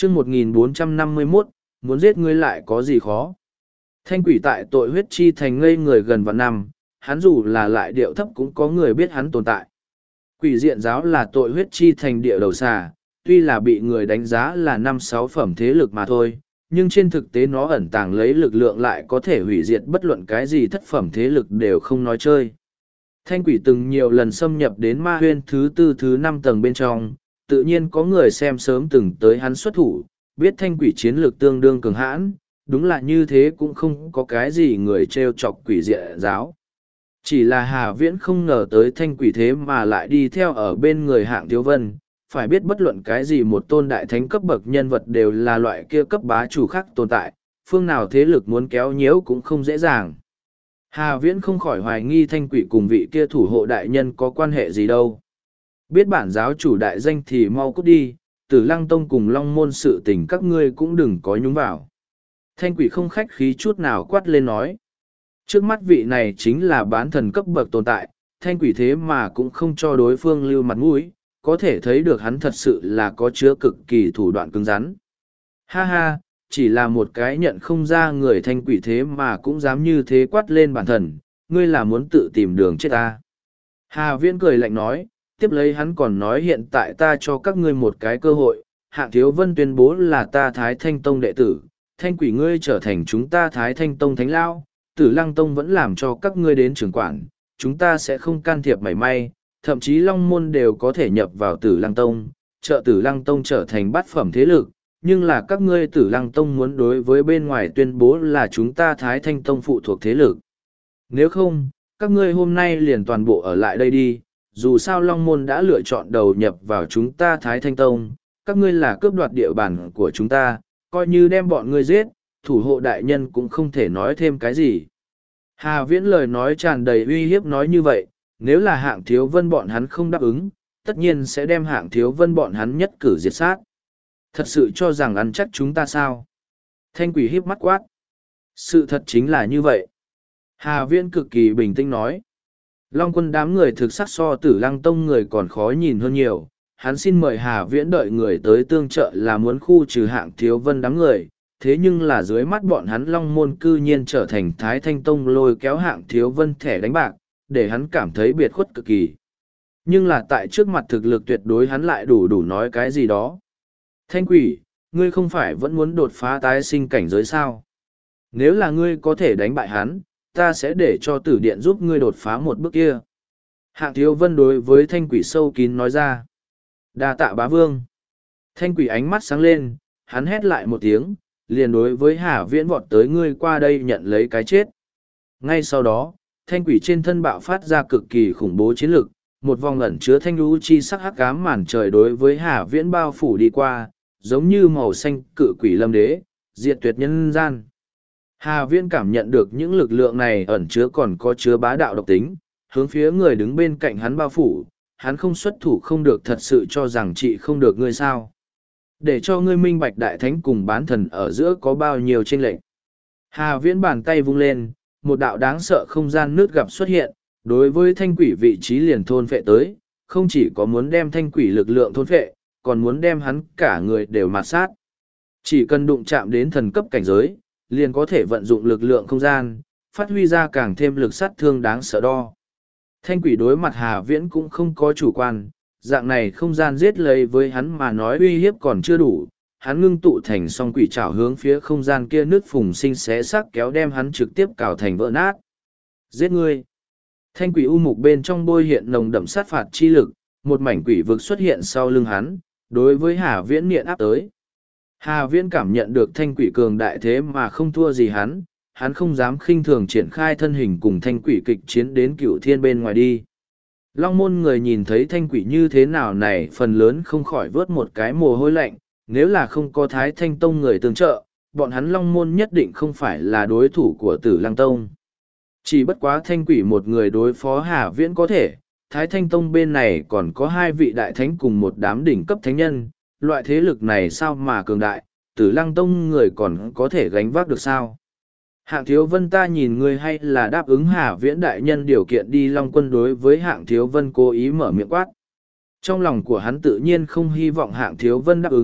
chương 1451, muốn giết ngươi lại có gì khó. Thanh quỷ tại tội huyết chi thành ngây người gần vạn năm, hắn dù là lại điệu thấp cũng có người biết hắn tồn tại. Quỷ diện giáo là tội huyết chi thành địa đầu xà, tuy là bị người đánh giá là 5-6 phẩm thế lực mà thôi, nhưng trên thực tế nó ẩn tàng lấy lực lượng lại có thể hủy diệt bất luận cái gì thất phẩm thế lực đều không nói chơi. Thanh quỷ từng nhiều lần xâm nhập đến ma huyên thứ 4 thứ 5 tầng bên trong, tự nhiên có người xem sớm từng tới hắn xuất thủ, biết thanh quỷ chiến lược tương đương cường hãn, đúng là như thế cũng không có cái gì người trêu chọc quỷ diện giáo. Chỉ là Hà Viễn không ngờ tới thanh quỷ thế mà lại đi theo ở bên người Hạng Thiếu Vân, phải biết bất luận cái gì một tôn đại thánh cấp bậc nhân vật đều là loại kia cấp bá chủ khác tồn tại, phương nào thế lực muốn kéo nhiễu cũng không dễ dàng. Hà Viễn không khỏi hoài nghi thanh quỷ cùng vị kia thủ hộ đại nhân có quan hệ gì đâu. Biết bản giáo chủ đại danh thì mau cút đi, Tử Lăng Tông cùng Long Môn sự tình các ngươi cũng đừng có nhúng vào. Thanh quỷ không khách khí chút nào quát lên nói. Trước mắt vị này chính là bán thần cấp bậc tồn tại, thanh quỷ thế mà cũng không cho đối phương lưu mặt mũi, có thể thấy được hắn thật sự là có chứa cực kỳ thủ đoạn cứng rắn. Ha ha, chỉ là một cái nhận không ra người thanh quỷ thế mà cũng dám như thế quát lên bản thần, ngươi là muốn tự tìm đường chết ta. Hà Viễn cười lạnh nói, tiếp lấy hắn còn nói hiện tại ta cho các ngươi một cái cơ hội, Hạng Thiếu Vân tuyên bố là ta Thái Thanh Tông đệ tử, thanh quỷ ngươi trở thành chúng ta Thái Thanh Tông thánh lao, Tử Lăng Tông vẫn làm cho các ngươi đến trưởng quản, chúng ta sẽ không can thiệp mảy may, thậm chí Long Môn đều có thể nhập vào Tử Lăng Tông, trợ Tử Lăng Tông trở thành bát phẩm thế lực, nhưng là các ngươi Tử Lăng Tông muốn đối với bên ngoài tuyên bố là chúng ta Thái Thanh Tông phụ thuộc thế lực. Nếu không, các ngươi hôm nay liền toàn bộ ở lại đây đi, dù sao Long Môn đã lựa chọn đầu nhập vào chúng ta Thái Thanh Tông, các ngươi là cướp đoạt địa bàn của chúng ta, coi như đem bọn ngươi giết, thủ hộ đại nhân cũng không thể nói thêm cái gì. Hà Viễn lời nói tràn đầy uy hiếp nói như vậy, nếu là Hạng Thiếu Vân bọn hắn không đáp ứng, tất nhiên sẽ đem Hạng Thiếu Vân bọn hắn nhất cử diệt sát. Thật sự cho rằng ăn chắc chúng ta sao? Thanh quỷ hiếp mắt quát. Sự thật chính là như vậy. Hà Viễn cực kỳ bình tĩnh nói. Long Quân đám người thực sắc so Tử Lăng Tông người còn khó nhìn hơn nhiều. Hắn xin mời Hà Viễn đợi người tới tương trợ là muốn khu trừ Hạng Thiếu Vân đám người. Thế nhưng là dưới mắt bọn hắn Long Môn cư nhiên trở thành Thái Thanh Tông lôi kéo Hạng Thiếu Vân thẻ đánh bạc, để hắn cảm thấy biệt khuất cực kỳ. Nhưng là tại trước mặt thực lực tuyệt đối hắn lại đủ nói cái gì đó. Thanh quỷ, ngươi không phải vẫn muốn đột phá tái sinh cảnh giới sao? Nếu là ngươi có thể đánh bại hắn, ta sẽ để cho tử điện giúp ngươi đột phá một bước kia. Hạng Thiếu Vân đối với thanh quỷ sâu kín nói ra. Đa tạ bá vương. Thanh quỷ ánh mắt sáng lên, hắn hét lại một tiếng, liền đối với Hà Viễn vọt tới ngươi qua đây nhận lấy cái chết. Ngay sau đó, thanh quỷ trên thân bạo phát ra cực kỳ khủng bố chiến lực, một vòng ẩn chứa thanh lũ chi sắc hắc ám màn trời đối với Hà Viễn bao phủ đi qua, giống như màu xanh cự quỷ lâm đế, diệt tuyệt nhân gian. Hà Viễn cảm nhận được những lực lượng này ẩn chứa còn có chứa bá đạo độc tính, hướng phía người đứng bên cạnh hắn bao phủ, hắn không xuất thủ không được thật sự cho rằng chị không được ngươi sao. Để cho ngươi minh bạch đại thánh cùng bán thần ở giữa có bao nhiêu chênh lệch. Hà Viễn bàn tay vung lên, một đạo đáng sợ không gian nước gặp xuất hiện, đối với thanh quỷ vị trí liền thôn phệ tới, không chỉ có muốn đem thanh quỷ lực lượng thôn phệ, còn muốn đem hắn cả người đều mạt sát. Chỉ cần đụng chạm đến thần cấp cảnh giới, liền có thể vận dụng lực lượng không gian, phát huy ra càng thêm lực sát thương đáng sợ đo. Thanh quỷ đối mặt Hà Viễn cũng không có chủ quan, dạng này không gian giết lấy với hắn mà nói uy hiếp còn chưa đủ, hắn ngưng tụ thành song quỷ trảo hướng phía không gian kia nứt phùng sinh xé xác kéo đem hắn trực tiếp cào thành vỡ nát. Giết ngươi! Thanh quỷ u mục bên trong bôi hiện nồng đậm sát phạt chi lực, một mảnh quỷ vực xuất hiện sau lưng hắn, đối với Hà Viễn niệm áp tới. Hà Viễn cảm nhận được thanh quỷ cường đại thế mà không thua gì hắn không dám khinh thường triển khai thân hình cùng thanh quỷ kịch chiến đến cửu thiên bên ngoài đi. Long môn người nhìn thấy thanh quỷ như thế nào này phần lớn không khỏi vớt một cái mồ hôi lạnh, nếu là không có Thái Thanh Tông người tương trợ, bọn hắn Long môn nhất định không phải là đối thủ của Tử Lăng Tông. Chỉ bất quá thanh quỷ một người đối phó Hà Viễn có thể, Thái Thanh Tông bên này còn có 2 vị đại thánh cùng một đám đỉnh cấp thánh nhân, loại thế lực này sao mà cường đại, Tử Lăng Tông người còn có thể gánh vác được sao? Hạng Thiếu Vân ta nhìn ngươi hay là đáp ứng Hà Viễn đại nhân điều kiện đi Long Quân đối với Hạng Thiếu Vân cố ý mở miệng quát. Trong lòng của hắn tự nhiên không hy vọng Hạng Thiếu Vân đáp ứng,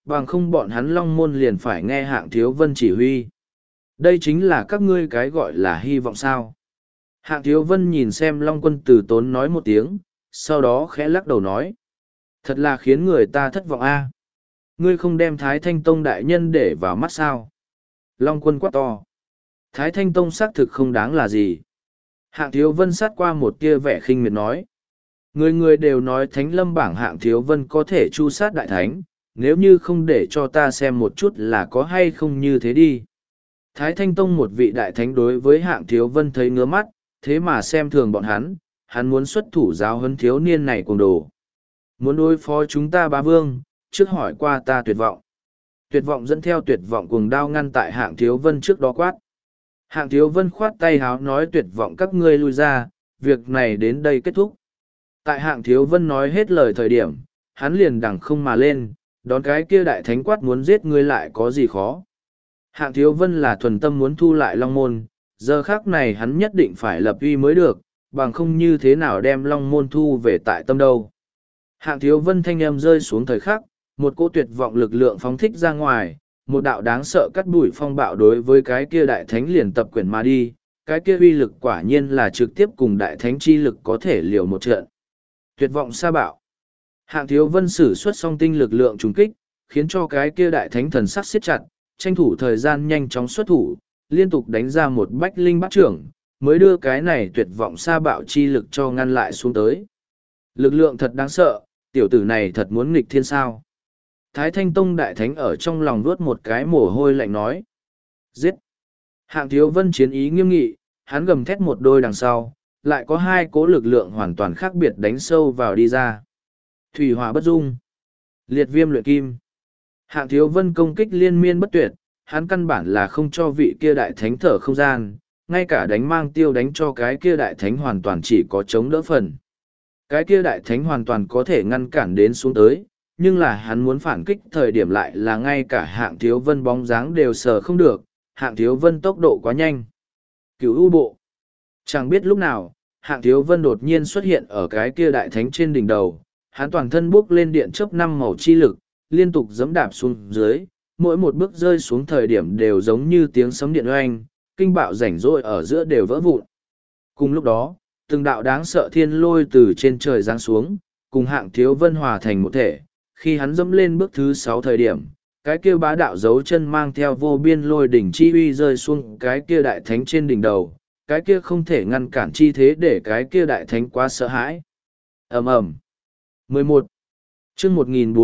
bằng không bọn hắn Long Môn liền phải nghe Hạng Thiếu Vân chỉ huy. Đây chính là các ngươi cái gọi là hy vọng sao. Hạng Thiếu Vân nhìn xem Long Quân Từ Tốn nói một tiếng, sau đó khẽ lắc đầu nói. Thật là khiến người ta thất vọng a. Ngươi không đem Thái Thanh Tông đại nhân để vào mắt sao. Long Quân quát to. Thái Thanh Tông xác thực không đáng là gì. Hạng Thiếu Vân sát qua một tia vẻ khinh miệt nói. Người người đều nói Thánh Lâm bảng Hạng Thiếu Vân có thể chu sát đại thánh, nếu như không để cho ta xem một chút là có hay không như thế đi. Thái Thanh Tông một vị đại thánh đối với Hạng Thiếu Vân thấy ngứa mắt, thế mà xem thường bọn hắn muốn xuất thủ giáo huấn thiếu niên này cùng đồ. Muốn đối phó chúng ta bá vương, trước hỏi qua ta tuyệt vọng. Tuyệt vọng dẫn theo tuyệt vọng cuồng đao ngăn tại Hạng Thiếu Vân trước đó quát. Hạng Thiếu Vân khoát tay háo nói tuyệt vọng các ngươi lui ra, việc này đến đây kết thúc. Tại Hạng Thiếu Vân nói hết lời thời điểm, hắn liền đằng không mà lên, đón cái kia đại thánh quát muốn giết ngươi lại có gì khó. Hạng Thiếu Vân là thuần tâm muốn thu lại Long Môn, giờ khác này hắn nhất định phải lập uy mới được, bằng không như thế nào đem Long Môn thu về tại tâm đâu. Hạng Thiếu Vân thanh âm rơi xuống thời khắc, một cỗ tuyệt vọng lực lượng phóng thích ra ngoài, một đạo đáng sợ cắt đuổi phong bạo đối với cái kia đại thánh liền tập quyển mà đi, cái kia uy lực quả nhiên là trực tiếp cùng đại thánh chi lực có thể liều một trận. Tuyệt vọng sa bạo. Hạng Thiếu Vân sử xuất song tinh lực lượng trùng kích, khiến cho cái kia đại thánh thần sắc siết chặt, tranh thủ thời gian nhanh chóng xuất thủ, liên tục đánh ra một bách linh bát trưởng, mới đưa cái này tuyệt vọng sa bạo chi lực cho ngăn lại xuống tới. Lực lượng thật đáng sợ, tiểu tử này thật muốn nghịch thiên sao. Thái Thanh Tông đại thánh ở trong lòng nuốt một cái mồ hôi lạnh nói. Giết! Hạng Thiếu Vân chiến ý nghiêm nghị, hắn gầm thét một đôi đằng sau, lại có hai cỗ lực lượng hoàn toàn khác biệt đánh sâu vào đi ra. Thủy hỏa bất dung. Liệt viêm luyện kim. Hạng Thiếu Vân công kích liên miên bất tuyệt, hắn căn bản là không cho vị kia đại thánh thở không gian, ngay cả đánh mang tiêu đánh cho cái kia đại thánh hoàn toàn chỉ có chống đỡ phần. Cái kia đại thánh hoàn toàn có thể ngăn cản đến xuống tới, nhưng là hắn muốn phản kích thời điểm lại là ngay cả Hạng Thiếu Vân bóng dáng đều sờ không được, Hạng Thiếu Vân tốc độ quá nhanh. Cửu u bộ. Chẳng biết lúc nào, Hạng Thiếu Vân đột nhiên xuất hiện ở cái kia đại thánh trên đỉnh đầu, hắn toàn thân bốc lên điện chớp năm màu chi lực, liên tục giẫm đạp xuống dưới, mỗi một bước rơi xuống thời điểm đều giống như tiếng sấm điện oanh, kinh bạo rảnh rỗi ở giữa đều vỡ vụn. Cùng lúc đó, từng đạo đáng sợ thiên lôi từ trên trời giáng xuống, cùng Hạng Thiếu Vân hòa thành một thể, khi hắn dẫm lên bước thứ 6 thời điểm, cái kia bá đạo dấu chân mang theo vô biên lôi đỉnh chi uy rơi xuống cái kia đại thánh trên đỉnh đầu, cái kia không thể ngăn cản chi thế để cái kia đại thánh quá sợ hãi. Ầm ầm. 11. Chương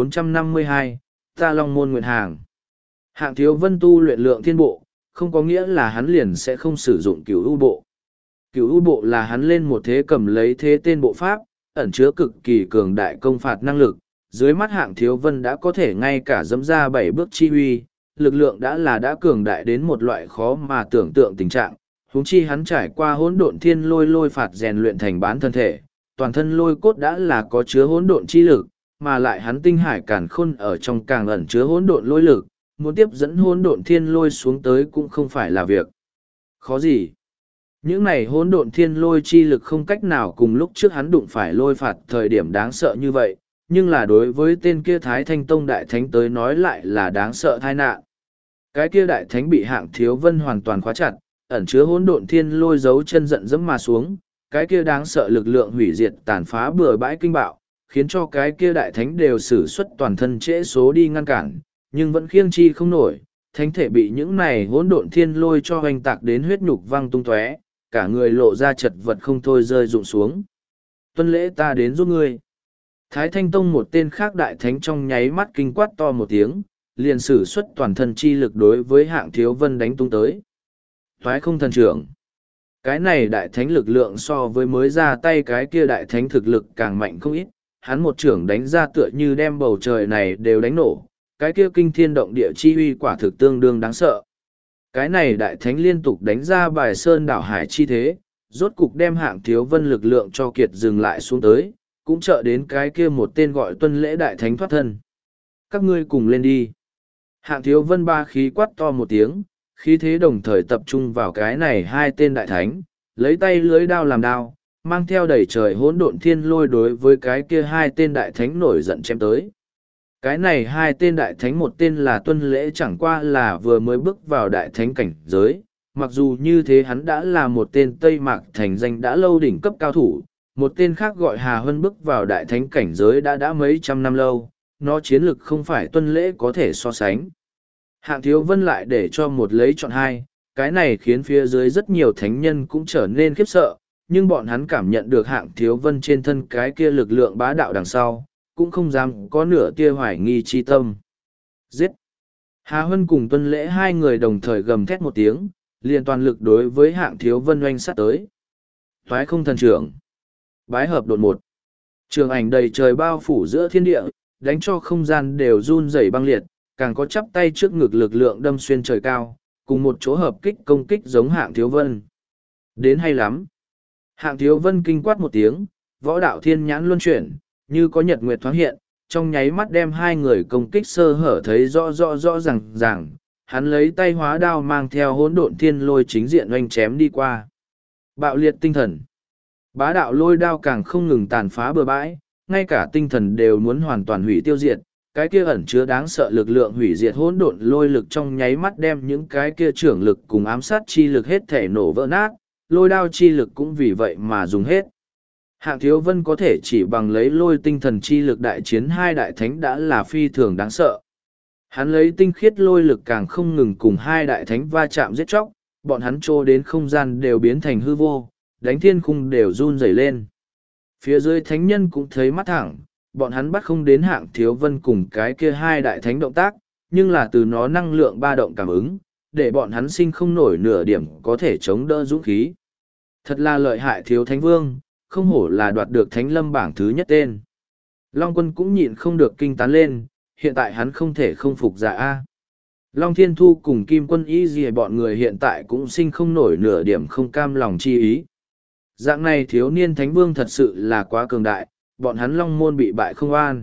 1452, Ta Long Môn nguyện hàng. Hạng Thiếu Vân tu luyện lượng thiên bộ, không có nghĩa là hắn liền sẽ không sử dụng cửu u bộ. Cửu u bộ là hắn lên một thế cầm lấy thế tên bộ pháp, ẩn chứa cực kỳ cường đại công phạt năng lực. Dưới mắt Hạng Thiếu Vân đã có thể ngay cả dẫm ra 7 bước chi uy, lực lượng đã cường đại đến một loại khó mà tưởng tượng tình trạng. Huống chi hắn trải qua hỗn độn thiên lôi phạt rèn luyện thành bán thân thể, toàn thân lôi cốt đã là có chứa hỗn độn chi lực, mà lại hắn tinh hải càn khôn ở trong càng ẩn chứa hỗn độn lôi lực, muốn tiếp dẫn hỗn độn thiên lôi xuống tới cũng không phải là việc khó gì. Những này hỗn độn thiên lôi chi lực không cách nào cùng lúc trước hắn đụng phải lôi phạt thời điểm đáng sợ như vậy, nhưng là đối với tên kia Thái Thanh Tông đại thánh tới nói lại là đáng sợ tai nạn. Cái kia đại thánh bị Hạng Thiếu Vân hoàn toàn khóa chặt, ẩn chứa hỗn độn thiên lôi giấu chân giận dẫm mà xuống, cái kia đáng sợ lực lượng hủy diệt tàn phá bừa bãi kinh bạo, khiến cho cái kia đại thánh đều sử xuất toàn thân trễ số đi ngăn cản, nhưng vẫn khiêng chi không nổi, thánh thể bị những này hỗn độn thiên lôi cho hoành tạc đến huyết nhục văng tung tóe, cả người lộ ra chật vật không thôi rơi rụng xuống. Tuân lễ ta đến giúp ngươi. Thái Thanh Tông một tên khác đại thánh trong nháy mắt kinh quát to một tiếng, liền sử xuất toàn thân chi lực đối với Hạng Thiếu Vân đánh tung tới. Toái không thần trưởng. Cái này đại thánh lực lượng so với mới ra tay cái kia đại thánh thực lực càng mạnh không ít, hắn một trưởng đánh ra tựa như đem bầu trời này đều đánh nổ, cái kia kinh thiên động địa chi uy quả thực tương đương đáng sợ. Cái này đại thánh liên tục đánh ra bài sơn đảo hải chi thế, rốt cục đem Hạng Thiếu Vân lực lượng cho kiệt dừng lại xuống tới, cũng trợ đến cái kia một tên gọi Tuân lễ đại thánh thoát thân. Các ngươi cùng lên đi. Hạng Thiếu Vân ba khí quát to một tiếng, khí thế đồng thời tập trung vào cái này hai tên đại thánh, lấy tay lưới đao làm đao, mang theo đầy trời hỗn độn thiên lôi đối với cái kia hai tên đại thánh nổi giận chém tới. Cái này hai tên đại thánh, một tên là Tuân Lễ chẳng qua là vừa mới bước vào đại thánh cảnh giới, mặc dù như thế hắn đã là một tên Tây Mạc thành danh đã lâu đỉnh cấp cao thủ, một tên khác gọi Hà Huân bước vào đại thánh cảnh giới đã mấy trăm năm lâu, nó chiến lực không phải Tuân Lễ có thể so sánh. Hạng Thiếu Vân lại để cho một lấy chọn hai, cái này khiến phía dưới rất nhiều thánh nhân cũng trở nên khiếp sợ, nhưng bọn hắn cảm nhận được Hạng Thiếu Vân trên thân cái kia lực lượng bá đạo đằng sau, cũng không dám có nửa tia hoài nghi chi tâm. Giết! Hà Huân cùng Tuân Lễ hai người đồng thời gầm thét một tiếng, liền toàn lực đối với Hạng Thiếu Vân oanh sát tới. Toái không thần trưởng. Bái hợp đột một. Trường ảnh đầy trời bao phủ giữa thiên địa, đánh cho không gian đều run rẩy băng liệt, càng có chắp tay trước ngực lực lượng đâm xuyên trời cao, cùng một chỗ hợp kích công kích giống Hạng Thiếu Vân. Đến hay lắm. Hạng Thiếu Vân kinh quát một tiếng, võ đạo thiên nhãn luân chuyển, như có nhật nguyệt thoáng hiện, trong nháy mắt đem hai người công kích sơ hở thấy rõ ràng, hắn lấy tay hóa đao mang theo hỗn độn thiên lôi chính diện oanh chém đi qua. Bạo liệt tinh thần. Bá đạo lôi đao càng không ngừng tàn phá bừa bãi, ngay cả tinh thần đều muốn hoàn toàn hủy tiêu diệt, cái kia ẩn chứa đáng sợ lực lượng hủy diệt hỗn độn lôi lực trong nháy mắt đem những cái kia trưởng lực cùng ám sát chi lực hết thể nổ vỡ nát, lôi đao chi lực cũng vì vậy mà dùng hết. Hạng Thiếu Vân có thể chỉ bằng lấy lôi tinh thần chi lực đại chiến hai đại thánh đã là phi thường đáng sợ. Hắn lấy tinh khiết lôi lực càng không ngừng cùng hai đại thánh va chạm giết chóc, bọn hắn trô đến không gian đều biến thành hư vô, đánh thiên khung đều run rẩy lên. Phía dưới thánh nhân cũng thấy mắt thẳng, bọn hắn bắt không đến Hạng Thiếu Vân cùng cái kia hai đại thánh động tác, nhưng là từ nó năng lượng ba động cảm ứng, để bọn hắn sinh không nổi nửa điểm có thể chống đỡ dũng khí. Thật là lợi hại Thiếu Thánh Vương, không hổ là đoạt được Thánh Lâm bảng thứ nhất tên. Long Quân cũng nhịn không được kinh tán lên, hiện tại hắn không thể không phục dạ A. Long Thiên Thu cùng Kim Quân Y gì bọn người hiện tại cũng sinh không nổi nửa điểm không cam lòng chi ý. Dạng này thiếu niên Thánh Vương thật sự là quá cường đại, bọn hắn Long Môn bị bại không an.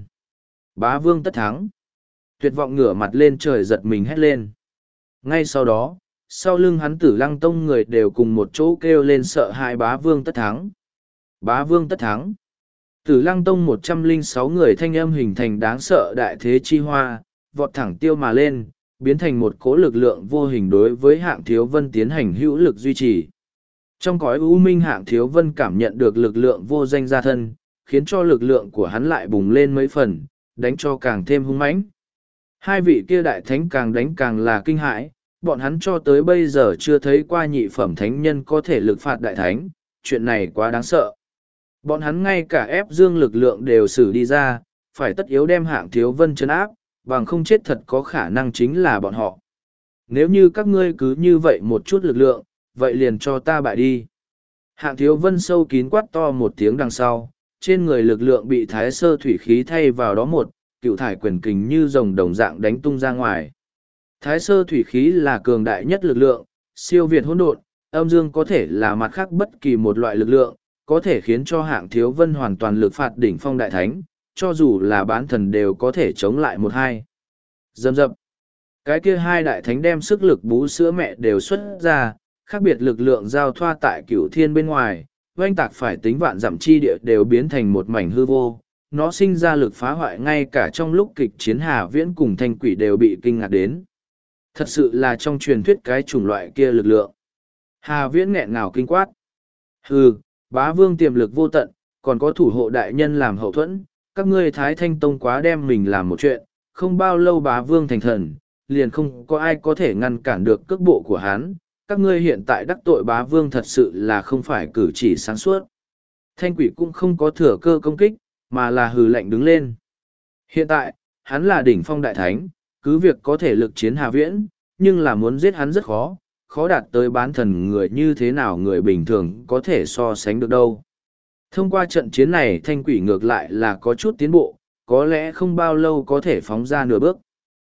Bá Vương tất thắng. Tuyệt vọng ngửa mặt lên trời giật mình hét lên. Ngay sau đó, sau lưng hắn Tử Lăng Tông người đều cùng một chỗ kêu lên sợ hãi Bá Vương tất thắng. Bá Vương tất thắng. Tử Lăng Tông 106 người thanh âm hình thành đáng sợ đại thế chi hoa, vọt thẳng tiêu mà lên, biến thành một cỗ lực lượng vô hình đối với Hạng Thiếu Vân tiến hành hữu lực duy trì. Trong cõi u minh Hạng Thiếu Vân cảm nhận được lực lượng vô danh ra thân, khiến cho lực lượng của hắn lại bùng lên mấy phần, đánh cho càng thêm hung mãnh. Hai vị kia đại thánh càng đánh càng là kinh hãi, bọn hắn cho tới bây giờ chưa thấy qua nhị phẩm thánh nhân có thể lực phạt đại thánh, chuyện này quá đáng sợ. Bọn hắn ngay cả ép dương lực lượng đều xử đi ra, phải tất yếu đem Hạng Thiếu Vân trấn áp, bằng không chết thật có khả năng chính là bọn họ. Nếu như các ngươi cứ như vậy một chút lực lượng, vậy liền cho ta bại đi. Hạng Thiếu Vân sâu kín quát to một tiếng đằng sau, trên người lực lượng bị thái sơ thủy khí thay vào đó một, cựu thải quyền kình như rồng đồng dạng đánh tung ra ngoài. Thái sơ thủy khí là cường đại nhất lực lượng, siêu việt hỗn độn, âm dương có thể là mặt khác bất kỳ một loại lực lượng, có thể khiến cho Hạng Thiếu Vân hoàn toàn lực phạt đỉnh phong đại thánh, cho dù là bán thần đều có thể chống lại một hai. Dầm dập. Cái kia hai đại thánh đem sức lực bú sữa mẹ đều xuất ra, khác biệt lực lượng giao thoa tại cửu thiên bên ngoài, oanh tạc phải tính vạn dặm chi địa đều biến thành một mảnh hư vô. Nó sinh ra lực phá hoại ngay cả trong lúc kịch chiến Hà Viễn cùng Thanh Quỷ đều bị kinh ngạc đến. Thật sự là trong truyền thuyết cái chủng loại kia lực lượng. Hà Viễn nghẹn ngào kinh quát. Hừ, Bá Vương tiềm lực vô tận, còn có thủ hộ đại nhân làm hậu thuẫn, các ngươi Thái Thanh Tông quá đem mình làm một chuyện, không bao lâu Bá Vương thành thần, liền không có ai có thể ngăn cản được cước bộ của hắn, các ngươi hiện tại đắc tội Bá Vương thật sự là không phải cử chỉ sáng suốt. Thanh Quỷ cũng không có thừa cơ công kích, mà là hừ lạnh đứng lên. Hiện tại, hắn là đỉnh phong đại thánh, cứ việc có thể lực chiến Hà Viễn, nhưng là muốn giết hắn rất khó, khó đạt tới bán thần người như thế nào người bình thường có thể so sánh được đâu. Thông qua trận chiến này Thanh Quỷ ngược lại là có chút tiến bộ, có lẽ không bao lâu có thể phóng ra nửa bước.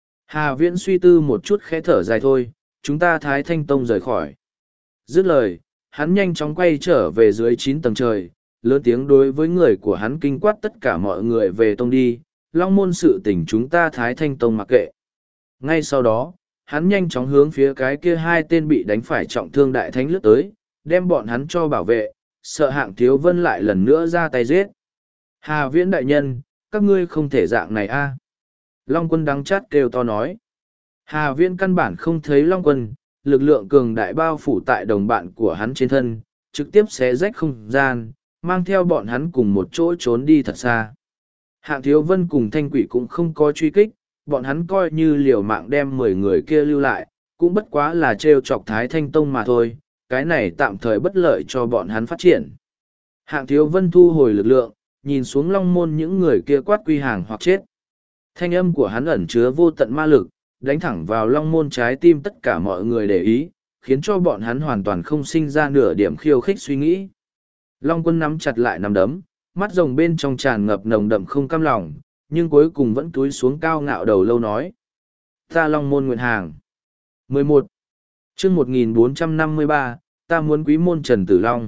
Hà Viễn suy tư một chút khẽ thở dài thôi, chúng ta Thái Thanh Tông rời khỏi. Dứt lời, hắn nhanh chóng quay trở về dưới 9 tầng trời, lớn tiếng đối với người của hắn kinh quát tất cả mọi người về tông đi, Long môn sự tình chúng ta Thái Thanh Tông mặc kệ. Ngay sau đó, hắn nhanh chóng hướng phía cái kia hai tên bị đánh phải trọng thương đại thánh lướt tới, đem bọn hắn cho bảo vệ, sợ Hạng Thiếu Vân lại lần nữa ra tay giết. Hà Viễn đại nhân, các ngươi không thể dạng này a. Long Quân đắng chát kêu to nói. Hà Viễn căn bản không thấy Long Quân, lực lượng cường đại bao phủ tại đồng bạn của hắn trên thân, trực tiếp xé rách không gian, mang theo bọn hắn cùng một chỗ trốn đi thật xa. Hạng Thiếu Vân cùng Thanh Quỷ cũng không có truy kích, bọn hắn coi như liều mạng đem 10 người kia lưu lại, cũng bất quá là trêu chọc Thái Thanh Tông mà thôi, cái này tạm thời bất lợi cho bọn hắn phát triển. Hạng Thiếu Vân thu hồi lực lượng, nhìn xuống Long Môn những người kia quát quy hàng hoặc chết. Thanh âm của hắn ẩn chứa vô tận ma lực, đánh thẳng vào Long Môn trái tim tất cả mọi người để ý, khiến cho bọn hắn hoàn toàn không sinh ra nửa điểm khiêu khích suy nghĩ. Long Quân nắm chặt lại nắm đấm, mắt rồng bên trong tràn ngập nồng đậm không cam lòng, nhưng cuối cùng vẫn cúi xuống cao ngạo đầu lâu nói. Ta Long Môn nguyện hàng. 11. chương 1453, ta muốn quý môn Trần Tử Long.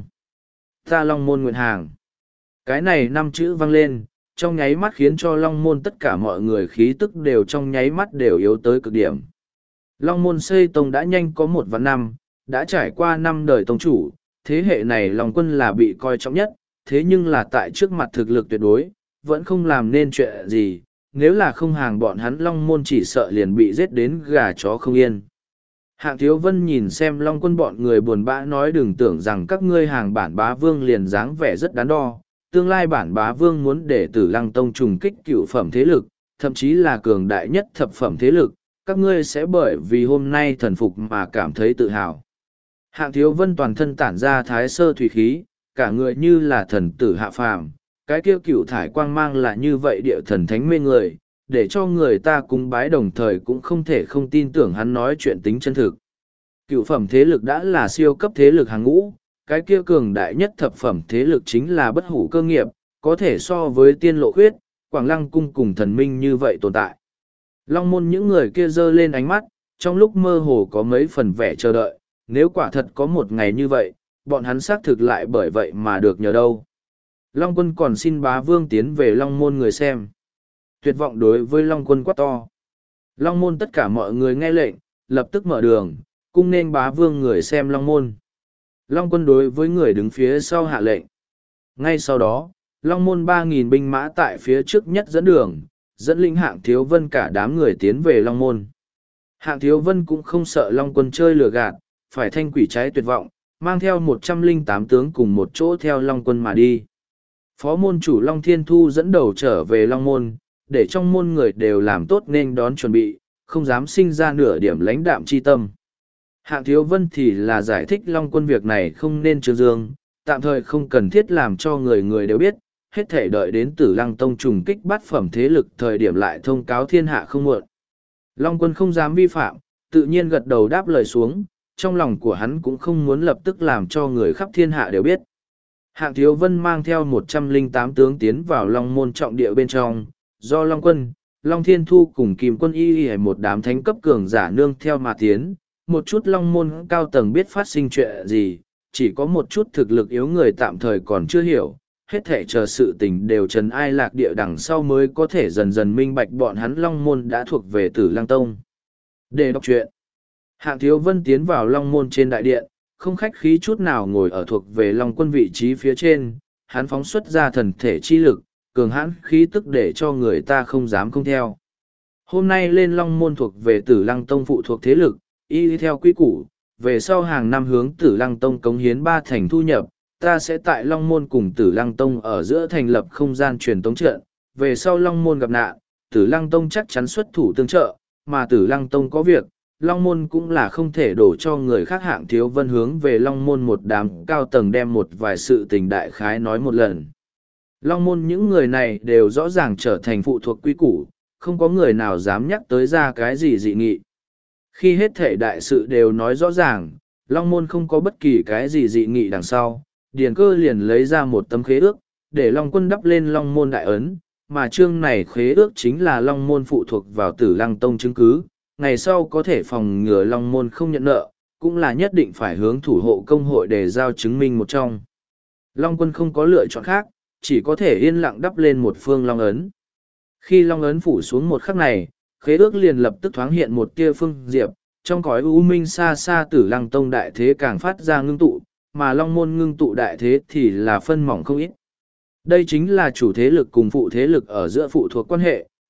Ta Long Môn nguyện hàng. Cái này 5 chữ vang lên, trong nháy mắt khiến cho Long Môn tất cả mọi người khí tức đều trong nháy mắt đều yếu tới cực điểm. Long Môn xây tông đã nhanh có 1 vạn năm, đã trải qua 5 đời tông chủ, thế hệ này Long Quân là bị coi trọng nhất, thế nhưng là tại trước mặt thực lực tuyệt đối, vẫn không làm nên chuyện gì, nếu là không hàng bọn hắn Long Môn chỉ sợ liền bị giết đến gà chó không yên. Hạng Thiếu Vân nhìn xem Long Quân bọn người buồn bã nói đừng tưởng rằng các ngươi hàng bản bá vương liền dáng vẻ rất đắn đo, tương lai bản bá vương muốn để Tử Lăng Tông trùng kích cựu phẩm thế lực, thậm chí là cường đại nhất thập phẩm thế lực, các ngươi sẽ bởi vì hôm nay thần phục mà cảm thấy tự hào. Hạng Thiếu Vân toàn thân tản ra thái sơ thủy khí, cả người như là thần tử hạ phàm, cái kia cựu thải quang mang là như vậy địa thần thánh mê người, để cho người ta cúng bái đồng thời cũng không thể không tin tưởng hắn nói chuyện tính chân thực. Cựu phẩm thế lực đã là siêu cấp thế lực hàng ngũ, cái kia cường đại nhất thập phẩm thế lực chính là bất hủ cơ nghiệp, có thể so với tiên lộ khuyết, Quảng Lăng cung cùng thần minh như vậy tồn tại. Long Môn những người kia giơ lên ánh mắt, trong lúc mơ hồ có mấy phần vẻ chờ đợi, nếu quả thật có một ngày như vậy, bọn hắn xác thực lại bởi vậy mà được nhờ đâu. Long Quân còn xin bá vương tiến về Long Môn người xem. Tuyệt vọng đối với Long Quân quát to. Long Môn tất cả mọi người nghe lệnh, lập tức mở đường, cung nên bá vương người xem Long Môn. Long Quân đối với người đứng phía sau hạ lệnh. Ngay sau đó, Long Môn 3.000 binh mã tại phía trước nhất dẫn đường, dẫn linh Hạng Thiếu Vân cả đám người tiến về Long Môn. Hạng Thiếu Vân cũng không sợ Long Quân chơi lừa gạt, phải thanh quỷ trái tuyệt vọng, mang theo 108 tướng cùng một chỗ theo Long Quân mà đi. Phó môn chủ Long Thiên Thu dẫn đầu trở về Long Môn, để trong môn người đều làm tốt nên đón chuẩn bị, không dám sinh ra nửa điểm lãnh đạm chi tâm. Hạng Thiếu Vân thì là giải thích Long Quân việc này không nên trương dương, tạm thời không cần thiết làm cho người người đều biết, hết thể đợi đến Tử Lăng Tông trùng kích bát phẩm thế lực thời điểm lại thông cáo thiên hạ không muộn. Long Quân không dám vi phạm, tự nhiên gật đầu đáp lời xuống, trong lòng của hắn cũng không muốn lập tức làm cho người khắp thiên hạ đều biết. Hạng Thiếu Vân mang theo 108 tướng tiến vào Long Môn trọng địa bên trong, do Long Quân, Long Thiên Thu cùng Kim Quân Y một đám thánh cấp cường giả nương theo mà tiến, một chút Long Môn cao tầng biết phát sinh chuyện gì, chỉ có một chút thực lực yếu người tạm thời còn chưa hiểu, hết thể chờ sự tình đều trần ai lạc địa đằng sau mới có thể dần dần minh bạch bọn hắn Long Môn đã thuộc về Tử Lăng Tông. Để đọc truyện, Hạng Thiếu Vân tiến vào Long Môn trên đại điện, không khách khí chút nào ngồi ở thuộc về Long Quân vị trí phía trên, hắn phóng xuất ra thần thể chi lực, cường hãn khí tức để cho người ta không dám không theo. Hôm nay lên Long Môn thuộc về Tử Lăng Tông phụ thuộc thế lực, y theo quy củ, về sau hàng năm hướng Tử Lăng Tông cống hiến 3 thành thu nhập, ta sẽ tại Long Môn cùng Tử Lăng Tông ở giữa thành lập không gian truyền tống trận, về sau Long Môn gặp nạn, Tử Lăng Tông chắc chắn xuất thủ tương trợ, mà Tử Lăng Tông có việc, Long Môn cũng là không thể đổ cho người khác. Hạng Thiếu Vân hướng về Long Môn một đám cao tầng đem một vài sự tình đại khái nói một lần. Long Môn những người này đều rõ ràng trở thành phụ thuộc quy củ, không có người nào dám nhắc tới ra cái gì dị nghị. Khi hết thể đại sự đều nói rõ ràng, Long Môn không có bất kỳ cái gì dị nghị đằng sau, Điền Cơ liền lấy ra một tấm khế ước, để Long Quân đắp lên Long Môn đại ấn, mà chương này khế ước chính là Long Môn phụ thuộc vào Tử Lăng Tông chứng cứ, ngày sau có thể phòng ngừa Long Môn không nhận nợ, cũng là nhất định phải hướng thủ hộ công hội để giao chứng minh một trong. Long Quân không có lựa chọn khác, chỉ có thể yên lặng đắp lên một phương Long ấn. Khi Long ấn phủ xuống một khắc này, khế ước liền lập tức thoáng hiện một tia phương diệp, trong cõi u minh xa xa Tử Lăng Tông đại thế càng phát ra ngưng tụ, mà Long Môn ngưng tụ đại thế thì là phân mỏng không ít. Đây chính là chủ thế lực cùng phụ thế lực ở giữa phụ thuộc quan hệ,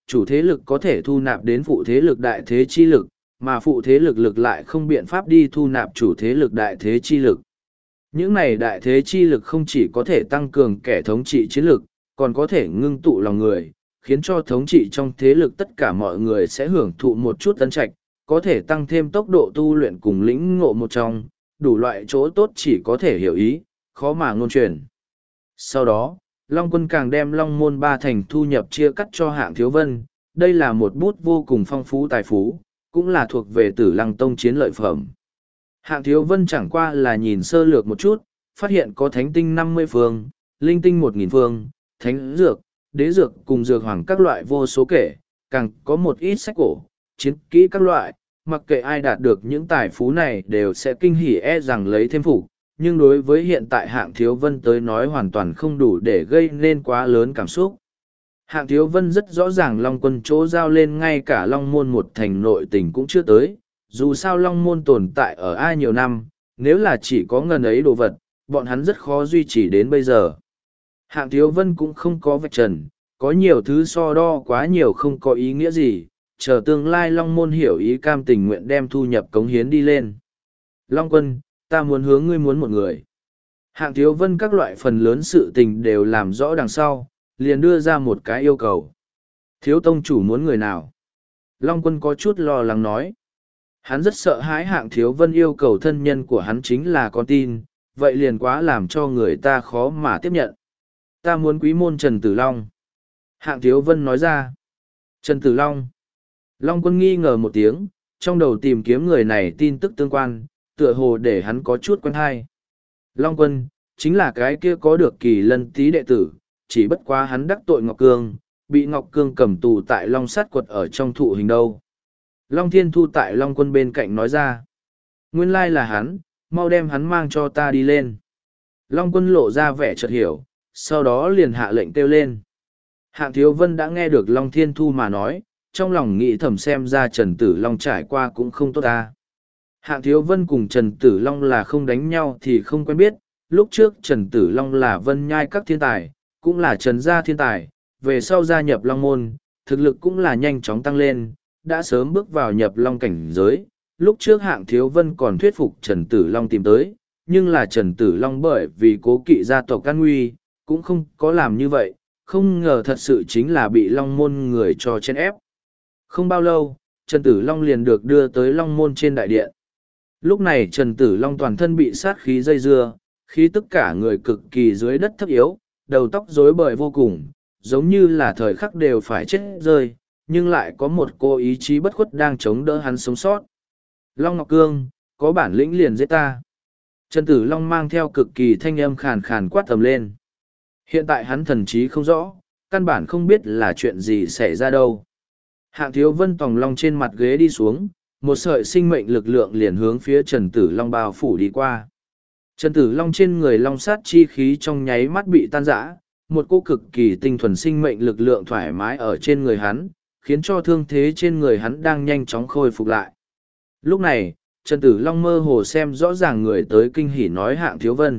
chủ thế lực có thể thu nạp đến phụ thế lực đại thế chi lực, mà phụ thế lực lực lại không biện pháp đi thu nạp chủ thế lực đại thế chi lực. Những này đại thế chi lực không chỉ có thể tăng cường kẻ thống trị chiến lực, còn có thể ngưng tụ lòng người, khiến cho thống trị trong thế lực tất cả mọi người sẽ hưởng thụ một chút ân trạch, có thể tăng thêm tốc độ tu luyện cùng lĩnh ngộ một trong, đủ loại chỗ tốt chỉ có thể hiểu ý, khó mà ngôn truyền. Sau đó, Long Quân càng đem Long Môn Ba Thành thu nhập chia cắt cho Hạng Thiếu Vân, đây là một bút vô cùng phong phú tài phú, cũng là thuộc về Tử Lăng Tông chiến lợi phẩm. Hạng Thiếu Vân chẳng qua là nhìn sơ lược một chút, phát hiện có thánh tinh 50 phương, linh tinh 1000 phương, thánh dược, đế dược cùng dược hoàng các loại vô số kể, càng có một ít sách cổ, chiến kỹ các loại, mặc kệ ai đạt được những tài phú này đều sẽ kinh hỉ rằng lấy thêm phục, nhưng đối với hiện tại Hạng Thiếu Vân tới nói hoàn toàn không đủ để gây nên quá lớn cảm xúc. Hạng Thiếu Vân rất rõ ràng Long Quân chỗ giao lên ngay cả Long Môn một thành nội tình cũng chưa tới, dù sao Long Môn tồn tại ở ai nhiều năm, nếu là chỉ có ngần ấy đồ vật, bọn hắn rất khó duy trì đến bây giờ. Hạng Thiếu Vân cũng không có vạch trần, có nhiều thứ so đo quá nhiều không có ý nghĩa gì, chờ tương lai Long Môn hiểu ý cam tình nguyện đem thu nhập cống hiến đi lên. Long Quân, ta muốn hướng ngươi muốn một người. Hạng Thiếu Vân các loại phần lớn sự tình đều làm rõ đằng sau, liền đưa ra một cái yêu cầu. Thiếu tông chủ muốn người nào? Long Quân có chút lo lắng nói. Hắn rất sợ hãi Hạng Thiếu Vân yêu cầu thân nhân của hắn chính là con tin, vậy liền quá làm cho người ta khó mà tiếp nhận. Ta muốn quý môn Trần Tử Long. Hạng Thiếu Vân nói ra. Trần Tử Long. Long Quân nghi ngờ một tiếng, trong đầu tìm kiếm người này tin tức tương quan, tựa hồ để hắn có chút quen hay. Long Quân, chính là cái kia có được Kỳ Lân Tý đệ tử, chỉ bất quá hắn đắc tội Ngọc Cương, bị Ngọc Cương cầm tù tại Long Sát Quật ở trong thụ hình đâu. Long Thiên Thu tại Long Quân bên cạnh nói ra. Nguyên lai là hắn, mau đem hắn mang cho ta đi lên. Long Quân lộ ra vẻ chợt hiểu, sau đó liền hạ lệnh kêu lên. Hạng Thiếu Vân đã nghe được Long Thiên Thu mà nói, trong lòng nghĩ thầm xem ra Trần Tử Long trải qua cũng không tốt ta. Hạng Thiếu Vân cùng Trần Tử Long là không đánh nhau thì không quen biết, lúc trước Trần Tử Long là Vân Nhai các thiên tài, cũng là Trần gia thiên tài, về sau gia nhập Long Môn, thực lực cũng là nhanh chóng tăng lên, đã sớm bước vào nhập Long cảnh giới. Lúc trước Hạng Thiếu Vân còn thuyết phục Trần Tử Long tìm tới, nhưng là Trần Tử Long bởi vì cố kỵ gia tộc can nguy, cũng không có làm như vậy, không ngờ thật sự chính là bị Long Môn người cho chen ép. Không bao lâu, Trần Tử Long liền được đưa tới Long Môn trên đại điện. Lúc này Trần Tử Long toàn thân bị sát khí dây dưa, khí tất cả người cực kỳ dưới đất thấp yếu, đầu tóc rối bời vô cùng, giống như là thời khắc đều phải chết rơi, nhưng lại có một cô ý chí bất khuất đang chống đỡ hắn sống sót. Long Ngọc Cương, có bản lĩnh liền giết ta. Trần Tử Long mang theo cực kỳ thanh âm khàn khàn quát tầm lên. Hiện tại hắn thần trí không rõ, căn bản không biết là chuyện gì xảy ra đâu. Hạng Thiếu Vân tòng long trên mặt ghế đi xuống, một sợi sinh mệnh lực lượng liền hướng phía Trần Tử Long bao phủ đi qua. Trần Tử Long trên người long sát chi khí trong nháy mắt bị tan rã, một cô cực kỳ tinh thuần sinh mệnh lực lượng thoải mái ở trên người hắn, khiến cho thương thế trên người hắn đang nhanh chóng khôi phục lại. Lúc này, Trần Tử Long mơ hồ xem rõ ràng người tới kinh hỉ nói Hạng Thiếu Vân.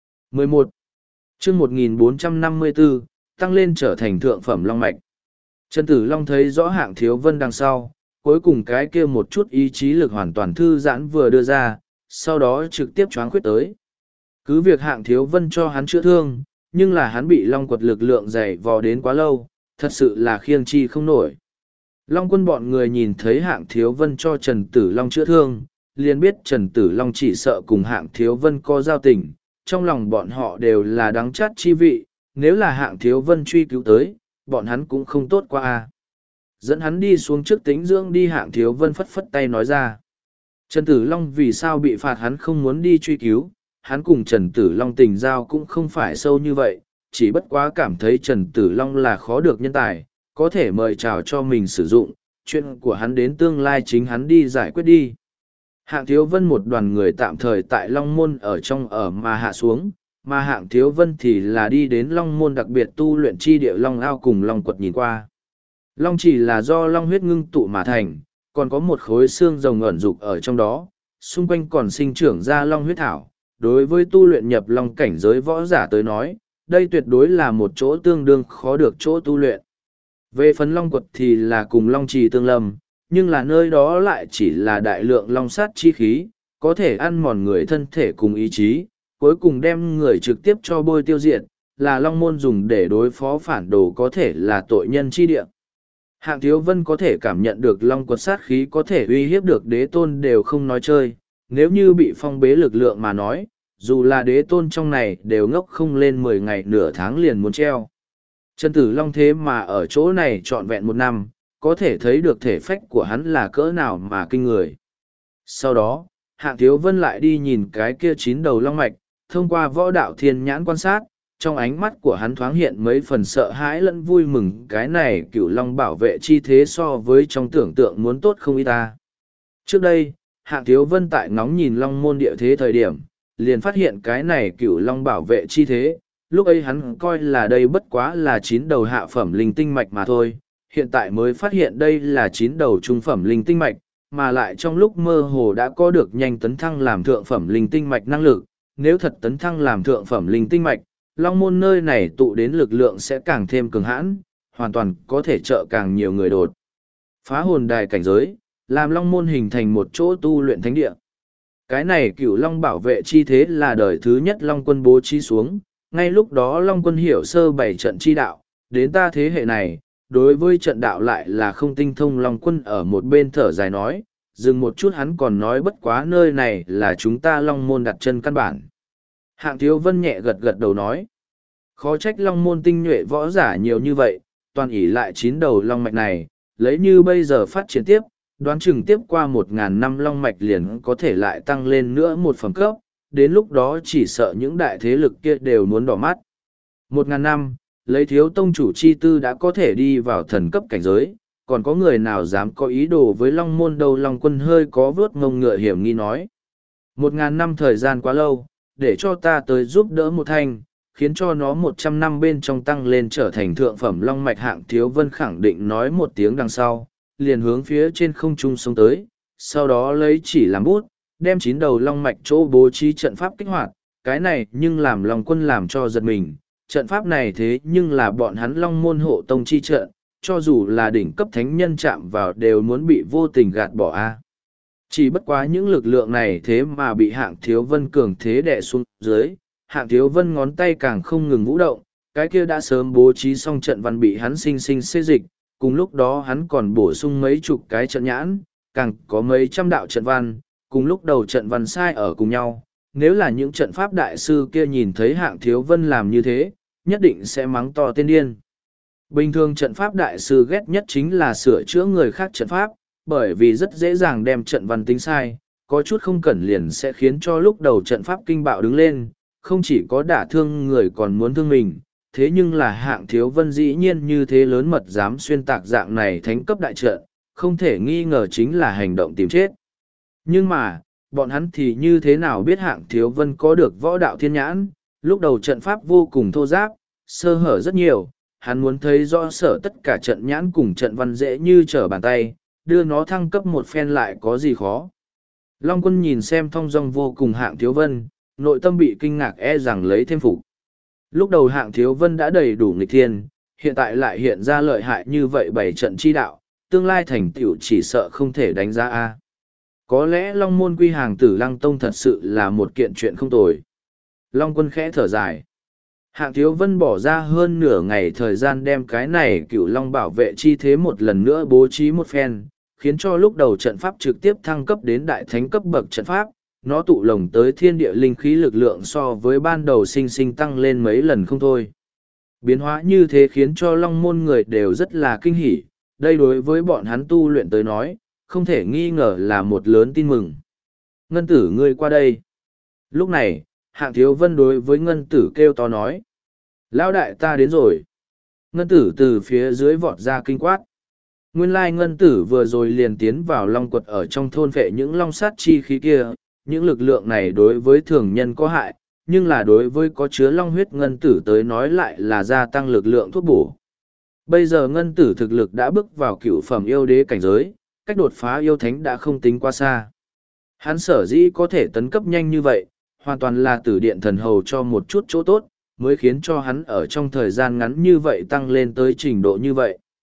11. Chương 1454, tăng lên trở thành thượng phẩm long mạch. Trần Tử Long thấy rõ Hạng Thiếu Vân đằng sau, cuối cùng cái kia một chút ý chí lực hoàn toàn thư giãn vừa đưa ra, sau đó trực tiếp choáng khuyết tới. Cứ việc Hạng Thiếu Vân cho hắn chữa thương, nhưng là hắn bị long quật lực lượng dày vò đến quá lâu, thật sự là khiêng chi không nổi. Long Quân bọn người nhìn thấy Hạng Thiếu Vân cho Trần Tử Long chữa thương, liền biết Trần Tử Long chỉ sợ cùng Hạng Thiếu Vân có giao tình, trong lòng bọn họ đều là đắng chát chi vị, nếu là Hạng Thiếu Vân truy cứu tới, bọn hắn cũng không tốt qua a. Dẫn hắn đi xuống trước tính dưỡng đi. Hạng Thiếu Vân phất phất tay nói ra. Trần Tử Long vì sao bị phạt hắn không muốn đi truy cứu, hắn cùng Trần Tử Long tình giao cũng không phải sâu như vậy, chỉ bất quá cảm thấy Trần Tử Long là khó được nhân tài, có thể mời chào cho mình sử dụng, chuyện của hắn đến tương lai chính hắn đi giải quyết đi. Hạng Thiếu Vân một đoàn người tạm thời tại Long Môn ở trong ở mà hạ xuống, mà Hạng Thiếu Vân thì là đi đến Long Môn đặc biệt tu luyện chi địa Long Ao cùng Long Quật nhìn qua. Long chỉ là do Long huyết ngưng tụ mà thành, còn có một khối xương rồng ẩn dục ở trong đó, xung quanh còn sinh trưởng ra Long huyết thảo. Đối với tu luyện nhập Long cảnh giới võ giả tới nói, đây tuyệt đối là một chỗ tương đương khó được chỗ tu luyện. Về phần long quật thì là cùng long trì tương lâm, nhưng là nơi đó lại chỉ là đại lượng long sát chi khí, có thể ăn mòn người thân thể cùng ý chí, cuối cùng đem người trực tiếp cho bôi tiêu diệt, là long môn dùng để đối phó phản đồ có thể là tội nhân chi địa. Hạng Thiếu Vân có thể cảm nhận được long quật sát khí có thể uy hiếp được đế tôn đều không nói chơi, nếu như bị phong bế lực lượng mà nói, dù là đế tôn trong này đều ngốc không lên 10 ngày nửa tháng liền muốn treo. Chân tử long thế mà ở chỗ này trọn vẹn 1 năm, có thể thấy được thể phách của hắn là cỡ nào mà kinh người. Sau đó, Hạng Thiếu Vân lại đi nhìn cái kia 9 đầu long mạch, thông qua võ đạo thiên nhãn quan sát, trong ánh mắt của hắn thoáng hiện mấy phần sợ hãi lẫn vui mừng, cái này cửu long bảo vệ chi thế so với trong tưởng tượng muốn tốt không ít ta. Trước đây, Hạng Thiếu Vân tại ngóng nhìn long môn địa thế thời điểm, liền phát hiện cái này cửu long bảo vệ chi thế, lúc ấy hắn coi là đây bất quá là 9 đầu hạ phẩm linh tinh mạch mà thôi, hiện tại mới phát hiện đây là 9 đầu trung phẩm linh tinh mạch, mà lại trong lúc mơ hồ đã có được nhanh tấn thăng làm thượng phẩm linh tinh mạch năng lực, nếu thật tấn thăng làm thượng phẩm linh tinh mạch, long môn nơi này tụ đến lực lượng sẽ càng thêm cường hãn, hoàn toàn có thể trợ càng nhiều người đột phá hồn đài cảnh giới, làm long môn hình thành một chỗ tu luyện thánh địa. Cái này cửu long bảo vệ chi thế là đời thứ nhất long quân bố trí xuống, ngay lúc đó long quân hiểu sơ bảy trận chi đạo, đến ta thế hệ này, đối với trận đạo lại là không tinh thông. Long quân ở một bên thở dài nói, dừng một chút hắn còn nói bất quá nơi này là chúng ta long môn đặt chân căn bản. Hạng Thiếu Vân nhẹ gật gật đầu nói, khó trách long môn tinh nhuệ võ giả nhiều như vậy, toàn ỷ lại 9 đầu long mạch này, lấy như bây giờ phát triển tiếp, đoán chừng tiếp qua 1.000 năm long mạch liền có thể lại tăng lên nữa một phẩm cấp, đến lúc đó chỉ sợ những đại thế lực kia đều muốn đỏ mắt. 1.000 năm, lấy thiếu tông chủ chi tư đã có thể đi vào thần cấp cảnh giới, còn có người nào dám có ý đồ với long môn đâu? Long quân hơi có vớt ngông ngựa hiểm nghi nói. 1.000 năm thời gian quá lâu, để cho ta tới giúp đỡ một thanh, khiến cho nó 100 năm bên trong tăng lên trở thành thượng phẩm long mạch. Hạng Thiếu Vân khẳng định nói một tiếng đằng sau, liền hướng phía trên không trung sông tới, sau đó lấy chỉ làm bút, đem 9 đầu long mạch chỗ bố trí trận pháp kích hoạt, cái này nhưng làm Long quân làm cho giật mình, trận pháp này thế nhưng là bọn hắn long môn hộ tông chi trận, cho dù là đỉnh cấp thánh nhân chạm vào đều muốn bị vô tình gạt bỏ a. Chỉ bất quá những lực lượng này thế mà bị Hạng Thiếu Vân cường thế đè xuống dưới, Hạng Thiếu Vân ngón tay càng không ngừng vũ động, cái kia đã sớm bố trí xong trận văn bị hắn sinh sinh xê dịch, cùng lúc đó hắn còn bổ sung mấy chục cái trận nhãn, càng có mấy trăm đạo trận văn, cùng lúc đầu trận văn sai ở cùng nhau. Nếu là những trận pháp đại sư kia nhìn thấy Hạng Thiếu Vân làm như thế, nhất định sẽ mắng to tên điên. Bình thường trận pháp đại sư ghét nhất chính là sửa chữa người khác trận pháp, bởi vì rất dễ dàng đem trận văn tính sai, có chút không cẩn liền sẽ khiến cho lúc đầu trận pháp kinh bạo đứng lên, không chỉ có đả thương người còn muốn thương mình. Thế nhưng là Hạng Thiếu Vân dĩ nhiên như thế lớn mật dám xuyên tạc dạng này thánh cấp đại trận, không thể nghi ngờ chính là hành động tìm chết. Nhưng mà, bọn hắn thì như thế nào biết Hạng Thiếu Vân có được võ đạo thiên nhãn, lúc đầu trận pháp vô cùng thô giáp, sơ hở rất nhiều, hắn muốn thấy rõ sở tất cả trận nhãn cùng trận văn dễ như trở bàn tay, đưa nó thăng cấp một phen lại có gì khó. Long quân nhìn xem thong dong vô cùng Hạng Thiếu Vân, nội tâm bị kinh ngạc rằng lấy thêm phục. Lúc đầu Hạng Thiếu Vân đã đầy đủ nghịch thiên, hiện tại lại hiện ra lợi hại như vậy bảy trận chi đạo, tương lai thành tựu chỉ sợ không thể đánh giá a. Có lẽ Long môn quy hàng Tử Lăng Tông thật sự là một kiện chuyện không tồi. Long quân khẽ thở dài. Hạng Thiếu Vân bỏ ra hơn nửa ngày thời gian đem cái này cửu long bảo vệ chi thế một lần nữa bố trí một phen, khiến cho lúc đầu trận pháp trực tiếp thăng cấp đến đại thánh cấp bậc trận pháp, nó tụ lồng tới thiên địa linh khí lực lượng so với ban đầu sinh sinh tăng lên mấy lần không thôi. Biến hóa như thế khiến cho long môn người đều rất là kinh hỉ, đây đối với bọn hắn tu luyện tới nói, không thể nghi ngờ là một lớn tin mừng. Ngân tử ngươi qua đây. Lúc này, Hạng Thiếu Vân đối với Ngân tử kêu to nói. Lão đại ta đến rồi. Ngân tử từ phía dưới vọt ra kinh quát. Nguyên lai Ngân tử vừa rồi liền tiến vào long quật ở trong thôn vệ những long sát chi khí kia, những lực lượng này đối với thường nhân có hại, nhưng là đối với có chứa long huyết Ngân tử tới nói lại là gia tăng lực lượng thuốc bổ. Bây giờ Ngân tử thực lực đã bước vào cửu phẩm yêu đế cảnh giới, cách đột phá yêu thánh đã không tính quá xa. Hắn sở dĩ có thể tấn cấp nhanh như vậy, hoàn toàn là Tử Điện Thần Hầu cho một chút chỗ tốt, mới khiến cho hắn ở trong thời gian ngắn như vậy tăng lên tới trình độ như vậy.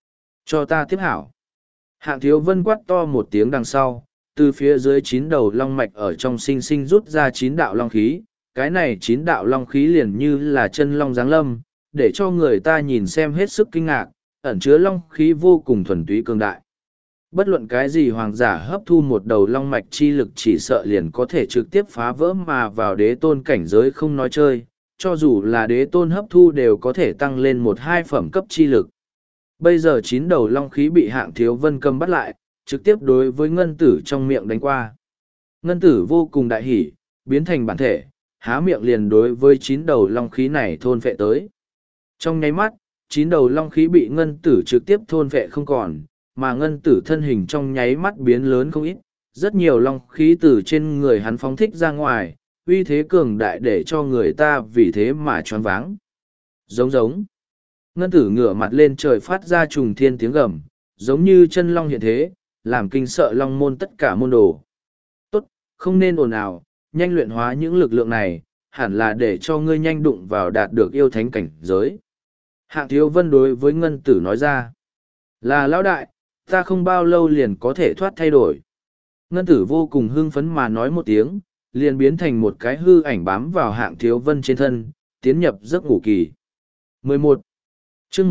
Cho ta tiếp hảo. Hạng Thiếu Vân quát to một tiếng đằng sau, từ phía dưới 9 đầu long mạch ở trong sinh sinh rút ra 9 đạo long khí. Cái này 9 đạo long khí liền như là chân long giáng lâm, để cho người ta nhìn xem hết sức kinh ngạc, ẩn chứa long khí vô cùng thuần túy cường đại. Bất luận cái gì hoàng giả hấp thu một đầu long mạch chi lực chỉ sợ liền có thể trực tiếp phá vỡ mà vào đế tôn cảnh giới không nói chơi, cho dù là đế tôn hấp thu đều có thể tăng lên 1-2 phẩm cấp chi lực. Bây giờ 9 đầu long khí bị Hạng Thiếu Vân cầm bắt lại, trực tiếp đối với ngân tử trong miệng đánh qua. Ngân tử vô cùng đại hỉ, biến thành bản thể, há miệng liền đối với 9 đầu long khí này thôn phệ tới. Trong nháy mắt, 9 đầu long khí bị ngân tử trực tiếp thôn phệ không còn, mà ngân tử thân hình trong nháy mắt biến lớn không ít, rất nhiều long khí từ trên người hắn phóng thích ra ngoài, uy thế cường đại để cho người ta vì thế mà choáng váng. Giống giống. Ngân tử ngửa mặt lên trời phát ra trùng thiên tiếng gầm, giống như chân long hiện thế, làm kinh sợ long môn tất cả môn đồ. Tốt, không nên ồn ào, nhanh luyện hóa những lực lượng này, hẳn là để cho ngươi nhanh đụng vào đạt được yêu thánh cảnh giới. Hạng Thiếu Vân đối với ngân tử nói ra, là lão đại, ta không bao lâu liền có thể thoát thay đổi. Ngân tử vô cùng hưng phấn mà nói một tiếng, liền biến thành một cái hư ảnh bám vào Hạng Thiếu Vân trên thân, tiến nhập giấc ngủ kỳ. 11. chương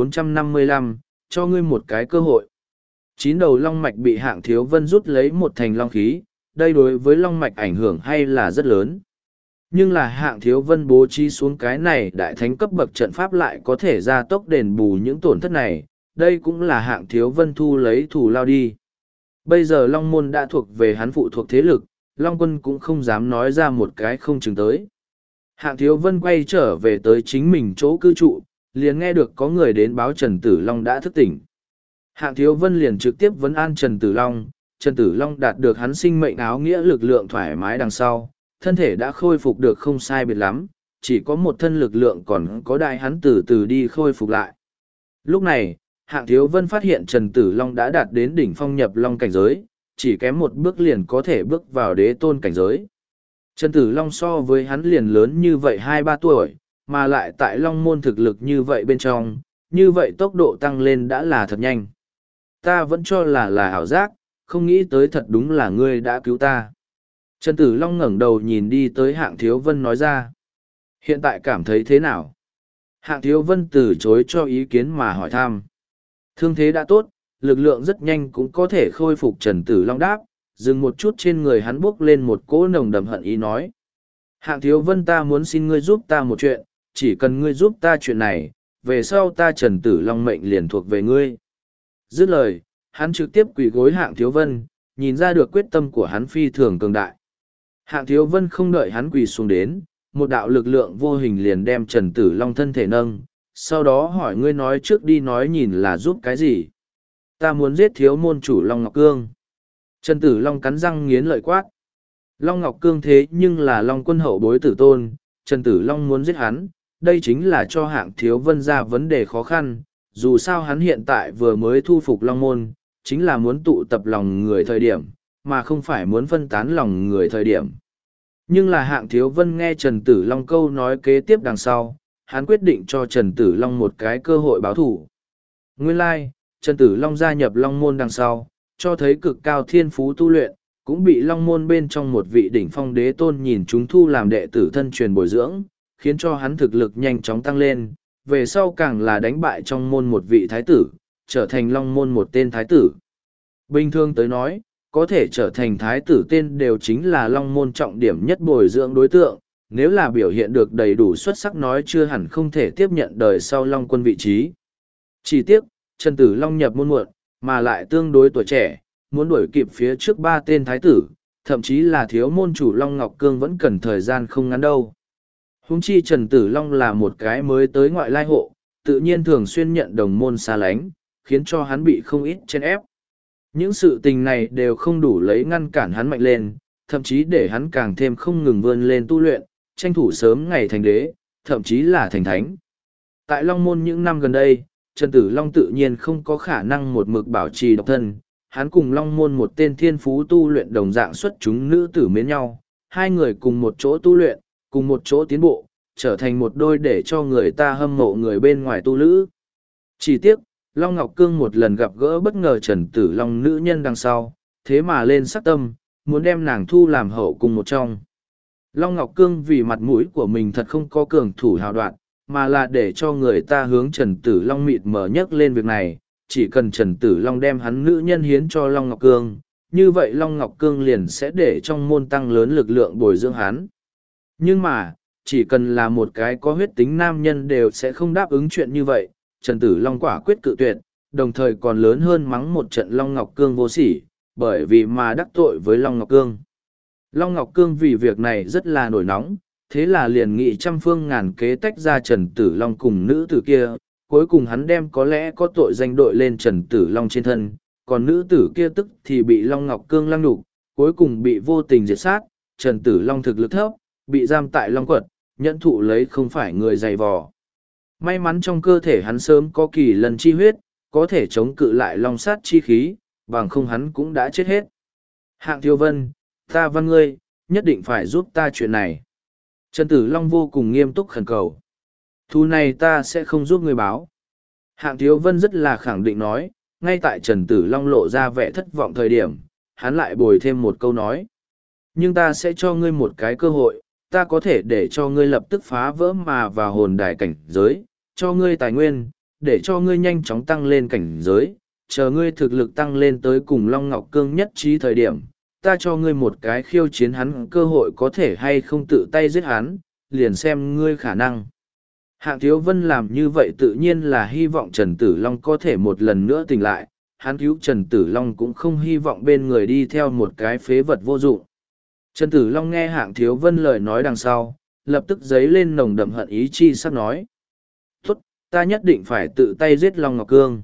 1455, cho ngươi một cái cơ hội. 9 đầu long mạch bị Hạng Thiếu Vân rút lấy một thành long khí, đây đối với long mạch ảnh hưởng hay là rất lớn. Nhưng là Hạng Thiếu Vân bố trí xuống cái này đại thánh cấp bậc trận pháp lại có thể gia tốc đền bù những tổn thất này, đây cũng là Hạng Thiếu Vân thu lấy thù lao đi. Bây giờ Long Môn đã thuộc về hắn phụ thuộc thế lực, Long Quân cũng không dám nói ra một cái không chừng tới. Hạng Thiếu Vân quay trở về tới chính mình chỗ cư trụ, liền nghe được có người đến báo Trần Tử Long đã thức tỉnh. Hạng Thiếu Vân liền trực tiếp vấn an Trần Tử Long, Trần Tử Long đạt được hắn sinh mệnh áo nghĩa lực lượng thoải mái đằng sau, thân thể đã khôi phục được không sai biệt lắm, chỉ có một thân lực lượng còn có đại hắn từ từ đi khôi phục lại. Lúc này, Hạng Thiếu Vân phát hiện Trần Tử Long đã đạt đến đỉnh phong nhập long cảnh giới, chỉ kém một bước liền có thể bước vào đế tôn cảnh giới. Trần Tử Long so với hắn liền lớn như vậy 2-3 tuổi, mà lại tại Long Môn thực lực như vậy bên trong, như vậy tốc độ tăng lên đã là thật nhanh. Ta vẫn cho là ảo giác, không nghĩ tới thật đúng là ngươi đã cứu ta. Trần Tử Long ngẩng đầu nhìn đi tới Hạng Thiếu Vân nói ra. Hiện tại cảm thấy thế nào? Hạng Thiếu Vân từ chối cho ý kiến mà hỏi thăm. Thương thế đã tốt, lực lượng rất nhanh cũng có thể khôi phục. Trần Tử Long đáp, dừng một chút trên người hắn bốc lên một cỗ nồng đậm hận ý nói. Hạng Thiếu Vân, ta muốn xin ngươi giúp ta một chuyện, chỉ cần ngươi giúp ta chuyện này, về sau ta Trần Tử Long mệnh liền thuộc về ngươi. Dứt lời, hắn trực tiếp quỳ gối Hạng Thiếu Vân, nhìn ra được quyết tâm của hắn phi thường cường đại. Hạng Thiếu Vân không đợi hắn quỳ xuống đến, một đạo lực lượng vô hình liền đem Trần Tử Long thân thể nâng, sau đó hỏi ngươi nói trước đi nói nhìn là giúp cái gì. Ta muốn giết thiếu môn chủ Long Ngọc Cương. Trần Tử Long cắn răng nghiến lợi quát. Long Ngọc Cương thế nhưng là Long Quân hậu bối tử tôn, Trần Tử Long muốn giết hắn, đây chính là cho Hạng Thiếu Vân ra vấn đề khó khăn, dù sao hắn hiện tại vừa mới thu phục Long Môn, chính là muốn tụ tập lòng người thời điểm, mà không phải muốn phân tán lòng người thời điểm. Nhưng là Hạng Thiếu Vân nghe Trần Tử Long câu nói kế tiếp đằng sau, hắn quyết định cho Trần Tử Long một cái cơ hội báo thủ. Nguyên lai, Trần Tử Long gia nhập Long Môn đằng sau, cho thấy cực cao thiên phú tu luyện, cũng bị Long Môn bên trong một vị đỉnh phong đế tôn nhìn chúng thu làm đệ tử thân truyền bồi dưỡng, khiến cho hắn thực lực nhanh chóng tăng lên, về sau càng là đánh bại trong môn một vị thái tử, trở thành Long Môn một tên thái tử. Bình thường tới nói, có thể trở thành thái tử tên đều chính là Long Môn trọng điểm nhất bồi dưỡng đối tượng, nếu là biểu hiện được đầy đủ xuất sắc nói chưa hẳn không thể tiếp nhận đời sau Long Quân vị trí. Chỉ tiếc, Trần Tử Long nhập môn muộn, mà lại tương đối tuổi trẻ, muốn đuổi kịp phía trước 3 tên thái tử, thậm chí là thiếu môn chủ Long Ngọc Cương vẫn cần thời gian không ngắn đâu. Huống chi Trần Tử Long là một cái mới tới ngoại lai hộ, tự nhiên thường xuyên nhận đồng môn xa lánh, khiến cho hắn bị không ít chen ép. Những sự tình này đều không đủ lấy ngăn cản hắn mạnh lên, thậm chí để hắn càng thêm không ngừng vươn lên tu luyện, tranh thủ sớm ngày thành đế, thậm chí là thành thánh. Tại Long Môn những năm gần đây, Trần Tử Long tự nhiên không có khả năng một mực bảo trì độc thân, hắn cùng Long Môn một tên thiên phú tu luyện đồng dạng xuất chúng nữ tử mến nhau, hai người cùng một chỗ tu luyện, cùng một chỗ tiến bộ, trở thành một đôi để cho người ta hâm mộ người bên ngoài tu lữ. Chỉ tiếc, Long Ngọc Cương một lần gặp gỡ bất ngờ Trần Tử Long nữ nhân đằng sau, thế mà lên sắc tâm, muốn đem nàng thu làm hậu cung một trong. Long Ngọc Cương vì mặt mũi của mình thật không có cường thủ hào đoạn, mà là để cho người ta hướng Trần Tử Long mịt mờ nhắc lên việc này, chỉ cần Trần Tử Long đem hắn nữ nhân hiến cho Long Ngọc Cương, như vậy Long Ngọc Cương liền sẽ để trong môn tăng lớn lực lượng bồi dưỡng hắn. Nhưng mà, chỉ cần là một cái có huyết tính nam nhân đều sẽ không đáp ứng chuyện như vậy, Trần Tử Long quả quyết cự tuyệt, đồng thời còn lớn hơn mắng một trận Long Ngọc Cương vô sỉ, bởi vì mà đắc tội với Long Ngọc Cương. Long Ngọc Cương vì việc này rất là nổi nóng, thế là liền nghị trăm phương ngàn kế tách ra Trần Tử Long cùng nữ tử kia, cuối cùng hắn đem có lẽ có tội danh đội lên Trần Tử Long trên thân, còn nữ tử kia tức thì bị Long Ngọc Cương lăng đục, cuối cùng bị vô tình diệt sát, Trần Tử Long thực lực thấp, bị giam tại Long Quật, nhẫn thụ lấy không phải người dày vò. May mắn trong cơ thể hắn sớm có kỳ lân chi huyết, có thể chống cự lại long sát chi khí, bằng không hắn cũng đã chết hết. Hạng Thiếu Vân, ta văn ngươi, nhất định phải giúp ta chuyện này. Trần Tử Long vô cùng nghiêm túc khẩn cầu. Thù này ta sẽ không giúp ngươi báo. Hạng Thiếu Vân rất là khẳng định nói, ngay tại Trần Tử Long lộ ra vẻ thất vọng thời điểm, hắn lại bồi thêm một câu nói. Nhưng ta sẽ cho ngươi một cái cơ hội, ta có thể để cho ngươi lập tức phá vỡ mà vào hồn đài cảnh giới, cho ngươi tài nguyên, để cho ngươi nhanh chóng tăng lên cảnh giới, chờ ngươi thực lực tăng lên tới cùng Long Ngọc Cương nhất trí thời điểm, ta cho ngươi một cái khiêu chiến hắn cơ hội có thể hay không tự tay giết hắn, liền xem ngươi khả năng. Hạng Thiếu Vân làm như vậy tự nhiên là hy vọng Trần Tử Long có thể một lần nữa tỉnh lại, hắn cứu Trần Tử Long cũng không hy vọng bên người đi theo một cái phế vật vô dụng. Trần Tử Long nghe Hạng Thiếu Vân lời nói đằng sau, lập tức dấy lên nồng đậm hận ý chi sắp nói. Tốt, ta nhất định phải tự tay giết Long Ngọc Cương.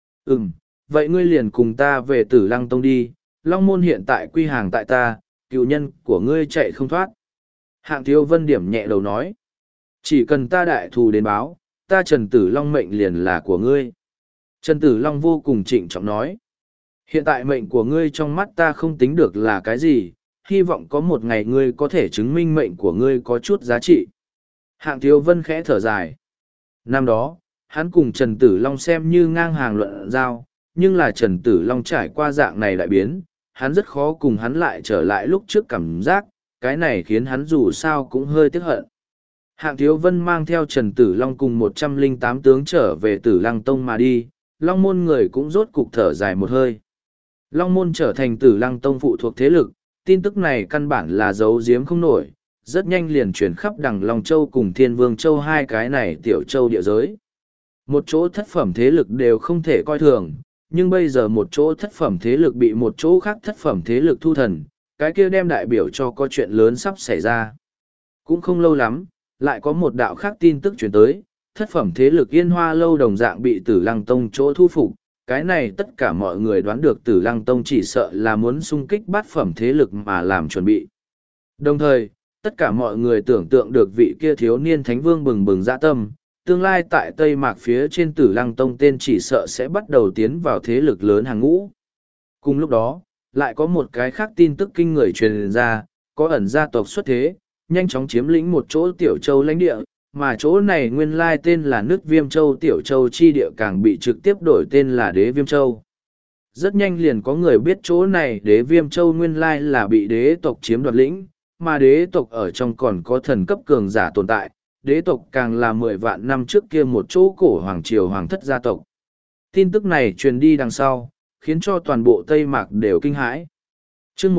Vậy ngươi liền cùng ta về Tử Lăng Tông đi, Long Môn hiện tại quy hàng tại ta, cựu nhân của ngươi chạy không thoát. Hạng Thiếu Vân điểm nhẹ đầu nói. Chỉ cần ta đại thù đến báo, ta Trần Tử Long mệnh liền là của ngươi. Trần Tử Long vô cùng trịnh trọng nói. Hiện tại mệnh của ngươi trong mắt ta không tính được là cái gì, hy vọng có một ngày ngươi có thể chứng minh mệnh của ngươi có chút giá trị. Hạng Thiếu Vân khẽ thở dài. Năm đó, hắn cùng Trần Tử Long xem như ngang hàng luận giao, nhưng là Trần Tử Long trải qua dạng này đại biến, hắn rất khó cùng hắn lại trở lại lúc trước cảm giác, cái này khiến hắn dù sao cũng hơi tiếc hận. Hạng Thiếu Vân mang theo Trần Tử Long cùng 108 tướng trở về Tử Lăng Tông mà đi, Long Môn người cũng rốt cục thở dài một hơi. Long Môn trở thành Tử Lăng Tông phụ thuộc thế lực, tin tức này căn bản là giấu giếm không nổi, rất nhanh liền truyền khắp đằng Long Châu cùng Thiên Vương Châu hai cái này tiểu châu địa giới. Một chỗ thất phẩm thế lực đều không thể coi thường, nhưng bây giờ một chỗ thất phẩm thế lực bị một chỗ khác thất phẩm thế lực thu thần, cái kia đem đại biểu cho có chuyện lớn sắp xảy ra. Cũng không lâu lắm, lại có một đạo khác tin tức chuyển tới, thất phẩm thế lực Yên Hoa Lâu đồng dạng bị Tử Lăng Tông chỗ thu phục. Cái này tất cả mọi người đoán được Tử Lăng Tông chỉ sợ là muốn xung kích bát phẩm thế lực mà làm chuẩn bị. Đồng thời, tất cả mọi người tưởng tượng được vị kia thiếu niên thánh vương bừng bừng dã tâm, tương lai tại Tây Mạc phía trên Tử Lăng Tông tên chỉ sợ sẽ bắt đầu tiến vào thế lực lớn hàng ngũ. Cùng lúc đó, lại có một cái khác tin tức kinh người truyền ra, có ẩn gia tộc xuất thế, nhanh chóng chiếm lĩnh một chỗ tiểu châu lãnh địa, mà chỗ này nguyên lai tên là nước Viêm Châu, tiểu châu chi địa càng bị trực tiếp đổi tên là Đế Viêm Châu. Rất nhanh liền có người biết chỗ này Đế Viêm Châu nguyên lai là bị đế tộc chiếm đoạt lĩnh, mà đế tộc ở trong còn có thần cấp cường giả tồn tại, đế tộc càng là 10 vạn năm trước kia một chỗ cổ hoàng triều hoàng thất gia tộc. Tin tức này truyền đi đằng sau, khiến cho toàn bộ Tây Mạc đều kinh hãi. Chương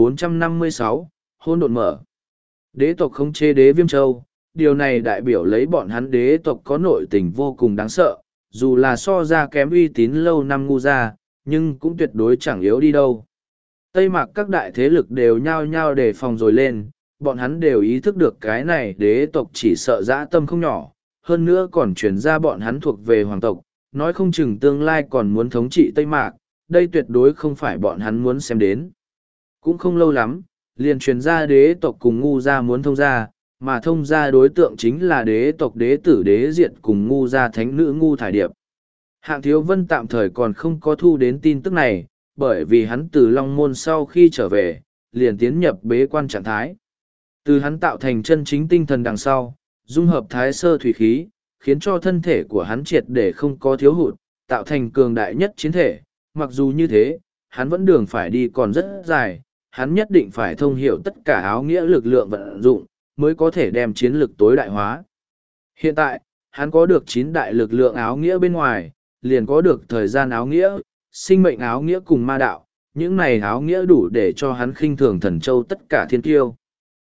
1456, hôn độn mở. Đế tộc không chế Đế Viêm Châu, điều này đại biểu lấy bọn hắn đế tộc có nội tình vô cùng đáng sợ, dù là so ra kém uy tín lâu năm ngu ra, nhưng cũng tuyệt đối chẳng yếu đi đâu. Tây Mạc các đại thế lực đều nhao nhao đề phòng rồi lên, bọn hắn đều ý thức được cái này đế tộc chỉ sợ dã tâm không nhỏ, hơn nữa còn chuyển ra bọn hắn thuộc về hoàng tộc, nói không chừng tương lai còn muốn thống trị Tây Mạc, đây tuyệt đối không phải bọn hắn muốn xem đến. Cũng không lâu lắm, liền truyền ra đế tộc cùng ngu gia muốn thông gia, mà thông gia đối tượng chính là đế tộc đế tử đế diệt cùng ngu gia thánh nữ ngu thải điệp. Hạng Thiếu Vân tạm thời còn không có thu đến tin tức này, bởi vì hắn từ Long Môn sau khi trở về, liền tiến nhập bế quan trạng thái. Từ hắn tạo thành chân chính tinh thần đằng sau, dung hợp thái sơ thủy khí, khiến cho thân thể của hắn triệt để không có thiếu hụt, tạo thành cường đại nhất chiến thể. Mặc dù như thế, hắn vẫn đường phải đi còn rất dài, hắn nhất định phải thông hiểu tất cả áo nghĩa lực lượng vận dụng, mới có thể đem chiến lực tối đại hóa. Hiện tại, hắn có được 9 đại lực lượng áo nghĩa bên ngoài, liền có được thời gian áo nghĩa, sinh mệnh áo nghĩa cùng ma đạo, những này áo nghĩa đủ để cho hắn khinh thường thần châu tất cả thiên kiêu.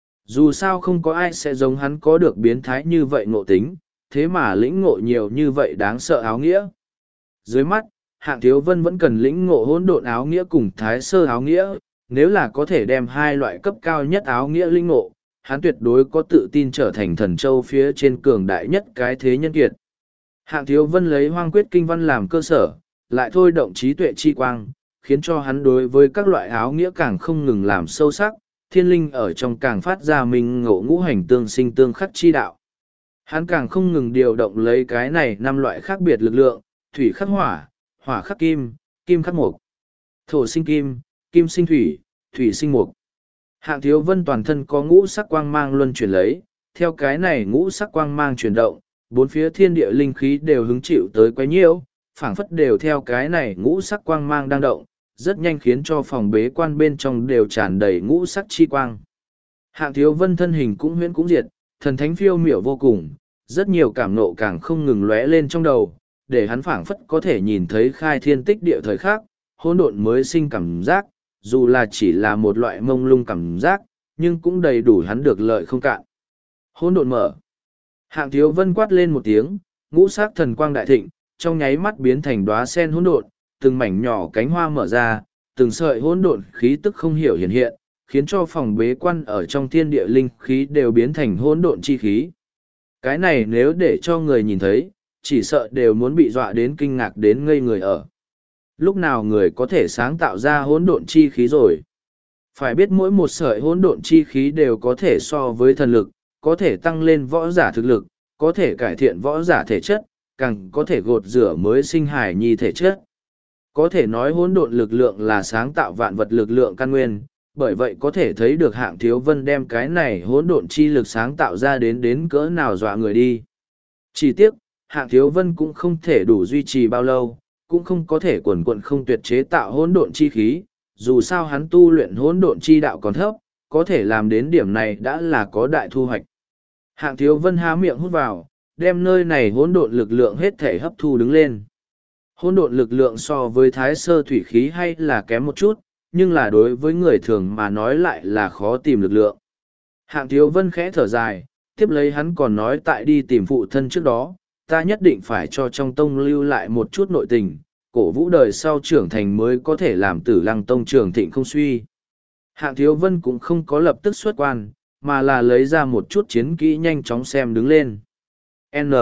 Dù sao không có ai sẽ giống hắn có được biến thái như vậy ngộ tính, thế mà lĩnh ngộ nhiều như vậy đáng sợ áo nghĩa. Dưới mắt, Hạng Thiếu Vân vẫn cần lĩnh ngộ hỗn độn áo nghĩa cùng thái sơ áo nghĩa, nếu là có thể đem hai loại cấp cao nhất áo nghĩa lĩnh ngộ, hắn tuyệt đối có tự tin trở thành thần châu phía trên cường đại nhất cái thế nhân kiệt. Hạng Thiếu Vân lấy Hoang Quyết Kinh Văn làm cơ sở, lại thôi động trí tuệ chi quang, khiến cho hắn đối với các loại áo nghĩa càng không ngừng làm sâu sắc, thiên linh ở trong càng phát ra mình ngộ ngũ hành tương sinh tương khắc chi đạo. Hắn càng không ngừng điều động lấy cái này 5 loại khác biệt lực lượng, thủy khắc hỏa, hỏa khắc kim, kim khắc mộc, thổ sinh kim, kim sinh thủy, thủy sinh mộc. Hạng Thiếu Vân toàn thân có ngũ sắc quang mang luân chuyển lấy, theo cái này ngũ sắc quang mang chuyển động, bốn phía thiên địa linh khí đều hứng chịu tới quấy nhiễu, phảng phất đều theo cái này ngũ sắc quang mang đang động, rất nhanh khiến cho phòng bế quan bên trong đều tràn đầy ngũ sắc chi quang. Hạng Thiếu Vân thân hình cũng huyễn cũng diệt, thần thánh phiêu miểu vô cùng, rất nhiều cảm nộ càng không ngừng lóe lên trong đầu, để hắn phảng phất có thể nhìn thấy khai thiên tích địa thời khắc, hỗn độn mới sinh cảm giác, dù là chỉ là một loại mông lung cảm giác, nhưng cũng đầy đủ hắn được lợi không cạn. Hỗn độn mở. Hạng Thiếu Vân quát lên một tiếng, ngũ sắc thần quang đại thịnh, trong nháy mắt biến thành đóa sen hỗn độn, từng mảnh nhỏ cánh hoa mở ra, từng sợi hỗn độn khí tức không hiểu hiện hiện, khiến cho phòng bế quan ở trong thiên địa linh khí đều biến thành hỗn độn chi khí. Cái này nếu để cho người nhìn thấy, chỉ sợ đều muốn bị dọa đến kinh ngạc đến ngây người ở. Lúc nào người có thể sáng tạo ra hỗn độn chi khí rồi? Phải biết mỗi một sợi hỗn độn chi khí đều có thể so với thần lực, có thể tăng lên võ giả thực lực, có thể cải thiện võ giả thể chất, càng có thể gột rửa mới sinh hải nhi thể chất. Có thể nói hỗn độn lực lượng là sáng tạo vạn vật lực lượng căn nguyên, bởi vậy có thể thấy được Hạng Thiếu Vân đem cái này hỗn độn chi lực sáng tạo ra đến cỡ nào dọa người đi. Chỉ tiếc, Hạng Thiếu Vân cũng không thể đủ duy trì bao lâu, cũng không có thể quần quận không tuyệt chế tạo hỗn độn chi khí, dù sao hắn tu luyện hỗn độn chi đạo còn thấp, có thể làm đến điểm này đã là có đại thu hoạch. Hạng Thiếu Vân há miệng hút vào, đem nơi này hỗn độn lực lượng hết thể hấp thu đứng lên. Hỗn độn lực lượng so với thái sơ thủy khí hay là kém một chút, nhưng là đối với người thường mà nói lại là khó tìm lực lượng. Hạng Thiếu Vân khẽ thở dài, tiếp lấy hắn còn nói tại đi tìm phụ thân trước đó, ta nhất định phải cho trong tông lưu lại một chút nội tình, cổ vũ đời sau trưởng thành mới có thể làm Tử Lăng tông trường thịnh không suy. Hạng Thiếu Vân cũng không có lập tức xuất quan, mà là lấy ra một chút chiến kỹ nhanh chóng xem đứng lên. N.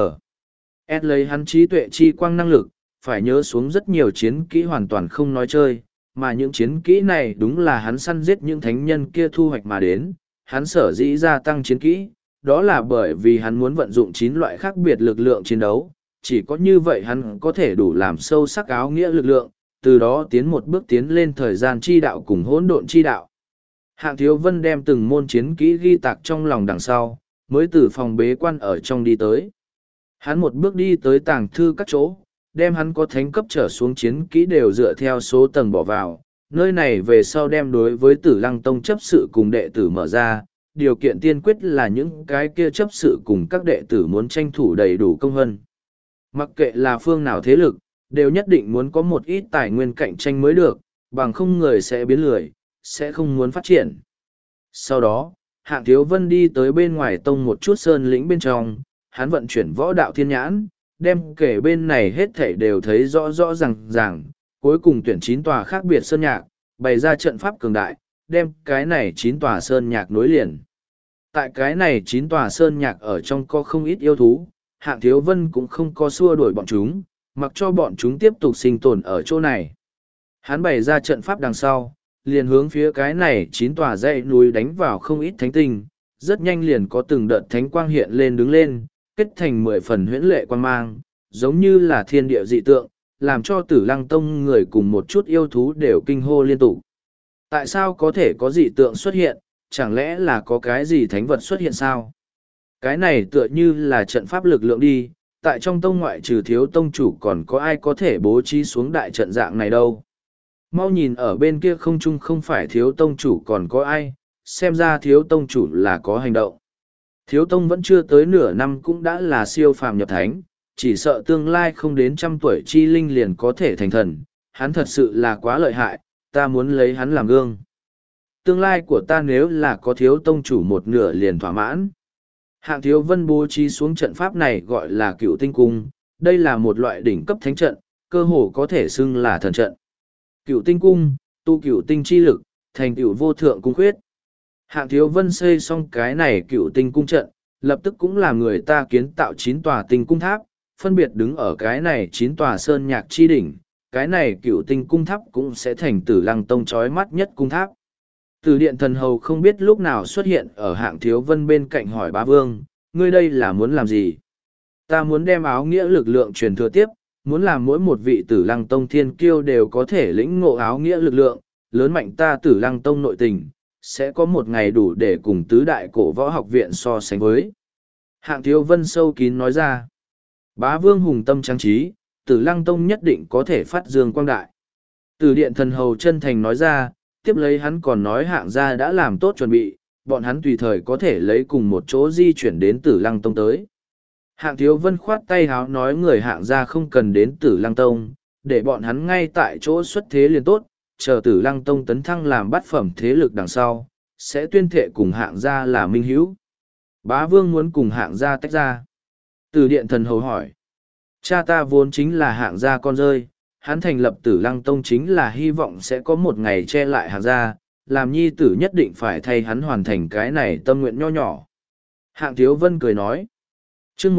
S lấy hắn trí tuệ chi quang năng lực, phải nhớ xuống rất nhiều chiến kỹ hoàn toàn không nói chơi, mà những chiến kỹ này đúng là hắn săn giết những thánh nhân kia thu hoạch mà đến, hắn sở dĩ gia tăng chiến kỹ, đó là bởi vì hắn muốn vận dụng 9 loại khác biệt lực lượng chiến đấu, chỉ có như vậy hắn có thể đủ làm sâu sắc áo nghĩa lực lượng, từ đó tiến một bước tiến lên thời gian chi đạo cùng hỗn độn chi đạo. Hạng Thiếu Vân đem từng môn chiến kỹ ghi tạc trong lòng đằng sau, mới từ phòng bế quan ở trong đi tới. Hắn một bước đi tới tàng thư các chỗ, đem hắn có thánh cấp trở xuống chiến kỹ đều dựa theo số tầng bỏ vào, nơi này về sau đem đối với Tử Lăng tông chấp sự cùng đệ tử mở ra, điều kiện tiên quyết là những cái kia chấp sự cùng các đệ tử muốn tranh thủ đầy đủ công vân. Mặc kệ là phương nào thế lực, đều nhất định muốn có một ít tài nguyên cạnh tranh mới được, bằng không người sẽ biến lười, sẽ không muốn phát triển. Sau đó, Hạng Thiếu Vân đi tới bên ngoài tông một chút sơn lĩnh bên trong, hắn vận chuyển võ đạo thiên nhãn, đem kể bên này hết thảy đều thấy rõ rõ ràng, cuối cùng tuyển 9 tòa khác biệt sơn nhạc, bày ra trận pháp cường đại, đem cái này 9 tòa sơn nhạc nối liền. Tại cái này 9 tòa sơn nhạc ở trong có không ít yêu thú, Hạng Thiếu Vân cũng không có xua đuổi bọn chúng, mặc cho bọn chúng tiếp tục sinh tồn ở chỗ này. Hắn bày ra trận pháp đằng sau, liền hướng phía cái này 9 tòa dãy núi đánh vào không ít thánh tinh, rất nhanh liền có từng đợt thánh quang hiện lên đứng lên, kết thành 10 phần huyễn lệ quang mang, giống như là thiên địa dị tượng, làm cho Tử Lăng tông người cùng một chút yêu thú đều kinh hô liên tục. Tại sao có thể có dị tượng xuất hiện, chẳng lẽ là có cái gì thánh vật xuất hiện sao? Cái này tựa như là trận pháp lực lượng đi, tại trong tông ngoại trừ thiếu tông chủ còn có ai có thể bố trí xuống đại trận dạng này đâu. Mau nhìn ở bên kia không trung không phải thiếu tông chủ còn có ai, xem ra thiếu tông chủ là có hành động. Thiếu tông vẫn chưa tới nửa năm cũng đã là siêu phàm nhập thánh, chỉ sợ tương lai không đến 100 tuổi chi linh liền có thể thành thần, hắn thật sự là quá lợi hại, ta muốn lấy hắn làm gương. Tương lai của ta nếu là có thiếu tông chủ một nửa liền thỏa mãn. Hạng Thiếu Vân bố trí xuống trận pháp này gọi là Cựu Tinh Cung, đây là một loại đỉnh cấp thánh trận, cơ hồ có thể xưng là thần trận. Cựu Tinh Cung, tu cựu tinh chi lực, thành cựu vô thượng cung khuyết. Hạng Thiếu Vân xây xong cái này Cựu Tinh Cung trận, lập tức cũng làm người ta kiến tạo 9 tòa tinh cung tháp, phân biệt đứng ở cái này 9 tòa sơn nhạc chi đỉnh, cái này Cựu Tinh Cung tháp cũng sẽ thành Tử Lăng Tông chói mắt nhất cung tháp. Từ điện thần hầu không biết lúc nào xuất hiện ở Hạng Thiếu Vân bên cạnh hỏi bá vương, ngươi đây là muốn làm gì? Ta muốn đem áo nghĩa lực lượng truyền thừa tiếp, muốn làm mỗi một vị Tử Lăng Tông thiên kiêu đều có thể lĩnh ngộ áo nghĩa lực lượng, lớn mạnh ta Tử Lăng Tông nội tình, sẽ có một ngày đủ để cùng tứ đại cổ võ học viện so sánh với. Hạng Thiếu Vân sâu kín nói ra, bá vương hùng tâm trang trí, Tử Lăng Tông nhất định có thể phát dương quang đại. Từ điện thần hầu chân thành nói ra, tiếp lấy hắn còn nói Hạng gia đã làm tốt chuẩn bị, bọn hắn tùy thời có thể lấy cùng một chỗ di chuyển đến Tử Lăng Tông tới. Hạng Thiếu Vân khoát tay háo nói người Hạng gia không cần đến Tử Lăng Tông, để bọn hắn ngay tại chỗ xuất thế liền tốt, chờ Tử Lăng Tông tấn thăng làm bát phẩm thế lực đằng sau, sẽ tuyên thệ cùng Hạng gia là minh hữu. Bá vương muốn cùng Hạng gia tách ra. Từ điện thần hầu hỏi, cha ta vốn chính là Hạng gia con rơi, hắn thành lập Tử Lăng Tông chính là hy vọng sẽ có một ngày che lại Hạng gia, làm nhi tử nhất định phải thay hắn hoàn thành cái này tâm nguyện nho nhỏ. Hạng Thiếu Vân cười nói, chương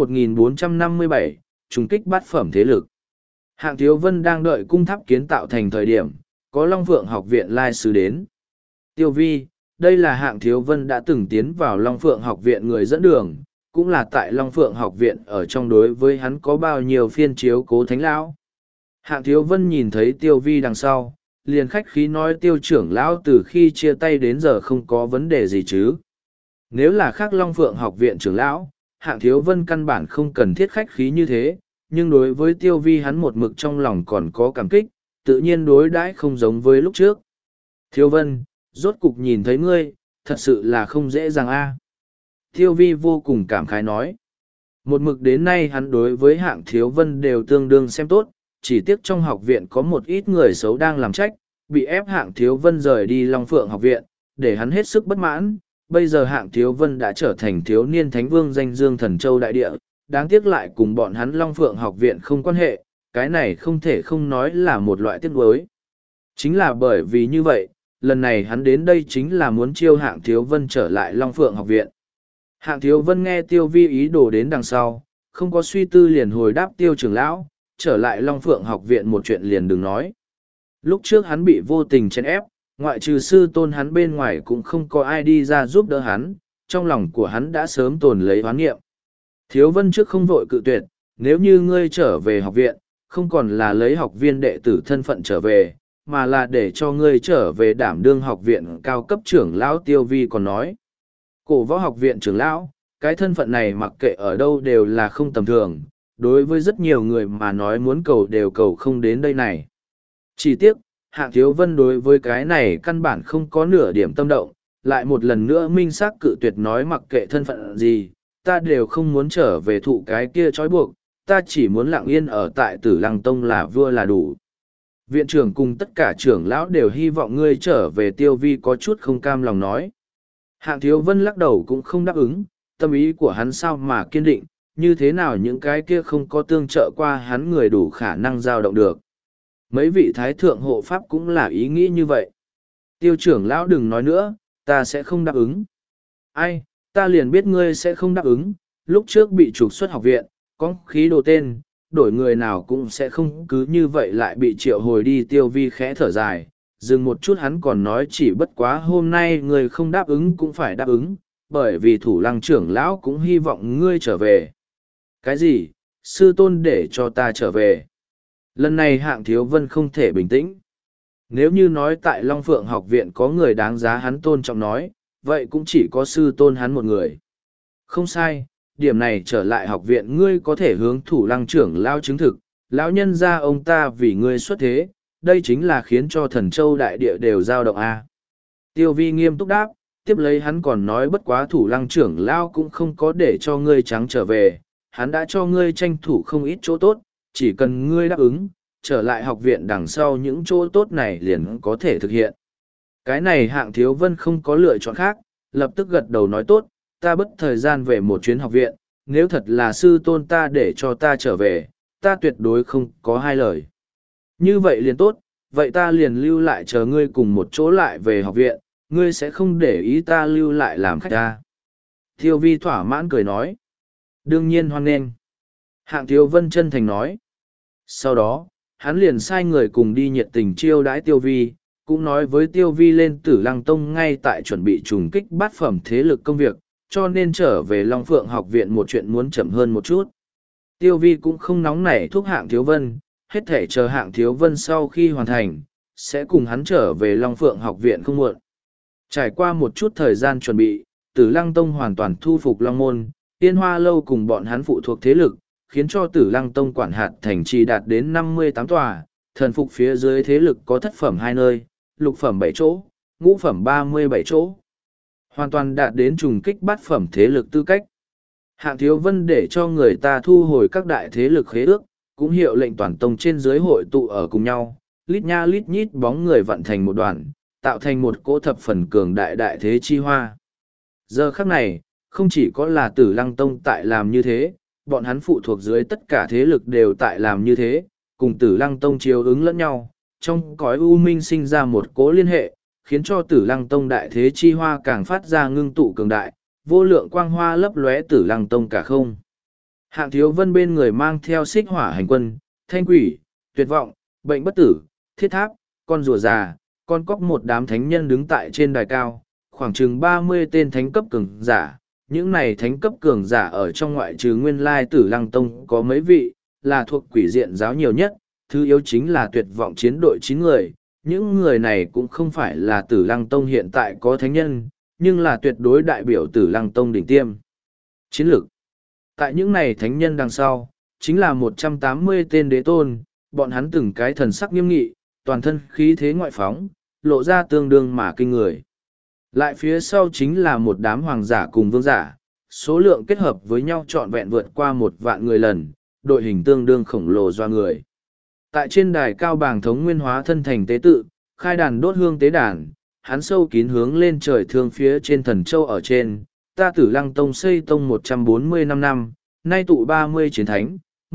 1457, trùng kích bát phẩm thế lực. Hạng Thiếu Vân đang đợi cung tháp kiến tạo thành thời điểm, có Long Phượng học viện lai sứ đến. Tiêu Vi, đây là Hạng Thiếu Vân đã từng tiến vào Long Phượng học viện người dẫn đường, cũng là tại Long Phượng học viện ở trong đối với hắn có bao nhiêu phiên chiếu cố thánh lão. Hạng Thiếu Vân nhìn thấy Tiêu Vi đằng sau, liền khách khí nói Tiêu trưởng lão từ khi chia tay đến giờ không có vấn đề gì chứ. Nếu là khác Long Phượng học viện trưởng lão, Hạng Thiếu Vân căn bản không cần thiết khách khí như thế, nhưng đối với Tiêu Vi hắn một mực trong lòng còn có cảm kích, tự nhiên đối đãi không giống với lúc trước. Thiếu Vân, rốt cục nhìn thấy ngươi, thật sự là không dễ dàng a. Tiêu Vi vô cùng cảm khái nói. Một mực đến nay hắn đối với Hạng Thiếu Vân đều tương đương xem tốt, chỉ tiếc trong học viện có một ít người xấu đang làm trách, bị ép Hạng Thiếu Vân rời đi Long Phượng học viện, để hắn hết sức bất mãn. Bây giờ Hạng Thiếu Vân đã trở thành thiếu niên thánh vương danh dương thần châu đại địa, đáng tiếc lại cùng bọn hắn Long Phượng học viện không quan hệ, cái này không thể không nói là một loại tiếc nuối. Chính là bởi vì như vậy, lần này hắn đến đây chính là muốn chiêu Hạng Thiếu Vân trở lại Long Phượng học viện. Hạng Thiếu Vân nghe Tiêu Vi ý đồ đến đằng sau, không có suy tư liền hồi đáp Tiêu trưởng lão, trở lại Long Phượng học viện một chuyện liền đừng nói. Lúc trước hắn bị vô tình chèn ép, ngoại trừ sư tôn hắn bên ngoài cũng không có ai đi ra giúp đỡ hắn, trong lòng của hắn đã sớm tồn lấy oán nghiệm. Thiếu Vân trước không vội cự tuyệt, nếu như ngươi trở về học viện, không còn là lấy học viên đệ tử thân phận trở về, mà là để cho ngươi trở về đảm đương học viện cao cấp trưởng lão. Tiêu Vi còn nói, cổ võ học viện trưởng lão, cái thân phận này mặc kệ ở đâu đều là không tầm thường, đối với rất nhiều người mà nói muốn cầu đều cầu không đến đây này. Chỉ tiếc, Hạng Thiếu Vân đối với cái này căn bản không có nửa điểm tâm động, lại một lần nữa minh xác cự tuyệt nói mặc kệ thân phận gì, ta đều không muốn trở về thụ cái kia trói buộc, ta chỉ muốn lặng yên ở tại Tử Lăng Tông là vua là đủ. Viện trưởng cùng tất cả trưởng lão đều hy vọng ngươi trở về. Tiêu Vi có chút không cam lòng nói. Hạng Thiếu Vân lắc đầu cũng không đáp ứng, tâm ý của hắn sao mà kiên định, như thế nào những cái kia không có tương trợ qua hắn người đủ khả năng dao động được. Mấy vị thái thượng hộ pháp cũng là ý nghĩ như vậy. Tiêu trưởng lão đừng nói nữa, ta sẽ không đáp ứng. Ai, ta liền biết ngươi sẽ không đáp ứng, lúc trước bị trục xuất học viện, có khí đồ tên, đổi người nào cũng sẽ không cứ như vậy lại bị triệu hồi đi. Tiêu Vi khẽ thở dài, dừng một chút hắn còn nói chỉ bất quá hôm nay ngươi không đáp ứng cũng phải đáp ứng, bởi vì Thủ Lăng trưởng lão cũng hy vọng ngươi trở về. Cái gì, sư tôn để cho ta trở về? Lần này Hạng Thiếu Vân không thể bình tĩnh. Nếu như nói tại Long Phượng học viện có người đáng giá hắn tôn trọng nói, vậy cũng chỉ có sư tôn hắn một người. Không sai, điểm này trở lại học viện ngươi có thể hướng thủ lăng trưởng lao chứng thực, lão nhân gia ông ta vì ngươi xuất thế, đây chính là khiến cho thần châu đại địa đều dao động a. Tiêu vi nghiêm túc đáp, tiếp lấy hắn còn nói bất quá thủ lăng trưởng lao cũng không có để cho ngươi trắng trở về, hắn đã cho ngươi tranh thủ không ít chỗ tốt, chỉ cần ngươi đáp ứng, trở lại học viện đằng sau những chỗ tốt này liền có thể thực hiện. Cái này Hạng Thiếu Vân không có lựa chọn khác, lập tức gật đầu nói tốt, ta bất thời gian về một chuyến học viện, nếu thật là sư tôn ta để cho ta trở về, ta tuyệt đối không có hai lời. Như vậy liền tốt, vậy ta liền lưu lại chờ ngươi cùng một chỗ lại về học viện, ngươi sẽ không để ý ta lưu lại làm khách ta. Tiêu vi thỏa mãn cười nói. Đương nhiên hoan nghênh. Hạng Thiếu Vân chân thành nói. Sau đó, hắn liền sai người cùng đi nhiệt tình chiêu đãi Tiêu vi, cũng nói với Tiêu vi lên Tử Lăng Tông ngay tại chuẩn bị trùng kích bát phẩm thế lực công việc, cho nên trở về Long Phượng học viện một chuyện muốn chậm hơn một chút. Tiêu vi cũng không nóng nảy thúc Hạng Thiếu Vân, hết thể chờ Hạng Thiếu Vân sau khi hoàn thành, sẽ cùng hắn trở về Long Phượng học viện không muộn. Trải qua một chút thời gian chuẩn bị, Tử Lăng Tông hoàn toàn thu phục Long Môn, Tiên Hoa Lâu cùng bọn hắn phụ thuộc thế lực, khiến cho Tử Lăng Tông quản hạt thành trì đạt đến 58 tòa, thần phục phía dưới thế lực có thất phẩm 2 nơi, lục phẩm 7 chỗ, ngũ phẩm 37 chỗ. Hoàn toàn đạt đến trùng kích bát phẩm thế lực tư cách. Hạng Thiếu Vân để cho người ta thu hồi các đại thế lực khế ước, cũng hiệu lệnh toàn tông trên dưới hội tụ ở cùng nhau, lít nha lít nhít bóng người vặn thành một đoàn, tạo thành một cỗ thập phần cường đại đại thế chi hoa. Giờ khắc này, không chỉ có là Tử Lăng Tông tại làm như thế, bọn hắn phụ thuộc dưới tất cả thế lực đều tại làm như thế, cùng Tử Lăng Tông chiếu ứng lẫn nhau, trong cõi u minh sinh ra một cỗ liên hệ, khiến cho Tử Lăng Tông đại thế chi hoa càng phát ra ngưng tụ cường đại, vô lượng quang hoa lấp lóe Tử Lăng Tông cả không. Hạng Thiếu Vân bên người mang theo Xích Hỏa Hành Quân, Thanh Quỷ, Tuyệt Vọng, Bệnh Bất Tử, Thiết Tháp, con rùa già, con cóc một đám thánh nhân đứng tại trên đài cao, khoảng chừng 30 tên thánh cấp cường giả. Những này thánh cấp cường giả ở trong ngoại trừ nguyên lai Tử Lăng Tông có mấy vị, là thuộc quỷ diện giáo nhiều nhất, thứ yếu chính là Tuyệt Vọng chiến đội 9 người. Những người này cũng không phải là Tử Lăng Tông hiện tại có thánh nhân, nhưng là tuyệt đối đại biểu Tử Lăng Tông đỉnh tiêm. Chiến lược. Tại những này thánh nhân đằng sau, chính là 180 tên đế tôn, bọn hắn từng cái thần sắc nghiêm nghị, toàn thân khí thế ngoại phóng, lộ ra tương đương mà kinh người. Lại phía sau chính là một đám hoàng giả cùng vương giả, số lượng kết hợp với nhau trọn vẹn vượt qua 1.000 người lần, đội hình tương đương khổng lồ do người. Tại trên đài cao bảng thống nguyên hóa thân thành tế tự, khai đàn đốt hương tế đàn, hắn sâu kín hướng lên trời thương phía trên thần châu ở trên, ta Tử Lăng Tông xây tông 145 năm, nay tụ 30 chiến thánh,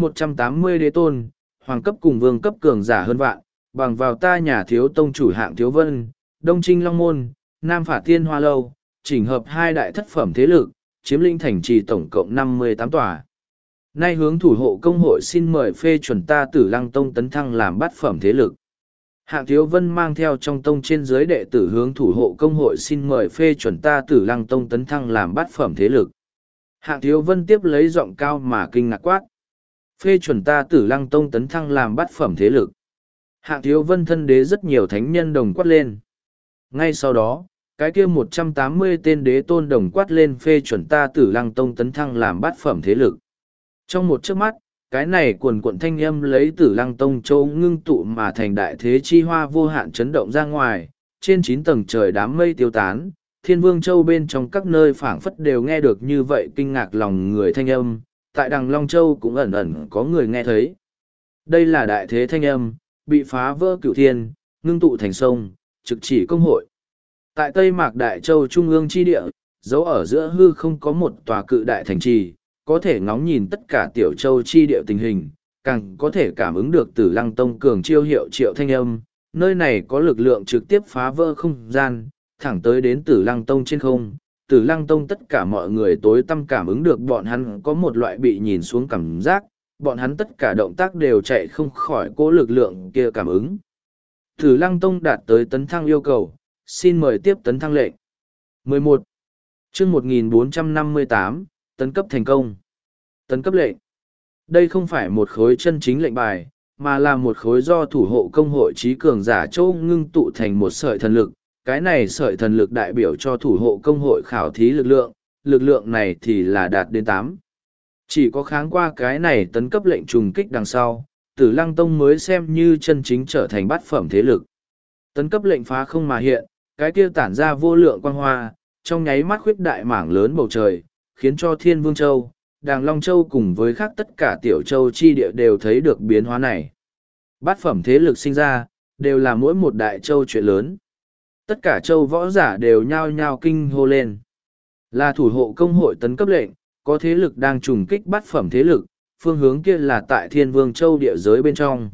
180 đế tôn, hoàng cấp cùng vương cấp cường giả hơn vạn, bằng vào ta nhà thiếu tông chủ Hạng Thiếu Vân, Đông Trinh Long Môn, Nam Phả Tiên Hoa Lâu, chỉnh hợp hai đại thất phẩm thế lực, chiếm lĩnh thành trì tổng cộng 58 tòa. Nay hướng thủ hộ công hội xin mời phê chuẩn ta Tử Lăng Tông tấn thăng làm bát phẩm thế lực. Hạng Thiếu Vân mang theo trong tông trên dưới đệ tử hướng thủ hộ công hội xin mời phê chuẩn ta Tử Lăng Tông tấn thăng làm bát phẩm thế lực. Hạng Thiếu Vân tiếp lấy giọng cao mà kinh ngạc quát. Phê chuẩn ta Tử Lăng Tông tấn thăng làm bát phẩm thế lực. Hạng Thiếu Vân thân đế rất nhiều thánh nhân đồng quát lên. Ngay sau đó, cái kia 180 tên đế tôn đồng quát lên phê chuẩn ta Tử Lăng Tông tấn thăng làm bát phẩm thế lực. Trong một chớp mắt, cái này quần quận thanh âm lấy Tử Lăng Tông châu ngưng tụ mà thành đại thế chi hoa vô hạn chấn động ra ngoài, trên 9 tầng trời đám mây tiêu tán, Thiên Vương Châu bên trong các nơi phảng phất đều nghe được như vậy kinh ngạc lòng người thanh âm, tại Đằng Long Châu cũng ẩn ẩn có người nghe thấy. Đây là đại thế thanh âm, bị phá vỡ cửu thiên, ngưng tụ thành sông, trực chỉ công hội. Tại Tây Mạc Đại Châu Trung ương chi địa, dấu ở giữa hư không có một tòa cự đại thành trì, có thể ngóng nhìn tất cả tiểu châu chi địa tình hình, càng có thể cảm ứng được Tử Lăng Tông cường chiêu hiệu triệu thanh âm, nơi này có lực lượng trực tiếp phá vỡ không gian, thẳng tới đến Tử Lăng Tông trên không. Tử Lăng Tông tất cả mọi người tối tâm cảm ứng được bọn hắn có một loại bị nhìn xuống cảm giác, bọn hắn tất cả động tác đều chạy không khỏi cố lực lượng kia cảm ứng. Tử Lăng Tông đạt tới tấn thăng yêu cầu, xin mời tiếp tấn thăng lệnh. 11. Chương 1458, tấn cấp thành công. Tấn cấp lệnh. Đây không phải một khối chân chính lệnh bài, mà là một khối do thủ hộ công hội trí cường giả châu ngưng tụ thành một sợi thần lực. Cái này sợi thần lực đại biểu cho thủ hộ công hội khảo thí lực lượng này thì là đạt đến 8, Chỉ có kháng qua cái này tấn cấp lệnh trùng kích đằng sau, Tử Lăng Tông mới xem như chân chính trở thành bát phẩm thế lực. Tấn cấp lệnh phá không mà hiện, cái kia tản ra vô lượng quang hoa, trong nháy mắt khuyết đại mảng lớn bầu trời, khiến cho Thiên Vương Châu, Đàng Long Châu cùng với khác tất cả tiểu châu chi địa đều thấy được biến hóa này. Bát phẩm thế lực sinh ra, đều là mỗi một đại châu chuyện lớn. Tất cả châu võ giả đều nhao nhao kinh hô lên. Là thủ hộ công hội tấn cấp lệnh, có thế lực đang trùng kích bát phẩm thế lực, phương hướng kia là tại Thiên Vương Châu địa giới bên trong.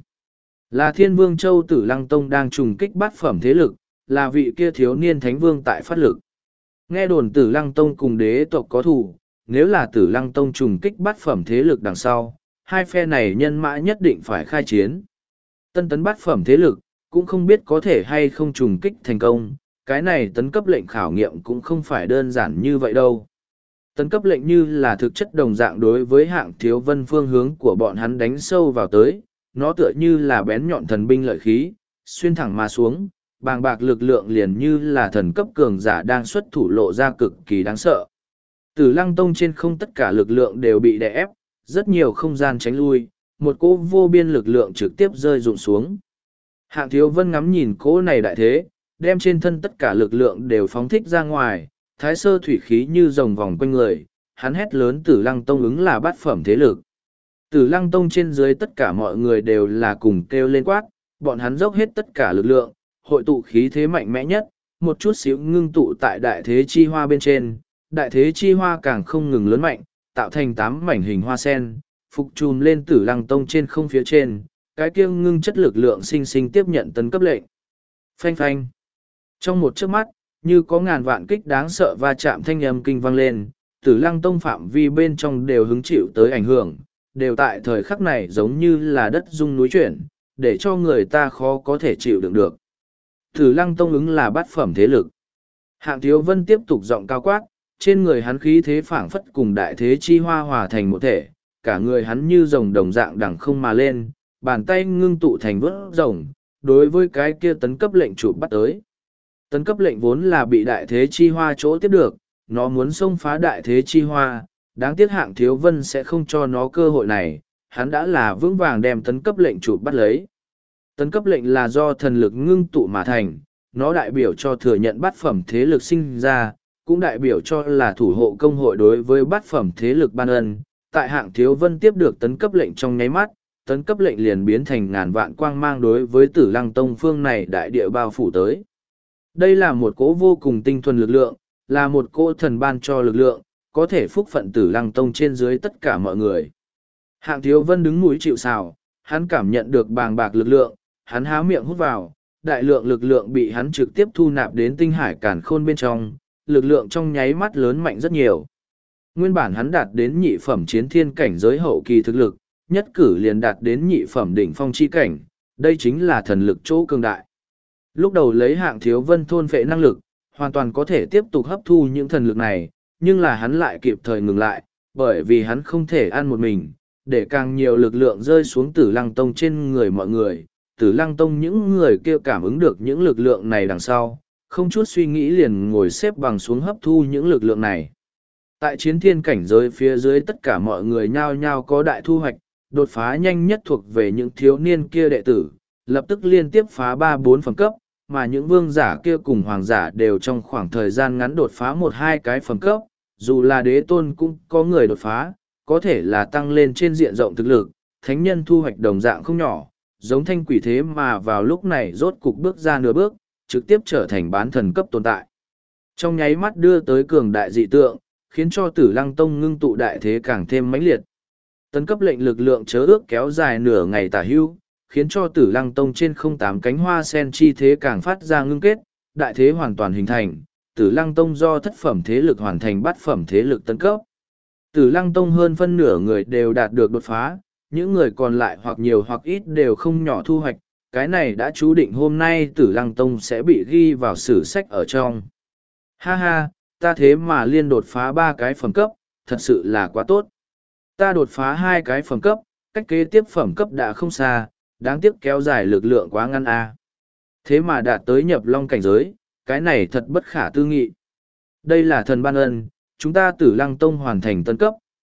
Là Thiên Vương Châu Tử Lăng Tông đang trùng kích bát phẩm thế lực, là vị kia thiếu niên thánh vương tại phát lực. Nghe đồn Tử Lăng Tông cùng đế tộc có thù, nếu là Tử Lăng Tông trùng kích bát phẩm thế lực đằng sau, hai phe này nhân mã nhất định phải khai chiến. Tân tấn bát phẩm thế lực, cũng không biết có thể hay không trùng kích thành công, cái này tấn cấp lệnh khảo nghiệm cũng không phải đơn giản như vậy đâu. Tấn cấp lệnh như là thực chất đồng dạng đối với hạng thiếu vân phương hướng của bọn hắn đánh sâu vào tới, nó tựa như là bén nhọn thần binh lợi khí, xuyên thẳng mà xuống, bàng bạc lực lượng liền như là thần cấp cường giả đang xuất thủ lộ ra cực kỳ đáng sợ. Tử Lăng Tông trên không tất cả lực lượng đều bị đè ép, rất nhiều không gian tránh lui, một cỗ vô biên lực lượng trực tiếp rơi rụng xuống. Hạng thiếu vân ngắm nhìn cỗ này đại thế, đem trên thân tất cả lực lượng đều phóng thích ra ngoài, thái sơ thủy khí như rồng vòng quanh người, hắn hét lớn Tử Lăng Tông ứng là bát phẩm thế lực. Tử Lăng Tông trên dưới tất cả mọi người đều là cùng kêu lên quát, bọn hắn dốc hết tất cả lực lượng, hội tụ khí thế mạnh mẽ nhất, một chút xíu ngưng tụ tại đại thế chi hoa bên trên, đại thế chi hoa càng không ngừng lớn mạnh, tạo thành 8 mảnh hình hoa sen, phục trùm lên Tử Lăng Tông trên không phía trên, cái kia ngưng chất lực lượng sinh sinh tiếp nhận tấn cấp lệnh. Phanh phanh. Trong một chớp mắt, như có ngàn vạn kích đáng sợ va chạm thanh âm kinh vang lên, Tử Lăng Tông phạm vi bên trong đều hứng chịu tới ảnh hưởng, đều tại thời khắc này giống như là đất rung núi chuyển, để cho người ta khó có thể chịu đựng được. Tử Lăng Tông ứng là bát phẩm thế lực. Hạng Thiếu Vân tiếp tục giọng cao quát, trên người hắn khí thế phảng phất cùng đại thế chi hoa hòa thành một thể, cả người hắn như rồng đồng dạng đằng không mà lên, bàn tay ngưng tụ thành vớt rồng, đối với cái kia tấn cấp lệnh chụp bắt tới. Tấn cấp lệnh vốn là bị đại thế chi hoa chỗ tiếp được, nó muốn xông phá đại thế chi hoa, đáng tiếc Hạng Thiếu Vân sẽ không cho nó cơ hội này, hắn đã là vững vàng đem tấn cấp lệnh chụp bắt lấy. Tấn cấp lệnh là do thần lực ngưng tụ mà thành, nó đại biểu cho thừa nhận bát phẩm thế lực sinh ra, cũng đại biểu cho là thủ hộ công hội đối với bát phẩm thế lực ban ân. Tại Hạng Thiếu Vân tiếp được tấn cấp lệnh trong nháy mắt, tấn cấp lệnh liền biến thành ngàn vạn quang mang đối với Tử Lăng Tông phương này đại địa bao phủ tới. Đây là một cỗ vô cùng tinh thuần lực lượng, là một cỗ thần ban cho lực lượng, có thể phúc phận Tử Lăng Tông trên dưới tất cả mọi người. Hạng Thiếu Vân đứng mũi chịu sào, hắn cảm nhận được bàng bạc lực lượng, hắn há miệng hút vào, đại lượng lực lượng bị hắn trực tiếp thu nạp đến tinh hải càn khôn bên trong, lực lượng trong nháy mắt lớn mạnh rất nhiều. Nguyên bản hắn đạt đến nhị phẩm chiến thiên cảnh giới hậu kỳ thực lực, nhất cử liền đạt đến nhị phẩm đỉnh phong chi cảnh, đây chính là thần lực chỗ cường đại. Lúc đầu lấy Hạng Thiếu Vân thôn phệ năng lực, hoàn toàn có thể tiếp tục hấp thu những thần lực này, nhưng là hắn lại kịp thời ngừng lại, bởi vì hắn không thể ăn một mình, để càng nhiều lực lượng rơi xuống Tử Lăng Tông trên người mọi người. Tử Lăng Tông những người kia cảm ứng được những lực lượng này đằng sau, không chút suy nghĩ liền ngồi xếp bằng xuống hấp thu những lực lượng này. Tại chiến thiên cảnh giới phía dưới tất cả mọi người nhao nhao có đại thu hoạch, đột phá nhanh nhất thuộc về những thiếu niên kia đệ tử, lập tức liên tiếp phá 3-4 phẩm cấp, mà những vương giả kia cùng hoàng giả đều trong khoảng thời gian ngắn đột phá 1-2 cái phẩm cấp, dù là đế tôn cũng có người đột phá, có thể là tăng lên trên diện rộng thực lực, thánh nhân thu hoạch đồng dạng không nhỏ, giống thanh quỷ thế mà vào lúc này rốt cục bước ra nửa bước, trực tiếp trở thành bán thần cấp tồn tại. Trong nháy mắt đưa tới cường đại dị tượng, khiến cho Tử Lăng Tông ngưng tụ đại thế càng thêm mãnh liệt. Tấn cấp lệnh lực lượng chớ ước kéo dài nửa ngày tả hưu, khiến cho Tử Lăng Tông trên 08 cánh hoa sen chi thế càng phát ra ngưng kết, đại thế hoàn toàn hình thành. Tử Lăng Tông do thất phẩm thế lực hoàn thành bát phẩm thế lực tấn cấp. Tử Lăng Tông hơn phân nửa người đều đạt được đột phá, những người còn lại hoặc nhiều hoặc ít đều không nhỏ thu hoạch, cái này đã chú định hôm nay Tử Lăng Tông sẽ bị ghi vào sử sách ở trong. Ha ha, ta thế mà liên đột phá 3 cái phẩm cấp, thật sự là quá tốt. Ta đột phá 2 cái phẩm cấp, cách kế tiếp phẩm cấp đã không xa, đáng tiếc kéo dài lực lượng quá ngắn a. Thế mà đạt tới nhập long cảnh giới, cái này thật bất khả tư nghị. Đây là thần ban ân, chúng ta Tử Lăng Tông hoàn thành tân cấp,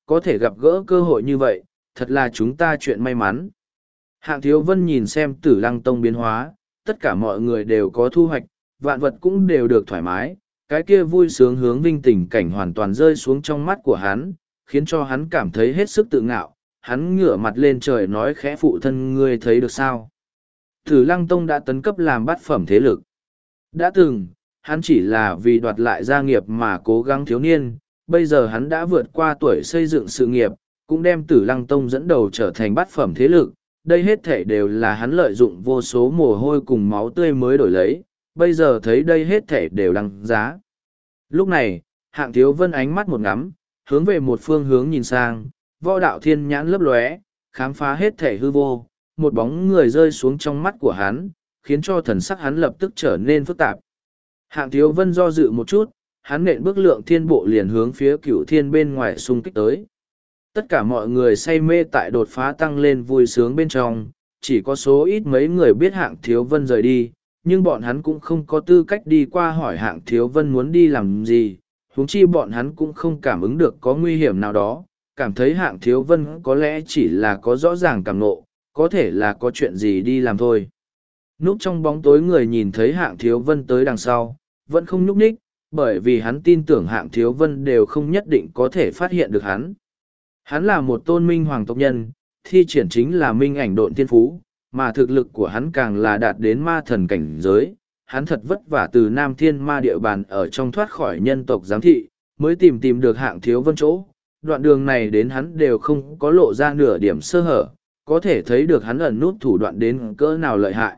có thể gặp gỡ cơ hội như vậy, thật là chúng ta chuyện may mắn. Hạng Thiếu Vân nhìn xem Tử Lăng Tông biến hóa, tất cả mọi người đều có thu hoạch, vạn vật cũng đều được thoải mái, cái kia vui sướng hướng vinh tình cảnh hoàn toàn rơi xuống trong mắt của hắn, khiến cho hắn cảm thấy hết sức tự ngạo, hắn ngửa mặt lên trời nói khẽ phụ thân ngươi thấy được sao. Tử Lăng Tông đã tấn cấp làm bát phẩm thế lực. Đã từng, hắn chỉ là vì đoạt lại gia nghiệp mà cố gắng thiếu niên, bây giờ hắn đã vượt qua tuổi xây dựng sự nghiệp, cũng đem Tử Lăng Tông dẫn đầu trở thành bát phẩm thế lực. Đây hết thể đều là hắn lợi dụng vô số mồ hôi cùng máu tươi mới đổi lấy, bây giờ thấy đây hết thể đều đăng giá. Lúc này, Hạng Thiếu Vân ánh mắt một ngắm, hướng về một phương hướng nhìn sang, võ đạo thiên nhãn lấp lóe, khám phá hết thể hư vô, một bóng người rơi xuống trong mắt của hắn, khiến cho thần sắc hắn lập tức trở nên phức tạp. Hạng Thiếu Vân do dự một chút, hắn nện bước lượng thiên bộ liền hướng phía cửu thiên bên ngoài xung kích tới. Tất cả mọi người say mê tại đột phá tăng lên vui sướng bên trong, chỉ có số ít mấy người biết Hạng Thiếu Vân rời đi, nhưng bọn hắn cũng không có tư cách đi qua hỏi Hạng Thiếu Vân muốn đi làm gì, huống chi bọn hắn cũng không cảm ứng được có nguy hiểm nào đó, cảm thấy Hạng Thiếu Vân có lẽ chỉ là có rõ ràng cảm nộ, có thể là có chuyện gì đi làm thôi. Núp trong bóng tối người nhìn thấy Hạng Thiếu Vân tới đằng sau, vẫn không nhúc nhích, bởi vì hắn tin tưởng Hạng Thiếu Vân đều không nhất định có thể phát hiện được hắn. Hắn là một tôn minh hoàng tộc nhân, thi triển chính là minh ảnh độn thiên phú, mà thực lực của hắn càng là đạt đến ma thần cảnh giới. Hắn thật vất vả từ Nam Thiên Ma địa bàn ở trong thoát khỏi nhân tộc giám thị, mới tìm được Hạng Thiếu Vân chỗ. Đoạn đường này đến hắn đều không có lộ ra nửa điểm sơ hở, có thể thấy được hắn ẩn nút thủ đoạn đến cỡ nào lợi hại.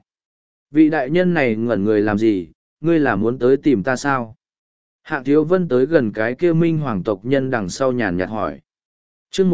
Vị đại nhân này ngẩn người làm gì, ngươi là muốn tới tìm ta sao? Hạng Thiếu Vân tới gần cái kia minh hoàng tộc nhân đằng sau nhàn nhạt hỏi. Chương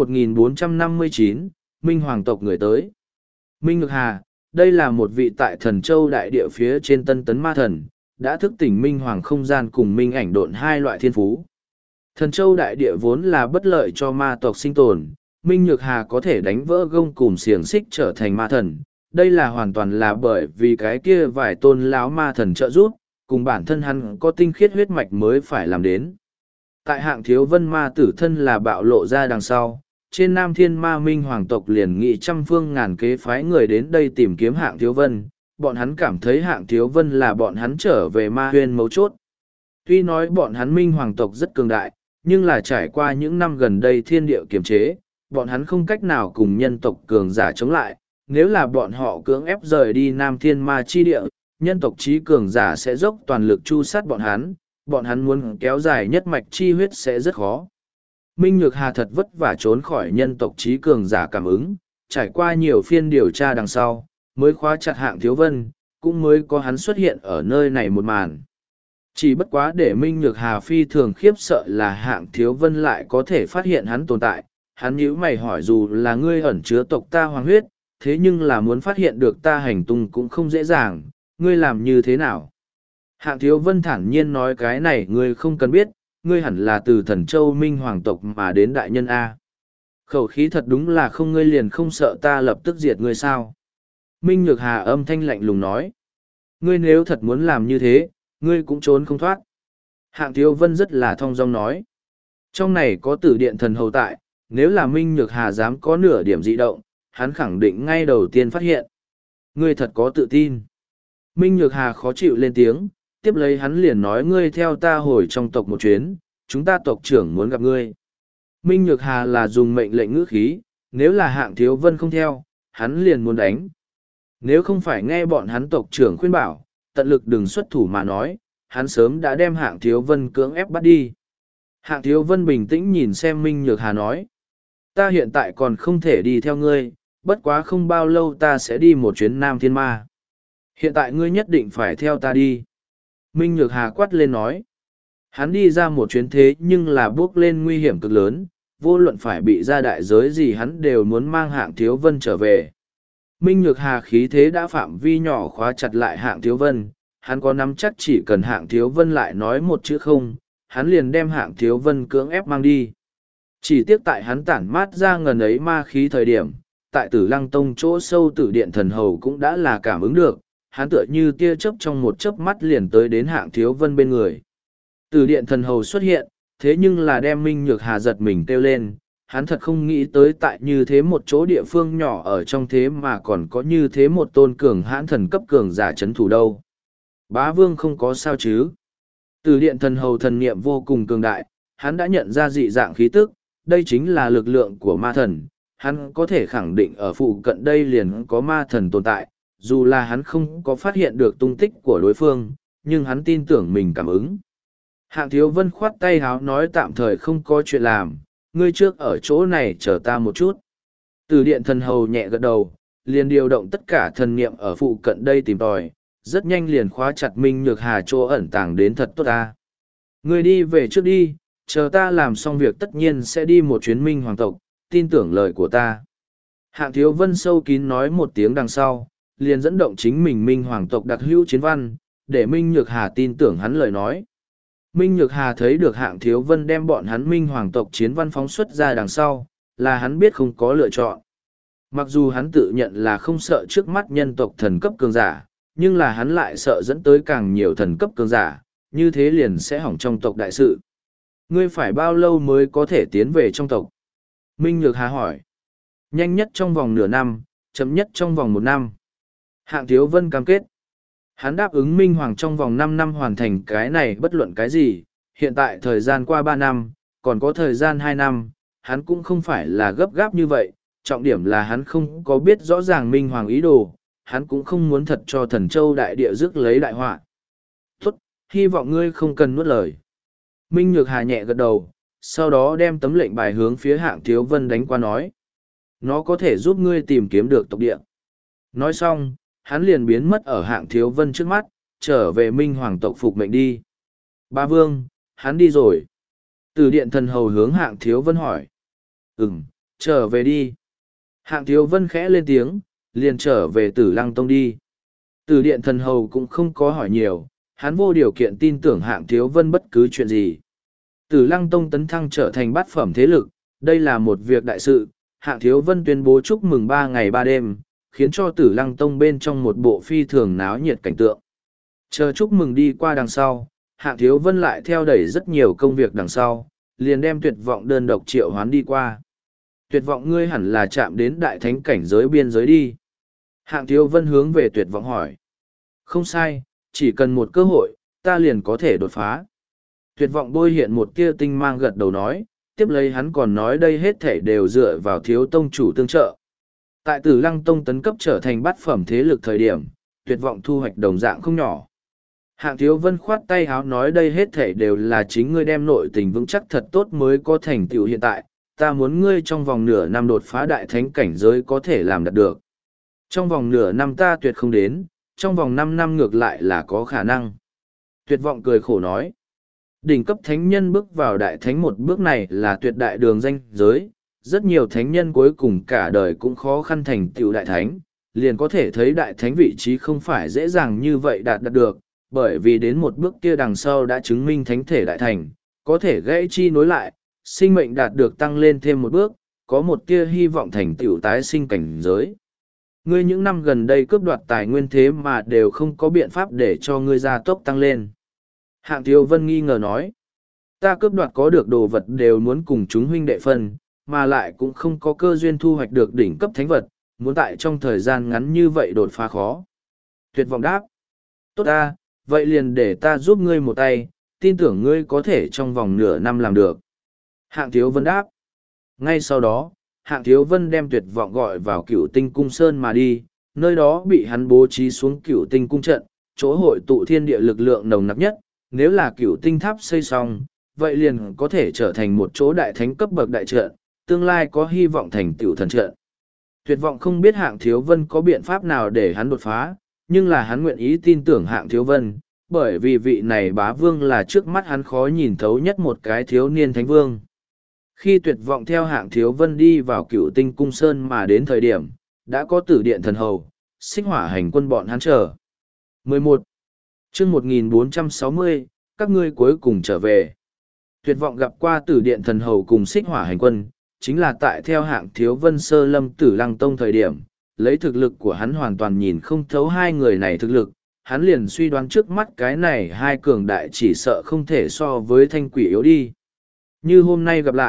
1459, Minh Hoàng tộc người tới. Minh Ngược Hà, đây là một vị tại Thần Châu đại địa phía trên Tân Tấn Ma Thần, đã thức tỉnh Minh Hoàng không gian cùng Minh ảnh độn hai loại thiên phú. Thần Châu đại địa vốn là bất lợi cho ma tộc sinh tồn, Minh Nhược Hà có thể đánh vỡ gông cùm xiềng xích trở thành ma thần. Đây là hoàn toàn là bởi vì cái kia vài tôn lão ma thần trợ giúp, cùng bản thân hắn có tinh khiết huyết mạch mới phải làm đến. Tại Hạng Thiếu Vân ma tử thân là bạo lộ ra đằng sau, trên Nam Thiên Ma Minh hoàng tộc liền nghị trăm phương ngàn kế phái người đến đây tìm kiếm Hạng Thiếu Vân, bọn hắn cảm thấy Hạng Thiếu Vân là bọn hắn trở về ma huyên mấu chốt. Tuy nói bọn hắn Minh hoàng tộc rất cường đại, nhưng là trải qua những năm gần đây thiên địa kiềm chế, bọn hắn không cách nào cùng nhân tộc cường giả chống lại, nếu là bọn họ cưỡng ép rời đi Nam Thiên Ma chi địa, nhân tộc trí cường giả sẽ dốc toàn lực chu sát bọn hắn muốn kéo dài nhất mạch chi huyết sẽ rất khó. Minh Nhược Hà thật vất vả trốn khỏi nhân tộc trí cường giả cảm ứng, trải qua nhiều phiên điều tra đằng sau, mới khóa chặt Hạng Thiếu Vân, cũng mới có hắn xuất hiện ở nơi này một màn. Chỉ bất quá để Minh Nhược Hà phi thường khiếp sợ là Hạng Thiếu Vân lại có thể phát hiện hắn tồn tại. Hắn nhíu mày hỏi dù là ngươi ẩn chứa tộc ta hoàng huyết, thế nhưng là muốn phát hiện được ta hành tung cũng không dễ dàng, ngươi làm như thế nào? Hạng Thiếu Vân thản nhiên nói cái này ngươi không cần biết, ngươi hẳn là từ Thần Châu Minh hoàng tộc mà đến đại nhân A. Khẩu khí thật đúng là không, ngươi liền không sợ ta lập tức diệt ngươi sao? Minh Nhược Hà âm thanh lạnh lùng nói. Ngươi nếu thật muốn làm như thế, ngươi cũng trốn không thoát. Hạng Thiếu Vân rất là thong dong nói. Trong này có tử điện thần hầu tại, nếu là Minh Nhược Hà dám có nửa điểm dị động, hắn khẳng định ngay đầu tiên phát hiện. Ngươi thật có tự tin. Minh Nhược Hà khó chịu lên tiếng, tiếp lấy hắn liền nói ngươi theo ta hồi trong tộc một chuyến, chúng ta tộc trưởng muốn gặp ngươi. Minh Nhược Hà là dùng mệnh lệnh ngữ khí, nếu là Hạng Thiếu Vân không theo, hắn liền muốn đánh. Nếu không phải nghe bọn hắn tộc trưởng khuyên bảo, tận lực đừng xuất thủ mà nói, hắn sớm đã đem Hạng Thiếu Vân cưỡng ép bắt đi. Hạng Thiếu Vân bình tĩnh nhìn xem Minh Nhược Hà nói, ta hiện tại còn không thể đi theo ngươi, bất quá không bao lâu ta sẽ đi một chuyến Nam Thiên Ma. Hiện tại ngươi nhất định phải theo ta đi. Minh Nhược Hà quát lên nói. Hắn đi ra một chuyến thế nhưng là bước lên nguy hiểm cực lớn, vô luận phải bị ra đại giới gì hắn đều muốn mang Hạng Thiếu Vân trở về. Minh Nhược Hà khí thế đã phạm vi nhỏ khóa chặt lại Hạng Thiếu Vân, hắn có nắm chắc chỉ cần Hạng Thiếu Vân lại nói một chữ không, hắn liền đem Hạng Thiếu Vân cưỡng ép mang đi. Chỉ tiếc tại hắn tản mát ra ngần ấy ma khí thời điểm, tại Tử Lăng Tông chỗ sâu Tử Điện Thần Hầu cũng đã là cảm ứng được, hắn tựa như tia chớp trong một chớp mắt liền tới đến Hạng Thiếu Vân bên người. Tử Điện Thần Hầu xuất hiện, thế nhưng là đem Minh Nhược Hà giật mình kêu lên, hắn thật không nghĩ tới tại như thế một chỗ địa phương nhỏ ở trong thế mà còn có như thế một tôn cường hãn thần cấp cường giả chấn thủ đâu. Bá vương không có sao chứ. Từ điện thần hầu thần niệm vô cùng cường đại, hắn đã nhận ra dị dạng khí tức, đây chính là lực lượng của ma thần. Hắn có thể khẳng định ở phụ cận đây liền có ma thần tồn tại, dù là hắn không có phát hiện được tung tích của đối phương, nhưng hắn tin tưởng mình cảm ứng. Hạng Thiếu Vân khoát tay háo nói tạm thời không có chuyện làm, ngươi trước ở chỗ này chờ ta một chút. Từ điện thần hầu nhẹ gật đầu, liền điều động tất cả thần niệm ở phụ cận đây tìm tòi, rất nhanh liền khóa chặt Minh Nhược Hà chỗ ẩn tàng đến thật tốt ta. Ngươi đi về trước đi, chờ ta làm xong việc tất nhiên sẽ đi một chuyến Minh Hoàng tộc, tin tưởng lời của ta. Hạng Thiếu Vân sâu kín nói một tiếng đằng sau, liền dẫn động chính mình Minh Hoàng tộc đặc hữu chiến văn, để Minh Nhược Hà tin tưởng hắn lời nói. Minh Nhược Hà thấy được Hạng Thiếu Vân đem bọn hắn Minh Hoàng tộc chiến văn phóng xuất ra đằng sau, là hắn biết không có lựa chọn. Mặc dù hắn tự nhận là không sợ trước mắt nhân tộc thần cấp cường giả, nhưng là hắn lại sợ dẫn tới càng nhiều thần cấp cường giả, như thế liền sẽ hỏng trong tộc đại sự. Ngươi phải bao lâu mới có thể tiến về trong tộc? Minh Nhược Hà hỏi. Nhanh nhất trong vòng nửa năm, chậm nhất trong vòng 1 năm. Hạng Thiếu Vân cam kết. Hắn đáp ứng Minh Hoàng trong vòng 5 năm hoàn thành cái này bất luận cái gì, hiện tại thời gian qua 3 năm, còn có thời gian 2 năm, hắn cũng không phải là gấp gáp như vậy, trọng điểm là hắn không có biết rõ ràng Minh Hoàng ý đồ, hắn cũng không muốn thật cho Thần Châu đại địa rước lấy đại họa. Tốt, hy vọng ngươi không cần nuốt lời. Minh Nhược Hà nhẹ gật đầu, sau đó đem tấm lệnh bài hướng phía Hạng Thiếu Vân đánh qua nói. Nó có thể giúp ngươi tìm kiếm được tộc địa. Nói xong, hắn liền biến mất ở Hạng Thiếu Vân trước mắt, trở về Minh Hoàng tộc phục mệnh đi. Ba Vương, hắn đi rồi. Từ điện thần hầu hướng Hạng Thiếu Vân hỏi. Trở về đi. Hạng Thiếu Vân khẽ lên tiếng, liền trở về Tử Lăng Tông đi. Từ điện thần hầu cũng không có hỏi nhiều, hắn vô điều kiện tin tưởng Hạng Thiếu Vân bất cứ chuyện gì. Tử Lăng Tông tấn thăng trở thành bát phẩm thế lực, đây là một việc đại sự. Hạng Thiếu Vân tuyên bố chúc mừng 3 ngày 3 đêm, khiến cho Tử Lăng Tông bên trong một bộ phi thường náo nhiệt cảnh tượng. Chờ chúc mừng đi qua đằng sau, Hạng Thiếu Vân lại theo đẩy rất nhiều công việc đằng sau, liền đem Tuyệt Vọng đơn độc triệu hoán đi qua. Tuyệt Vọng ngươi hẳn là chạm đến đại thánh cảnh giới biên giới đi. Hạng Thiếu Vân hướng về Tuyệt Vọng hỏi. Không sai, chỉ cần một cơ hội, ta liền có thể đột phá. Tuyệt Vọng bôi hiện một tia tinh mang gật đầu nói, tiếp lấy hắn còn nói đây hết thể đều dựa vào Thiếu Tông chủ tương trợ. Tại Tử Lăng Tông tấn cấp trở thành bát phẩm thế lực thời điểm, Tuyệt Vọng thu hoạch đồng dạng không nhỏ. Hạng Thiếu Vân khoát tay háo nói đây hết thể đều là chính ngươi đem nội tình vững chắc thật tốt mới có thành tựu hiện tại, ta muốn ngươi trong vòng nửa năm đột phá đại thánh cảnh giới có thể làm đạt được. Trong vòng nửa năm ta tuyệt không đến, trong vòng 5 năm ngược lại là có khả năng. Tuyệt Vọng cười khổ nói, đỉnh cấp thánh nhân bước vào đại thánh một bước này là tuyệt đại đường danh giới, rất nhiều thánh nhân cuối cùng cả đời cũng khó khăn thành tựu đại thánh, liền có thể thấy đại thánh vị trí không phải dễ dàng như vậy đạt được, bởi vì đến một bước kia đằng sau đã chứng minh thánh thể đại thành, có thể gãy chi nối lại, sinh mệnh đạt được tăng lên thêm một bước, có một tia hy vọng thành tựu tái sinh cảnh giới. Ngươi những năm gần đây cướp đoạt tài nguyên thế mà đều không có biện pháp để cho ngươi gia tốc tăng lên. Hạng Thiếu Vân nghi ngờ nói, ta cướp đoạt có được đồ vật đều muốn cùng chúng huynh đệ phân, mà lại cũng không có cơ duyên thu hoạch được đỉnh cấp thánh vật, muốn tại trong thời gian ngắn như vậy đột phá khó. Tuyệt Vọng đáp, tốt ta, vậy liền để ta giúp ngươi một tay, tin tưởng ngươi có thể trong vòng nửa năm làm được. Hạng Thiếu Vân đáp. Ngay sau đó, Hạng Thiếu Vân đem Tuyệt Vọng gọi vào Cửu Tinh Cung Sơn mà đi, nơi đó bị hắn bố trí xuống Cửu Tinh Cung trận, chỗ hội tụ thiên địa lực lượng nồng nặc nhất, nếu là Cửu Tinh Tháp xây xong, vậy liền có thể trở thành một chỗ đại thánh cấp bậc đại trận, tương lai có hy vọng thành tựu thần trận. Tuyệt Vọng không biết Hạng Thiếu Vân có biện pháp nào để hắn đột phá, nhưng là hắn nguyện ý tin tưởng Hạng Thiếu Vân, bởi vì vị này bá vương là trước mắt hắn khó nhìn thấu nhất một cái thiếu niên thánh vương. Khi Tuyệt Vọng theo Hạng Thiếu Vân đi vào Cửu Tinh Cung Sơn mà đến thời điểm, đã có Tử Điện thần hầu, Xích Hỏa hành quân bọn hắn chờ. 11. Chương 1460, các ngươi cuối cùng trở về. Tuyệt Vọng gặp qua Tử Điện thần hầu cùng Xích Hỏa hành quân, chính là tại theo Hạng Thiếu Vân sơ lâm Tử Lăng Tông thời điểm, lấy thực lực của hắn hoàn toàn nhìn không thấu hai người này thực lực, hắn liền suy đoán trước mắt cái này hai cường đại chỉ sợ không thể so với Thanh Quỷ yếu đi. Như hôm nay gặp lại,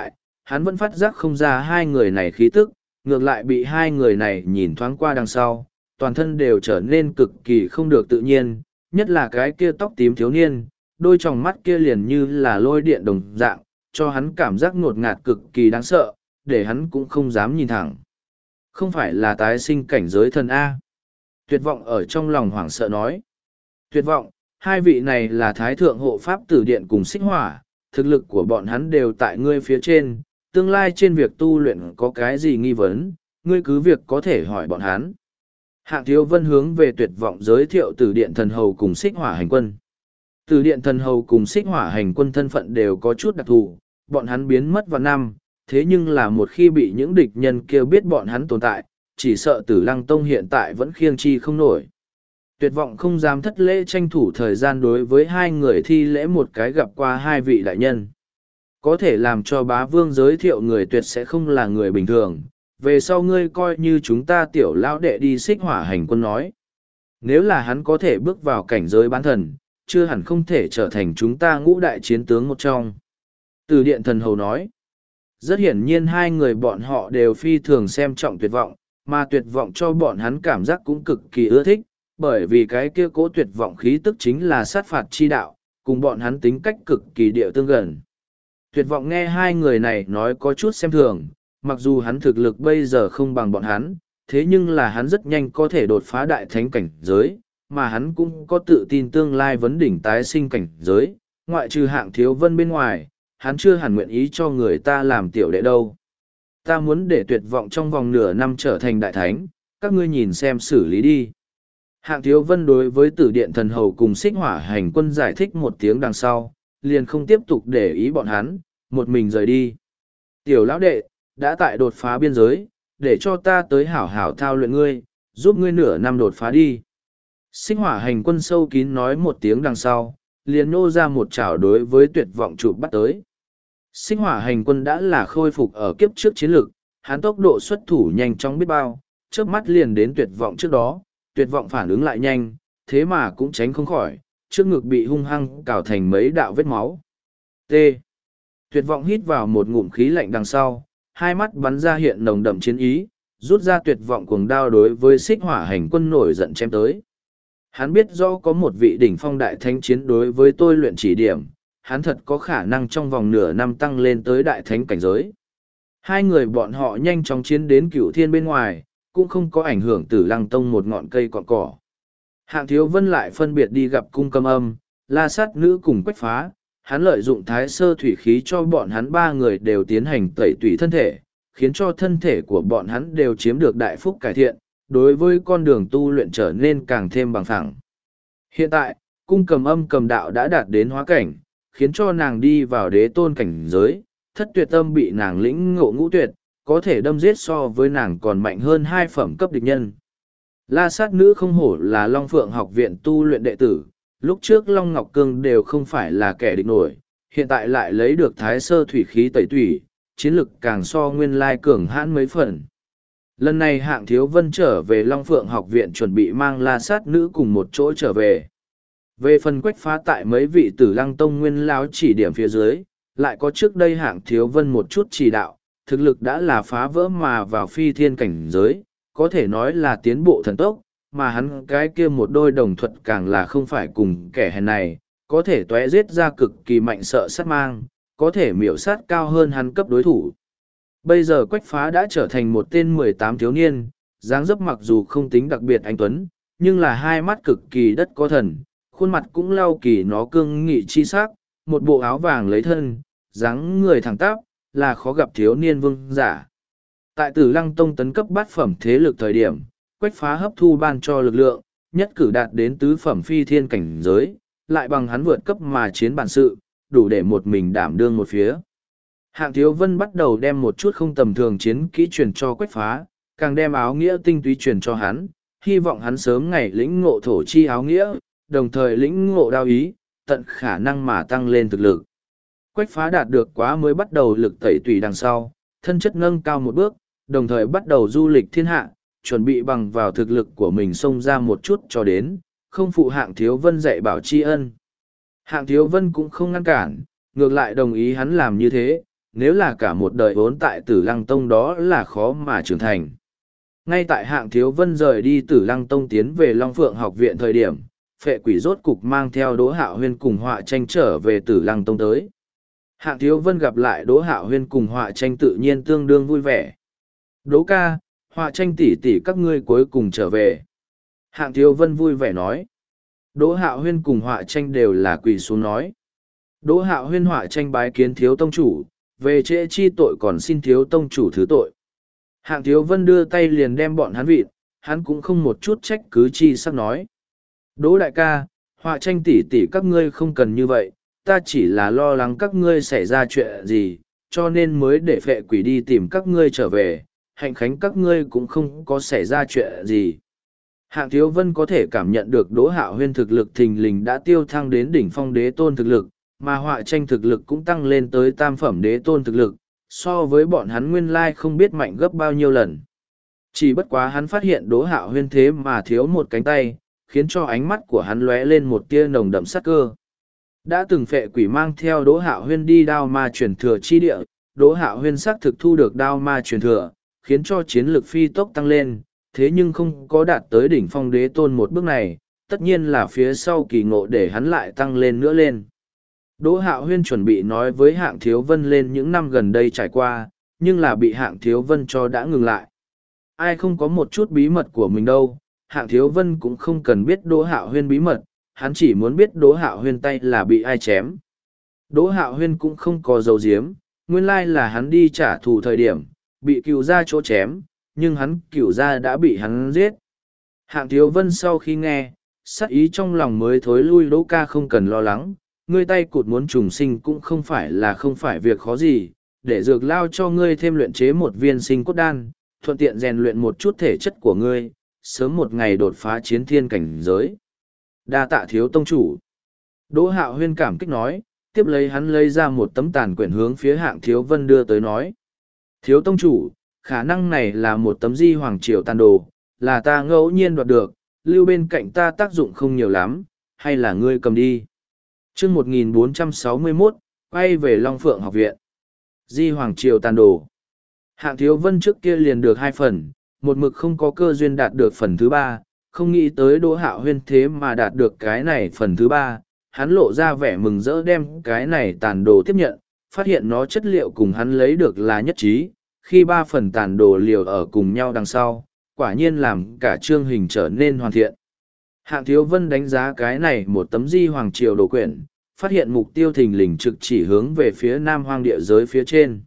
hắn vẫn phát giác không ra hai người này khí tức, ngược lại bị hai người này nhìn thoáng qua đằng sau, toàn thân đều trở nên cực kỳ không được tự nhiên, nhất là cái kia tóc tím thiếu niên, đôi tròng mắt kia liền như là lôi điện đồng dạng, cho hắn cảm giác ngột ngạt cực kỳ đáng sợ, để hắn cũng không dám nhìn thẳng. Không phải là tái sinh cảnh giới thần A. Tuyệt vọng ở trong lòng hoảng sợ nói. Tuyệt vọng, hai vị này là Thái Thượng Hộ Pháp Tử Điện cùng Xích Hỏa, thực lực của bọn hắn đều tại ngươi phía trên, tương lai trên việc tu luyện có cái gì nghi vấn, ngươi cứ việc có thể hỏi bọn hắn. Hạng Thiếu Vân hướng về Tuyệt vọng giới thiệu Tử Điện Thần Hầu cùng Xích Hỏa Hành Quân. Tử Điện Thần Hầu cùng Xích Hỏa Hành Quân thân phận đều có chút đặc thù, bọn hắn biến mất vào năm, thế nhưng là một khi bị những địch nhân kia biết bọn hắn tồn tại, chỉ sợ Tử Lăng Tông hiện tại vẫn khiêng chi không nổi. Tuyệt vọng không dám thất lễ tranh thủ thời gian đối với hai người thi lễ một cái gặp qua hai vị đại nhân. Có thể làm cho bá vương giới thiệu người tuyệt sẽ không là người bình thường, về sau ngươi coi như chúng ta tiểu lão đệ đi Xích Hỏa Hành Quân nói. Nếu là hắn có thể bước vào cảnh giới bán thần, chưa hẳn không thể trở thành chúng ta ngũ đại chiến tướng một trong. Từ Điện Thần Hầu nói, rất hiển nhiên hai người bọn họ đều phi thường xem trọng Tuyệt vọng, mà Tuyệt vọng cho bọn hắn cảm giác cũng cực kỳ ưa thích, bởi vì cái kia cố tuyệt vọng khí tức chính là sát phạt chi đạo, cùng bọn hắn tính cách cực kỳ địa tương gần. Tuyệt vọng nghe hai người này nói có chút xem thường, mặc dù hắn thực lực bây giờ không bằng bọn hắn, thế nhưng là hắn rất nhanh có thể đột phá đại thánh cảnh giới, mà hắn cũng có tự tin tương lai vấn đỉnh tái sinh cảnh giới, ngoại trừ Hạng Thiếu Vân bên ngoài, hắn chưa hẳn nguyện ý cho người ta làm tiểu đệ đâu. Ta muốn để Tuyệt vọng trong vòng nửa năm trở thành đại thánh, các ngươi nhìn xem xử lý đi. Hạng Thiếu Vân đối với Tử Điện Thần Hầu cùng Xích Hỏa Hành Quân giải thích một tiếng đằng sau, liền không tiếp tục để ý bọn hắn, một mình rời đi. Tiểu lão đệ, đã tại đột phá biên giới, để cho ta tới hảo hảo thao luyện ngươi, giúp ngươi nửa năm đột phá đi. Xích Hỏa Hành Quân sâu kín nói một tiếng đằng sau, liền nô ra một chảo đối với Tuyệt vọng chụp bắt tới. Xích Hỏa Hành Quân đã là khôi phục ở kiếp trước chiến lực, hắn tốc độ xuất thủ nhanh chóng biết bao, chớp mắt liền đến Tuyệt vọng trước đó. Tuyệt vọng phản ứng lại nhanh, thế mà cũng tránh không khỏi, trước ngực bị hung hăng cào thành mấy đạo vết máu. T. Tuyệt vọng hít vào một ngụm khí lạnh đằng sau, hai mắt bắn ra hiện nồng đậm chiến ý, rút ra tuyệt vọng cuồng đao đối với Xích Hỏa Hành Quân nổi giận chém tới. Hắn biết do có một vị đỉnh phong đại thánh chiến đối với tôi luyện chỉ điểm, hắn thật có khả năng trong vòng nửa năm tăng lên tới đại thánh cảnh giới. Hai người bọn họ nhanh chóng chiến đến Cửu Thiên bên ngoài, cũng không có ảnh hưởng Tử Lăng Tông một ngọn cây cọn cỏ. Hạng Thiếu Vân lại phân biệt đi gặp Cung Cầm Âm, La Sát Nữ cùng Quách Phá, hắn lợi dụng thái sơ thủy khí cho bọn hắn ba người đều tiến hành tẩy tủy thân thể, khiến cho thân thể của bọn hắn đều chiếm được đại phúc cải thiện, đối với con đường tu luyện trở nên càng thêm bằng phẳng. Hiện tại, Cung Cầm Âm cầm đạo đã đạt đến hóa cảnh, khiến cho nàng đi vào đế tôn cảnh giới, thất tuyệt tâm bị nàng lĩnh ngộ ngũ tuyệt, có thể đâm giết so với nàng còn mạnh hơn hai phẩm cấp địch nhân. La Sát Nữ không hổ là Long Phượng học viện tu luyện đệ tử, lúc trước Long Ngọc Cương đều không phải là kẻ địch nổi, hiện tại lại lấy được thái sơ thủy khí tẩy tủy, chiến lực càng so nguyên lai cường hãn mấy phần. Lần này Hạng Thiếu Vân trở về Long Phượng học viện chuẩn bị mang La Sát Nữ cùng một chỗ trở về. Về phần Quách Phá tại mấy vị Tử Lăng Tông nguyên lão chỉ điểm phía dưới, lại có trước đây Hạng Thiếu Vân một chút chỉ đạo, thực lực đã là phá vỡ mà vào phi thiên cảnh giới, có thể nói là tiến bộ thần tốc, mà hắn cái kia một đôi đồng thuật càng là không phải cùng kẻ hèn này, có thể tóe giết ra cực kỳ mạnh sợ sát mang, có thể miểu sát cao hơn hắn cấp đối thủ. Bây giờ Quách Phá đã trở thành một tên 18 thiếu niên, dáng dấp mặc dù không tính đặc biệt anh tuấn, nhưng là hai mắt cực kỳ đất có thần, khuôn mặt cũng lau kỳ nó cương nghị chi sắc, một bộ áo vàng lấy thân, dáng người thẳng tắp, là khó gặp thiếu niên vương giả. Tại Tử Lăng Tông tấn cấp bát phẩm thế lực thời điểm, Quách Phá hấp thu ban cho lực lượng, nhất cử đạt đến tứ phẩm phi thiên cảnh giới, lại bằng hắn vượt cấp mà chiến bản sự, đủ để một mình đảm đương một phía. Hạng Thiếu Vân bắt đầu đem một chút không tầm thường chiến kỹ truyền cho Quách Phá, càng đem áo nghĩa tinh túy truyền cho hắn, hy vọng hắn sớm ngày lĩnh ngộ thổ chi áo nghĩa, đồng thời lĩnh ngộ đao ý, tận khả năng mà tăng lên thực lực. Quách Phá đạt được quá mới bắt đầu lực tẩy tùy đằng sau, thân chất nâng cao một bước, đồng thời bắt đầu du lịch thiên hạ, chuẩn bị bằng vào thực lực của mình xông ra một chút cho đến, không phụ Hạng Thiếu Vân dạy bảo tri ân. Hạng Thiếu Vân cũng không ngăn cản, ngược lại đồng ý hắn làm như thế, nếu là cả một đời vốn tại Tử Lăng Tông đó là khó mà trưởng thành. Ngay tại Hạng Thiếu Vân rời đi Tử Lăng Tông tiến về Long Phượng học viện thời điểm, Phệ Quỷ rốt cục mang theo Đỗ Hạo Huyên cùng Họa Tranh trở về Tử Lăng Tông tới. Hạng Thiếu Vân gặp lại Đỗ Hạo Huyên cùng Họa Tranh tự nhiên tương đương vui vẻ. Đỗ ca, Họa Tranh tỷ tỷ các ngươi cuối cùng trở về. Hạng Thiếu Vân vui vẻ nói. Đỗ Hạo Huyên cùng Họa Tranh đều là quỳ xuống nói. Đỗ Hạo Huyên Họa Tranh bái kiến Thiếu Tông chủ, về trễ chi tội còn xin Thiếu Tông chủ thứ tội. Hạng Thiếu Vân đưa tay liền đem bọn hắn vịt, hắn cũng không một chút trách cứ chi sắc nói. Đỗ đại ca, Họa Tranh tỷ tỷ các ngươi không cần như vậy, ta chỉ là lo lắng các ngươi xảy ra chuyện gì, cho nên mới để Phệ Quỷ đi tìm các ngươi trở về, Hạnh Khánh các ngươi cũng không có xảy ra chuyện gì. Hạng Thiếu Vân có thể cảm nhận được Đỗ Hạo Huyên thực lực thình lình đã tiêu thăng đến đỉnh phong đế tôn thực lực, mà Họa Tranh thực lực cũng tăng lên tới tam phẩm đế tôn thực lực, so với bọn hắn nguyên lai không biết mạnh gấp bao nhiêu lần. Chỉ bất quá hắn phát hiện Đỗ Hạo Huyên thế mà thiếu một cánh tay, khiến cho ánh mắt của hắn lóe lên một tia nồng đậm sát cơ. Đã từng Phệ Quỷ mang theo Đỗ Hạo Huyên đi đao ma truyền thừa chi địa, Đỗ Hạo Huyên xác thực thu được đao ma truyền thừa, khiến cho chiến lực phi tốc tăng lên, thế nhưng không có đạt tới đỉnh phong đế tôn một bước này, tất nhiên là phía sau kỳ ngộ để hắn lại tăng lên nữa lên. Đỗ Hạo Huyên chuẩn bị nói với Hạng Thiếu Vân lên những năm gần đây trải qua, nhưng là bị Hạng Thiếu Vân cho đã ngừng lại. Ai không có một chút bí mật của mình đâu, Hạng Thiếu Vân cũng không cần biết Đỗ Hạo Huyên bí mật, hắn chỉ muốn biết Đỗ Hạo Huyên tay là bị ai chém. Đỗ Hạo Huyên cũng không có dấu diếm, nguyên lai là hắn đi trả thù thời điểm, bị cựu gia chỗ chém, nhưng hắn cựu gia đã bị hắn giết. Hạng Thiếu Vân sau khi nghe, sắc ý trong lòng mới thối lui. Đỗ ca không cần lo lắng, ngươi tay cụt muốn trùng sinh cũng không phải việc khó gì, để dược lao cho ngươi thêm luyện chế một viên sinh cốt đan, thuận tiện rèn luyện một chút thể chất của ngươi, sớm một ngày đột phá chiến thiên cảnh giới. Đa tạ Thiếu tông chủ. Đỗ Hạo Huyên cảm kích nói, tiếp lấy hắn lấy ra một tấm tàn quyển hướng phía Hạng Thiếu Vân đưa tới nói. Thiếu tông chủ, khả năng này là một tấm di hoàng triều tàn đồ, là ta ngẫu nhiên đoạt được, lưu bên cạnh ta tác dụng không nhiều lắm, hay là ngươi cầm đi. Chương 1461, quay về Long Phượng học viện. Di hoàng triều tàn đồ. Hạng Thiếu Vân trước kia liền được 2 phần, một mực không có cơ duyên đạt được phần thứ 3, không nghĩ tới Đỗ Hạo Huyên thế mà đạt được cái này phần thứ 3, hắn lộ ra vẻ mừng rỡ đem cái này tàn đồ tiếp nhận, phát hiện nó chất liệu cùng hắn lấy được là nhất trí, khi 3 phần tàn đồ liều ở cùng nhau đằng sau, quả nhiên làm cả chương hình trở nên hoàn thiện. Hạng Thiếu Vân đánh giá cái này một tấm di hoàng triều đồ quyển, phát hiện mục tiêu thình lình trực chỉ hướng về phía nam hoang địa giới phía trên.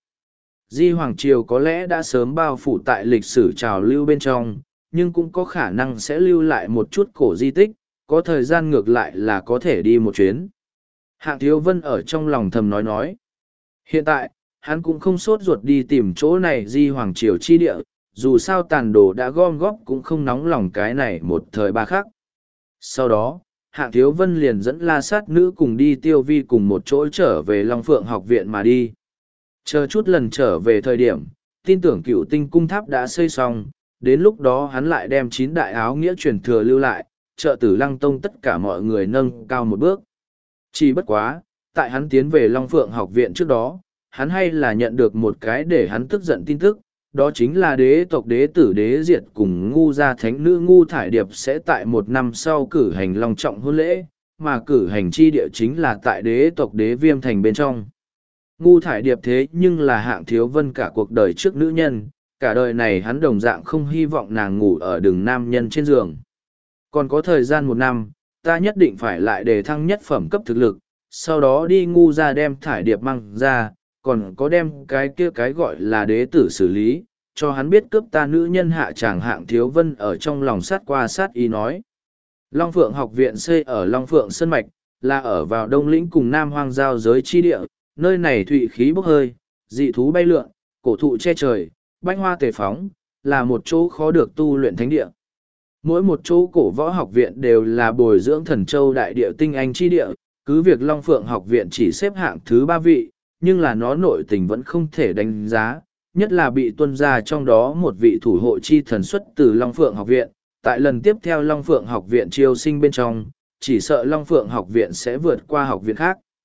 Di hoàng triều có lẽ đã sớm bao phủ tại lịch sử trào lưu bên trong, nhưng cũng có khả năng sẽ lưu lại một chút cổ di tích, có thời gian ngược lại là có thể đi một chuyến. Hạng Thiếu Vân ở trong lòng thầm nói. Hiện tại, hắn cũng không sốt ruột đi tìm chỗ này di hoàng triều chi địa, dù sao tàn đồ đã gom góp cũng không nóng lòng cái này một thời ba khắc. Sau đó, Hạng Thiếu Vân liền dẫn La Sát Nữ cùng đi Tiêu Vi cùng một chỗ trở về Long Phượng học viện mà đi. Chờ chút lần trở về thời điểm, tin tưởng Cựu Tinh cung tháp đã xây xong, đến lúc đó hắn lại đem 9 đại áo nghĩa truyền thừa lưu lại, trợ Tử Lăng Tông tất cả mọi người nâng cao một bước. Chỉ bất quá, tại hắn tiến về Long Phượng học viện trước đó, hắn hay là nhận được một cái để hắn tức giận tin tức, đó chính là đế tộc đế tử đế diệt cùng ngu gia thánh nữ ngu thải điệp sẽ tại 1 năm sau cử hành long trọng hôn lễ, mà cử hành chi địa chính là tại đế tộc đế viêm thành bên trong. Ngu thải điệp thế nhưng là Hạng Thiếu Vân cả cuộc đời trước nữ nhân, cả đời này hắn đồng dạng không hy vọng nàng ngủ ở đường nam nhân trên giường. Còn có thời gian 1 năm, ta nhất định phải lại đề thăng nhất phẩm cấp thực lực, sau đó đi ngu ra đem thải điệp mang ra, còn có đem cái kia cái gọi là đế tử xử lý, cho hắn biết cướp ta nữ nhân hạ tràng. Hạng Thiếu Vân ở trong lòng sát qua sát ý nói. Long Phượng học viện xây ở Long Phượng Sơn Mạch, là ở vào Đông Lĩnh cùng Nam Hoang giao giới chi địa, nơi này thụy khí bốc hơi, dị thú bay lượn, cổ thụ che trời, bách hoa tề phóng, là một chỗ khó được tu luyện thánh địa. Mỗi một chỗ cổ võ học viện đều là bồi dưỡng thần châu đại địa tinh anh chi địa, cứ việc Long Phượng học viện chỉ xếp hạng thứ 3 vị, nhưng là nó nội tình vẫn không thể đánh giá, nhất là bị tuân ra trong đó một vị thủ hộ chi thần xuất từ Long Phượng học viện. Tại lần tiếp theo Long Phượng học viện chiêu sinh bên trong, chỉ sợ Long Phượng học viện sẽ vượt qua học viện khác.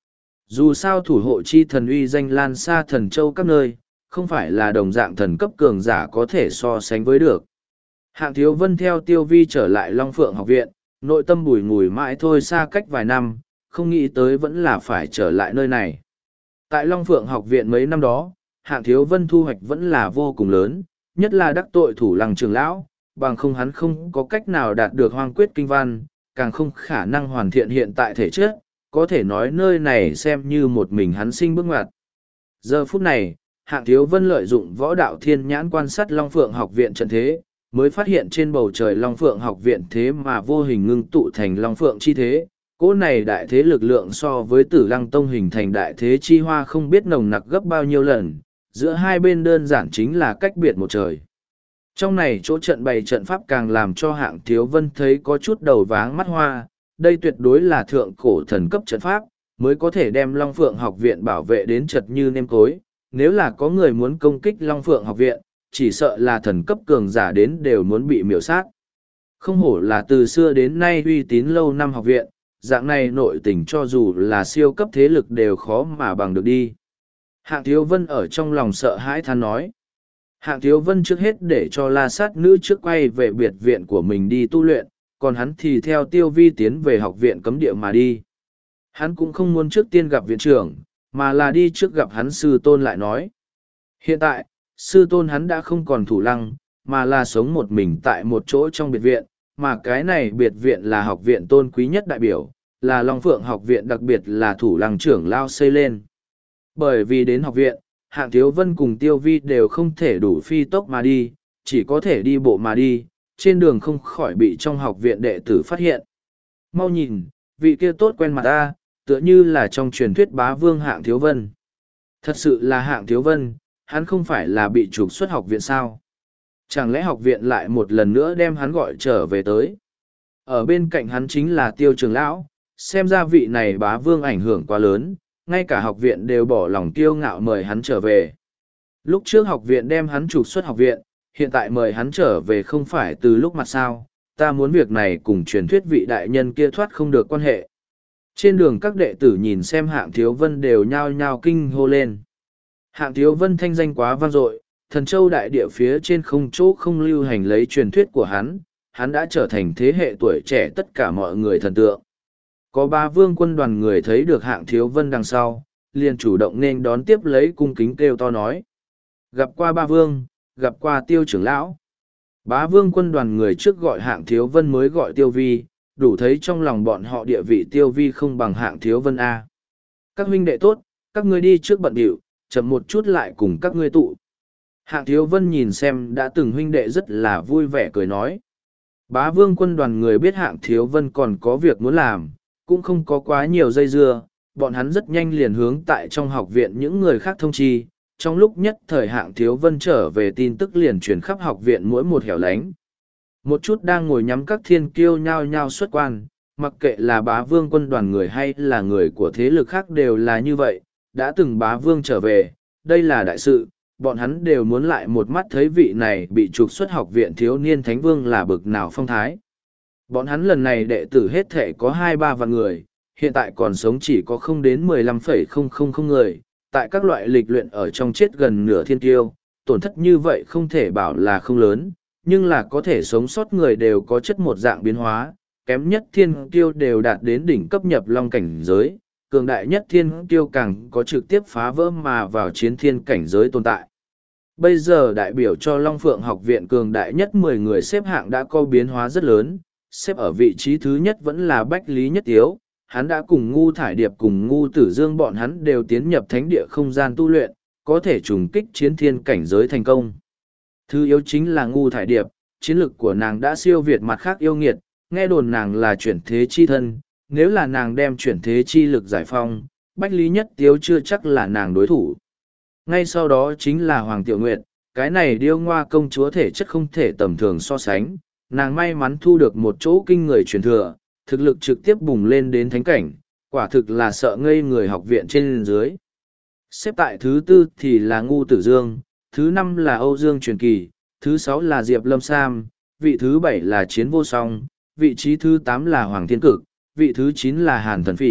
Dù sao thủ hộ chi thần uy danh lan xa thần châu các nơi, không phải là đồng dạng thần cấp cường giả có thể so sánh với được. Hạng Thiếu Vân theo Tiêu Vi trở lại Long Phượng học viện, nội tâm bùi ngùi mãi thôi xa cách vài năm, không nghĩ tới vẫn là phải trở lại nơi này. Tại Long Phượng học viện mấy năm đó, Hạng Thiếu Vân thu hoạch vẫn là vô cùng lớn, nhất là đắc tội thủ lăng trưởng lão, bằng không hắn không có cách nào đạt được hoang quyết kinh văn, càng không khả năng hoàn thiện hiện tại thể chất, có thể nói nơi này xem như một mình hắn sinh bước ngoặt. Giờ phút này, Hạng Thiếu Vân lợi dụng võ đạo thiên nhãn quan sát Long Phượng học viện trận thế, mới phát hiện trên bầu trời Long Phượng học viện thế mà vô hình ngưng tụ thành Long Phượng chi thế. Cỗ này đại thế lực lượng so với Tử Lăng Tông hình thành đại thế chi hoa không biết nồng nặc gấp bao nhiêu lần, giữa hai bên đơn giản chính là cách biệt một trời. Trong này chỗ trận bày trận pháp càng làm cho Hạng Thiếu Vân thấy có chút đầu váng mắt hoa, đây tuyệt đối là thượng cổ thần cấp trận pháp, mới có thể đem Long Phượng học viện bảo vệ đến chật như nêm cối. Nếu là có người muốn công kích Long Phượng học viện, chỉ sợ là thần cấp cường giả đến đều muốn bị miểu sát. Không hổ là từ xưa đến nay uy tín lâu năm học viện, dạng này nội tình cho dù là siêu cấp thế lực đều khó mà bằng được đi. Hạng Thiếu Vân ở trong lòng sợ hãi than nói. Hạng Thiếu Vân trước hết để cho La Sát nữ trước quay về biệt viện của mình đi tu luyện, còn hắn thì theo Tiêu Vi tiến về học viện cấm địa mà đi. Hắn cũng không muốn trước tiên gặp viện trưởng, mà là đi trước gặp hắn sư tôn lại nói. Hiện tại, sư tôn hắn đã không còn thủ lăng, mà là sống một mình tại một chỗ trong biệt viện, mà cái này biệt viện là học viện tôn quý nhất đại biểu, là Long Phượng học viện, đặc biệt là thủ lăng trưởng lao xây lên. Bởi vì đến học viện, Hạng Thiếu Vân cùng Tiêu Vi đều không thể đủ phi tốc mà đi, chỉ có thể đi bộ mà đi, trên đường không khỏi bị trong học viện đệ tử phát hiện. Mau nhìn, vị kia tốt quen mặt ta, tựa như là trong truyền thuyết bá vương Hạng Thiếu Vân. Thật sự là Hạng Thiếu Vân, hắn không phải là bị trục xuất học viện sao? Chẳng lẽ học viện lại một lần nữa đem hắn gọi trở về tới? Ở bên cạnh hắn chính là Tiêu trưởng lão, xem ra vị này bá vương ảnh hưởng quá lớn, ngay cả học viện đều bỏ lòng kiêu ngạo mời hắn trở về. Lúc trước học viện đem hắn trục xuất học viện, hiện tại mời hắn trở về không phải từ lúc mặt sao, ta muốn việc này cùng truyền thuyết vị đại nhân kia thoát không được quan hệ. Trên đường các đệ tử nhìn xem Hạng Thiếu Vân đều nhao nhao kinh hô lên. Hạng Thiếu Vân thanh danh quá vang dội, thần châu đại địa phía trên không chỗ không lưu hành lấy truyền thuyết của hắn đã trở thành thế hệ tuổi trẻ tất cả mọi người thần tượng. Có ba vương quân đoàn người thấy được Hạng Thiếu Vân đằng sau, liền chủ động nên đón tiếp lấy cung kính kêu to nói. Gặp qua ba vương, gặp qua Tiêu trưởng lão. Bá vương quân đoàn người trước gọi Hạng Thiếu Vân mới gọi Tiêu Vi, đủ thấy trong lòng bọn họ địa vị Tiêu Vi không bằng Hạng Thiếu Vân A. Các huynh đệ tốt, các ngươi đi trước bận điệu, chậm một chút lại cùng các ngươi tụ. Hạng Thiếu Vân nhìn xem đã từng huynh đệ rất là vui vẻ cười nói. Bá vương quân đoàn người biết Hạng Thiếu Vân còn có việc muốn làm, cũng không có quá nhiều dây dưa, bọn hắn rất nhanh liền hướng tại trong học viện những người khác thông chi. Trong lúc nhất thời Hạng Thiếu Vân trở về tin tức liền truyền khắp học viện mỗi một hẻo lánh. Một chút đang ngồi nhắm các thiên kiêu nhao nhao xuất quan, mặc kệ là bá vương quân đoàn người hay là người của thế lực khác đều là như vậy, đã từng bá vương trở về, đây là đại sự, bọn hắn đều muốn lại một mắt thấy vị này bị trục xuất học viện thiếu niên thánh vương là bực nào phong thái. Bọn hắn lần này đệ tử hết thể có 2-3 vạn người, hiện tại còn sống chỉ có không đến 15,000 người, tại các loại lịch luyện ở trong chết gần nửa thiên tiêu, tổn thất như vậy không thể bảo là không lớn, nhưng là có thể sống sót người đều có chất một dạng biến hóa, kém nhất thiên tiêu đều đạt đến đỉnh cấp nhập long cảnh giới, cường đại nhất thiên tiêu càng có trực tiếp phá vỡ mà vào chiến thiên cảnh giới tồn tại. Bây giờ đại biểu cho Long Phượng học viện cường đại nhất 10 người xếp hạng đã có biến hóa rất lớn, xếp ở vị trí thứ nhất vẫn là Bách Lý Nhất Tiếu, hắn đã cùng Ngu Thải Điệp cùng Ngu Tử Dương bọn hắn đều tiến nhập thánh địa không gian tu luyện, có thể trùng kích chiến thiên cảnh giới thành công. Thứ yếu chính là Ngu Thải Điệp, chiến lực của nàng đã siêu việt mặt khác yêu nghiệt, nghe đồn nàng là chuyển thế chi thân, nếu là nàng đem chuyển thế chi lực giải phong, Bách Lý Nhất Tiếu chưa chắc là nàng đối thủ. Ngay sau đó chính là Hoàng Tiểu Nguyệt, cái này điêu ngoa công chúa thể chất không thể tầm thường so sánh, nàng may mắn thu được một chỗ kinh người truyền thừa, thực lực trực tiếp bùng lên đến thánh cảnh, quả thực là sợ ngây người học viện trên dưới. Xếp tại thứ tư thì là Ngu Tử Dương, thứ năm là Âu Dương Truyền Kỳ, thứ sáu là Diệp Lâm Sam, vị thứ bảy là Chiến Vô Song, vị trí thứ tám là Hoàng Thiên Cực, vị thứ chín là Hàn Thần Phỉ,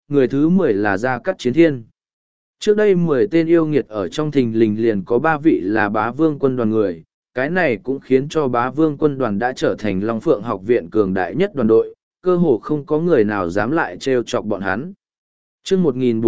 người thứ 10 là Gia Cát Chiến Thiên. Trước đây 10 tên yêu nghiệt ở trong thình lình liền có 3 vị là bá vương quân đoàn người, cái này cũng khiến cho bá vương quân đoàn đã trở thành Long Phượng học viện cường đại nhất đoàn đội, cơ hồ không có người nào dám lại trêu chọc bọn hắn. Chương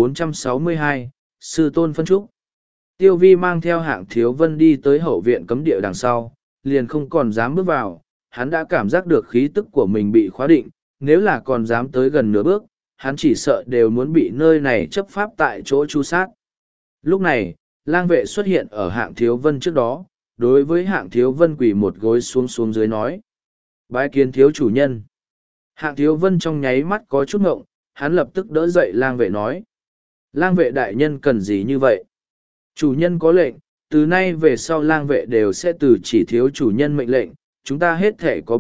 1462, Sư Tôn phân trúc. Tiêu Vi mang theo Hạng Thiếu Vân đi tới hậu viện cấm địa đằng sau, liền không còn dám bước vào, hắn đã cảm giác được khí tức của mình bị khóa định, nếu là còn dám tới gần nửa bước, hắn chỉ sợ đều muốn bị nơi này chấp pháp tại chỗ tru sát. Lúc này, lang vệ xuất hiện ở Hạng Thiếu Vân trước đó, đối với Hạng Thiếu Vân quỳ một gối xuống dưới nói. Bái kiến thiếu chủ nhân. Hạng Thiếu Vân trong nháy mắt có chút ngộng, hắn lập tức đỡ dậy lang vệ nói. Lang vệ đại nhân cần gì như vậy? Chủ nhân có lệnh, từ nay về sau lang vệ đều sẽ từ chỉ thiếu chủ nhân mệnh lệnh, chúng ta hết thể có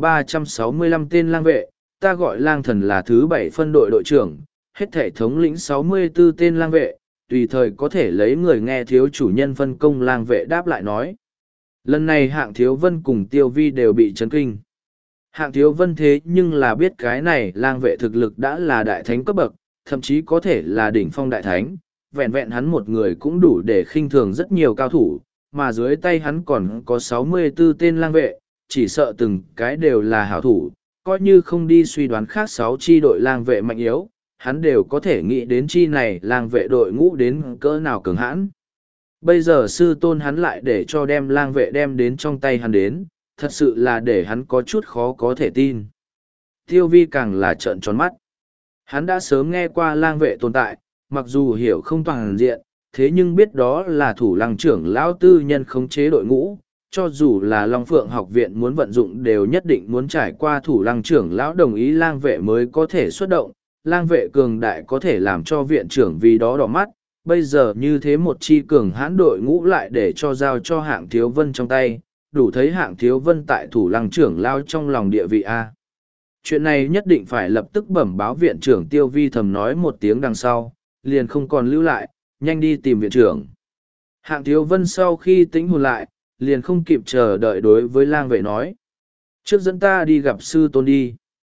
365 tên lang vệ, ta gọi lang thần là thứ 7 phân đội đội trưởng, hết thể thống lĩnh 64 tên lang vệ, tùy thời có thể lấy người nghe thiếu chủ nhân phân công lang vệ đáp lại nói. Lần này Hạng Thiếu Vân cùng Tiêu Vi đều bị chấn kinh. Hạng Thiếu Vân thế nhưng là biết cái này lang vệ thực lực đã là đại thánh cấp bậc, thậm chí có thể là đỉnh phong đại thánh, vẹn vẹn hắn một người cũng đủ để khinh thường rất nhiều cao thủ, mà dưới tay hắn còn có 64 tên lang vệ, chỉ sợ từng cái đều là hảo thủ, coi như không đi suy đoán khác 6 chi đội lang vệ mạnh yếu, hắn đều có thể nghĩ đến chi này lang vệ đội ngũ đến cỡ nào cường hãn. Bây giờ sư tôn hắn lại để cho đem lang vệ đem đến trong tay hắn đến, thật sự là để hắn có chút khó có thể tin. Tiêu Vi càng là trợn tròn mắt. Hắn đã sớm nghe qua lang vệ tồn tại, mặc dù hiểu không toàn diện, thế nhưng biết đó là thủ lăng trưởng lão tư nhân khống chế đội ngũ, cho dù là Long Phượng học viện muốn vận dụng đều nhất định muốn trải qua thủ lăng trưởng lão đồng ý lang vệ mới có thể xuất động, lang vệ cường đại có thể làm cho viện trưởng vì đó đỏ mắt, bây giờ như thế một chi cường hãn đội ngũ lại để cho giao cho Hạng Thiếu Vân trong tay, đủ thấy Hạng Thiếu Vân tại thủ lăng trưởng lão trong lòng địa vị A. Chuyện này nhất định phải lập tức bẩm báo viện trưởng. Tiêu Vi thầm nói một tiếng đằng sau, liền không còn lưu lại, nhanh đi tìm viện trưởng. Hạng Thiếu Vân sau khi tĩnh hồn lại, liền không kịp chờ đợi đối với lang vệ nói. Trước dẫn ta đi gặp sư tôn đi.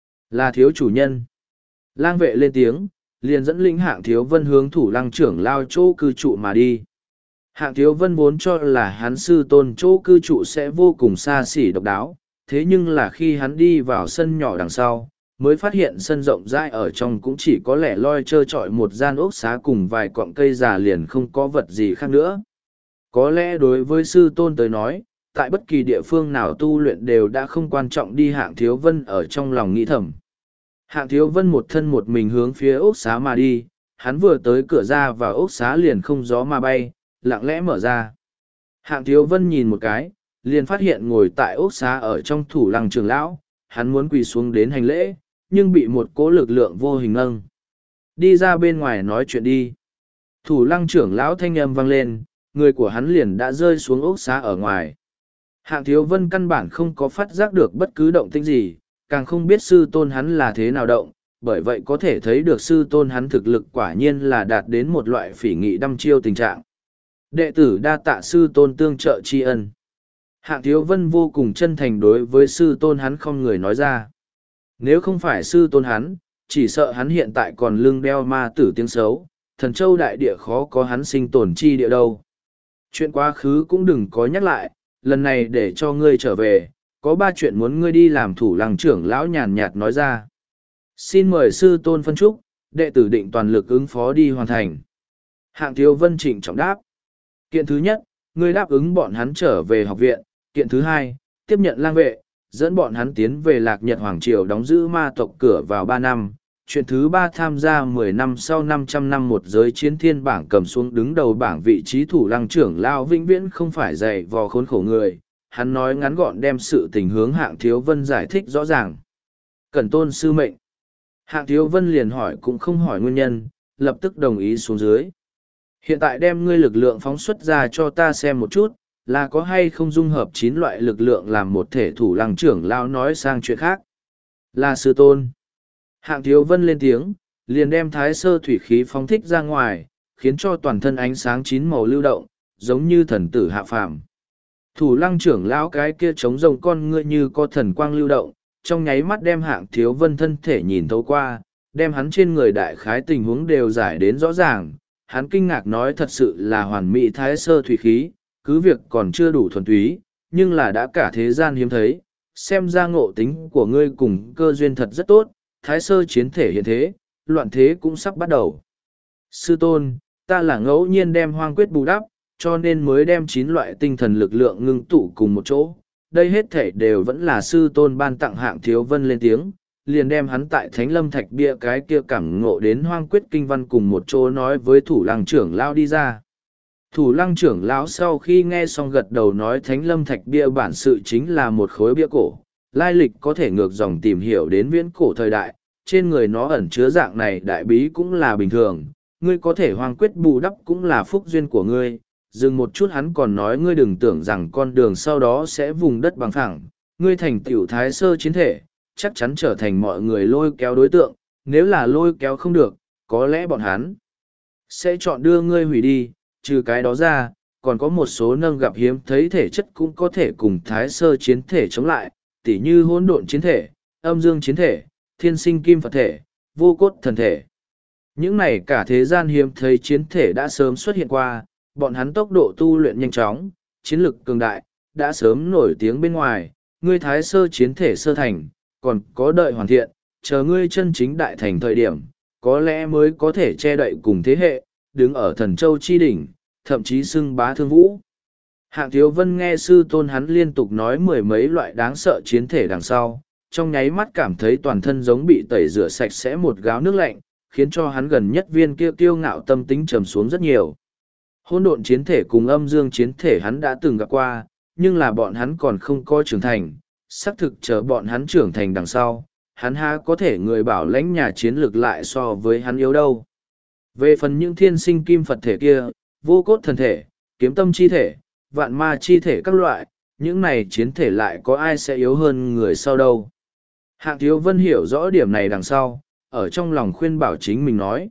Là thiếu chủ nhân. Lang vệ lên tiếng, liền dẫn lĩnh Hạng Thiếu Vân hướng thủ lăng trưởng lao chỗ cư trụ mà đi. Hạng Thiếu Vân vốn cho là hắn sư tôn chỗ cư trụ sẽ vô cùng xa xỉ độc đáo, thế nhưng là khi hắn đi vào sân nhỏ đằng sau, mới phát hiện sân rộng rãi ở trong cũng chỉ có lẻ loi trơ trọi một gian ốc xá cùng vài cọng cây già liền không có vật gì khác nữa. Có lẽ đối với sư tôn tới nói, tại bất kỳ địa phương nào tu luyện đều đã không quan trọng đi. Hạng Thiếu Vân ở trong lòng nghĩ thầm. Hạng Thiếu Vân một thân một mình hướng phía ốc xá mà đi, hắn vừa tới cửa ra và ốc xá liền không gió mà bay, lặng lẽ mở ra. Hạng Thiếu Vân nhìn một cái, liền phát hiện ngồi tại ốc xá ở trong thủ lăng trưởng lão, hắn muốn quỳ xuống đến hành lễ, nhưng bị một cỗ lực lượng vô hình nâng. Đi ra bên ngoài nói chuyện đi. Thủ lăng trưởng lão thanh âm vang lên, người của hắn liền đã rơi xuống ốc xá ở ngoài. Hạng Thiếu Vân căn bản không có phát giác được bất cứ động tĩnh gì, càng không biết sư tôn hắn là thế nào động, bởi vậy có thể thấy được sư tôn hắn thực lực quả nhiên là đạt đến một loại phỉ nghị đăm chiêu tình trạng. Đệ tử đa tạ sư tôn tương trợ tri ân. Hạng Thiếu Vân vô cùng chân thành đối với sư tôn hắn không người nói ra. Nếu không phải sư tôn hắn, chỉ sợ hắn hiện tại còn lưng đeo ma tử tiếng xấu, thần châu đại địa khó có hắn sinh tồn chi địa đâu. Chuyện quá khứ cũng đừng có nhắc lại, lần này để cho ngươi trở về, có 3 chuyện muốn ngươi đi làm. Thủ lăng trưởng lão nhàn nhạt nói ra. Xin mời sư tôn phân trúc, đệ tử định toàn lực ứng phó đi hoàn thành. Hạng Thiếu Vân trịnh trọng đáp. Kiện thứ nhất, ngươi đáp ứng bọn hắn trở về học viện. Kiện thứ hai, tiếp nhận lang vệ, dẫn bọn hắn tiến về Lạc Nhật Hoàng Triều đóng giữ ma tộc cửa vào 3 năm. Chuyện thứ 3, tham gia 10 năm sau 500 năm một giới chiến thiên bảng cầm xuống đứng đầu bảng vị trí thủ lăng trưởng lao vĩnh viễn không phải dày vò khốn khổ người. Hắn nói ngắn gọn đem sự tình hướng Hạng Thiếu Vân giải thích rõ ràng. Cẩn tôn sư mệnh. Hạng Thiếu Vân liền hỏi cũng không hỏi nguyên nhân, lập tức đồng ý xuống dưới. Hiện tại đem ngươi lực lượng phóng xuất ra cho ta xem một chút, là có hay không dung hợp 9 loại lực lượng làm một thể. Thủ lăng trưởng lao nói sang chuyện khác. Là sư tôn. Hạng Thiếu Vân lên tiếng, liền đem thái sơ thủy khí phóng thích ra ngoài, khiến cho toàn thân ánh sáng 9 màu lưu động, giống như thần tử hạ phàm. Thủ lăng trưởng lão cái kia trống rồng con ngươi như có thần quang lưu động, trong nháy mắt đem Hạng Thiếu Vân thân thể nhìn thấu qua, đem hắn trên người đại khái tình huống đều giải đến rõ ràng. Hắn kinh ngạc nói thật sự là hoàn mỹ thái sơ thủy khí, cứ việc còn chưa đủ thuần túy, nhưng là đã cả thế gian hiếm thấy, xem ra ngộ tính của ngươi cùng cơ duyên thật rất tốt, thái sơ chiến thể hiện thế, loạn thế cũng sắp bắt đầu. Sư tôn, ta là ngẫu nhiên đem hoang quyết bù đắp, cho nên mới đem 9 loại tinh thần lực lượng ngưng tụ cùng một chỗ. Đây hết thể đều vẫn là sư tôn ban tặng Hạng Thiếu Vân lên tiếng, liền đem hắn tại Thánh Lâm Thạch Bia cái kia cảm ngộ đến hoang quyết kinh văn cùng một chỗ nói với Thủ Lăng trưởng lão đi ra. Thủ Lăng trưởng lão sau khi nghe xong gật đầu nói Thánh Lâm Thạch Bia bản sự chính là một khối bia cổ, lai lịch có thể ngược dòng tìm hiểu đến viễn cổ thời đại, trên người nó ẩn chứa dạng này đại bí cũng là bình thường, ngươi có thể hoang quyết bù đắp cũng là phúc duyên của ngươi. Dừng một chút hắn còn nói ngươi đừng tưởng rằng con đường sau đó sẽ vùng đất bằng phẳng, ngươi thành tiểu thái sơ chiến thể, chắc chắn trở thành mọi người lôi kéo đối tượng, nếu là lôi kéo không được, có lẽ bọn hắn sẽ chọn đưa ngươi hủy đi, trừ cái đó ra, còn có một số nâng gặp hiếm thấy thể chất cũng có thể cùng thái sơ chiến thể chống lại, tỉ như hỗn độn chiến thể, âm dương chiến thể, thiên sinh kim Phật thể, vô cốt thần thể. Những này cả thế gian hiếm thấy chiến thể đã sớm xuất hiện qua, bọn hắn tốc độ tu luyện nhanh chóng, chiến lực cường đại, đã sớm nổi tiếng bên ngoài, ngươi thái sơ chiến thể sơ thành, còn có đợi hoàn thiện, chờ ngươi chân chính đại thành thời điểm, có lẽ mới có thể che đậy cùng thế hệ, đứng ở thần châu chi đỉnh, thậm chí xưng bá thương vũ. Hạng Thiếu Vân nghe sư tôn hắn liên tục nói mười mấy loại đáng sợ chiến thể đằng sau, trong nháy mắt cảm thấy toàn thân giống bị tẩy rửa sạch sẽ một gáo nước lạnh, khiến cho hắn gần nhất viên kia kiêu ngạo tâm tính trầm xuống rất nhiều. Hỗn độn chiến thể cùng âm dương chiến thể hắn đã từng gặp qua, nhưng là bọn hắn còn không có trưởng thành, xác thực chờ bọn hắn trưởng thành đằng sau, hắn há có thể người bảo lãnh nhà chiến lược lại so với hắn yếu đâu. Về phần những thiên sinh kim Phật thể kia, vô cốt thần thể, kiếm tâm chi thể, vạn ma chi thể các loại, những này chiến thể lại có ai sẽ yếu hơn người sau đâu. Hạng Thiếu Vân hiểu rõ điểm này đằng sau, ở trong lòng khuyên bảo chính mình nói.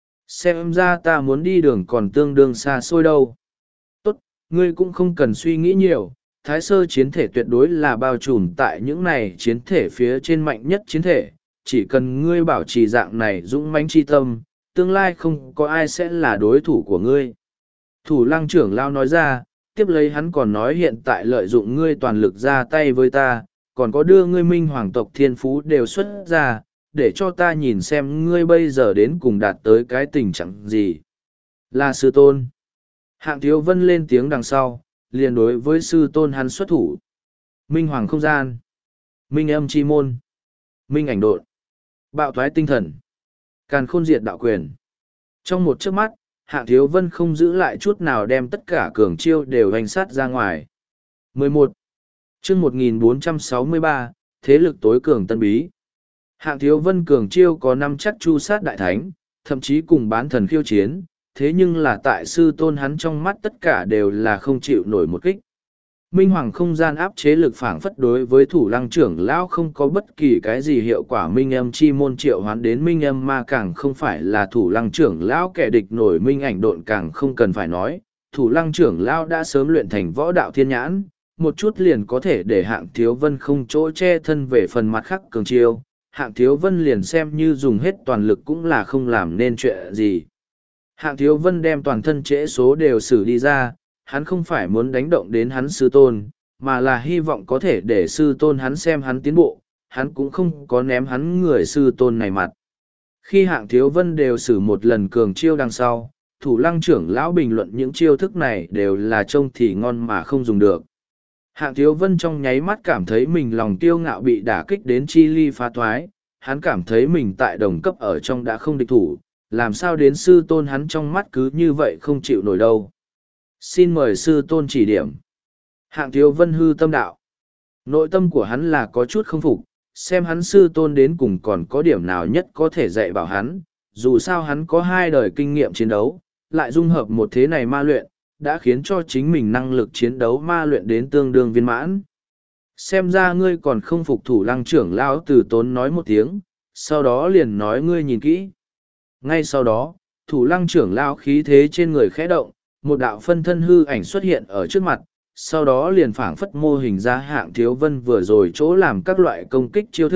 Xem ra ta muốn đi đường còn tương đương xa xôi đâu. Tốt, ngươi cũng không cần suy nghĩ nhiều, thái sơ chiến thể tuyệt đối là bao trùm tại những này chiến thể phía trên mạnh nhất chiến thể. Chỉ cần ngươi bảo trì dạng này dũng mãnh chi tâm, tương lai không có ai sẽ là đối thủ của ngươi. Thủ Lăng trưởng lao nói ra, tiếp lấy hắn còn nói hiện tại lợi dụng ngươi toàn lực ra tay với ta, còn có đưa ngươi minh hoàng tộc thiên phú đều xuất ra, để cho ta nhìn xem ngươi bây giờ đến cùng đạt tới cái tình trạng gì. Là sư tôn. Hạng Thiếu Vân lên tiếng đằng sau, liền đối với sư tôn hắn xuất thủ. Minh hoàng không gian. Minh âm chi môn. Minh ảnh độn. Bạo thoái tinh thần. Càn khôn diệt đạo quyền. Trong một chớp mắt, Hạng Thiếu Vân không giữ lại chút nào đem tất cả cường chiêu đều hành sát ra ngoài. 11. chương 1463, thế lực tối cường tân bí. Hạng Thiếu Vân cường chiêu có năm chắc chu sát đại thánh, thậm chí cùng bán thần khiêu chiến, thế nhưng là tại sư tôn hắn trong mắt tất cả đều là không chịu nổi một kích. Minh hoàng không gian áp chế lực phảng phất đối với Thủ Lăng trưởng lão không có bất kỳ cái gì hiệu quả. Minh âm chi môn triệu hoán đến minh âm ma càng không phải là Thủ Lăng trưởng lão kẻ địch nổi, minh ảnh độn càng không cần phải nói. Thủ Lăng trưởng lão đã sớm luyện thành võ đạo thiên nhãn, một chút liền có thể để Hạng Thiếu Vân không chỗ che thân. Về phần mặt khác cường chiêu, Hạng Thiếu Vân liền xem như dùng hết toàn lực cũng là không làm nên chuyện gì. Hạng Thiếu Vân đem toàn thân trễ số đều xử đi ra, hắn không phải muốn đánh động đến hắn sư tôn, mà là hy vọng có thể để sư tôn hắn xem hắn tiến bộ, hắn cũng không có ném hắn người sư tôn này mặt. Khi Hạng Thiếu Vân đều xử một lần cường chiêu đằng sau, Thủ Lăng trưởng lão bình luận những chiêu thức này đều là trông thì ngon mà không dùng được. Hạng Thiếu Vân trong nháy mắt cảm thấy mình lòng kiêu ngạo bị đả kích đến chi ly phá thoái, hắn cảm thấy mình tại đồng cấp ở trong đã không địch thủ, làm sao đến sư tôn hắn trong mắt cứ như vậy không chịu nổi đâu. Xin mời sư tôn chỉ điểm. Hạng Thiếu Vân hư tâm đạo. Nội tâm của hắn là có chút không phục, xem hắn sư tôn đến cùng còn có điểm nào nhất có thể dạy bảo hắn, dù sao hắn có 2 đời kinh nghiệm chiến đấu, lại dung hợp một thế này ma luyện, đã khiến cho chính mình năng lực chiến đấu ma luyện đến tương đương viên mãn. Xem ra ngươi còn không phục. Thủ Lăng trưởng lão từ tốn nói một tiếng, sau đó liền nói ngươi nhìn kỹ. Ngay sau đó, Thủ Lăng trưởng lão khí thế trên người khẽ động, một đạo phân thân hư ảnh xuất hiện ở trước mặt, sau đó liền phảng phất mô hình ra Hạng Thiếu Vân vừa rồi chỗ làm các loại công kích chiêu thức,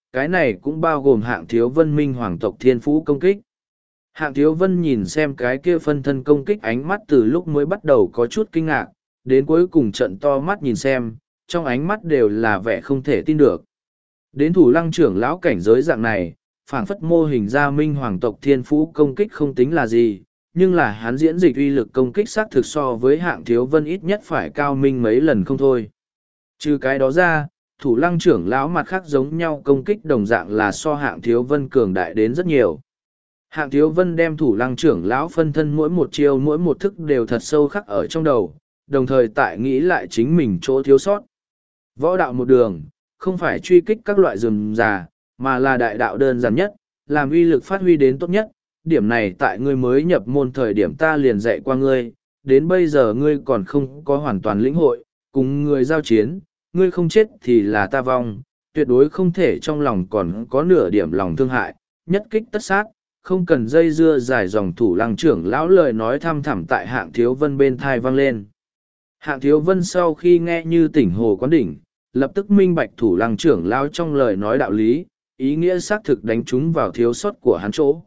cái này cũng bao gồm Hạng Thiếu Vân minh hoàng tộc thiên phú công kích. Hạng Thiếu Vân nhìn xem cái kia phân thân công kích, ánh mắt từ lúc mới bắt đầu có chút kinh ngạc, đến cuối cùng trận to mắt nhìn xem, trong ánh mắt đều là vẻ không thể tin được. Đến Thủ Lăng trưởng lão cảnh giới dạng này, phảng phất mô hình ra minh hoàng tộc thiên phú công kích không tính là gì, nhưng là hắn diễn dịch uy lực công kích xác thực so với Hạng Thiếu Vân ít nhất phải cao minh mấy lần không thôi. Trừ cái đó ra, Thủ Lăng trưởng lão mặt khác giống nhau công kích đồng dạng là so Hạng Thiếu Vân cường đại đến rất nhiều. Hạng Thiếu Vân đem Thủ Lăng trưởng lão phân thân mỗi một chiêu mỗi một thức đều thật sâu khắc ở trong đầu, đồng thời tại nghĩ lại chính mình chỗ thiếu sót. Võ đạo một đường, không phải truy kích các loại rườm rà, mà là đại đạo đơn giản nhất, làm uy lực phát huy đến tốt nhất. Điểm này tại ngươi mới nhập môn thời điểm ta liền dạy qua ngươi, đến bây giờ ngươi còn không có hoàn toàn lĩnh hội, cùng người giao chiến, ngươi không chết thì là ta vong, tuyệt đối không thể trong lòng còn có nửa điểm lòng thương hại, nhất kích tất sát, không cần dây dưa dài dòng. Thủ Lăng trưởng lão lời nói thăm thẳm tại Hạng Thiếu Vân bên thai vang lên. Hạng Thiếu Vân sau khi nghe như tỉnh hồ quán đỉnh, lập tức minh bạch Thủ Lăng trưởng lão trong lời nói đạo lý, ý nghĩa xác thực đánh trúng vào thiếu sót của hắn chỗ.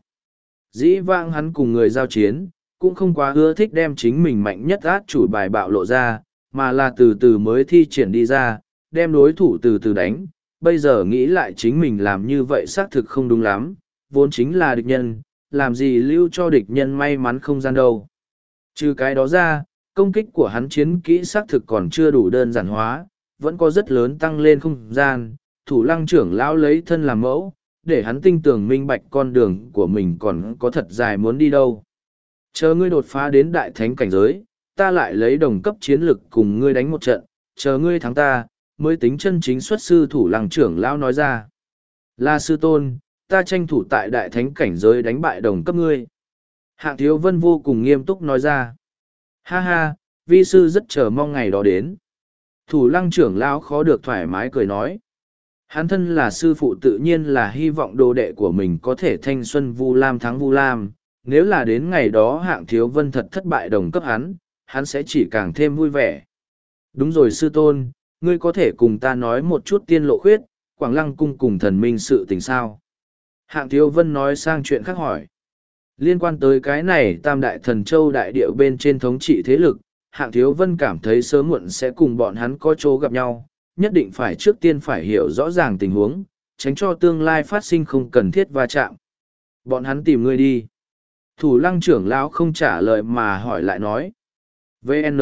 Dĩ vãng hắn cùng người giao chiến, cũng không quá ưa thích đem chính mình mạnh nhất át chủ bài bạo lộ ra, mà là từ từ mới thi triển đi ra, đem đối thủ từ từ đánh. Bây giờ nghĩ lại chính mình làm như vậy xác thực không đúng lắm, vốn chính là địch nhân, làm gì lưu cho địch nhân may mắn không gian đâu. Trừ cái đó ra, công kích của hắn chiến kỹ xác thực còn chưa đủ đơn giản hóa, vẫn có rất lớn tăng lên không gian. Thủ Lăng trưởng lão lấy thân làm mẫu, để hắn tinh tường minh bạch con đường của mình còn có thật dài muốn đi đâu. Chờ ngươi đột phá đến đại thánh cảnh giới, ta lại lấy đồng cấp chiến lực cùng ngươi đánh một trận, chờ ngươi thắng ta, mới tính chân chính xuất sư. Thủ Lăng trưởng lão nói ra. Là sư tôn, ta tranh thủ tại đại thánh cảnh giới đánh bại đồng cấp ngươi. Hạng Thiếu Vân vô cùng nghiêm túc nói ra. Ha ha, vi sư rất chờ mong ngày đó đến. Thủ Lăng trưởng lão khó được thoải mái cười nói. Hắn thân là sư phụ tự nhiên là hy vọng đồ đệ của mình có thể thanh xuân Vu Lam thắng Vu Lam. Nếu là đến ngày đó Hạng Thiếu Vân thật thất bại đồng cấp hắn sẽ chỉ càng thêm vui vẻ. Đúng rồi sư tôn, ngươi có thể cùng ta nói một chút Tiên Lộ Khuyết, Quảng Lăng cung cùng thần minh sự tình sao? Hạng Thiếu Vân nói sang chuyện khác hỏi. Liên quan tới cái này Tam Đại Thần Châu đại điệu bên trên thống trị thế lực, Hạng Thiếu Vân cảm thấy sớm muộn sẽ cùng bọn hắn có chỗ gặp nhau, nhất định phải trước tiên phải hiểu rõ ràng tình huống, tránh cho tương lai phát sinh không cần thiết va chạm. Bọn hắn tìm ngươi đi. Thủ Lăng trưởng lão không trả lời mà hỏi lại nói. VN.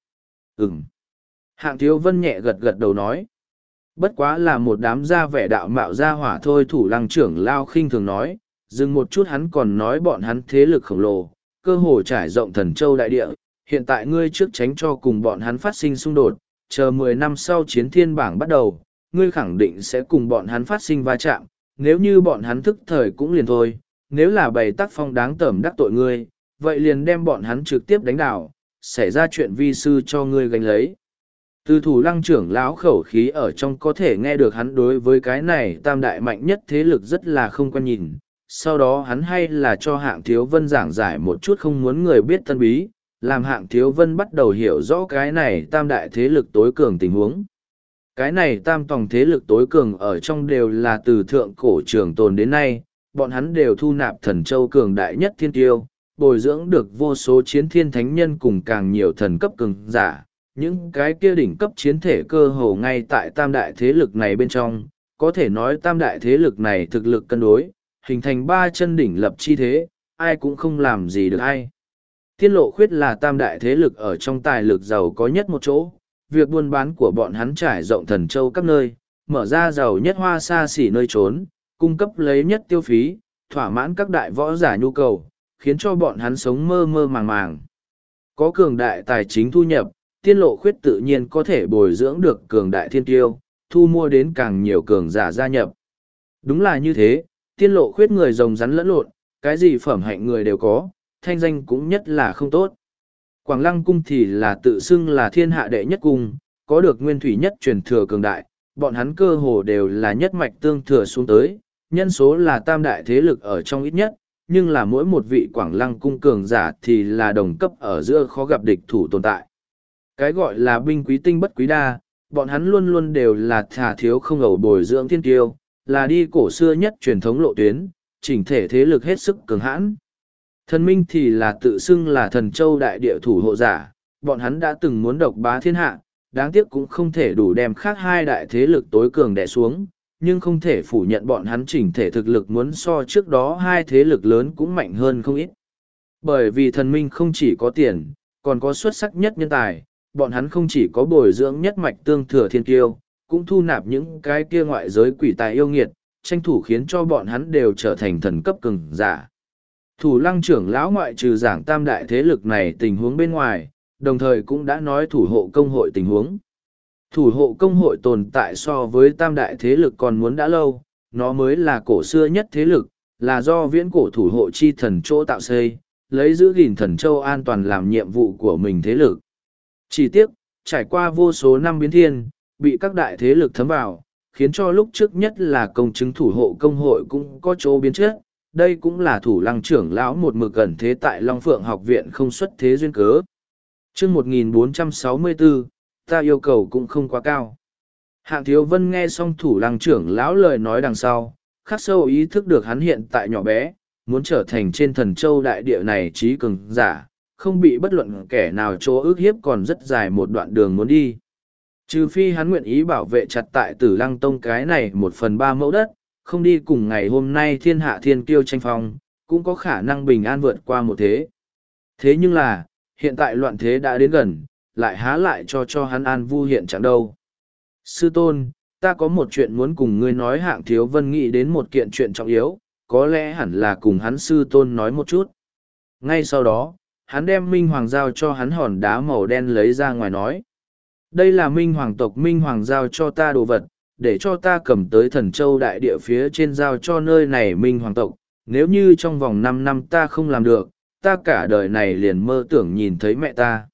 Ừm. Hạng Thiếu Vân nhẹ gật gật đầu nói. Bất quá là một đám gia vẻ đạo mạo gia hỏa thôi. Thủ Lăng trưởng lão khinh thường nói, dừng một chút hắn còn nói bọn hắn thế lực khổng lồ, cơ hồ trải rộng Thần Châu đại địa, hiện tại ngươi trước tránh cho cùng bọn hắn phát sinh xung đột, chờ 10 năm sau chiến thiên bảng bắt đầu, ngươi khẳng định sẽ cùng bọn hắn phát sinh va chạm, nếu như bọn hắn thức thời cũng liền thôi, nếu là bày tác phong đáng tởm đắc tội ngươi, vậy liền đem bọn hắn trực tiếp đánh đảo, xảy ra chuyện vi sư cho ngươi gánh lấy. Từ Thủ Lăng trưởng lão khẩu khí ở trong có thể nghe được hắn đối với cái này tam đại mạnh nhất thế lực rất là không quen nhìn, sau đó hắn hay là cho Hạng Thiếu Vân giảng giải một chút không muốn người biết tân bí, làm Hạng Thiếu Vân bắt đầu hiểu rõ cái này tam đại thế lực tối cường tình huống. Cái này tam tòng thế lực tối cường ở trong đều là từ thượng cổ trường tồn đến nay, bọn hắn đều thu nạp Thần Châu cường đại nhất thiên tiêu, bồi dưỡng được vô số chiến thiên thánh nhân cùng càng nhiều thần cấp cường giả. Những cái kia đỉnh cấp chiến thể cơ hồ ngay tại tam đại thế lực này bên trong, có thể nói tam đại thế lực này thực lực cân đối, hình thành ba chân đỉnh lập chi thế, ai cũng không làm gì được ai. Tiên Lộ Khuyết là tam đại thế lực ở trong tài lực giàu có nhất một chỗ, việc buôn bán của bọn hắn trải rộng Thần Châu các nơi, mở ra giàu nhất hoa xa xỉ nơi trốn, cung cấp lấy nhất tiêu phí, thỏa mãn các đại võ giả nhu cầu, khiến cho bọn hắn sống mơ mơ màng màng. Có cường đại tài chính thu nhập, Tiên Lộ Khuyết tự nhiên có thể bồi dưỡng được cường đại thiên tiêu, thu mua đến càng nhiều cường giả gia nhập. Đúng là như thế, Tiên Lộ Khuyết người rồng rắn lẫn lộn, cái gì phẩm hạnh người đều có, thanh danh cũng nhất là không tốt. Quảng Lăng cung thì là tự xưng là thiên hạ đệ nhất cung, có được nguyên thủy nhất truyền thừa cường đại, bọn hắn cơ hồ đều là nhất mạch tương thừa xuống tới, nhân số là tam đại thế lực ở trong ít nhất, nhưng là mỗi một vị Quảng Lăng cung cường giả thì là đồng cấp ở giữa khó gặp địch thủ tồn tại. Cái gọi là binh quý tinh bất quý đa, bọn hắn luôn luôn đều là thà thiếu không ẩu bồi dưỡng thiên tiêu, là đi cổ xưa nhất truyền thống lộ tuyến, chỉnh thể thế lực hết sức cường hãn. Thần Minh thì là tự xưng là thần châu đại địa thủ hộ giả, bọn hắn đã từng muốn độc bá thiên hạ, đáng tiếc cũng không thể đủ đem khác hai đại thế lực tối cường đè xuống, nhưng không thể phủ nhận bọn hắn chỉnh thể thực lực muốn so trước đó hai thế lực lớn cũng mạnh hơn không ít. Bởi vì thần minh không chỉ có tiền, còn có xuất sắc nhất nhân tài, bọn hắn không chỉ có bồi dưỡng nhất mạch tương thừa thiên kiêu, cũng thu nạp những cái kia ngoại giới quỷ tài yêu nghiệt, tranh thủ khiến cho bọn hắn đều trở thành thần cấp cường giả. Thủ lăng trưởng lão ngoại trừ giảng tam đại thế lực này tình huống bên ngoài, đồng thời cũng đã nói thủ hộ công hội tình huống. Thủ hộ công hội tồn tại so với tam đại thế lực còn muốn đã lâu, nó mới là cổ xưa nhất thế lực, là do viễn cổ thủ hộ chi thần chỗ tạo xây, lấy giữ gìn thần châu an toàn làm nhiệm vụ của mình thế lực. Chỉ tiếc, trải qua vô số năm biến thiên, bị các đại thế lực thấm vào, khiến cho lúc trước nhất là công chứng thủ hộ công hội cũng có chỗ biến chất. Đây cũng là thủ lăng trưởng lão một mực gần thế tại Long Phượng học viện không xuất thế duyên cớ. Chương 1464, ta yêu cầu cũng không quá cao. Hạng Thiếu Vân nghe xong thủ lăng trưởng lão lời nói đằng sau, khắc sâu ý thức được hắn hiện tại nhỏ bé, muốn trở thành trên thần châu đại địa này trí cường giả, không bị bất luận kẻ nào chỗ ước hiếp còn rất dài một đoạn đường muốn đi. Trừ phi hắn nguyện ý bảo vệ chặt tại Tử Lăng Tông cái này 1/3 mẫu đất, không đi cùng ngày hôm nay thiên hạ thiên kiêu tranh phong, cũng có khả năng bình an vượt qua một thế. Thế nhưng là, hiện tại loạn thế đã đến gần, lại há lại cho hắn an vui hiện trạng đâu. Sư tôn, ta có một chuyện muốn cùng ngươi nói. Hạng Thiếu Vân nghĩ đến một kiện chuyện trọng yếu, có lẽ hẳn là cùng hắn sư tôn nói một chút. Ngay sau đó, hắn đem Minh Hoàng giao cho hắn hòn đá màu đen lấy ra ngoài nói. Đây là Minh Hoàng tộc Minh Hoàng giao cho ta đồ vật, để cho ta cầm tới thần châu đại địa phía trên giao cho nơi này Minh Hoàng tộc. Nếu như trong vòng 5 năm ta không làm được, ta cả đời này liền mơ tưởng nhìn thấy mẹ ta.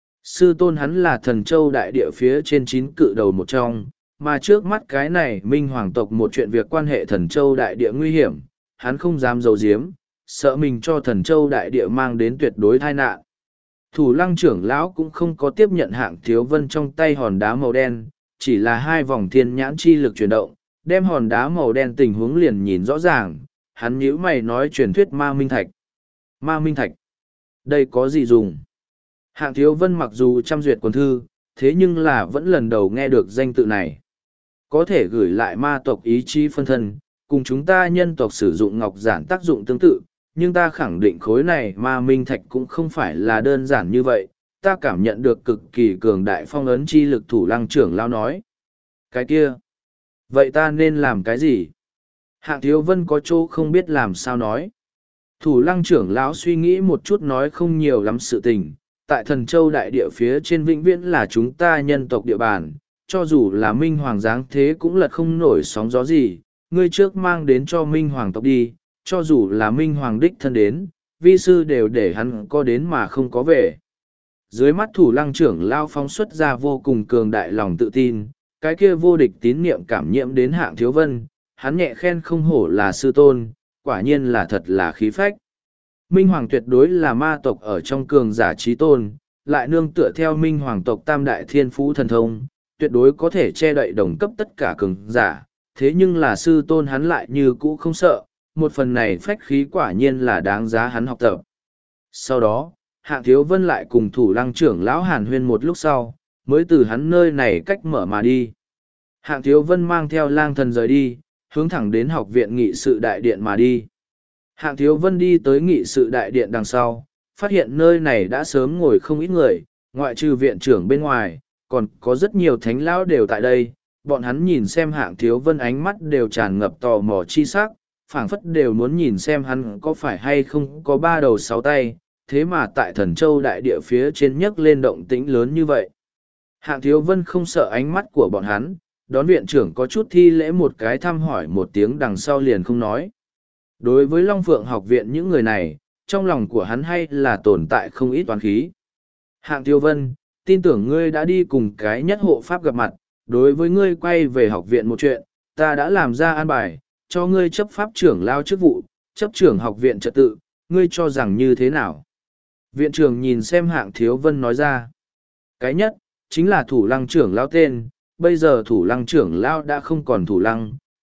Sư tôn hắn là thần châu đại địa phía trên 9 cự đầu một trong, mà trước mắt cái này Minh Hoàng tộc một chuyện việc quan hệ thần châu đại địa nguy hiểm, hắn không dám giấu giếm, sợ mình cho thần châu đại địa mang đến tuyệt đối tai nạn. Thủ lăng trưởng lão cũng không có tiếp nhận Hạng Thiếu Vân trong tay hòn đá màu đen, chỉ là 2 vòng thiên nhãn chi lực chuyển động, đem hòn đá màu đen tình huống liền nhìn rõ ràng, hắn nhíu mày nói truyền thuyết ma minh thạch. Ma minh thạch? Đây có gì dùng? Hạng Thiếu Vân mặc dù trăm duyệt quần thư, thế nhưng là vẫn lần đầu nghe được danh tự này. Có thể gửi lại ma tộc ý chí phân thân, cùng chúng ta nhân tộc sử dụng ngọc giản tác dụng tương tự, nhưng ta khẳng định khối này ma minh thạch cũng không phải là đơn giản như vậy, ta cảm nhận được cực kỳ cường đại phong ấn chi lực. Thủ lăng trưởng lão nói. Cái kia? Vậy ta nên làm cái gì? Hạng Thiếu Vân có chỗ không biết làm sao nói. Thủ lăng trưởng lão suy nghĩ một chút nói không nhiều lắm sự tình. Tại thần châu đại địa phía trên vĩnh viễn là chúng ta nhân tộc địa bàn, cho dù là Minh Hoàng giáng thế cũng lật không nổi sóng gió gì, ngươi trước mang đến cho Minh Hoàng tộc đi, cho dù là Minh Hoàng đích thân đến, vi sư đều để hắn có đến mà không có về. Dưới mắt thủ lăng trưởng lao phóng xuất ra vô cùng cường đại lòng tự tin, cái kia vô địch tín niệm cảm nhiễm đến Hạng Thiếu Vân, hắn nhẹ khen không hổ là sư tôn, quả nhiên là thật là khí phách. Minh Hoàng tuyệt đối là ma tộc ở trong cường giả trí tôn, lại nương tựa theo Minh Hoàng tộc tam đại thiên phú thần thông, tuyệt đối có thể che đậy đồng cấp tất cả cường giả, thế nhưng là sư tôn hắn lại như cũ không sợ, một phần này phách khí quả nhiên là đáng giá hắn học tập. Sau đó, Hạng Thiếu Vân lại cùng thủ lăng trưởng lão hàn huyên một lúc sau, mới từ hắn nơi này cách mở mà đi. Hạng Thiếu Vân mang theo lang thần rời đi, hướng thẳng đến học viện nghị sự đại điện mà đi. Hạng Thiếu Vân đi tới nghị sự đại điện đằng sau, phát hiện nơi này đã sớm ngồi không ít người, ngoại trừ viện trưởng bên ngoài, còn có rất nhiều thánh lão đều tại đây. Bọn hắn nhìn xem Hạng Thiếu Vân ánh mắt đều tràn ngập tò mò chi sắc, phảng phất đều muốn nhìn xem hắn có phải hay không có 3 đầu 6 tay, thế mà tại thần châu đại địa phía trên nhấc lên động tĩnh lớn như vậy. Hạng Thiếu Vân không sợ ánh mắt của bọn hắn, đón viện trưởng có chút thi lễ một cái thăm hỏi một tiếng đằng sau liền không nói. Đối với Long Phượng học viện những người này, trong lòng của hắn hay là tồn tại không ít toán khí. Hạng Thiếu Vân, tin tưởng ngươi đã đi cùng cái nhất hộ pháp gặp mặt, đối với ngươi quay về học viện một chuyện, ta đã làm ra an bài, cho ngươi chấp pháp trưởng lao chức vụ, chấp trưởng học viện trật tự, ngươi cho rằng như thế nào? Viện trưởng nhìn xem Hạng Thiếu Vân nói ra. Cái nhất, chính là thủ lăng trưởng lao tên, bây giờ thủ lăng trưởng lao đã không còn thủ lăng,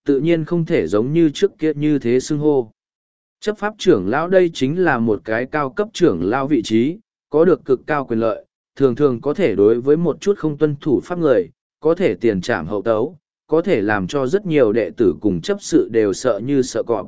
tự nhiên không thể giống như trước kia như thế xưng hô. Chấp pháp trưởng lão đây chính là một cái cao cấp trưởng lão vị trí, có được cực cao quyền lợi, thường thường có thể đối với một chút không tuân thủ pháp người, có thể tiền trảm hậu tấu, có thể làm cho rất nhiều đệ tử cùng chấp sự đều sợ như sợ cọp.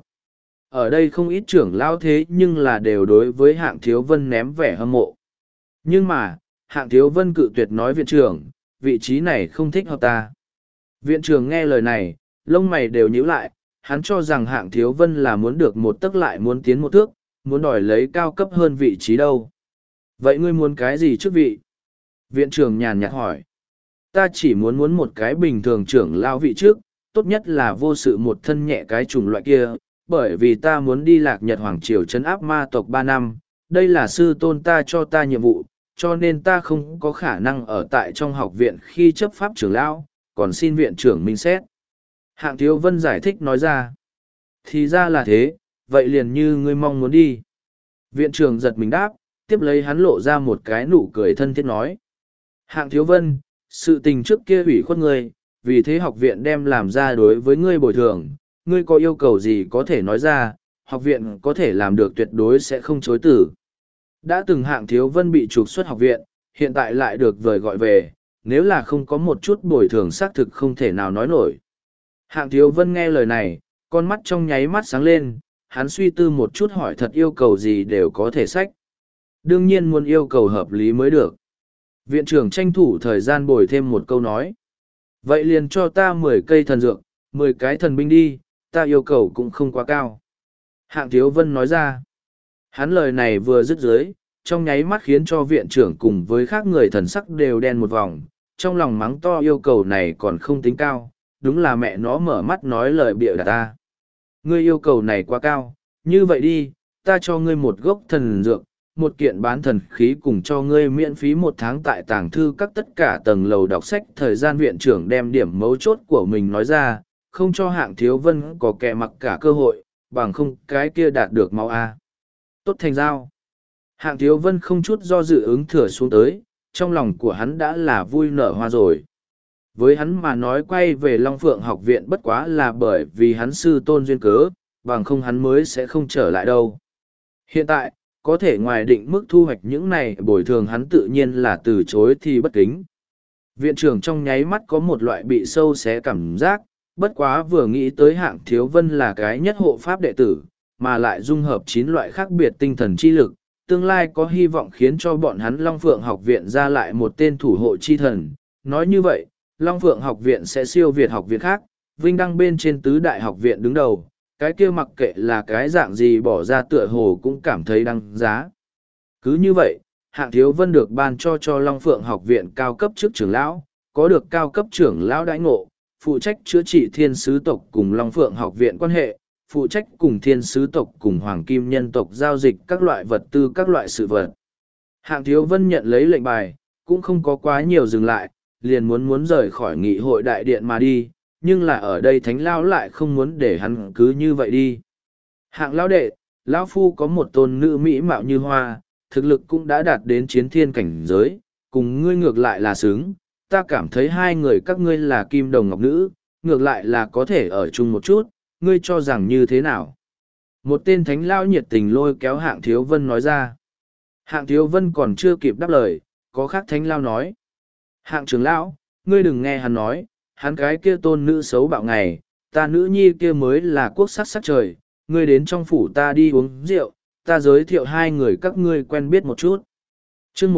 Ở đây không ít trưởng lão thế nhưng là đều đối với Hạng Thiếu Vân ném vẻ hâm mộ. Nhưng mà, Hạng Thiếu Vân cự tuyệt nói viện trưởng, vị trí này không thích hợp ta. Viện trưởng nghe lời này, lông mày đều nhíu lại, hắn cho rằng Hạng Thiếu Vân là muốn được một tấc lại muốn tiến một thước, muốn đòi lấy cao cấp hơn vị trí đâu. Vậy ngươi muốn cái gì chức vị? Viện trưởng nhàn nhạt hỏi. Ta chỉ muốn một cái bình thường trưởng lao vị trước, tốt nhất là vô sự một thân nhẹ cái chủng loại kia, bởi vì ta muốn đi Lạc Nhật Hoàng Triều trấn áp ma tộc 3 năm, đây là sư tôn ta cho ta nhiệm vụ, cho nên ta không có khả năng ở tại trong học viện khi chấp pháp trưởng lão, còn xin viện trưởng minh xét. Hạng Thiếu Vân giải thích nói ra. Thì ra là thế, vậy liền như ngươi mong muốn đi. Viện trưởng giật mình đáp, tiếp lấy hắn lộ ra một cái nụ cười thân thiết nói. Hạng Thiếu Vân, sự tình trước kia ủy khuất ngươi, vì thế học viện đem làm ra đối với ngươi bồi thường, ngươi có yêu cầu gì có thể nói ra, học viện có thể làm được tuyệt đối sẽ không chối từ. Đã từng Hạng Thiếu Vân bị trục xuất học viện, hiện tại lại được vời gọi về, nếu là không có một chút bồi thường xác thực không thể nào nói nổi. Hạng Thiếu Vân nghe lời này, con mắt trong nháy mắt sáng lên, hắn suy tư một chút hỏi thật yêu cầu gì đều có thể sách. Đương nhiên muốn yêu cầu hợp lý mới được. Viện trưởng tranh thủ thời gian bồi thêm một câu nói. Vậy liền cho ta 10 cây thần dược, 10 cái thần binh đi, ta yêu cầu cũng không quá cao. Hạng Thiếu Vân nói ra. Hắn lời này vừa dứt dưới, trong nháy mắt khiến cho viện trưởng cùng với khác người thần sắc đều đen một vòng, trong lòng mắng to yêu cầu này còn không tính cao, đúng là mẹ nó mở mắt nói lời bịa đặt ta. Ngươi yêu cầu này quá cao, như vậy đi, ta cho ngươi một gốc thần dược, một kiện bán thần khí cùng cho ngươi miễn phí 1 tháng tại tàng thư các tất cả tầng lầu đọc sách. Thời gian viện trưởng đem điểm mấu chốt của mình nói ra, không cho Hạng Thiếu Vân có kẻ mặc cả cơ hội, bằng không cái kia đạt được máu A. Tốt thành giao. Hạng Thiếu Vân không chút do dự ứng thừa xuống tới, trong lòng của hắn đã là vui nở hoa rồi. Với hắn mà nói quay về Long Phượng học viện bất quá là bởi vì hắn sư tôn duyên cớ, bằng không hắn mới sẽ không trở lại đâu. Hiện tại, có thể ngoài định mức thu hoạch những này bồi thường hắn tự nhiên là từ chối thì bất kính. Viện trưởng trong nháy mắt có một loại bị sâu xé cảm giác, bất quá vừa nghĩ tới Hạng Thiếu Vân là cái nhất hộ pháp đệ tử, mà lại dung hợp 9 loại khác biệt tinh thần chi lực, tương lai có hy vọng khiến cho bọn hắn Long Phượng học viện ra lại một tên thủ hộ chi thần. Nói như vậy, Long Phượng học viện sẽ siêu việt học viện khác, vinh đăng bên trên tứ đại học viện đứng đầu, cái kia mặc kệ là cái dạng gì bỏ ra tựa hồ cũng cảm thấy đăng giá. Cứ như vậy, Hạng Thiếu Vân được ban cho Long Phượng học viện cao cấp chức trưởng lão, có được cao cấp trưởng lão đãi ngộ, phụ trách chữa trị thiên sứ tộc cùng Long Phượng học viện quan hệ, phụ trách cùng thiên sứ tộc cùng hoàng kim nhân tộc giao dịch các loại vật tư các loại sự vật. Hạng Thiếu Vân nhận lấy lệnh bài, cũng không có quá nhiều dừng lại, liền muốn rời khỏi nghị hội đại điện mà đi, nhưng là ở đây thánh lão lại không muốn để hắn cứ như vậy đi. Hạng lão đệ, lão phu có một tôn nữ mỹ mạo như hoa, thực lực cũng đã đạt đến chiến thiên cảnh giới, cùng ngươi ngược lại là xứng, ta cảm thấy hai người các ngươi là kim đồng ngọc nữ, ngược lại là có thể ở chung một chút, ngươi cho rằng như thế nào? Một tên thánh lão nhiệt tình lôi kéo Hạng Thiếu Vân nói ra. Hạng Thiếu Vân còn chưa kịp đáp lời, có khác thánh lão nói. Hạng trưởng lão, ngươi đừng nghe hắn nói, hắn cái kia tôn nữ xấu bạo ngày, ta nữ nhi kia mới là quốc sắc sắc trời, ngươi đến trong phủ ta đi uống rượu, ta giới thiệu hai người các ngươi quen biết một chút. Chương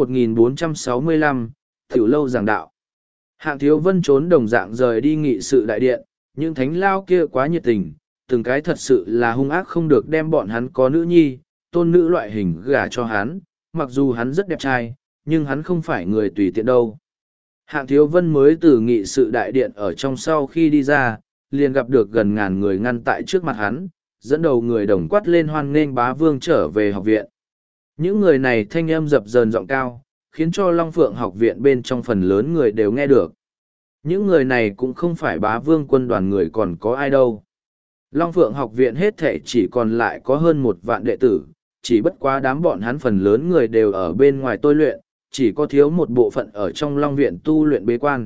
1465, Tiểu lâu giảng đạo. Hạng Thiếu Vân trốn đồng dạng rời đi nghị sự đại điện, nhưng thánh lao kia quá nhiệt tình, từng cái thật sự là hung ác không được đem bọn hắn có nữ nhi, tôn nữ loại hình gả cho hắn, mặc dù hắn rất đẹp trai, nhưng hắn không phải người tùy tiện đâu. Hạng Thiếu Vân mới từ nghị sự đại điện ở trong sau khi đi ra, liền gặp được gần ngàn người ngăn tại trước mặt hắn, dẫn đầu người đồng quát lên hoan nghênh bá vương trở về học viện. Những người này thanh âm dập dờn giọng cao, khiến cho Long Phượng học viện bên trong phần lớn người đều nghe được. Những người này cũng không phải bá vương quân đoàn người còn có ai đâu. Long Phượng học viện hết thể chỉ còn lại có hơn 1 vạn đệ tử, chỉ bất quá đám bọn hắn phần lớn người đều ở bên ngoài tôi luyện, chỉ có thiếu một bộ phận ở trong Long viện tu luyện bế quan,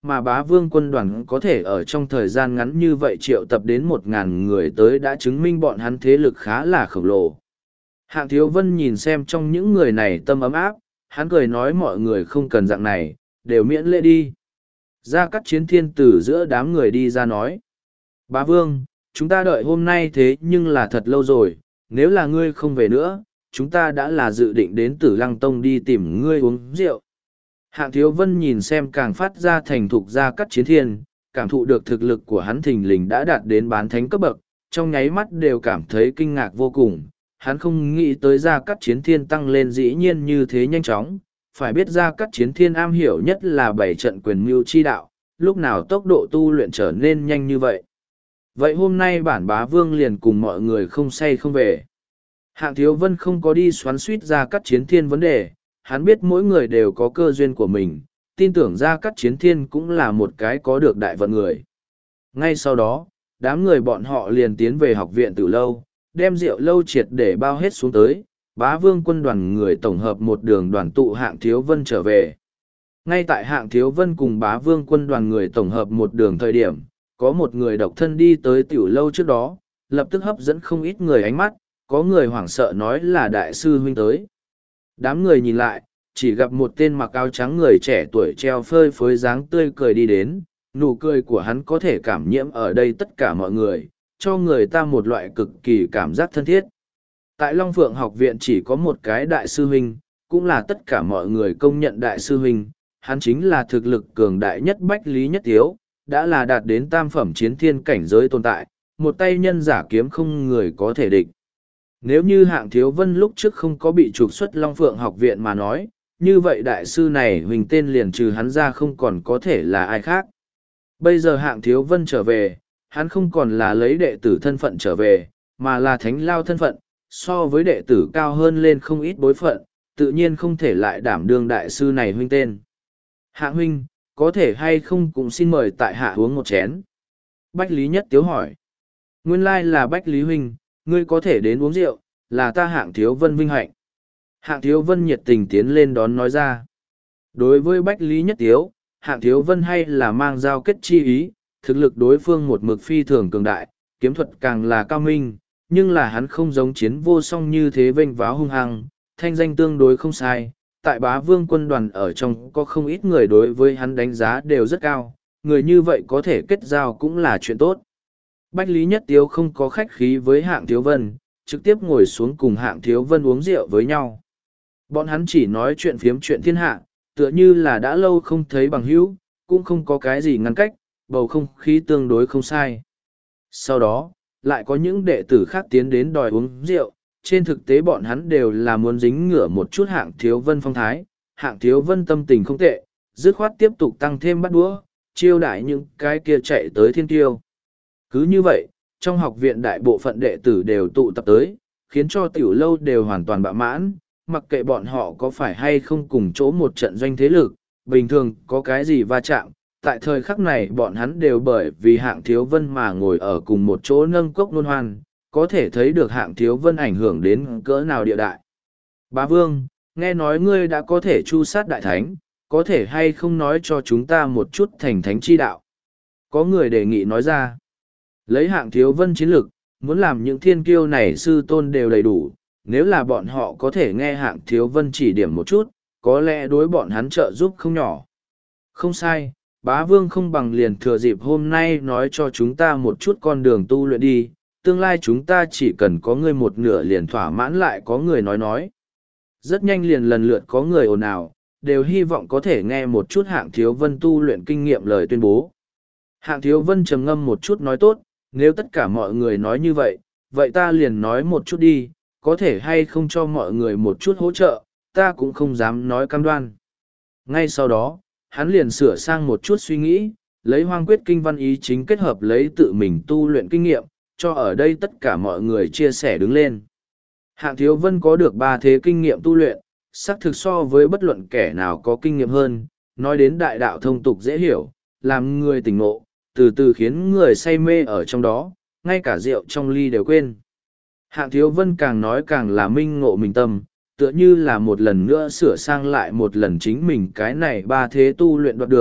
mà bá vương quân đoàn có thể ở trong thời gian ngắn như vậy triệu tập đến 1.000 người tới đã chứng minh bọn hắn thế lực khá là khổng lồ. Hạng Thiếu Vân nhìn xem trong những người này tâm ấm áp, hắn cười nói mọi người không cần dạng này, đều miễn lễ đi. Gia Cát Chiến Thiên từ giữa đám người đi ra nói. Bá Vương, chúng ta đợi hôm nay thế nhưng là thật lâu rồi, nếu là ngươi không về nữa, chúng ta đã là dự định đến Tử Lăng Tông đi tìm ngươi uống rượu. Hạng Thiếu Vân nhìn xem càng phát ra thành thục Gia Cát Chiến Thiên, cảm thụ được thực lực của hắn thình lình đã đạt đến bán thánh cấp bậc, trong nháy mắt đều cảm thấy kinh ngạc vô cùng. Hắn không nghĩ tới Gia Cát Chiến Thiên tăng lên dĩ nhiên như thế nhanh chóng, phải biết Gia Cát Chiến Thiên am hiểu nhất là bảy trận quyền mưu chi đạo, lúc nào tốc độ tu luyện trở nên nhanh như vậy. Vậy hôm nay bản bá vương liền cùng mọi người không say không về. Hạng Thiếu Vân không có đi xoắn suýt Gia Cát Chiến Thiên vấn đề, hắn biết mỗi người đều có cơ duyên của mình, tin tưởng Gia Cát Chiến Thiên cũng là một cái có được đại vận người. Ngay sau đó, đám người bọn họ liền tiến về học viện Tử Lâu, đem rượu lâu triệt để bao hết xuống tới, bá vương quân đoàn người tổng hợp một đường đoàn tụ Hạng Thiếu Vân trở về. Ngay tại Hạng Thiếu Vân cùng bá vương quân đoàn người tổng hợp một đường thời điểm, có một người độc thân đi tới tiểu lâu trước đó, lập tức hấp dẫn không ít người ánh mắt, có người hoảng sợ nói là đại sư huynh tới. Đám người nhìn lại, chỉ gặp một tên mặc áo trắng người trẻ tuổi treo phơi phới dáng tươi cười đi đến, nụ cười của hắn có thể cảm nhiễm ở đây tất cả mọi người, cho người ta một loại cực kỳ cảm giác thân thiết. Tại Long Phượng học viện chỉ có một cái đại sư huynh, cũng là tất cả mọi người công nhận đại sư huynh, hắn chính là thực lực cường đại nhất Bách Lý Nhất Tiếu, đã là đạt đến tam phẩm chiến thiên cảnh giới tồn tại, một tay nhân giả kiếm không người có thể địch. Nếu như Hạng Thiếu Vân lúc trước không có bị trục xuất Long Phượng học viện mà nói, như vậy đại sư này huỳnh tên liền trừ hắn ra không còn có thể là ai khác. Bây giờ Hạng Thiếu Vân trở về, hắn không còn là lấy đệ tử thân phận trở về, mà là thánh lao thân phận, so với đệ tử cao hơn lên không ít bối phận, tự nhiên không thể lại đảm đương đại sư này huynh tên. Hạng huynh, có thể hay không cũng xin mời tại hạ uống một chén. Bách Lý Nhất Tiếu hỏi. Nguyên lai là Bách Lý huynh, ngươi có thể đến uống rượu, là ta Hạng Thiếu Vân vinh hạnh. Hạng Thiếu Vân nhiệt tình tiến lên đón nói ra. Đối với Bách Lý Nhất Tiếu, Hạng Thiếu Vân hay là mang giao kết chi ý, thực lực đối phương một mực phi thường cường đại, kiếm thuật càng là cao minh, nhưng là hắn không giống chiến vô song như thế vênh váo hung hăng, thanh danh tương đối không sai. Tại bá vương quân đoàn ở trong có không ít người đối với hắn đánh giá đều rất cao, người như vậy có thể kết giao cũng là chuyện tốt. Bách Lý Nhất Tiếu không có khách khí với Hạng Thiếu Vân, trực tiếp ngồi xuống cùng Hạng Thiếu Vân uống rượu với nhau. Bọn hắn chỉ nói chuyện phiếm chuyện thiên hạ, tựa như là đã lâu không thấy bằng hữu, cũng không có cái gì ngăn cách, bầu không khí tương đối không sai. Sau đó, lại có những đệ tử khác tiến đến đòi uống rượu, trên thực tế bọn hắn đều là muốn dính ngửa một chút Hạng Thiếu Vân phong thái. Hạng Thiếu Vân tâm tình không tệ, dứt khoát tiếp tục tăng thêm bát đũa, chiêu đãi những cái kia chạy tới thiên tiêu. Cứ như vậy, trong học viện đại bộ phận đệ tử đều tụ tập tới, khiến cho tiểu lâu đều hoàn toàn bạ mãn, mặc kệ bọn họ có phải hay không cùng chỗ một trận doanh thế lực, bình thường có cái gì va chạm. Tại thời khắc này bọn hắn đều bởi vì Hạng Thiếu Vân mà ngồi ở cùng một chỗ nâng cốc nôn hoan, có thể thấy được Hạng Thiếu Vân ảnh hưởng đến cỡ nào địa đại. Bá Vương, nghe nói ngươi đã có thể chu sát đại thánh, có thể hay không nói cho chúng ta một chút thành thánh chi đạo? Có người đề nghị nói ra. Lấy Hạng Thiếu Vân chiến lực, muốn làm những thiên kiêu này sư tôn đều đầy đủ, nếu là bọn họ có thể nghe Hạng Thiếu Vân chỉ điểm một chút, có lẽ đối bọn hắn trợ giúp không nhỏ. Không sai, bá vương không bằng liền thừa dịp hôm nay nói cho chúng ta một chút con đường tu luyện đi, tương lai chúng ta chỉ cần có người một nửa liền thỏa mãn lại có người nói. Rất nhanh liền lần lượt có người ồn ào, đều hy vọng có thể nghe một chút Hạng Thiếu Vân tu luyện kinh nghiệm lời tuyên bố. Hạng Thiếu Vân trầm ngâm một chút nói tốt, nếu tất cả mọi người nói như vậy, vậy ta liền nói một chút đi, có thể hay không cho mọi người một chút hỗ trợ, ta cũng không dám nói cam đoan. Ngay sau đó, hắn liền sửa sang một chút suy nghĩ, lấy Hoang Quyết Kinh văn ý chính kết hợp lấy tự mình tu luyện kinh nghiệm, cho ở đây tất cả mọi người chia sẻ đứng lên. Hạng Thiếu Vân có được 3 thế kinh nghiệm tu luyện, xác thực so với bất luận kẻ nào có kinh nghiệm hơn, nói đến đại đạo thông tục dễ hiểu, làm người tỉnh ngộ, từ từ khiến người say mê ở trong đó, ngay cả rượu trong ly đều quên. Hạng Thiếu Vân càng nói càng là minh ngộ mình tâm, tựa như là một lần nữa sửa sang lại một lần chính mình cái này 3 thế tu luyện đoạt được,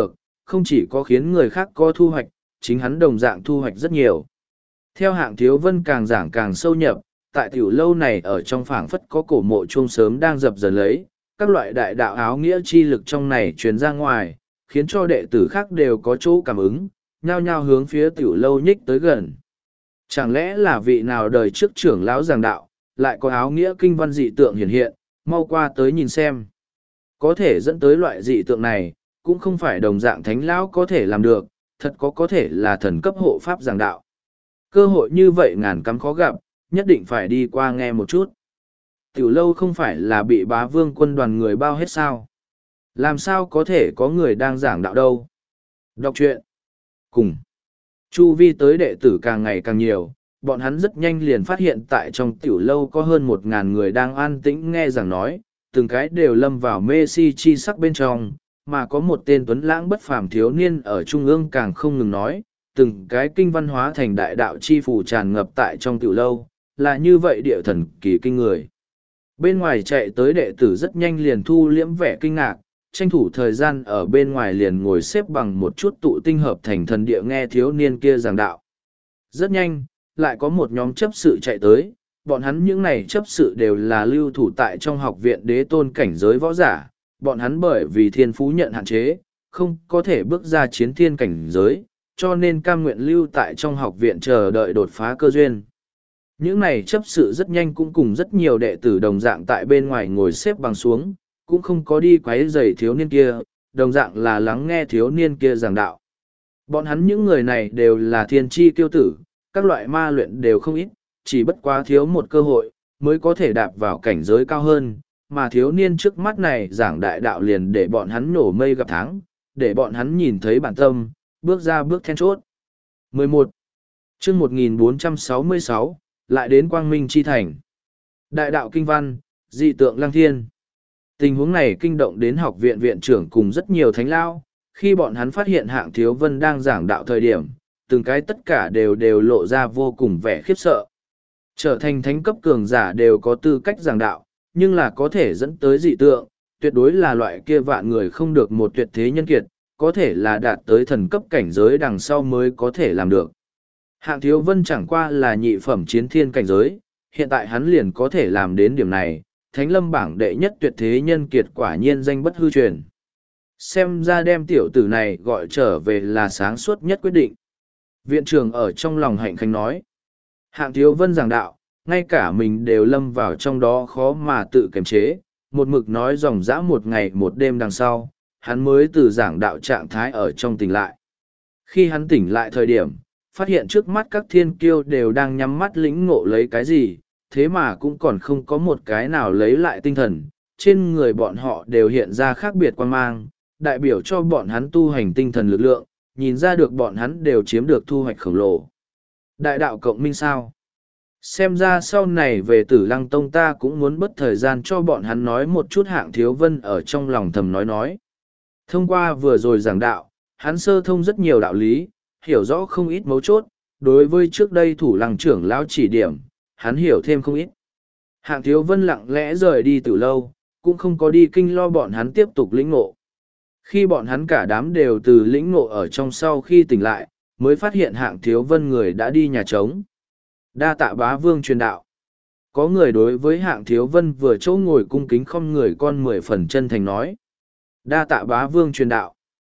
không chỉ có khiến người khác có thu hoạch, chính hắn đồng dạng thu hoạch rất nhiều. Theo Hạng Thiếu Vân càng giảng càng sâu nhập, tại tiểu lâu này ở trong phảng phất có cổ mộ chuông sớm đang dập dần lấy, các loại đại đạo áo nghĩa chi lực trong này truyền ra ngoài, khiến cho đệ tử khác đều có chỗ cảm ứng, nhao nhao hướng phía tiểu lâu nhích tới gần. Chẳng lẽ là vị nào đời trước trưởng lão giảng đạo, lại có áo nghĩa kinh văn dị tượng hiện hiện, mau qua tới nhìn xem. Có thể dẫn tới loại dị tượng này, cũng không phải đồng dạng thánh lão có thể làm được, thật có thể là thần cấp hộ pháp giảng đạo. Cơ hội như vậy ngàn cắm khó gặp, nhất định phải đi qua nghe một chút. Tiểu lâu không phải là bị bá vương quân đoàn người bao hết sao? Làm sao có thể có người đang giảng đạo đâu? Đọc truyện. Cùng. Chu vi tới đệ tử càng ngày càng nhiều, bọn hắn rất nhanh liền phát hiện tại trong tiểu lâu có hơn 1.000 người đang an tĩnh nghe giảng nói, từng cái đều lâm vào mê si chi sắc bên trong, mà có một tên tuấn lãng bất phàm thiếu niên ở trung ương càng không ngừng nói, từng cái kinh văn hóa thành đại đạo chi phủ tràn ngập tại trong tiểu lâu, là như vậy địa thần kỳ kinh người. Bên ngoài chạy tới đệ tử rất nhanh liền thu liễm vẻ kinh ngạc, tranh thủ thời gian ở bên ngoài liền ngồi xếp bằng một chút tụ tinh hợp thành thần địa nghe thiếu niên kia giảng đạo. Rất nhanh, lại có một nhóm chấp sự chạy tới, bọn hắn những này chấp sự đều là lưu thủ tại trong học viện đế tôn cảnh giới võ giả, bọn hắn bởi vì thiên phú nhận hạn chế, không có thể bước ra chiến thiên cảnh giới, cho nên cam nguyện lưu tại trong học viện chờ đợi đột phá cơ duyên. Những này chấp sự rất nhanh cũng cùng rất nhiều đệ tử đồng dạng tại bên ngoài ngồi xếp bằng xuống, cũng không có đi quấy rầy thiếu niên kia, đồng dạng là lắng nghe thiếu niên kia giảng đạo. Bọn hắn những người này đều là thiên chi kiêu tử, các loại ma luyện đều không ít, chỉ bất quá thiếu một cơ hội, mới có thể đạp vào cảnh giới cao hơn, mà thiếu niên trước mắt này giảng đại đạo liền để bọn hắn nổ mây gặp thắng, để bọn hắn nhìn thấy bản tâm, bước ra bước then chốt. 11. chương 1466, lại đến Quang Minh Chi Thành. Đại đạo kinh văn, dị tượng lăng thiên. Tình huống này kinh động đến học viện viện trưởng cùng rất nhiều thánh lao, khi bọn hắn phát hiện Hạng Thiếu Vân đang giảng đạo thời điểm, từng cái tất cả đều lộ ra vô cùng vẻ khiếp sợ. Trở thành thánh cấp cường giả đều có tư cách giảng đạo, nhưng là có thể dẫn tới dị tượng, tuyệt đối là loại kia vạn người không được một tuyệt thế nhân kiệt, có thể là đạt tới thần cấp cảnh giới đằng sau mới có thể làm được. Hạng Thiếu Vân chẳng qua là nhị phẩm chiến thiên cảnh giới, hiện tại hắn liền có thể làm đến điểm này, thánh lâm bảng đệ nhất tuyệt thế nhân kiệt quả nhiên danh bất hư truyền. Xem ra đem tiểu tử này gọi trở về là sáng suốt nhất quyết định. Viện trưởng ở trong lòng hạnh khánh nói. Hạng Thiếu Vân giảng đạo, ngay cả mình đều lâm vào trong đó khó mà tự kiềm chế, một mực nói dòng dã một ngày một đêm đằng sau, hắn mới từ giảng đạo trạng thái ở trong tỉnh lại. Khi hắn tỉnh lại thời điểm, phát hiện trước mắt các thiên kiêu đều đang nhắm mắt lĩnh ngộ lấy cái gì, thế mà cũng còn không có một cái nào lấy lại tinh thần, trên người bọn họ đều hiện ra khác biệt quan mang, đại biểu cho bọn hắn tu hành tinh thần lực lượng, nhìn ra được bọn hắn đều chiếm được thu hoạch khổng lồ. Đại đạo cộng minh sao? Xem ra sau này về Tử Lăng Tông ta cũng muốn bất thời gian cho bọn hắn nói một chút. Hạng Thiếu Vân ở trong lòng thầm nói. Thông qua vừa rồi giảng đạo, hắn sơ thông rất nhiều đạo lý, hiểu rõ không ít mấu chốt, đối với trước đây Thủ Lăng trưởng lão chỉ điểm, hắn hiểu thêm không ít. Hạng Thiếu Vân lặng lẽ rời đi từ lâu, cũng không có đi kinh lo bọn hắn tiếp tục lĩnh ngộ. Khi bọn hắn cả đám đều từ lĩnh ngộ ở trong sau khi tỉnh lại, mới phát hiện Hạng Thiếu Vân người đã đi nhà trống. Đa tạ bá vương truyền đạo. Có người đối với Hạng Thiếu Vân vừa chỗ ngồi cung kính không người con 10 phần chân thành nói. Đa tạ bá vương truyền đạo.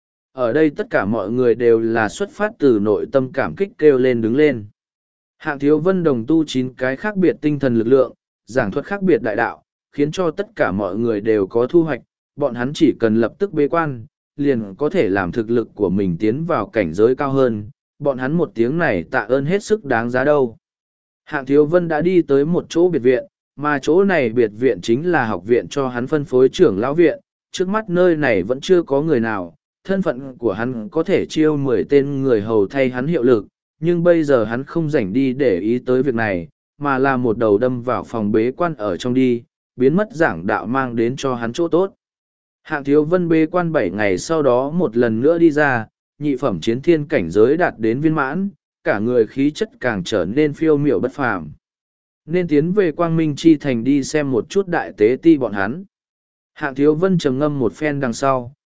Ở đây tất cả mọi người đều là xuất phát từ nội tâm cảm kích kêu lên đứng lên. Hạng Thiếu Vân đồng tu 9 cái khác biệt tinh thần lực lượng, giảng thuật khác biệt đại đạo, khiến cho tất cả mọi người đều có thu hoạch, bọn hắn chỉ cần lập tức bế quan, liền có thể làm thực lực của mình tiến vào cảnh giới cao hơn, bọn hắn một tiếng này tạ ơn hết sức đáng giá đâu. Hạng Thiếu Vân đã đi tới một chỗ biệt viện, mà chỗ này biệt viện chính là học viện cho hắn phân phối trưởng lão viện, trước mắt nơi này vẫn chưa có người nào, thân phận của hắn có thể chiêu 10 tên người hầu thay hắn hiệu lực, nhưng bây giờ hắn không rảnh đi để ý tới việc này, mà là một đầu đâm vào phòng bế quan ở trong đi, biến mất giảng đạo mang đến cho hắn chỗ tốt. Hạng Thiếu Vân bế quan 7 ngày sau đó một lần nữa đi ra, nhị phẩm chiến thiên cảnh giới đạt đến viên mãn, cả người khí chất càng trở nên phiêu miểu bất phàm. Nên tiến về Quang Minh Chi Thành đi xem một chút đại tế ti bọn hắn. Hạng Thiếu Vân trầm ngâm một phen đằng sau,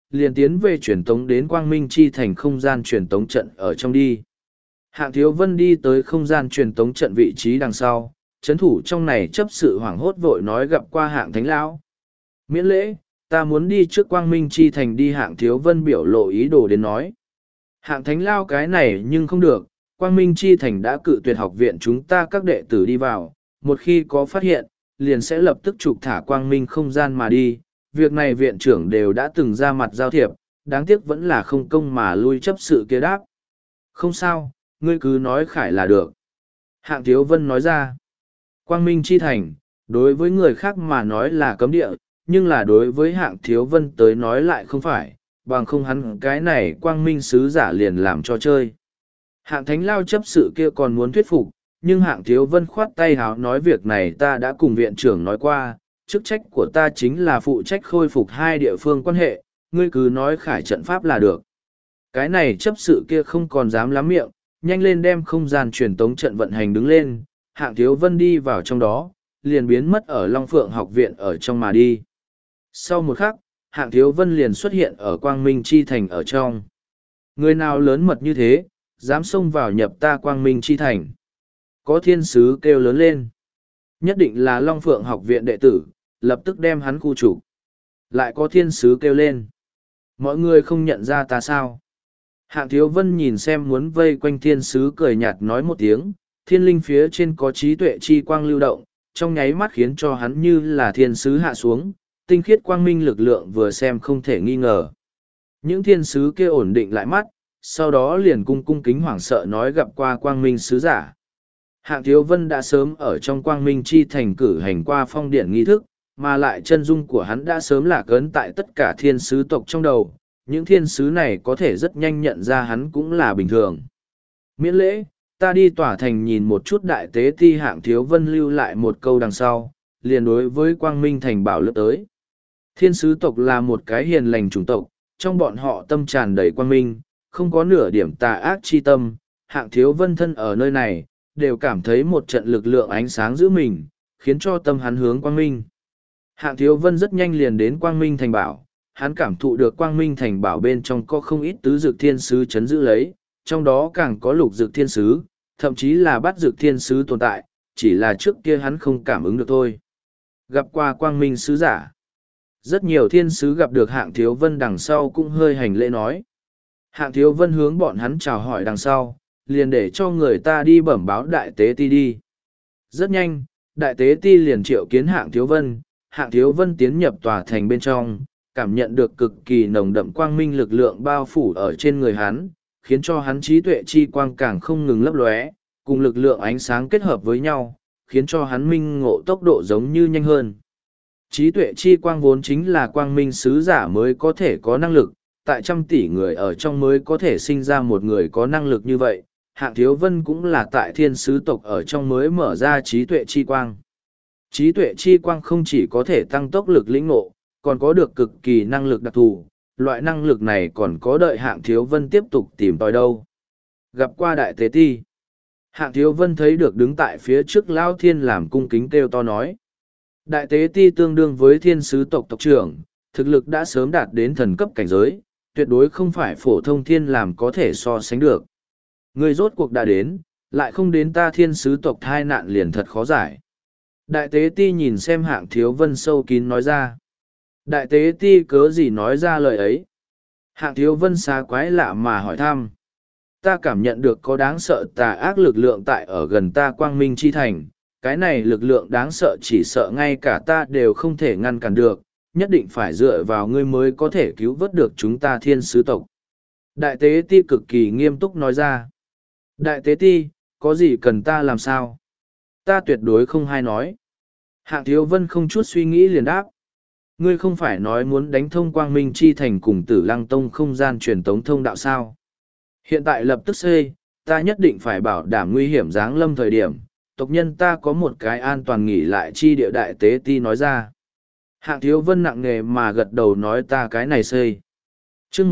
liền tiến về truyền tống đến Quang Minh Chi thành không gian truyền tống trận ở trong đi. Hạng Thiếu Vân đi tới không gian truyền tống trận vị trí đằng sau, chấn thủ trong này chấp sự hoảng hốt vội nói gặp qua Hạng Thánh Lão. Miễn lễ, ta muốn đi trước Quang Minh Chi thành đi. Hạng Thiếu Vân biểu lộ ý đồ đến nói. Hạng Thánh Lão cái này nhưng không được, Quang Minh Chi thành đã cự tuyệt học viện chúng ta các đệ tử đi vào, một khi có phát hiện, liền sẽ lập tức trục thả Quang Minh không gian mà đi. Việc này viện trưởng đều đã từng ra mặt giao thiệp, đáng tiếc vẫn là không công mà lui chấp sự kia đáp. Không sao, ngươi cứ nói khải là được. Hạng Thiếu Vân nói ra. Quang Minh Chi thành, đối với người khác mà nói là cấm địa, nhưng là đối với Hạng Thiếu Vân tới nói lại không phải, bằng không hắn cái này Quang Minh sứ giả liền làm cho chơi. Hạng Thánh Lao chấp sự kia còn muốn thuyết phục, nhưng Hạng Thiếu Vân khoát tay háo nói việc này ta đã cùng viện trưởng nói qua, chức trách của ta chính là phụ trách khôi phục hai địa phương quan hệ, ngươi cứ nói khải trận pháp là được. Cái này chấp sự kia không còn dám lắm miệng, nhanh lên đem không gian truyền tống trận vận hành đứng lên. Hạng Thiếu Vân đi vào trong đó, liền biến mất ở Long Phượng học viện ở trong mà đi. Sau một khắc, Hạng Thiếu Vân liền xuất hiện ở Quang Minh Chi thành ở trong. Người nào lớn mật như thế, dám xông vào nhập ta Quang Minh Chi thành. Có thiên sứ kêu lớn lên. Nhất định là Long Phượng học viện đệ tử, lập tức đem hắn khu trục. Lại có thiên sứ kêu lên. Mọi người không nhận ra ta sao? Hạng Thiếu Vân nhìn xem muốn vây quanh thiên sứ cười nhạt nói một tiếng, thiên linh phía trên có trí tuệ chi quang lưu động, trong nháy mắt khiến cho hắn như là thiên sứ hạ xuống, tinh khiết quang minh lực lượng vừa xem không thể nghi ngờ. Những thiên sứ kia ổn định lại mắt, sau đó liền cung kính hoảng sợ nói gặp qua quang minh sứ giả. Hạng Thiếu Vân đã sớm ở trong Quang Minh Chi thành cử hành qua phong điển nghi thức, mà lại chân dung của hắn đã sớm lạc ấn tại tất cả thiên sứ tộc trong đầu. Những thiên sứ này có thể rất nhanh nhận ra hắn cũng là bình thường. Miễn lễ, ta đi tỏa thành nhìn một chút đại tế ti. Hạng Thiếu Vân lưu lại một câu đằng sau, liền đối với Quang Minh thành bảo lướt tới. Thiên sứ tộc là một cái hiền lành chủng tộc, trong bọn họ tâm tràn đầy quang minh, không có nửa điểm tà ác chi tâm. Hạng Thiếu Vân thân ở nơi này, đều cảm thấy một trận lực lượng ánh sáng giữ mình, khiến cho tâm hắn hướng quang minh. Hạng Thiếu Vân rất nhanh liền đến Quang Minh thành bảo, hắn cảm thụ được Quang Minh thành bảo bên trong có không ít tứ dược thiên sứ chấn giữ lấy, trong đó càng có lục dược thiên sứ, thậm chí là bát dược thiên sứ tồn tại, chỉ là trước kia hắn không cảm ứng được thôi. Gặp qua Quang Minh sứ giả, rất nhiều thiên sứ gặp được Hạng Thiếu Vân đằng sau cũng hơi hành lễ nói. Hạng Thiếu Vân hướng bọn hắn chào hỏi đằng sau, liền để cho người ta đi bẩm báo đại tế ti đi. Rất nhanh, đại tế ti liền triệu kiến Hạng Thiếu Vân. Hạng Thiếu Vân tiến nhập tòa thành bên trong, cảm nhận được cực kỳ nồng đậm quang minh lực lượng bao phủ ở trên người hắn, khiến cho hắn trí tuệ chi quang càng không ngừng lấp lóe, cùng lực lượng ánh sáng kết hợp với nhau, khiến cho hắn minh ngộ tốc độ giống như nhanh hơn. Trí tuệ chi quang vốn chính là quang minh sứ giả mới có thể có năng lực, tại trăm tỷ người ở trong mới có thể sinh ra một người có năng lực như vậy. Hạng Thiếu Vân cũng là tại thiên sứ tộc ở trong mới mở ra trí tuệ chi quang. Trí tuệ chi quang không chỉ có thể tăng tốc lực lĩnh ngộ, còn có được cực kỳ năng lực đặc thù, loại năng lực này còn có đợi Hạng Thiếu Vân tiếp tục tìm tòi đâu. Gặp qua đại tế ti, Hạng Thiếu Vân thấy được đứng tại phía trước Lao Thiên làm cung kính kêu to nói. Đại tế ti tương đương với thiên sứ tộc tộc trưởng, thực lực đã sớm đạt đến thần cấp cảnh giới, tuyệt đối không phải phổ thông thiên làm có thể so sánh được. Người rốt cuộc đã đến, lại không đến ta thiên sứ tộc thai nạn liền thật khó giải. Đại tế ti nhìn xem Hạng Thiếu Vân sâu kín nói ra. Đại tế ti cớ gì nói ra lời ấy? Hạng Thiếu Vân xá quái lạ mà hỏi thăm. Ta cảm nhận được có đáng sợ tà ác lực lượng tại ở gần ta Quang Minh Chi thành. Cái này lực lượng đáng sợ chỉ sợ ngay cả ta đều không thể ngăn cản được, nhất định phải dựa vào ngươi mới có thể cứu vớt được chúng ta thiên sứ tộc. Đại tế ti cực kỳ nghiêm túc nói ra. Đại tế ti, có gì cần ta làm sao? Ta tuyệt đối không hay nói. Hạng Thiếu Vân không chút suy nghĩ liền đáp. Ngươi không phải nói muốn đánh thông Quang Minh Chi thành cùng Tử Lăng Tông không gian truyền tống thông đạo sao? Hiện tại lập tức xây, ta nhất định phải bảo đảm nguy hiểm giáng lâm thời điểm. Tộc nhân ta có một cái an toàn nghỉ lại chi địa đại tế ti nói ra. Hạng Thiếu Vân nặng nề mà gật đầu nói ta cái này xây. Chương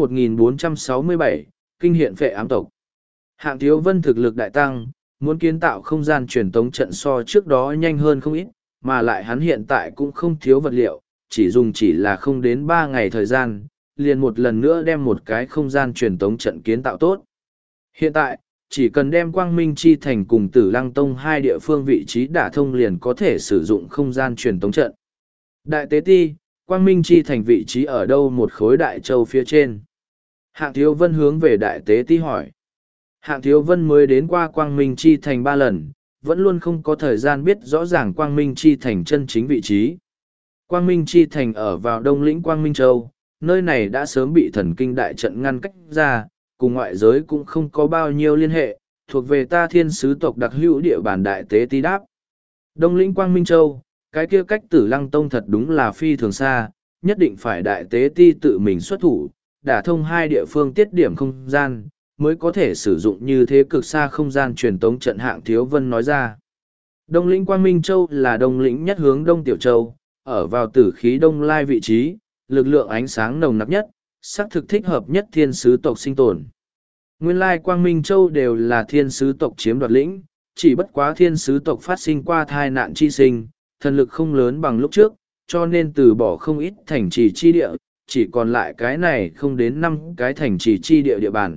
1467, Kinh hiện phệ ám tộc. Hạng Thiếu Vân thực lực đại tăng, muốn kiến tạo không gian truyền tống trận so trước đó nhanh hơn không ít, mà lại hắn hiện tại cũng không thiếu vật liệu, chỉ dùng chỉ là không đến 3 ngày thời gian, liền một lần nữa đem một cái không gian truyền tống trận kiến tạo tốt. Hiện tại, chỉ cần đem Quang Minh Chi Thành cùng Tử Lăng Tông hai địa phương vị trí đả thông liền có thể sử dụng không gian truyền tống trận. Đại tế ti, Quang Minh Chi Thành vị trí ở đâu một khối đại châu phía trên? Hạng Thiếu Vân hướng về đại tế ti hỏi. Hạng Thiếu Vân mới đến qua Quang Minh Chi Thành 3 lần, vẫn luôn không có thời gian biết rõ ràng Quang Minh Chi Thành chân chính vị trí. Quang Minh Chi Thành ở vào đông lĩnh Quang Minh Châu, nơi này đã sớm bị thần kinh đại trận ngăn cách ra, cùng ngoại giới cũng không có bao nhiêu liên hệ, thuộc về ta thiên sứ tộc đặc hữu địa bàn đại tế ti đáp. Đông lĩnh Quang Minh Châu, cái kia cách Tử Lăng Tông thật đúng là phi thường xa, nhất định phải đại tế ti tự mình xuất thủ, đả thông hai địa phương tiết điểm không gian, mới có thể sử dụng như thế cực xa không gian truyền tống trận. Hạng Thiếu Vân nói ra. Đông lĩnh Quang Minh Châu là đông lĩnh nhất hướng Đông Tiểu Châu, ở vào tử khí đông lai vị trí, lực lượng ánh sáng nồng nặc nhất, xác thực thích hợp nhất thiên sứ tộc sinh tồn. Nguyên lai Quang Minh Châu đều là thiên sứ tộc chiếm đoạt lĩnh, chỉ bất quá thiên sứ tộc phát sinh qua thai nạn chi sinh, thần lực không lớn bằng lúc trước, cho nên từ bỏ không ít thành trì chi địa, chỉ còn lại cái này không đến 5 cái thành trì chi địa địa bàn.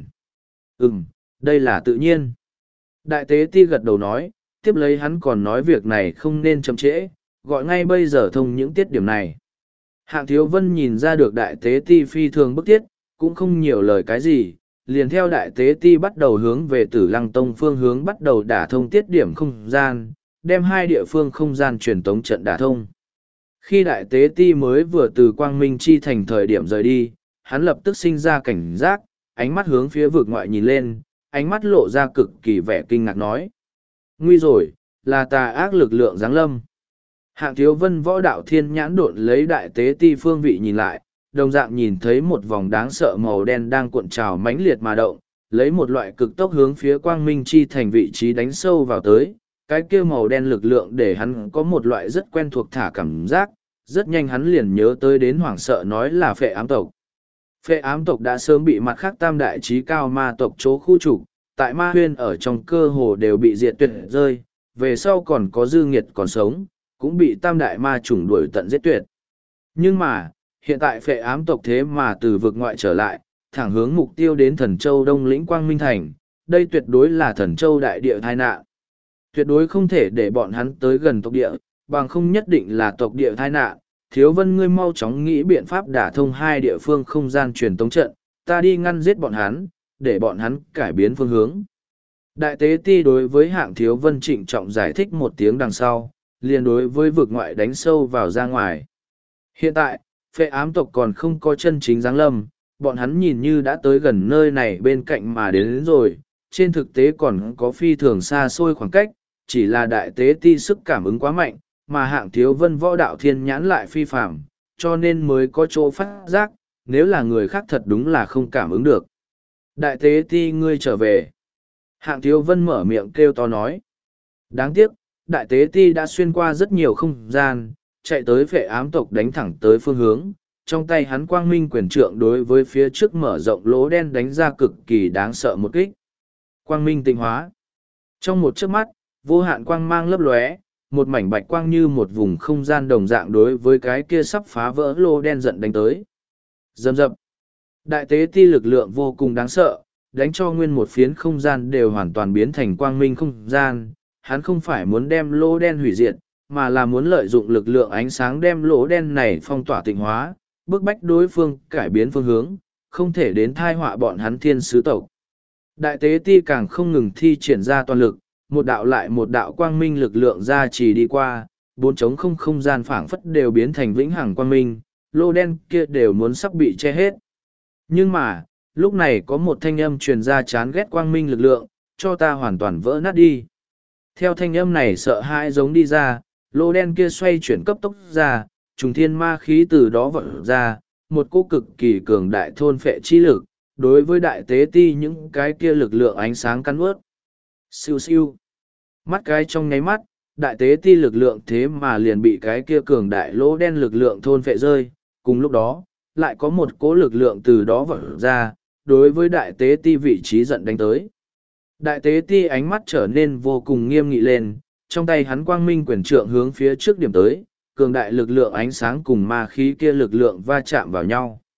Đây là tự nhiên. Đại tế ti gật đầu nói, tiếp lấy hắn còn nói việc này không nên chậm trễ, gọi ngay bây giờ thông những tiết điểm này. Hạng Thiếu Vân nhìn ra được đại tế ti phi thường bức thiết, cũng không nhiều lời cái gì, liền theo đại tế ti bắt đầu hướng về Tử Lăng Tông phương hướng bắt đầu đả thông tiết điểm không gian, đem hai địa phương không gian truyền tống trận đả thông. Khi đại tế ti mới vừa từ Quang Minh Chi Thành thời điểm rời đi, hắn lập tức sinh ra cảnh giác, ánh mắt hướng phía vực ngoại nhìn lên, ánh mắt lộ ra cực kỳ vẻ kinh ngạc nói. Nguy rồi, là tà ác lực lượng giáng lâm. Hạng Thiếu Vân võ đạo thiên nhãn độn lấy đại tế ti phương vị nhìn lại, đồng dạng nhìn thấy một vòng đáng sợ màu đen đang cuộn trào mãnh liệt mà động, lấy một loại cực tốc hướng phía Quang Minh Chi Thành vị trí đánh sâu vào tới. Cái kia màu đen lực lượng để hắn có một loại rất quen thuộc thả cảm giác, rất nhanh hắn liền nhớ tới đến hoảng sợ nói là phệ ám tộc. Phệ ám tộc đã sớm bị mặt khác tam đại trí cao ma tộc chỗ khu trục, tại ma huyên ở trong cơ hồ đều bị diệt tuyệt rơi, về sau còn có dư nghiệt còn sống, cũng bị tam đại ma chủng đuổi tận giết tuyệt. Nhưng mà, hiện tại phệ ám tộc thế mà từ vực ngoại trở lại, thẳng hướng mục tiêu đến Thần Châu Đông lĩnh Quang Minh Thành, đây tuyệt đối là Thần Châu đại địa tai nạn. Tuyệt đối không thể để bọn hắn tới gần tộc địa, bằng không nhất định là tộc địa tai nạn. Thiếu Vân ngươi mau chóng nghĩ biện pháp đả thông hai địa phương không gian truyền tống trận, ta đi ngăn giết bọn hắn, để bọn hắn cải biến phương hướng. Đại tế ti đối với Hạng Thiếu Vân trịnh trọng giải thích một tiếng đằng sau, liền đối với vực ngoại đánh sâu vào ra ngoài. Hiện tại, phệ ám tộc còn không có chân chính giáng lâm, bọn hắn nhìn như đã tới gần nơi này bên cạnh mà đến rồi, trên thực tế còn có phi thường xa xôi khoảng cách, chỉ là đại tế ti sức cảm ứng quá mạnh, mà Hạng Thiếu Vân võ đạo thiên nhãn lại phi phạm, cho nên mới có chỗ phát giác, nếu là người khác thật đúng là không cảm ứng được. Đại tế ti ngươi trở về. Hạng Thiếu Vân mở miệng kêu to nói. Đáng tiếc, đại tế ti đã xuyên qua rất nhiều không gian, chạy tới phệ ám tộc đánh thẳng tới phương hướng. Trong tay hắn quang minh quyền trượng đối với phía trước mở rộng lỗ đen đánh ra cực kỳ đáng sợ một kích. Quang minh tinh hóa. Trong một chớp mắt, vô hạn quang mang lấp lóe, một mảnh bạch quang như một vùng không gian đồng dạng đối với cái kia sắp phá vỡ lô đen giận đánh tới. Dầm dập. Đại tế ti lực lượng vô cùng đáng sợ, đánh cho nguyên một phiến không gian đều hoàn toàn biến thành quang minh không gian. Hắn không phải muốn đem lỗ đen hủy diệt, mà là muốn lợi dụng lực lượng ánh sáng đem lỗ đen này phong tỏa tịnh hóa, bức bách đối phương cải biến phương hướng, không thể đến thai họa bọn hắn thiên sứ tộc. Đại tế ti càng không ngừng thi triển ra toàn lực, một đạo lại một đạo quang minh lực lượng ra chỉ đi qua, bốn trống không không gian phảng phất đều biến thành vĩnh hằng quang minh, lô đen kia đều muốn sắp bị che hết. Nhưng mà, lúc này có một thanh âm truyền ra chán ghét quang minh lực lượng, cho ta hoàn toàn vỡ nát đi. Theo thanh âm này sợ hãi giống đi ra, lô đen kia xoay chuyển cấp tốc ra, trùng thiên ma khí từ đó vọt ra, một cô cực kỳ cường đại thôn phệ chi lực, đối với đại tế ti những cái kia lực lượng ánh sáng cắn ướt. Siêu siêu. Mắt cái trong nháy mắt, đại tế ti lực lượng thế mà liền bị cái kia cường đại lỗ đen lực lượng thôn phệ rơi. Cùng lúc đó, lại có một cỗ lực lượng từ đó vọt ra, đối với đại tế ti vị trí giận đánh tới. Đại tế ti ánh mắt trở nên vô cùng nghiêm nghị lên, trong tay hắn quang minh quyền trượng hướng phía trước điểm tới, cường đại lực lượng ánh sáng cùng ma khí kia lực lượng va chạm vào nhau.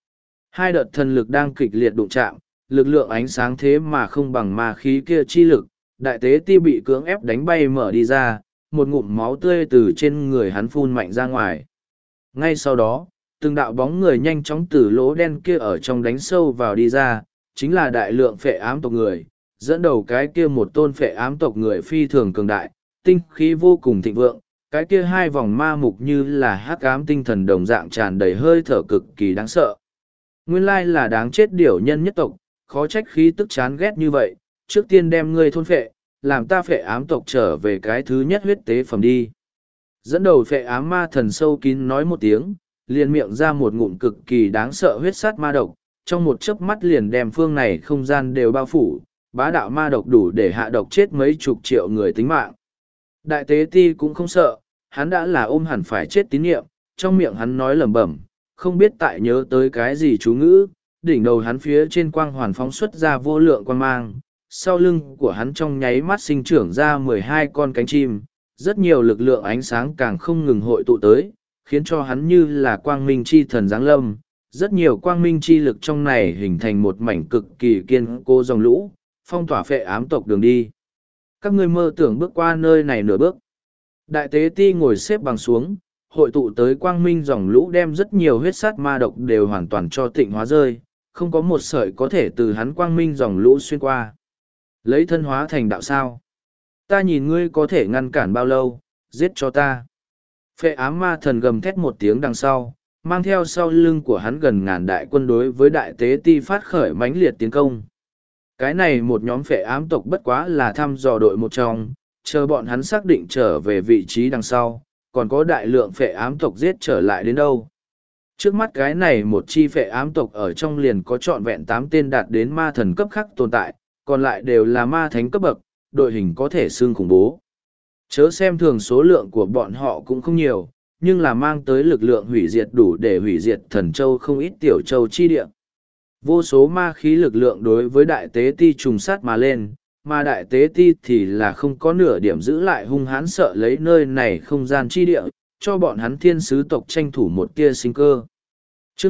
Hai đợt thần lực đang kịch liệt đụng chạm, lực lượng ánh sáng thế mà không bằng ma khí kia chi lực, đại tế ti bị cưỡng ép đánh bay mở đi ra, một ngụm máu tươi từ trên người hắn phun mạnh ra ngoài. Ngay sau đó, từng đạo bóng người nhanh chóng từ lỗ đen kia ở trong đánh sâu vào đi ra, chính là đại lượng phệ ám tộc người, dẫn đầu cái kia một tôn phệ ám tộc người phi thường cường đại, tinh khí vô cùng thịnh vượng, cái kia hai vòng ma mục như là hắc ám tinh thần đồng dạng tràn đầy hơi thở cực kỳ đáng sợ. Nguyên lai là đáng chết điểu nhân nhất tộc, khó trách khí tức chán ghét như vậy, trước tiên đem ngươi thôn phệ, làm ta phệ ám tộc trở về cái thứ nhất huyết tế phẩm đi. Dẫn đầu phệ ám ma thần sâu kín nói một tiếng, liền miệng ra một ngụm cực kỳ đáng sợ huyết sát ma độc, trong một chớp mắt liền đem phương này không gian đều bao phủ, bá đạo ma độc đủ để hạ độc chết mấy chục triệu người tính mạng. Đại tế ti cũng không sợ, hắn đã là ôm hẳn phải chết tín nhiệm, trong miệng hắn nói lẩm bẩm, không biết tại nhớ tới cái gì chú ngữ, đỉnh đầu hắn phía trên quang hoàn phóng xuất ra vô lượng quang mang, sau lưng của hắn trong nháy mắt sinh trưởng ra 12 con cánh chim, rất nhiều lực lượng ánh sáng càng không ngừng hội tụ tới, khiến cho hắn như là quang minh chi thần giáng lâm. Rất nhiều quang minh chi lực trong này hình thành một mảnh cực kỳ kiên cố dòng lũ, phong tỏa phệ ám tộc đường đi. Các ngươi mơ tưởng bước qua nơi này nửa bước. Đại tế ti ngồi xếp bằng xuống, hội tụ tới quang minh dòng lũ đem rất nhiều huyết sát ma độc đều hoàn toàn cho tịnh hóa rơi, không có một sợi có thể từ hắn quang minh dòng lũ xuyên qua. Lấy thân hóa thành đạo sao. Ta nhìn ngươi có thể ngăn cản bao lâu, giết cho ta. Phệ ám ma thần gầm thét một tiếng đằng sau, mang theo sau lưng của hắn gần ngàn đại quân đối với đại tế ti phát khởi mãnh liệt tiến công. Cái này một nhóm phệ ám tộc bất quá là thăm dò đội một trong, chờ bọn hắn xác định trở về vị trí đằng sau, còn có đại lượng phệ ám tộc giết trở lại đến đâu. Trước mắt cái này một chi phệ ám tộc ở trong liền có trọn vẹn 8 tên đạt đến ma thần cấp khác tồn tại, còn lại đều là ma thánh cấp bậc, đội hình có thể xương khủng bố. Chớ xem thường số lượng của bọn họ cũng không nhiều, nhưng là mang tới lực lượng hủy diệt đủ để hủy diệt thần châu không ít tiểu châu chi địa. Vô số ma khí lực lượng đối với đại tế ti trùng sát mà lên, mà đại tế ti thì là không có nửa điểm giữ lại hung hãn sợ lấy nơi này không gian chi địa, cho bọn hắn thiên sứ tộc tranh thủ một tia sinh cơ. Chương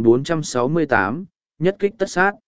1468, nhất kích tất sát.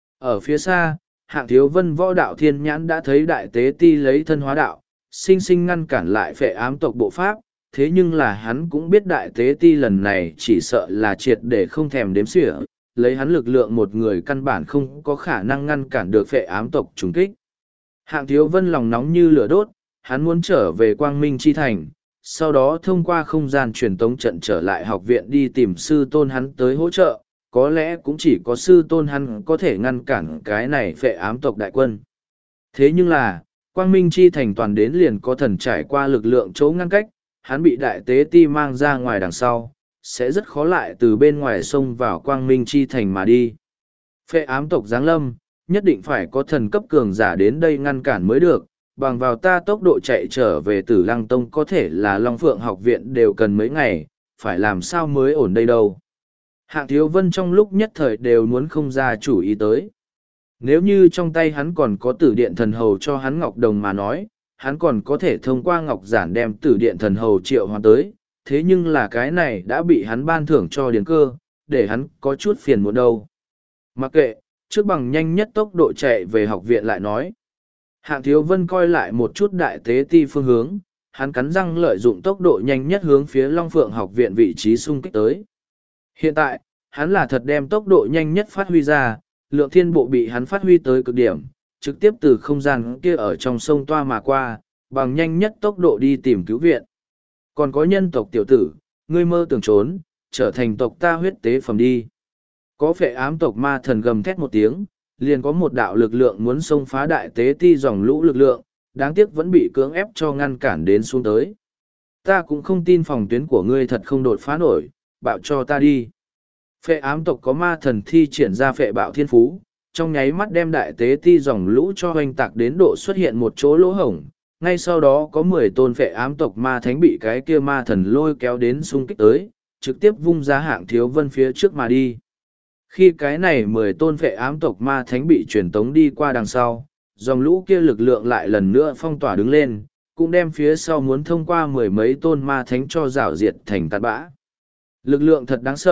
Ở phía xa, Hạng Thiếu Vân võ đạo thiên nhãn đã thấy đại tế ti lấy thân hóa đạo, sinh sinh ngăn cản lại phệ ám tộc bộ pháp, thế nhưng là hắn cũng biết đại tế ti lần này chỉ sợ là triệt để không thèm đếm xỉa, lấy hắn lực lượng một người căn bản không có khả năng ngăn cản được phệ ám tộc trùng kích. Hạng Thiếu Vân lòng nóng như lửa đốt, hắn muốn trở về Quang Minh Chi Thành, sau đó thông qua không gian truyền tống trận trở lại học viện đi tìm sư tôn hắn tới hỗ trợ, có lẽ cũng chỉ có sư tôn hắn có thể ngăn cản cái này phệ ám tộc đại quân. Thế nhưng là, Quang Minh Chi Thành toàn đến liền có thần trải qua lực lượng chỗ ngăn cách, hắn bị đại tế ti mang ra ngoài đằng sau, sẽ rất khó lại từ bên ngoài sông vào Quang Minh Chi Thành mà đi. Phệ ám tộc giáng lâm, nhất định phải có thần cấp cường giả đến đây ngăn cản mới được, bằng vào ta tốc độ chạy trở về Tử Lăng Tông có thể là Long Phượng học viện đều cần mấy ngày, phải làm sao mới ổn đây đâu. Hạng Thiếu Vân trong lúc nhất thời đều muốn không ra chủ ý tới. Nếu như trong tay hắn còn có tử điện thần hầu cho hắn Ngọc Đồng mà nói, hắn còn có thể thông qua Ngọc Giản đem tử điện thần hầu triệu hoàn tới, thế nhưng là cái này đã bị hắn ban thưởng cho Điền Cơ, để hắn có chút phiền muộn đâu. Mặc kệ, trước bằng nhanh nhất tốc độ chạy về học viện lại nói. Hạng Thiếu Vân coi lại một chút đại tế ti phương hướng, hắn cắn răng lợi dụng tốc độ nhanh nhất hướng phía Long Phượng học viện vị trí xung kích tới. Hiện tại, hắn là thật đem tốc độ nhanh nhất phát huy ra, lượng thiên bộ bị hắn phát huy tới cực điểm, trực tiếp từ không gian kia ở trong sông toa mà qua, bằng nhanh nhất tốc độ đi tìm cứu viện. Còn có nhân tộc tiểu tử, ngươi mơ tưởng trốn, trở thành tộc ta huyết tế phẩm đi. Có phệ ám tộc ma thần gầm thét một tiếng, liền có một đạo lực lượng muốn xông phá đại tế ti dòng lũ lực lượng, đáng tiếc vẫn bị cưỡng ép cho ngăn cản đến xuống tới. Ta cũng không tin phòng tuyến của ngươi thật không đột phá nổi, bạo cho ta đi. Phệ ám tộc có ma thần thi triển ra phệ bạo thiên phú, trong nháy mắt đem đại tế ti dòng lũ cho hoành tạc đến độ xuất hiện một chỗ lỗ hổng. Ngay sau đó có 10 tôn phệ ám tộc ma thánh bị cái kia ma thần lôi kéo đến xung kích tới, trực tiếp vung ra Hạng Thiếu Vân phía trước mà đi. Khi cái này 10 tôn phệ ám tộc ma thánh bị truyền tống đi qua đằng sau, dòng lũ kia lực lượng lại lần nữa phong tỏa đứng lên, cũng đem phía sau muốn thông qua 10 mấy tôn ma thánh cho rảo diệt thành tạt bã. Lực lượng thật đáng sợ,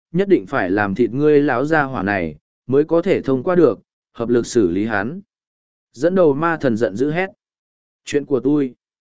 nhất định phải làm thịt ngươi lão gia hỏa này, mới có thể thông qua được, hợp lực xử lý hắn. Dẫn đầu ma thần giận dữ hét. Chuyện của tôi.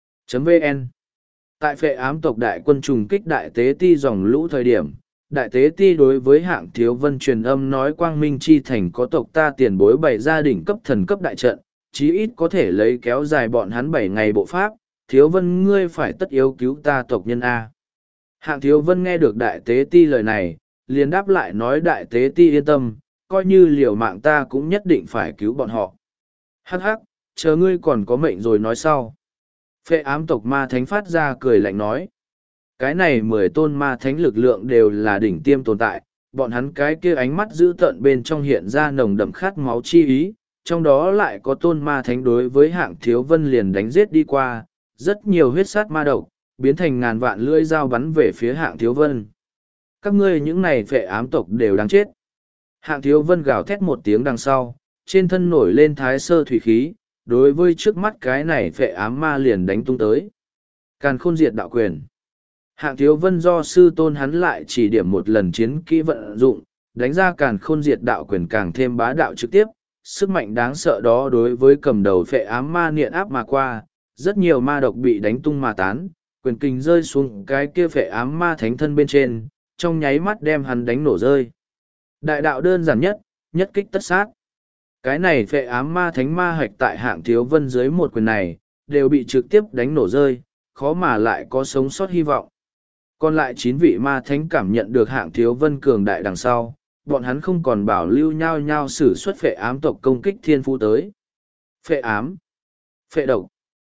.vn. Tại phệ ám tộc đại quân trùng kích đại tế ti dòng lũ thời điểm, đại tế ti đối với hạng thiếu vân truyền âm nói quang minh chi thành có tộc ta tiền bối bảy gia đình cấp thần cấp đại trận, chí ít có thể lấy kéo dài bọn hắn 7 ngày bộ pháp, thiếu vân ngươi phải tất yếu cứu ta tộc nhân A. Hạng thiếu vân nghe được đại tế ti lời này, liền đáp lại nói đại tế ti yên tâm, coi như liều mạng ta cũng nhất định phải cứu bọn họ. Hắc hắc, chờ ngươi còn có mệnh rồi nói sau. Phệ ám tộc ma thánh phát ra cười lạnh nói. Cái này 10 tôn ma thánh lực lượng đều là đỉnh tiêm tồn tại, bọn hắn cái kia ánh mắt dữ tợn bên trong hiện ra nồng đậm khát máu chi ý, trong đó lại có tôn ma thánh đối với hạng thiếu vân liền đánh giết đi qua, rất nhiều huyết sát ma độc, biến thành ngàn vạn lưỡi dao bắn về phía hạng thiếu vân. Các ngươi những này phệ ám tộc đều đáng chết. Hạng thiếu vân gào thét một tiếng đằng sau, trên thân nổi lên thái sơ thủy khí, đối với trước mắt cái này phệ ám ma liền đánh tung tới. Càn khôn diệt đạo quyền. Hạng thiếu vân do sư tôn hắn lại chỉ điểm một lần chiến kỹ vận dụng, đánh ra càn khôn diệt đạo quyền càng thêm bá đạo trực tiếp, sức mạnh đáng sợ đó đối với cầm đầu phệ ám ma niệm áp mà qua, rất nhiều ma độc bị đánh tung mà tán, quyền kình rơi xuống cái kia phệ ám ma thánh thân bên trên, trong nháy mắt đem hắn đánh nổ rơi. Đại đạo đơn giản nhất, nhất kích tất sát. Cái này phệ ám ma thánh ma hạch tại hạng thiếu vân dưới một quyền này, đều bị trực tiếp đánh nổ rơi, khó mà lại có sống sót hy vọng. Còn lại 9 vị ma thánh cảm nhận được hạng thiếu vân cường đại đằng sau, bọn hắn không còn bảo lưu nhau nhau sử xuất phệ ám tộc công kích thiên phú tới. Phệ ám, phệ độc.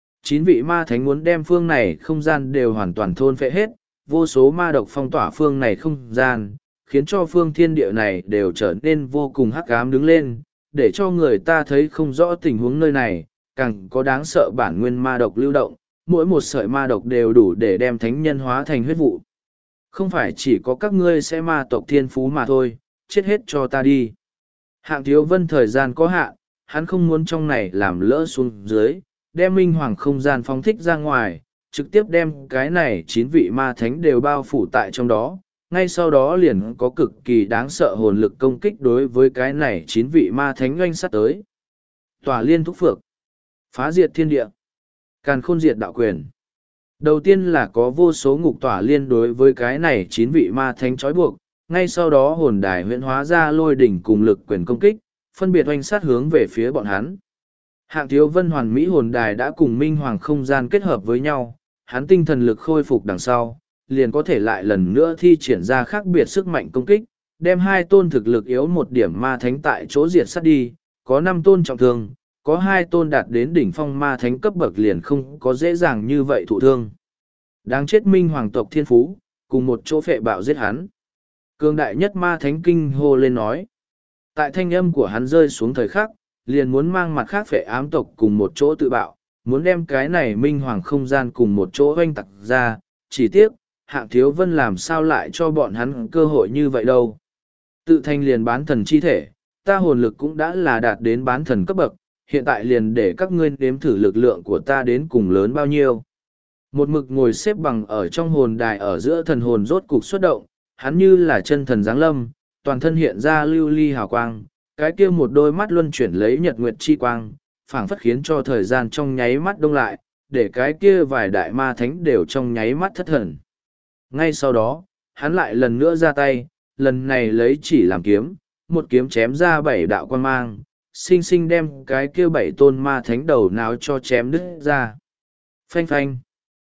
9 vị ma thánh muốn đem phương này không gian đều hoàn toàn thôn phệ hết, vô số ma độc phong tỏa phương này không gian, khiến cho phương thiên địa này đều trở nên vô cùng hắc ám đứng lên, để cho người ta thấy không rõ tình huống nơi này, càng có đáng sợ bản nguyên ma độc lưu động, mỗi một sợi ma độc đều đủ để đem thánh nhân hóa thành huyết vụ. Không phải chỉ có các ngươi sẽ ma tộc thiên phú mà thôi, chết hết cho ta đi. Hạng thiếu vân thời gian có hạn, hắn không muốn trong này làm lỡ xuống dưới, đem minh hoàng không gian phóng thích ra ngoài, trực tiếp đem cái này 9 vị ma thánh đều bao phủ tại trong đó. Ngay sau đó liền có cực kỳ đáng sợ hồn lực công kích đối với cái này 9 vị ma thánh oanh sát tới. Tỏa liên thúc phược. Phá diệt thiên địa. Càn khôn diệt đạo quyền. Đầu tiên là có vô số ngục tỏa liên đối với cái này 9 vị ma thánh trói buộc, ngay sau đó hồn đài huyễn hóa ra lôi đỉnh cùng lực quyền công kích, phân biệt oanh sát hướng về phía bọn hắn. Hạng thiếu vân hoàn mỹ hồn đài đã cùng minh hoàng không gian kết hợp với nhau, hắn tinh thần lực khôi phục đằng sau, liền có thể lại lần nữa thi triển ra khác biệt sức mạnh công kích, đem 2 tôn thực lực yếu một điểm ma thánh tại chỗ diệt sát đi, có 5 tôn trọng thương, có 2 tôn đạt đến đỉnh phong ma thánh cấp bậc liền không có dễ dàng như vậy thụ thương. Đáng chết minh hoàng tộc thiên phú, cùng một chỗ phệ bạo giết hắn. Cường đại nhất ma thánh kinh hô lên nói. Tại thanh âm của hắn rơi xuống thời khắc, liền muốn mang mặt khác phệ ám tộc cùng một chỗ tự bạo, muốn đem cái này minh hoàng không gian cùng một chỗ oanh tặc ra, chỉ tiếc, hạng thiếu vân làm sao lại cho bọn hắn cơ hội như vậy đâu. Tự thành liền bán thần chi thể, ta hồn lực cũng đã là đạt đến bán thần cấp bậc, hiện tại liền để các ngươi nếm thử lực lượng của ta đến cùng lớn bao nhiêu. Một mực ngồi xếp bằng ở trong hồn đài ở giữa thần hồn rốt cục xuất động, hắn như là chân thần giáng lâm, toàn thân hiện ra lưu ly hào quang, cái kia một đôi mắt luân chuyển lấy nhật nguyệt chi quang, phảng phất khiến cho thời gian trong nháy mắt đông lại, để cái kia vài đại ma thánh đều trong nháy mắt thất thần. Ngay sau đó, hắn lại lần nữa ra tay, lần này lấy chỉ làm kiếm, một kiếm chém ra 7 đạo quan mang, sinh sinh đem cái kia 7 tôn ma thánh đầu nào cho chém đứt ra. Phanh phanh.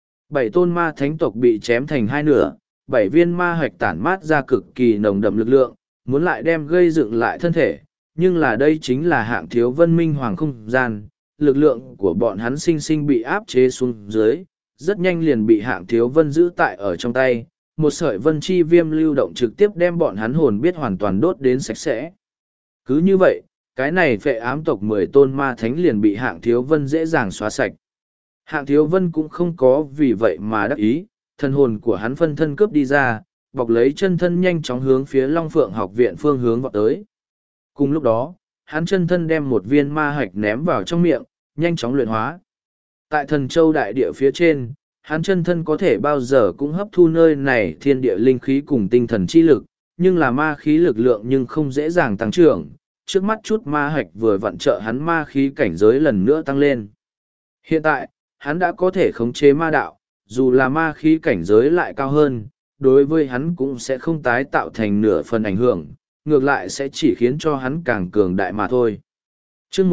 7 tôn ma thánh tộc bị chém thành 2 nửa, 7 viên ma hạch tản mát ra cực kỳ nồng đậm lực lượng, muốn lại đem gây dựng lại thân thể, nhưng là đây chính là hạng thiếu vân minh hoàng không gian, lực lượng của bọn hắn sinh sinh bị áp chế xuống dưới, rất nhanh liền bị hạng thiếu vân giữ tại ở trong tay, một sợi vân chi viêm lưu động trực tiếp đem bọn hắn hồn biết hoàn toàn đốt đến sạch sẽ. Cứ như vậy, cái này phệ ám tộc 10 tôn ma thánh liền bị hạng thiếu vân dễ dàng xóa sạch. Hạng thiếu vân cũng không có vì vậy mà đắc ý, thân hồn của hắn phân thân cướp đi ra, bọc lấy chân thân nhanh chóng hướng phía Long Phượng học viện phương hướng vọt tới. Cùng lúc đó, hắn chân thân đem một viên ma hạch ném vào trong miệng, nhanh chóng luyện hóa. Tại thần châu đại địa phía trên, hắn chân thân có thể bao giờ cũng hấp thu nơi này thiên địa linh khí cùng tinh thần chi lực, nhưng là ma khí lực lượng nhưng không dễ dàng tăng trưởng. Trước mắt chút ma hạch vừa vặn trợ hắn ma khí cảnh giới lần nữa tăng lên. Hiện tại, hắn đã có thể khống chế ma đạo, dù là ma khí cảnh giới lại cao hơn, đối với hắn cũng sẽ không tái tạo thành nửa phần ảnh hưởng, ngược lại sẽ chỉ khiến cho hắn càng cường đại mà thôi. Chương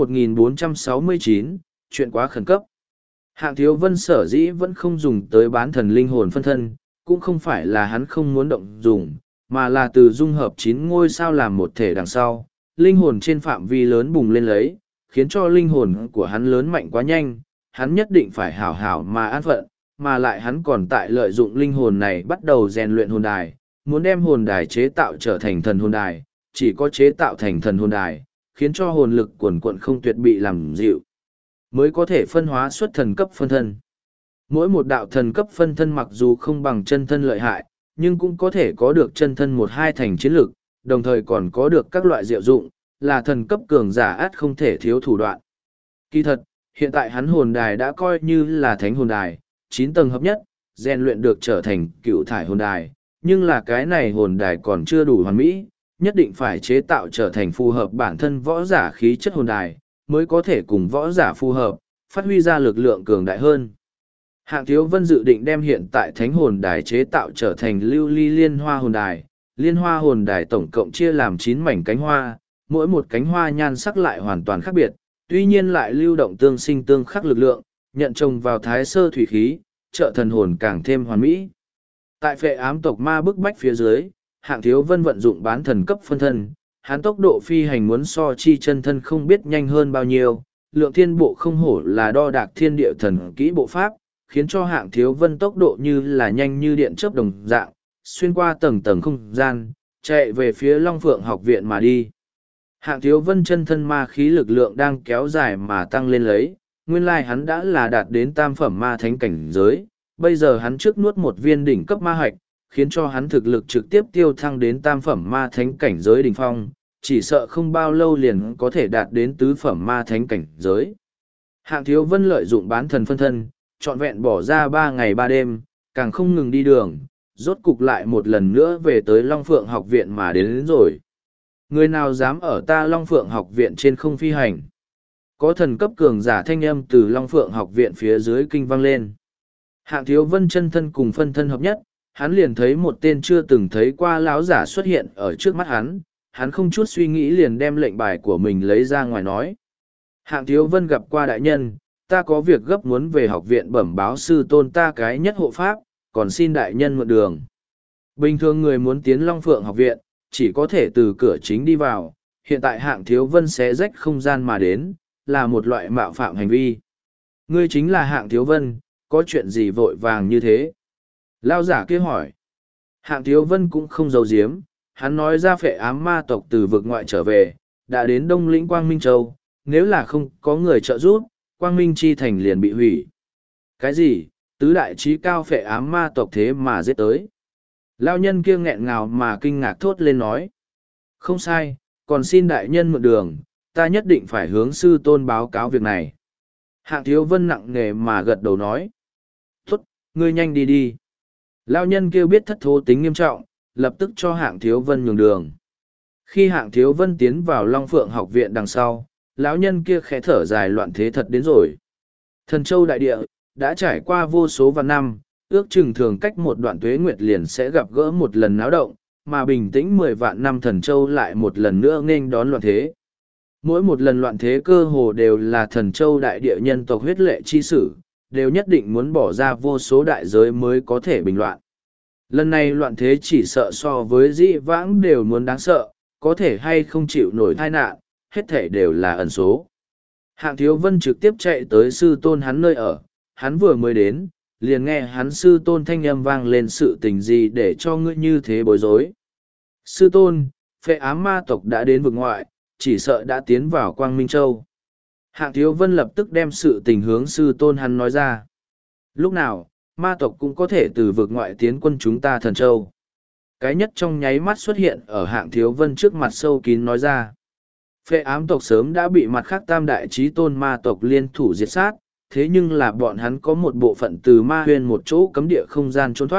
1469, chuyện quá khẩn cấp. Hạng Thiếu Vân sở dĩ vẫn không dùng tới bán thần linh hồn phân thân, cũng không phải là hắn không muốn động dùng, mà là từ dung hợp 9 ngôi sao làm một thể đằng sau, linh hồn trên phạm vi lớn bùng lên lấy, khiến cho linh hồn của hắn lớn mạnh quá nhanh, hắn nhất định phải hảo hảo mà an phận, mà lại hắn còn tại lợi dụng linh hồn này bắt đầu rèn luyện hồn đài, muốn đem hồn đài chế tạo trở thành thần hồn đài, chỉ có chế tạo thành thần hồn đài, khiến cho hồn lực quần quận không tuyệt bị làm dịu, mới có thể phân hóa xuất thần cấp phân thân. Mỗi một đạo thần cấp phân thân mặc dù không bằng chân thân lợi hại, nhưng cũng có thể có được chân thân 1-2 thành chiến lực, đồng thời còn có được các loại diệu dụng, là thần cấp cường giả át không thể thiếu thủ đoạn. Kỳ thật, hiện tại hắn hồn đài đã coi như là thánh hồn đài, 9 tầng hợp nhất, rèn luyện được trở thành cựu thải hồn đài, nhưng là cái này hồn đài còn chưa đủ hoàn mỹ, nhất định phải chế tạo trở thành phù hợp bản thân võ giả khí chất hồn đài, mới có thể cùng võ giả phù hợp, phát huy ra lực lượng cường đại hơn. Hạng Thiếu Vân dự định đem hiện tại thánh hồn đài chế tạo trở thành lưu ly liên hoa hồn đài. Liên hoa hồn đài tổng cộng chia làm 9 mảnh cánh hoa, mỗi một cánh hoa nhan sắc lại hoàn toàn khác biệt, tuy nhiên lại lưu động tương sinh tương khắc lực lượng, nhận trồng vào thái sơ thủy khí, trợ thần hồn càng thêm hoàn mỹ. Tại phệ ám tộc ma bức bách phía dưới, Hạng Thiếu Vân vận dụng bán thần cấp phân thân, hắn tốc độ phi hành muốn so chi chân thân không biết nhanh hơn bao nhiêu, lượng thiên bộ không hổ là đo đạc thiên địa thần kỹ bộ pháp, khiến cho Hạng Thiếu Vân tốc độ như là nhanh như điện chớp đồng dạng, xuyên qua tầng tầng không gian, chạy về phía Long Phượng học viện mà đi. Hạng Thiếu Vân chân thân ma khí lực lượng đang kéo dài mà tăng lên lấy, nguyên lai hắn đã là đạt đến tam phẩm ma thánh cảnh giới, bây giờ hắn trước nuốt một viên đỉnh cấp ma hạch, khiến cho hắn thực lực trực tiếp tiêu thăng đến tam phẩm ma thánh cảnh giới đỉnh phong, chỉ sợ không bao lâu liền có thể đạt đến tứ phẩm ma thánh cảnh giới. Hạng Thiếu Vân lợi dụng bán thần phân thân, trọn vẹn bỏ ra 3 ngày 3 đêm, càng không ngừng đi đường, rốt cục lại một lần nữa về tới Long Phượng học viện mà đến rồi. Người nào dám ở ta Long Phượng học viện trên không phi hành? Có thần cấp cường giả thanh âm từ Long Phượng học viện phía dưới kinh vang lên. Hạng Thiếu Vân chân thân cùng phân thân hợp nhất, hắn liền thấy một tên chưa từng thấy qua lão giả xuất hiện ở trước mắt hắn không chút suy nghĩ liền đem lệnh bài của mình lấy ra ngoài nói. Hạng Thiếu Vân gặp qua đại nhân, ta có việc gấp muốn về học viện bẩm báo sư tôn ta cái nhất hộ pháp, còn xin đại nhân mượn đường. Bình thường người muốn tiến Long Phượng học viện, chỉ có thể từ cửa chính đi vào, hiện tại Hạng Thiếu Vân xé rách không gian mà đến, là một loại mạo phạm hành vi. Ngươi chính là Hạng Thiếu Vân, có chuyện gì vội vàng như thế? Lao giả kia hỏi. Hạng Thiếu Vân cũng không giấu giếm, hắn nói ra phệ ám ma tộc từ vực ngoại trở về, đã đến Đông lĩnh Quang Minh Châu, nếu là không có người trợ giúp, Quang Minh Chi Thành liền bị hủy. Cái gì? Tứ đại trí cao phệ ám ma tộc thế mà giết tới. Lao nhân kia nghẹn ngào mà kinh ngạc thốt lên nói. Không sai, còn xin đại nhân mượn đường, ta nhất định phải hướng sư tôn báo cáo việc này. Hạng Thiếu Vân nặng nề mà gật đầu nói. Tốt, ngươi nhanh đi đi. Lao nhân kia biết thất thố tính nghiêm trọng, lập tức cho Hạng Thiếu Vân nhường đường. Khi Hạng Thiếu Vân tiến vào Long Phượng học viện đằng sau, lão nhân kia khẽ thở dài loạn thế thật đến rồi. Thần Châu đại địa, đã trải qua vô số vạn năm, ước chừng thường cách một đoạn tuế nguyệt liền sẽ gặp gỡ một lần náo động, mà bình tĩnh 10 vạn năm Thần Châu lại một lần nữa nghênh đón loạn thế. Mỗi một lần loạn thế cơ hồ đều là Thần Châu đại địa nhân tộc huyết lệ chi sử, đều nhất định muốn bỏ ra vô số đại giới mới có thể bình loạn. Lần này loạn thế chỉ sợ so với dĩ vãng đều muốn đáng sợ, có thể hay không chịu nổi tai nạn, hết thể đều là ẩn số. Hạng Thiếu Vân trực tiếp chạy tới sư tôn hắn nơi ở, hắn vừa mới đến, liền nghe hắn sư tôn thanh âm vang lên sự tình gì để cho ngươi như thế bối rối. Sư tôn, phệ ám ma tộc đã đến vực ngoại, chỉ sợ đã tiến vào Quang Minh Châu. Hạng Thiếu Vân lập tức đem sự tình hướng sư tôn hắn nói ra. Lúc nào, ma tộc cũng có thể từ vực ngoại tiến quân chúng ta Thần Châu. Cái nhất trong nháy mắt xuất hiện ở Hạng Thiếu Vân trước mặt sâu kín nói ra. Phệ ám tộc sớm đã bị mặt khác tam đại trí tôn ma tộc liên thủ diệt sát, thế nhưng là bọn hắn có một bộ phận từ ma huyên một chỗ cấm địa không gian trốn thoát,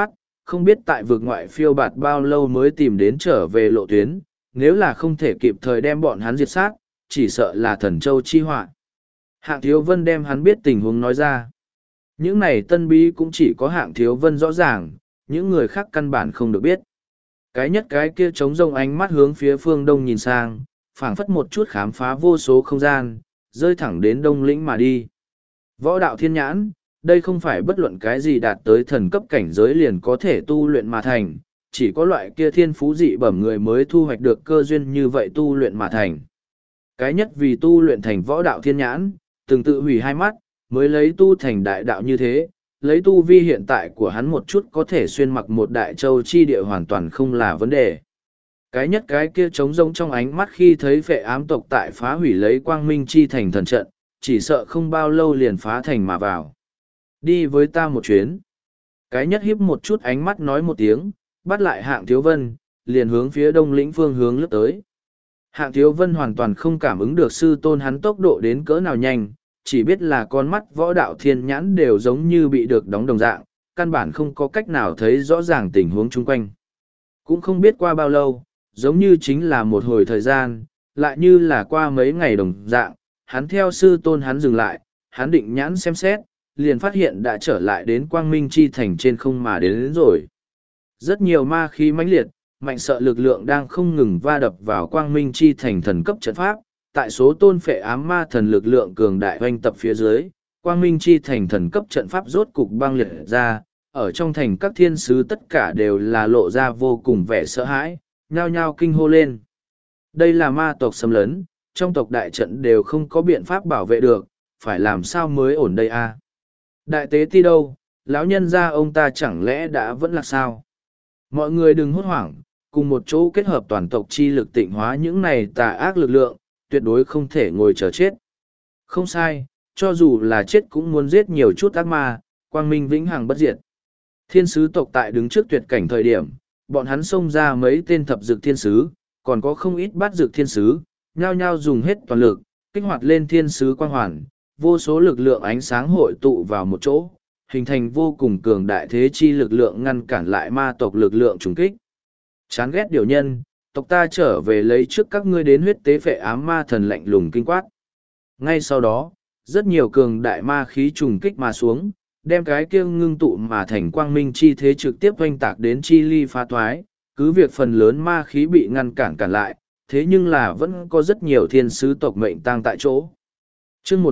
không biết tại vực ngoại phiêu bạt bao lâu mới tìm đến trở về lộ tuyến, nếu là không thể kịp thời đem bọn hắn diệt sát, chỉ sợ là thần châu chi họa. Hạng Thiếu Vân đem hắn biết tình huống nói ra. Những này tân bí cũng chỉ có Hạng Thiếu Vân rõ ràng, những người khác căn bản không được biết. Cái nhất cái kia trống rông ánh mắt hướng phía phương đông nhìn sang, phảng phất một chút khám phá vô số không gian, rơi thẳng đến đông lĩnh mà đi. Võ đạo thiên nhãn, đây không phải bất luận cái gì đạt tới thần cấp cảnh giới liền có thể tu luyện mà thành, chỉ có loại kia thiên phú dị bẩm người mới thu hoạch được cơ duyên như vậy tu luyện mà thành. Cái nhất vì tu luyện thành võ đạo thiên nhãn, từng tự hủy hai mắt, mới lấy tu thành đại đạo như thế, lấy tu vi hiện tại của hắn một chút có thể xuyên mặc một đại châu chi địa hoàn toàn không là vấn đề. Cái nhất cái kia trống rỗng trong ánh mắt khi thấy phệ ám tộc tại phá hủy lấy quang minh chi thành thần trận, chỉ sợ không bao lâu liền phá thành mà vào. Đi với ta một chuyến. Cái nhất hiếp một chút ánh mắt nói một tiếng, bắt lại Hạng Thiếu Vân, liền hướng phía đông lĩnh phương hướng lướt tới. Hạng Thiếu Vân hoàn toàn không cảm ứng được sư tôn hắn tốc độ đến cỡ nào nhanh, chỉ biết là con mắt võ đạo thiên nhãn đều giống như bị được đóng đồng dạng, căn bản không có cách nào thấy rõ ràng tình huống chung quanh. Cũng không biết qua bao lâu, giống như chính là một hồi thời gian, lại như là qua mấy ngày đồng dạng, hắn theo sư tôn hắn dừng lại, hắn định nhãn xem xét, liền phát hiện đã trở lại đến quang minh chi thành trên không mà đến rồi. Rất nhiều ma khí mãnh liệt, mạnh sợ lực lượng đang không ngừng va đập vào quang minh chi thành thần cấp trận pháp, tại số tôn phệ ám ma thần lực lượng cường đại hoành tập phía dưới, quang minh chi thành thần cấp trận pháp rốt cục băng liệt ra, ở trong thành các thiên sứ tất cả đều là lộ ra vô cùng vẻ sợ hãi, nhao nhao kinh hô lên. Đây là ma tộc xâm lấn, trong tộc đại trận đều không có biện pháp bảo vệ được, phải làm sao mới ổn đây a? Đại tế ti đâu, lão nhân gia ông ta chẳng lẽ đã vẫn là sao? Mọi người đừng hốt hoảng, cùng một chỗ kết hợp toàn tộc chi lực tịnh hóa những này tà ác lực lượng, tuyệt đối không thể ngồi chờ chết. Không sai, cho dù là chết cũng muốn giết nhiều chút ác ma, quang minh vĩnh hằng bất diệt. Thiên sứ tộc tại đứng trước tuyệt cảnh thời điểm, bọn hắn xông ra mấy tên thập dược thiên sứ, còn có không ít bát dược thiên sứ, nhao nhao dùng hết toàn lực, kích hoạt lên thiên sứ quang hoàn, vô số lực lượng ánh sáng hội tụ vào một chỗ, hình thành vô cùng cường đại thế chi lực lượng ngăn cản lại ma tộc lực lượng trùng kích. Chán ghét điều nhân, tộc ta trở về lấy trước các ngươi đến huyết tế phệ ám ma thần lạnh lùng kinh quát. Ngay sau đó, rất nhiều cường đại ma khí trùng kích mà xuống, đem cái kia ngưng tụ mà thành quang minh chi thế trực tiếp oanh tạc đến chi ly phá thoái, cứ việc phần lớn ma khí bị ngăn cản lại, thế nhưng là vẫn có rất nhiều thiên sứ tộc mệnh tang tại chỗ. Chương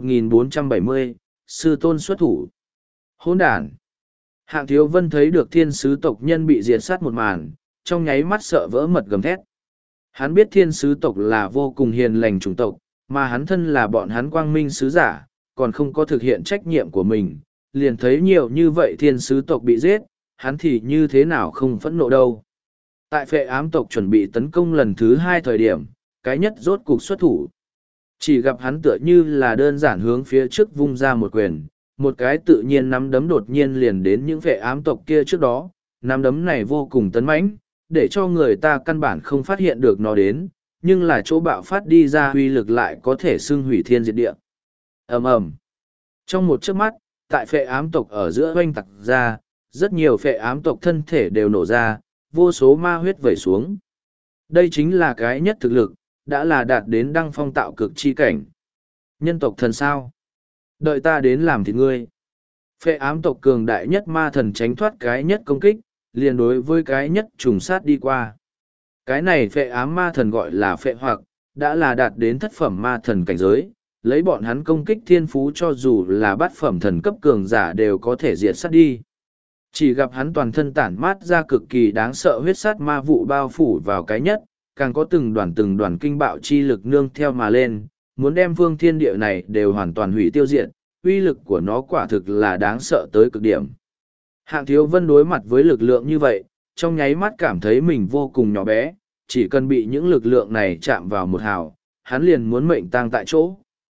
1470, sư tôn xuất thủ. Hỗn đản. Hạng Thiếu Vân thấy được thiên sứ tộc nhân bị diệt sát một màn, trong nháy mắt sợ vỡ mật gầm thét. Hắn biết thiên sứ tộc là vô cùng hiền lành chủng tộc, mà hắn thân là bọn hắn quang minh sứ giả, còn không có thực hiện trách nhiệm của mình, liền thấy nhiều như vậy thiên sứ tộc bị giết, hắn thì như thế nào không phẫn nộ đâu. Tại phệ ám tộc chuẩn bị tấn công lần thứ 2 thời điểm, cái nhất rốt cục xuất thủ. Chỉ gặp hắn tựa như là đơn giản hướng phía trước vung ra một quyền, một cái tự nhiên nắm đấm đột nhiên liền đến những phệ ám tộc kia trước đó, nắm đấm này vô cùng tấn mãnh, để cho người ta căn bản không phát hiện được nó đến, nhưng là chỗ bạo phát đi ra uy lực lại có thể xưng hủy thiên diệt địa. Ầm ầm. Trong một chớp mắt, tại phệ ám tộc ở giữa oanh tạc ra, rất nhiều phệ ám tộc thân thể đều nổ ra, vô số ma huyết vẩy xuống. Đây chính là cái nhất thực lực, đã là đạt đến đăng phong tạo cực chi cảnh. Nhân tộc thần sao? Đợi ta đến làm thịt ngươi. Phệ ám tộc cường đại nhất ma thần tránh thoát cái nhất công kích, liền đối với cái nhất trùng sát đi qua. Cái này phệ ám ma thần gọi là phệ hoặc, đã là đạt đến thất phẩm ma thần cảnh giới, lấy bọn hắn công kích thiên phú cho dù là bát phẩm thần cấp cường giả đều có thể diệt sát đi. Chỉ gặp hắn toàn thân tản mát ra cực kỳ đáng sợ huyết sát ma vụ bao phủ vào cái nhất, càng có từng đoàn kinh bạo chi lực nương theo mà lên, muốn đem phương thiên địa này đều hoàn toàn hủy tiêu diệt, uy lực của nó quả thực là đáng sợ tới cực điểm. Hạng Thiếu Vân đối mặt với lực lượng như vậy, trong nháy mắt cảm thấy mình vô cùng nhỏ bé, chỉ cần bị những lực lượng này chạm vào một hào, hắn liền muốn mệnh tang tại chỗ.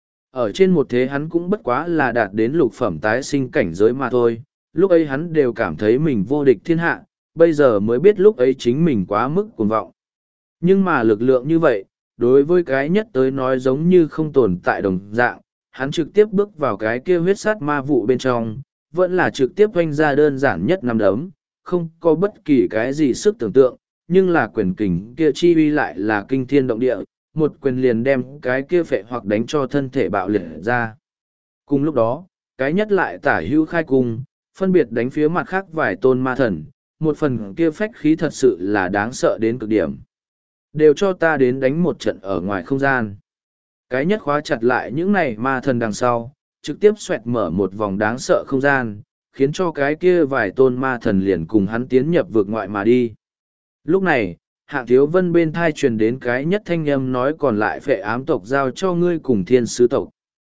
Ở trên một thế hắn cũng bất quá là đạt đến lục phẩm tái sinh cảnh giới mà thôi, lúc ấy hắn đều cảm thấy mình vô địch thiên hạ, bây giờ mới biết lúc ấy chính mình quá mức cuồng vọng. Nhưng mà lực lượng như vậy, đối với cái nhất tới nói giống như không tồn tại đồng dạng, hắn trực tiếp bước vào cái kia huyết sát ma vụ bên trong, vẫn là trực tiếp oanh ra đơn giản nhất nắm đấm, không có bất kỳ cái gì sức tưởng tượng, nhưng là quyền kình kia chi uy lại là kinh thiên động địa, một quyền liền đem cái kia phệ hoặc đánh cho thân thể bạo liệt ra. Cùng lúc đó, cái nhất lại tả hữu khai cung, phân biệt đánh phía mặt khác vài tôn ma thần, một phần kia phách khí thật sự là đáng sợ đến cực điểm. Đều cho ta đến đánh một trận ở ngoài không gian. Cái nhất khóa chặt lại những này ma thần đằng sau, trực tiếp xoẹt mở một vòng đáng sợ không gian, khiến cho cái kia vài tôn ma thần liền cùng hắn tiến nhập vượt ngoại mà đi. Lúc này, Hạng Thiếu Vân bên thai truyền đến cái nhất thanh âm nói còn lại phệ ám tộc giao cho ngươi cùng thiên sứ tộc.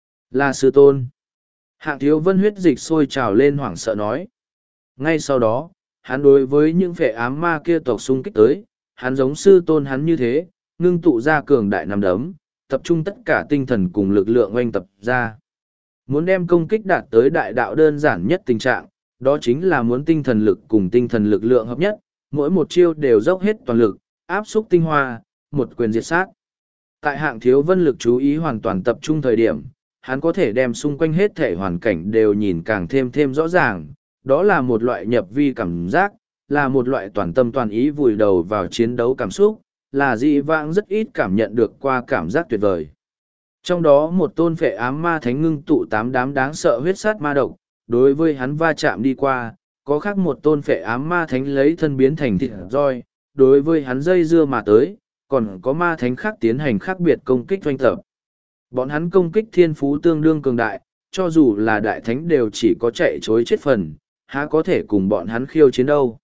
Là sư tôn. Hạng Thiếu Vân huyết dịch sôi trào lên hoảng sợ nói. Ngay sau đó, hắn đối với những phệ ám ma kia tộc xung kích tới, hắn giống sư tôn hắn như thế, ngưng tụ ra cường đại nằm đấm, tập trung tất cả tinh thần cùng lực lượng oanh tập ra. Muốn đem công kích đạt tới đại đạo đơn giản nhất tình trạng, đó chính là muốn tinh thần lực cùng tinh thần lực lượng hợp nhất, mỗi một chiêu đều dốc hết toàn lực, áp xúc tinh hoa, một quyền diệt sát. Tại Hạng Thiếu Vân lực chú ý hoàn toàn tập trung thời điểm, hắn có thể đem xung quanh hết thể hoàn cảnh đều nhìn càng thêm rõ ràng, đó là một loại nhập vi cảm giác, là một loại toàn tâm toàn ý vùi đầu vào chiến đấu cảm xúc, là dị vãng rất ít cảm nhận được qua cảm giác tuyệt vời. Trong đó một tôn phệ ám ma thánh ngưng tụ 8 đám đáng sợ huyết sát ma độc, đối với hắn va chạm đi qua, có khác một tôn phệ ám ma thánh lấy thân biến thành thịt roi, đối với hắn dây dưa mà tới, còn có ma thánh khác tiến hành khác biệt công kích doanh tập. Bọn hắn công kích thiên phú tương đương cường đại, cho dù là đại thánh đều chỉ có chạy chối chết phần, há có thể cùng bọn hắn khiêu chiến đâu.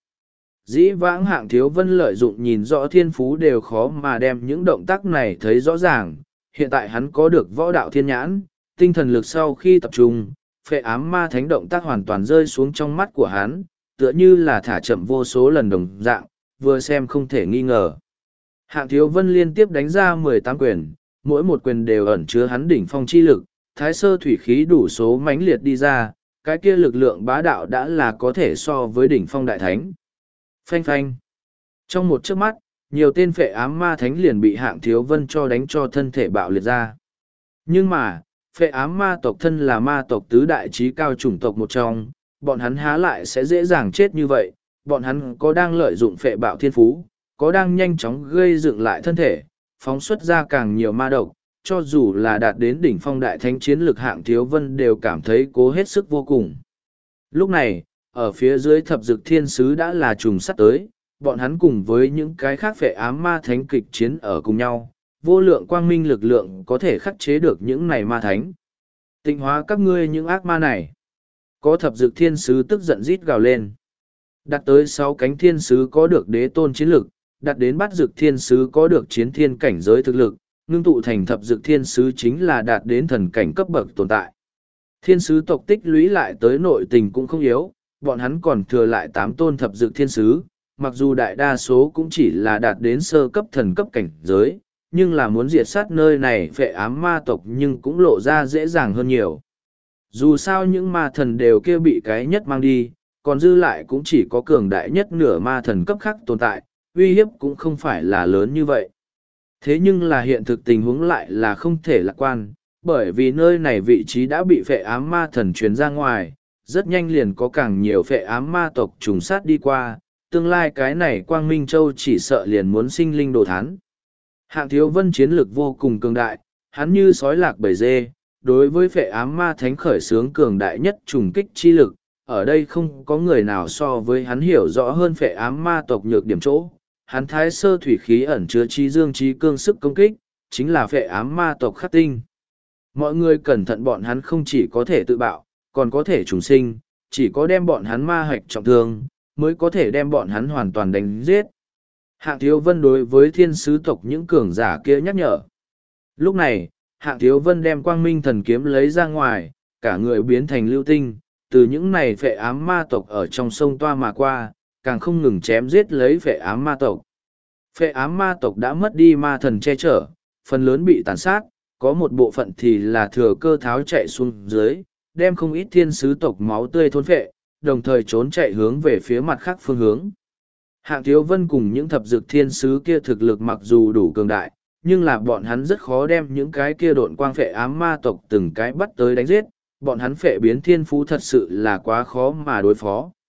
Dĩ vãng Hạng Thiếu Vân lợi dụng nhìn rõ thiên phú đều khó mà đem những động tác này thấy rõ ràng, hiện tại hắn có được võ đạo thiên nhãn, tinh thần lực sau khi tập trung, phệ ám ma thánh động tác hoàn toàn rơi xuống trong mắt của hắn, tựa như là thả chậm vô số lần đồng dạng, vừa xem không thể nghi ngờ. Hạng Thiếu Vân liên tiếp đánh ra 18 quyền, mỗi một quyền đều ẩn chứa hắn đỉnh phong chi lực, thái sơ thủy khí đủ số mãnh liệt đi ra, cái kia lực lượng bá đạo đã là có thể so với đỉnh phong đại thánh. Phanh phanh. Trong một chớp mắt, nhiều tên phệ ám ma thánh liền bị Hạng Thiếu Vân cho đánh cho thân thể bạo liệt ra. Nhưng mà, phệ ám ma tộc thân là ma tộc tứ đại trí cao chủng tộc một trong, bọn hắn há lại sẽ dễ dàng chết như vậy, bọn hắn có đang lợi dụng phệ bạo thiên phú, có đang nhanh chóng gây dựng lại thân thể, phóng xuất ra càng nhiều ma độc, cho dù là đạt đến đỉnh phong đại thánh chiến lực Hạng Thiếu Vân đều cảm thấy cố hết sức vô cùng. Lúc này, ở phía dưới thập dực thiên sứ đã là trùng sắt tới, bọn hắn cùng với những cái khác phệ ám ma thánh kịch chiến ở cùng nhau, vô lượng quang minh lực lượng có thể khắc chế được những này ma thánh. Tịnh hóa các ngươi những ác ma này. Có thập dực thiên sứ tức giận rít gào lên. Đạt tới 6 cánh thiên sứ có được đế tôn chiến lực, đạt đến bát dực thiên sứ có được chiến thiên cảnh giới thực lực, ngưng tụ thành thập dực thiên sứ chính là đạt đến thần cảnh cấp bậc tồn tại. Thiên sứ tộc tích lũy lại tới nội tình cũng không yếu, bọn hắn còn thừa lại 8 tôn thập dực thiên sứ, mặc dù đại đa số cũng chỉ là đạt đến sơ cấp thần cấp cảnh giới, nhưng là muốn diệt sát nơi này phệ ám ma tộc nhưng cũng lộ ra dễ dàng hơn nhiều. Dù sao những ma thần đều kia bị cái nhất mang đi, còn dư lại cũng chỉ có cường đại nhất nửa ma thần cấp khác tồn tại, uy hiếp cũng không phải là lớn như vậy. Thế nhưng là hiện thực tình huống lại là không thể lạc quan, bởi vì nơi này vị trí đã bị phệ ám ma thần truyền ra ngoài, rất nhanh liền có càng nhiều phệ ám ma tộc trùng sát đi qua, tương lai cái này Quang Minh Châu chỉ sợ liền muốn sinh linh đồ thán. Hạng Thiếu Vân chiến lực vô cùng cường đại, hắn như sói lạc bầy dê, đối với phệ ám ma thánh khởi sướng cường đại nhất trùng kích chi lực, ở đây không có người nào so với hắn hiểu rõ hơn phệ ám ma tộc nhược điểm chỗ. Hắn thái sơ thủy khí ẩn chứa trí dương trí cương sức công kích, chính là phệ ám ma tộc khắc tinh. Mọi người cẩn thận bọn hắn không chỉ có thể tự bạo, còn có thể trùng sinh, chỉ có đem bọn hắn ma hạch trọng thương, mới có thể đem bọn hắn hoàn toàn đánh giết. Hạng Thiếu Vân đối với thiên sứ tộc những cường giả kia nhắc nhở. Lúc này, Hạng Thiếu Vân đem quang minh thần kiếm lấy ra ngoài, cả người biến thành lưu tinh, từ những này phệ ám ma tộc ở trong sông toa mà qua, càng không ngừng chém giết lấy phệ ám ma tộc. Phệ ám ma tộc đã mất đi ma thần che chở, phần lớn bị tàn sát, có một bộ phận thì là thừa cơ tháo chạy xuống dưới, đem không ít thiên sứ tộc máu tươi thôn phệ, đồng thời trốn chạy hướng về phía mặt khác phương hướng. Hạng Thiếu Vân cùng những thập dực thiên sứ kia thực lực mặc dù đủ cường đại, nhưng là bọn hắn rất khó đem những cái kia độn quang phệ ám ma tộc từng cái bắt tới đánh giết, bọn hắn phệ biến thiên phú thật sự là quá khó mà đối phó.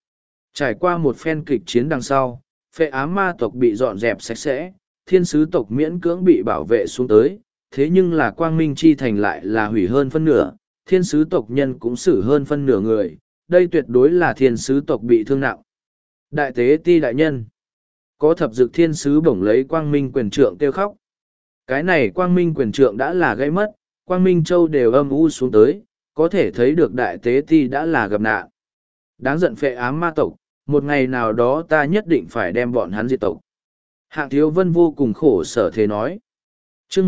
Trải qua một phen kịch chiến đằng sau, phệ ám ma tộc bị dọn dẹp sạch sẽ, thiên sứ tộc miễn cưỡng bị bảo vệ xuống tới, thế nhưng là quang minh chi thành lại là hủy hơn phân nửa, thiên sứ tộc nhân cũng xử hơn phân nửa người, đây tuyệt đối là thiên sứ tộc bị thương nặng. Đại tế ti đại nhân, có thập dược thiên sứ bổng lấy quang minh quyền trượng kêu khóc. Cái này quang minh quyền trượng đã là gây mất, quang minh châu đều âm u xuống tới, có thể thấy được đại tế ti đã là gặp nạn. Đáng giận phệ ám ma tộc, một ngày nào đó ta nhất định phải đem bọn hắn diệt tộc. Hạng Thiếu Vân vô cùng khổ sở thế nói. Chương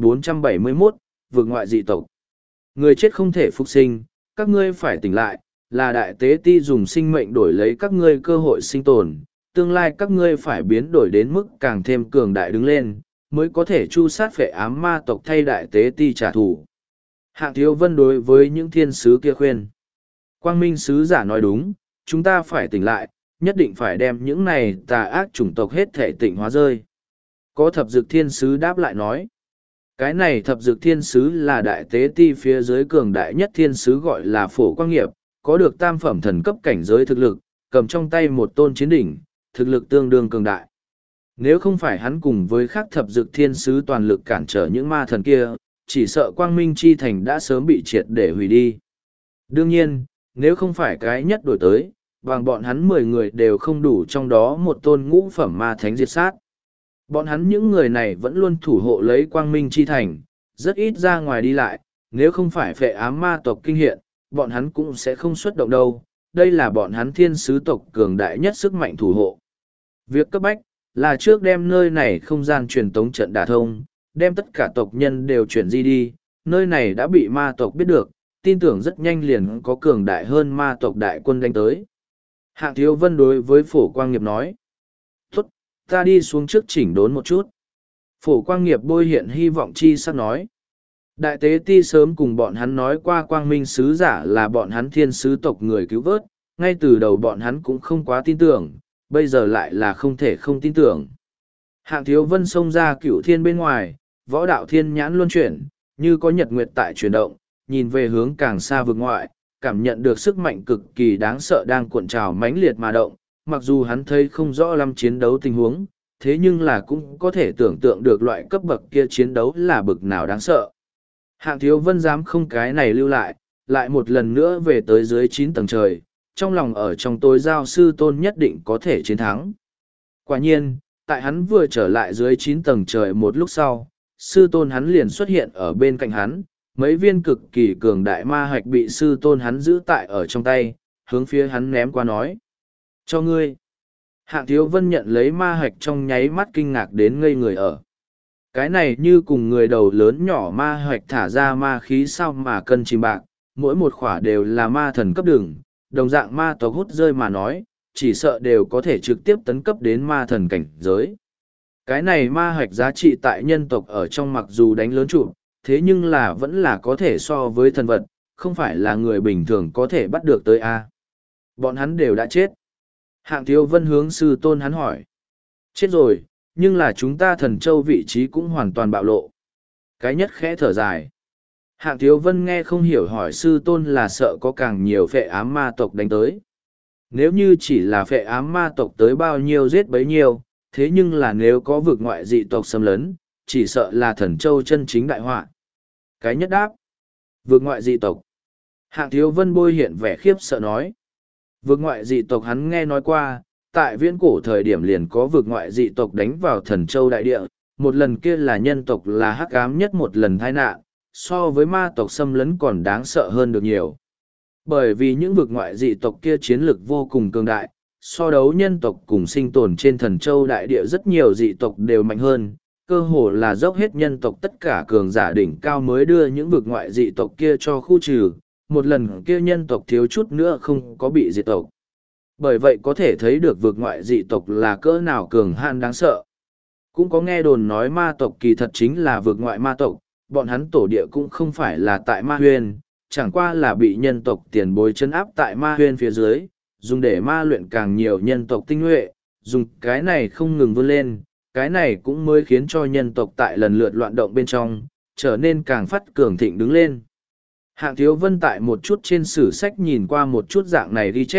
1471, vượt ngoại dị tộc. Người chết không thể phục sinh, các ngươi phải tỉnh lại, là đại tế ti dùng sinh mệnh đổi lấy các ngươi cơ hội sinh tồn, tương lai các ngươi phải biến đổi đến mức càng thêm cường đại đứng lên, mới có thể chu sát phệ ám ma tộc thay đại tế ti trả thù. Hạng Thiếu Vân đối với những thiên sứ kia khuyên. Quang Minh sứ giả nói đúng, chúng ta phải tỉnh lại, nhất định phải đem những này tà ác chủng tộc hết thể tịnh hóa rơi. Có thập dược thiên sứ đáp lại nói. Cái này thập dược thiên sứ là đại tế ti phía dưới cường đại nhất thiên sứ gọi là Phổ Quang Nghiệp, có được tam phẩm thần cấp cảnh giới thực lực, cầm trong tay một tôn chiến đỉnh, thực lực tương đương cường đại. Nếu không phải hắn cùng với các thập dược thiên sứ toàn lực cản trở những ma thần kia, chỉ sợ quang minh chi thành đã sớm bị triệt để hủy đi. Đương nhiên, nếu không phải cái nhất đổi tới, bằng bọn hắn 10 người đều không đủ trong đó một tôn ngũ phẩm ma thánh diệt sát. Bọn hắn những người này vẫn luôn thủ hộ lấy quang minh chi thành, rất ít ra ngoài đi lại, nếu không phải phệ ám ma tộc kinh hiện, bọn hắn cũng sẽ không xuất động đâu. Đây là bọn hắn thiên sứ tộc cường đại nhất sức mạnh thủ hộ. Việc cấp bách là trước đem nơi này không gian truyền tống trận đả thông, đem tất cả tộc nhân đều chuyển di đi, nơi này đã bị ma tộc biết được, tin tưởng rất nhanh liền có cường đại hơn ma tộc đại quân đánh tới. Hạng Thiếu Vân đối với Phổ Quang Nghiệp nói. Tốt, ta đi xuống trước chỉnh đốn một chút. Phổ Quang Nghiệp bôi hiện hy vọng chi sắc nói. Đại tế ti sớm cùng bọn hắn nói qua quang minh sứ giả là bọn hắn thiên sứ tộc người cứu vớt, ngay từ đầu bọn hắn cũng không quá tin tưởng, bây giờ lại là không thể không tin tưởng. Hạng Thiếu Vân xông ra cửu thiên bên ngoài, võ đạo thiên nhãn luân chuyển, như có nhật nguyệt tại chuyển động, nhìn về hướng càng xa vực ngoại, cảm nhận được sức mạnh cực kỳ đáng sợ đang cuộn trào mãnh liệt mà động, mặc dù hắn thấy không rõ lắm chiến đấu tình huống, thế nhưng là cũng có thể tưởng tượng được loại cấp bậc kia chiến đấu là bực nào đáng sợ. Hạng Thiếu Vân dám không cái này lưu lại một lần nữa về tới dưới 9 tầng trời, trong lòng ở trong tối giao sư tôn nhất định có thể chiến thắng. Quả nhiên, tại hắn vừa trở lại dưới 9 tầng trời một lúc sau, sư tôn hắn liền xuất hiện ở bên cạnh hắn, mấy viên cực kỳ cường đại ma hạch bị sư tôn hắn giữ tại ở trong tay, hướng phía hắn ném qua nói. Cho ngươi. Hạng Thiếu Vân nhận lấy ma hạch trong nháy mắt kinh ngạc đến ngây người ở. Cái này như cùng người đầu lớn nhỏ ma hạch thả ra ma khí sao mà cân chìm bạc, mỗi một khỏa đều là ma thần cấp đường, đồng dạng ma tộc hút rơi mà nói, chỉ sợ đều có thể trực tiếp tấn cấp đến ma thần cảnh giới. Cái này ma hạch giá trị tại nhân tộc ở trong mặc dù đánh lớn trụ, thế nhưng là vẫn là có thể so với thần vật, không phải là người bình thường có thể bắt được tới a. Bọn hắn đều đã chết. Hạng Thiếu Vân hướng sư tôn hắn hỏi. Chết rồi, nhưng là chúng ta thần châu vị trí cũng hoàn toàn bạo lộ. Cái nhất khẽ thở dài. Hạng Thiếu Vân nghe không hiểu hỏi sư tôn là sợ có càng nhiều phệ ám ma tộc đánh tới. Nếu như chỉ là phệ ám ma tộc tới bao nhiêu giết bấy nhiêu, thế nhưng là nếu có vực ngoại dị tộc xâm lấn, chỉ sợ là thần châu chân chính đại họa. Cái nhất đáp. Vực ngoại dị tộc. Hạng Thiếu Vân bôi hiện vẻ khiếp sợ nói. Vực ngoại dị tộc hắn nghe nói qua, tại viễn cổ thời điểm liền có vực ngoại dị tộc đánh vào thần châu đại địa, một lần kia là nhân tộc là hắc ám nhất một lần tai nạn, so với ma tộc xâm lấn còn đáng sợ hơn được nhiều. Bởi vì những vực ngoại dị tộc kia chiến lực vô cùng cường đại, so đấu nhân tộc cùng sinh tồn trên thần châu đại địa rất nhiều dị tộc đều mạnh hơn, cơ hồ là dốc hết nhân tộc tất cả cường giả đỉnh cao mới đưa những vực ngoại dị tộc kia cho khu trừ, một lần kia nhân tộc thiếu chút nữa không có bị diệt tộc. Bởi vậy có thể thấy được vực ngoại dị tộc là cỡ nào cường han đáng sợ. Cũng có nghe đồn nói ma tộc kỳ thật chính là vực ngoại ma tộc, bọn hắn tổ địa cũng không phải là tại ma huyên, chẳng qua là bị nhân tộc tiền bối chân áp tại ma huyên phía dưới, dùng để ma luyện càng nhiều nhân tộc tinh nhuệ, dùng cái này không ngừng vươn lên, cái này cũng mới khiến cho nhân tộc tại lần lượt loạn động bên trong, trở nên càng phát cường thịnh đứng lên. Hạng Thiếu Vân tại một chút trên sử sách nhìn qua một chút dạng này ghi chép,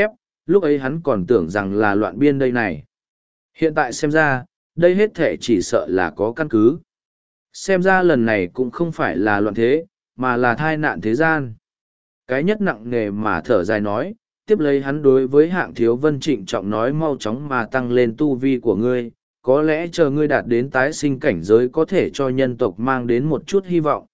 lúc ấy hắn còn tưởng rằng là loạn biên đây này. Hiện tại xem ra, đây hết thể chỉ sợ là có căn cứ. Xem ra lần này cũng không phải là loạn thế, mà là thai nạn thế gian. Cái nhất nặng nề mà thở dài nói, tiếp lấy hắn đối với Hạng Thiếu Vân trịnh trọng nói mau chóng mà tăng lên tu vi của ngươi, có lẽ chờ ngươi đạt đến tái sinh cảnh giới có thể cho nhân tộc mang đến một chút hy vọng.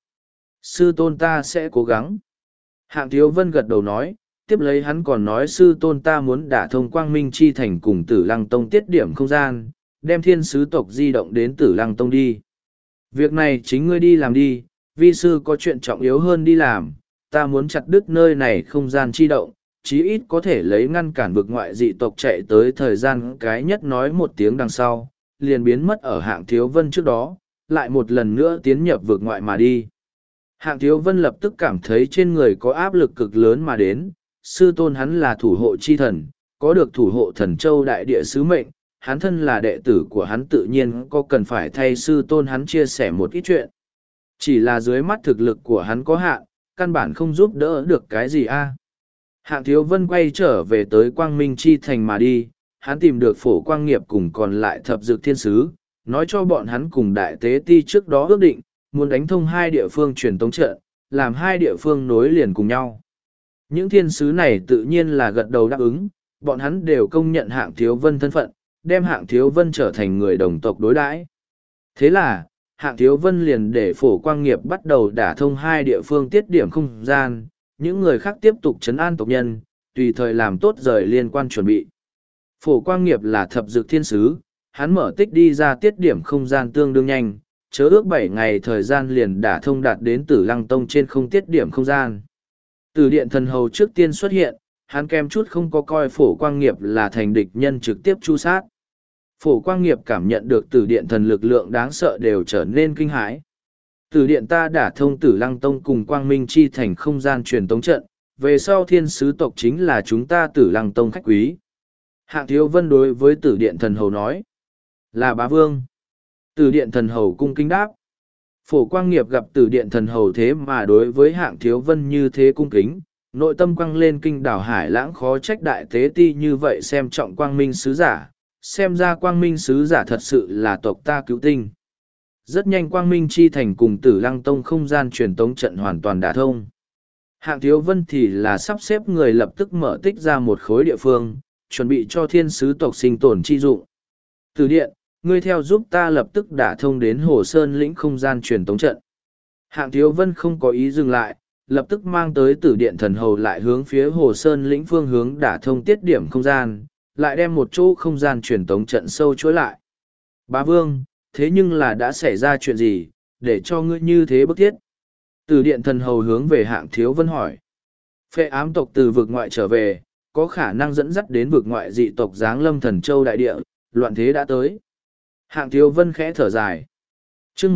Sư tôn ta sẽ cố gắng. Hạng Thiếu Vân gật đầu nói, tiếp lấy hắn còn nói sư tôn ta muốn đả thông Quang Minh Chi Thành cùng Tử Lăng Tông tiết điểm không gian, đem thiên sứ tộc di động đến Tử Lăng Tông đi. Việc này chính ngươi đi làm đi, vi sư có chuyện trọng yếu hơn đi làm, ta muốn chặt đứt nơi này không gian chi động, chí ít có thể lấy ngăn cản vực ngoại dị tộc chạy tới thời gian cái nhất nói một tiếng đằng sau, liền biến mất ở Hạng Thiếu Vân trước đó, lại một lần nữa tiến nhập vực ngoại mà đi. Hạng Thiếu Vân lập tức cảm thấy trên người có áp lực cực lớn mà đến, sư tôn hắn là thủ hộ chi thần, có được thủ hộ thần châu đại địa sứ mệnh, hắn thân là đệ tử của hắn tự nhiên có cần phải thay sư tôn hắn chia sẻ một ít chuyện. Chỉ là dưới mắt thực lực của hắn có hạn, căn bản không giúp đỡ được cái gì a. Hạng Thiếu Vân quay trở về tới Quang Minh Chi Thành mà đi, hắn tìm được Phổ Quang Nghiệp cùng còn lại thập dược thiên sứ, nói cho bọn hắn cùng đại tế ti trước đó ước định, muốn đánh thông hai địa phương truyền tống trận, làm hai địa phương nối liền cùng nhau. Những thiên sứ này tự nhiên là gật đầu đáp ứng, bọn hắn đều công nhận Hạng Thiếu Vân thân phận, đem Hạng Thiếu Vân trở thành người đồng tộc đối đãi. Thế là, Hạng Thiếu Vân liền để Phổ Quang Nghiệp bắt đầu đả thông hai địa phương tiết điểm không gian, những người khác tiếp tục trấn an tộc nhân, tùy thời làm tốt rời liên quan chuẩn bị. Phổ Quang Nghiệp là thập dược thiên sứ, hắn mở tích đi ra tiết điểm không gian tương đương nhanh, chớ ước 7 ngày thời gian liền đả thông đạt đến Tử Lăng Tông trên không tiết điểm không gian. Tử Điện Thần Hầu trước tiên xuất hiện, hắn kèm chút không có coi Phổ Quang Nghiệp là thành địch nhân trực tiếp chu sát. Phổ Quang Nghiệp cảm nhận được Tử Điện Thần lực lượng đáng sợ đều trở nên kinh hãi. Tử Điện ta đả thông Tử Lăng Tông cùng Quang Minh Chi Thành không gian truyền tống trận, về sau thiên sứ tộc chính là chúng ta Tử Lăng Tông khách quý. Hạng Thiếu Vân đối với Tử Điện Thần Hầu nói, là bá vương. Tử Điện Thần Hầu cung kính đáp. Phổ Quang Nghiệp gặp Tử Điện Thần Hầu thế mà đối với Hạng Thiếu Vân như thế cung kính, nội tâm quăng lên kinh đảo hải lãng khó trách đại tế ti như vậy xem trọng Quang Minh sứ giả, xem ra Quang Minh sứ giả thật sự là tộc ta cứu tinh. Rất nhanh Quang Minh Chi Thành cùng Tử Lăng Tông không gian truyền tống trận hoàn toàn đả thông. Hạng Thiếu Vân thì là sắp xếp người lập tức mở tích ra một khối địa phương, chuẩn bị cho thiên sứ tộc sinh tồn chi dụng. Tử Điện, ngươi theo giúp ta lập tức đả thông đến Hồ Sơn lĩnh không gian truyền tống trận. Hạng Thiếu Vân không có ý dừng lại, lập tức mang tới Tử Điện Thần Hầu lại hướng phía Hồ Sơn lĩnh phương hướng đả thông tiết điểm không gian, lại đem một chỗ không gian truyền tống trận sâu chối lại. Bá Vương, thế nhưng là đã xảy ra chuyện gì, để cho ngươi như thế bức thiết? Tử Điện Thần Hầu hướng về Hạng Thiếu Vân hỏi. Phệ ám tộc từ vực ngoại trở về, có khả năng dẫn dắt đến vực ngoại dị tộc giáng lâm Thần Châu đại địa, loạn thế đã tới. Hạng Thiếu Vân khẽ thở dài. Chương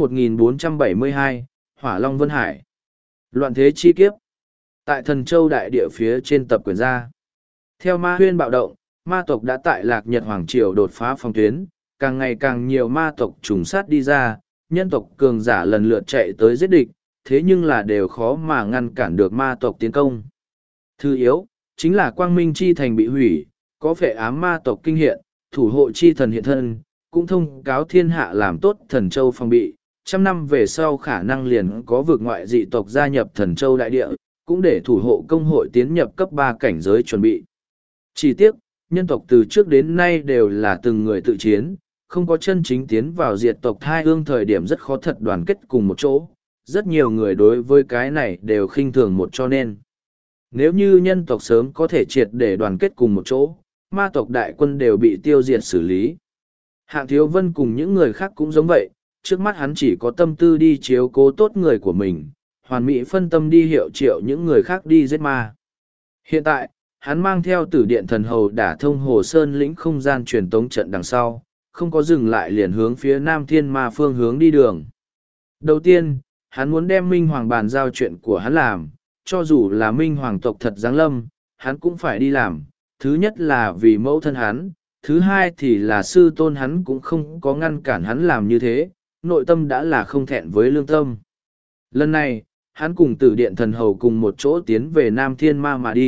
1472, Hỏa Long Vân Hải. Loạn thế chi kiếp. Tại Thần Châu đại địa phía trên tập quyển gia. Theo ma huyên bạo động, ma tộc đã tại Lạc Nhật Hoàng Triều đột phá phòng tuyến, càng ngày càng nhiều ma tộc trùng sát đi ra, nhân tộc cường giả lần lượt chạy tới giết địch, thế nhưng là đều khó mà ngăn cản được ma tộc tiến công. Thứ yếu, chính là Quang Minh Chi Thành bị hủy, có phệ ám ma tộc kinh hiện, thủ hộ chi thần hiện thân, cũng thông cáo thiên hạ làm tốt Thần Châu phòng bị, trăm năm về sau khả năng liền có vực ngoại dị tộc gia nhập Thần Châu đại địa, cũng để thủ hộ công hội tiến nhập cấp 3 cảnh giới chuẩn bị. Chỉ tiếc, nhân tộc từ trước đến nay đều là từng người tự chiến, không có chân chính tiến vào diệt tộc hai ương thời điểm rất khó thật đoàn kết cùng một chỗ. Rất nhiều người đối với cái này đều khinh thường một cho nên. Nếu như nhân tộc sớm có thể triệt để đoàn kết cùng một chỗ, ma tộc đại quân đều bị tiêu diệt xử lý. Hạng Thiếu Vân cùng những người khác cũng giống vậy, trước mắt hắn chỉ có tâm tư đi chiếu cố tốt người của mình, hoàn mỹ phân tâm đi hiệu triệu những người khác đi giết ma. Hiện tại, hắn mang theo Tử Điện Thần Hầu đả thông Hồ Sơn lĩnh không gian truyền tống trận đằng sau, không có dừng lại liền hướng phía Nam Thiên Ma phương hướng đi đường. Đầu tiên, hắn muốn đem Minh Hoàng bàn giao chuyện của hắn làm, cho dù là Minh Hoàng tộc thật giáng lâm, hắn cũng phải đi làm. Thứ nhất là vì mẫu thân hắn, thứ hai thì là sư tôn hắn cũng không có ngăn cản hắn làm như thế, nội tâm đã là không thẹn với lương tâm. Lần này, hắn cùng Tử Điện Thần Hầu cùng một chỗ tiến về Nam Thiên Ma mà đi,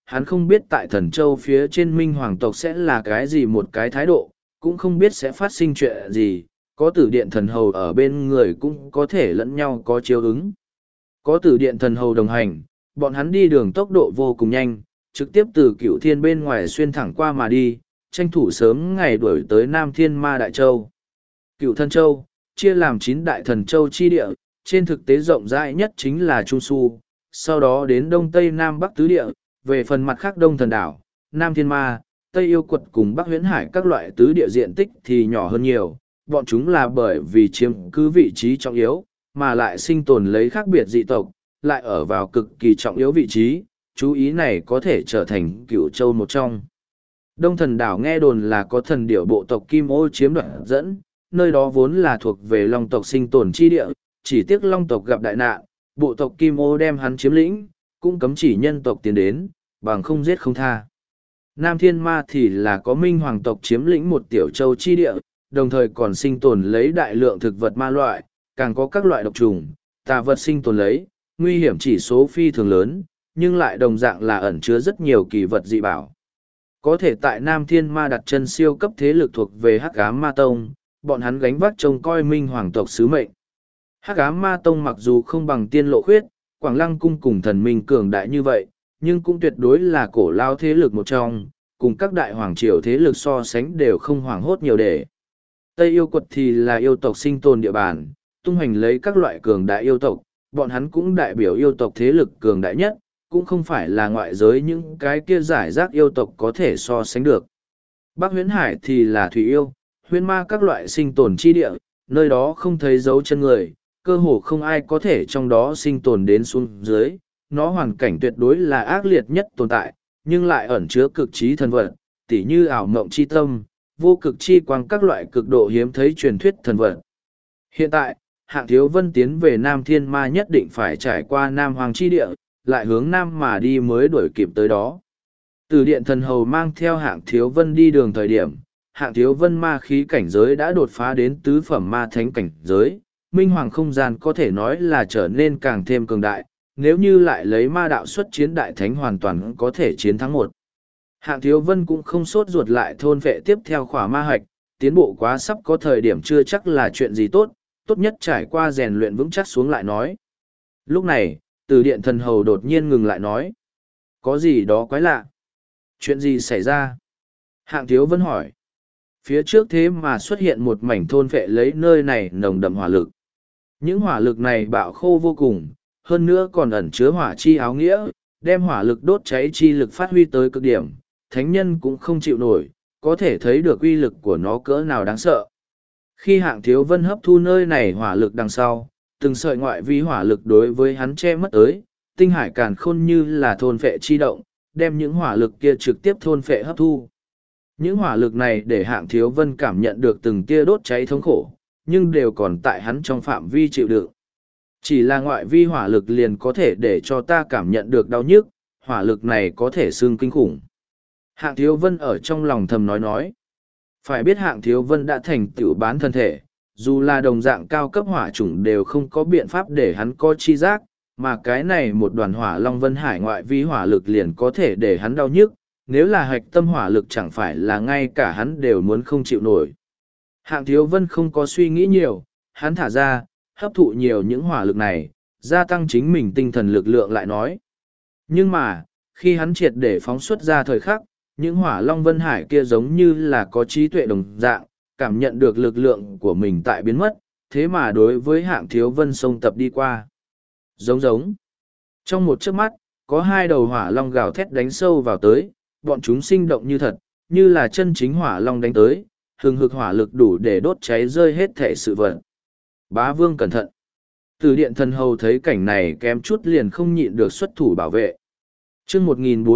hắn không biết tại Thần Châu phía trên Minh Hoàng tộc sẽ là cái gì một cái thái độ, cũng không biết sẽ phát sinh chuyện gì, có Tử Điện Thần Hầu ở bên người cũng có thể lẫn nhau có chiếu ứng. Có Tử Điện Thần Hầu đồng hành, bọn hắn đi đường tốc độ vô cùng nhanh, trực tiếp từ Cửu Thiên bên ngoài xuyên thẳng qua mà đi, tranh thủ sớm ngày đuổi tới Nam Thiên Ma Đại Châu. Cửu Thần Châu, chia làm 9 đại thần châu chi địa, trên thực tế rộng rãi nhất chính là Trung Su, sau đó đến Đông Tây Nam Bắc Tứ Địa, về phần mặt khác Đông Thần Đảo, Nam Thiên Ma, Tây Yêu Quật cùng Bắc Huyễn Hải các loại tứ địa diện tích thì nhỏ hơn nhiều, bọn chúng là bởi vì chiếm cứ vị trí trọng yếu, mà lại sinh tồn lấy khác biệt dị tộc, lại ở vào cực kỳ trọng yếu vị trí, chú ý này có thể trở thành Cửu Châu một trong. Đông Thần Đảo nghe đồn là có thần điểu bộ tộc Kim Ô chiếm đoạt dẫn, nơi đó vốn là thuộc về Long tộc sinh tồn chi địa, chỉ tiếc Long tộc gặp đại nạn, bộ tộc Kim Ô đem hắn chiếm lĩnh, cũng cấm chỉ nhân tộc tiến đến, bằng không giết không tha. Nam Thiên Ma thì là có Minh Hoàng tộc chiếm lĩnh một tiểu châu chi địa, đồng thời còn sinh tồn lấy đại lượng thực vật ma loại, càng có các loại độc trùng, tà vật sinh tồn lấy, nguy hiểm chỉ số phi thường lớn, nhưng lại đồng dạng là ẩn chứa rất nhiều kỳ vật dị bảo. Có thể tại Nam Thiên Ma đặt chân siêu cấp thế lực thuộc về Hắc Ám Ma Tông, bọn hắn gánh vác trông coi Minh Hoàng tộc sứ mệnh. Hắc Ám Ma Tông mặc dù không bằng Tiên Lộ Khuyết, Quảng Lăng Cung cùng thần minh cường đại như vậy, nhưng cũng tuyệt đối là cổ lao thế lực một trong, cùng các đại hoàng triều thế lực so sánh đều không hoảng hốt nhiều để. Tây Yêu Quật thì là yêu tộc sinh tồn địa bàn, tung hoành lấy các loại cường đại yêu tộc, bọn hắn cũng đại biểu yêu tộc thế lực cường đại nhất, cũng không phải là ngoại giới những cái kia giải rác yêu tộc có thể so sánh được. Bắc Huyễn Hải thì là thủy yêu, huyễn ma các loại sinh tồn chi địa, nơi đó không thấy dấu chân người, cơ hồ không ai có thể trong đó sinh tồn đến xuống dưới, nó hoàn cảnh tuyệt đối là ác liệt nhất tồn tại, nhưng lại ẩn chứa cực trí thần vật, tỉ như ảo mộng chi tâm, vô cực chi quang các loại cực độ hiếm thấy truyền thuyết thần vật. Hiện tại, Hạng Thiếu Vân tiến về Nam Thiên Ma nhất định phải trải qua Nam Hoàng chi địa, lại hướng Nam mà đi mới đuổi kịp tới đó. Từ Điện Thần Hầu mang theo Hạng Thiếu Vân đi đường thời điểm, Hạng Thiếu Vân ma khí cảnh giới đã đột phá đến tứ phẩm ma thánh cảnh giới, Minh Hoàng không gian có thể nói là trở nên càng thêm cường đại, nếu như lại lấy ma đạo xuất chiến đại thánh hoàn toàn có thể chiến thắng một. Hạng Thiếu Vân cũng không sốt ruột lại thôn vệ tiếp theo khỏa ma hạch, tiến bộ quá sắp có thời điểm chưa chắc là chuyện gì tốt, tốt nhất trải qua rèn luyện vững chắc xuống lại nói. Lúc này, Từ Điện Thần Hầu đột nhiên ngừng lại nói. Có gì đó quái lạ? Chuyện gì xảy ra? Hạng Thiếu Vân hỏi. Phía trước thế mà xuất hiện một mảnh thôn vệ lấy nơi này nồng đậm hỏa lực. Những hỏa lực này bạo khô vô cùng, hơn nữa còn ẩn chứa hỏa chi áo nghĩa, đem hỏa lực đốt cháy chi lực phát huy tới cực điểm, thánh nhân cũng không chịu nổi, có thể thấy được uy lực của nó cỡ nào đáng sợ. Khi Hạng Thiếu Vân hấp thu nơi này hỏa lực đằng sau, từng sợi ngoại vi hỏa lực đối với hắn che mất tới, tinh hải càn khôn như là thôn phệ chi động, đem những hỏa lực kia trực tiếp thôn phệ hấp thu. Những hỏa lực này để Hạng Thiếu Vân cảm nhận được từng tia đốt cháy thống khổ, nhưng đều còn tại hắn trong phạm vi chịu đựng. Chỉ là ngoại vi hỏa lực liền có thể để cho ta cảm nhận được đau nhức, hỏa lực này có thể xương kinh khủng. Hạng Thiếu Vân ở trong lòng thầm nói. Phải biết Hạng Thiếu Vân đã thành tựu bán thân thể, dù là đồng dạng cao cấp hỏa chủng đều không có biện pháp để hắn có chi giác, mà cái này một đoàn hỏa Long Vân Hải ngoại vi hỏa lực liền có thể để hắn đau nhức, nếu là hạch tâm hỏa lực chẳng phải là ngay cả hắn đều muốn không chịu nổi. Hạng Thiếu Vân không có suy nghĩ nhiều, hắn thả ra, hấp thụ nhiều những hỏa lực này, gia tăng chính mình tinh thần lực lượng lại nói. Nhưng mà, khi hắn triệt để phóng xuất ra thời khắc, những hỏa Long Vân Hải kia giống như là có trí tuệ đồng dạng, cảm nhận được lực lượng của mình tại biến mất, thế mà đối với Hạng Thiếu Vân xông tập đi qua. Giống. Trong một chớp mắt, có hai đầu hỏa long gào thét đánh sâu vào tới, bọn chúng sinh động như thật, như là chân chính hỏa long đánh tới, hừng hực hỏa lực đủ để đốt cháy rơi hết thể sự vật. Bá Vương cẩn thận. Từ Điện Thần Hầu thấy cảnh này kém chút liền không nhịn được xuất thủ bảo vệ. Chương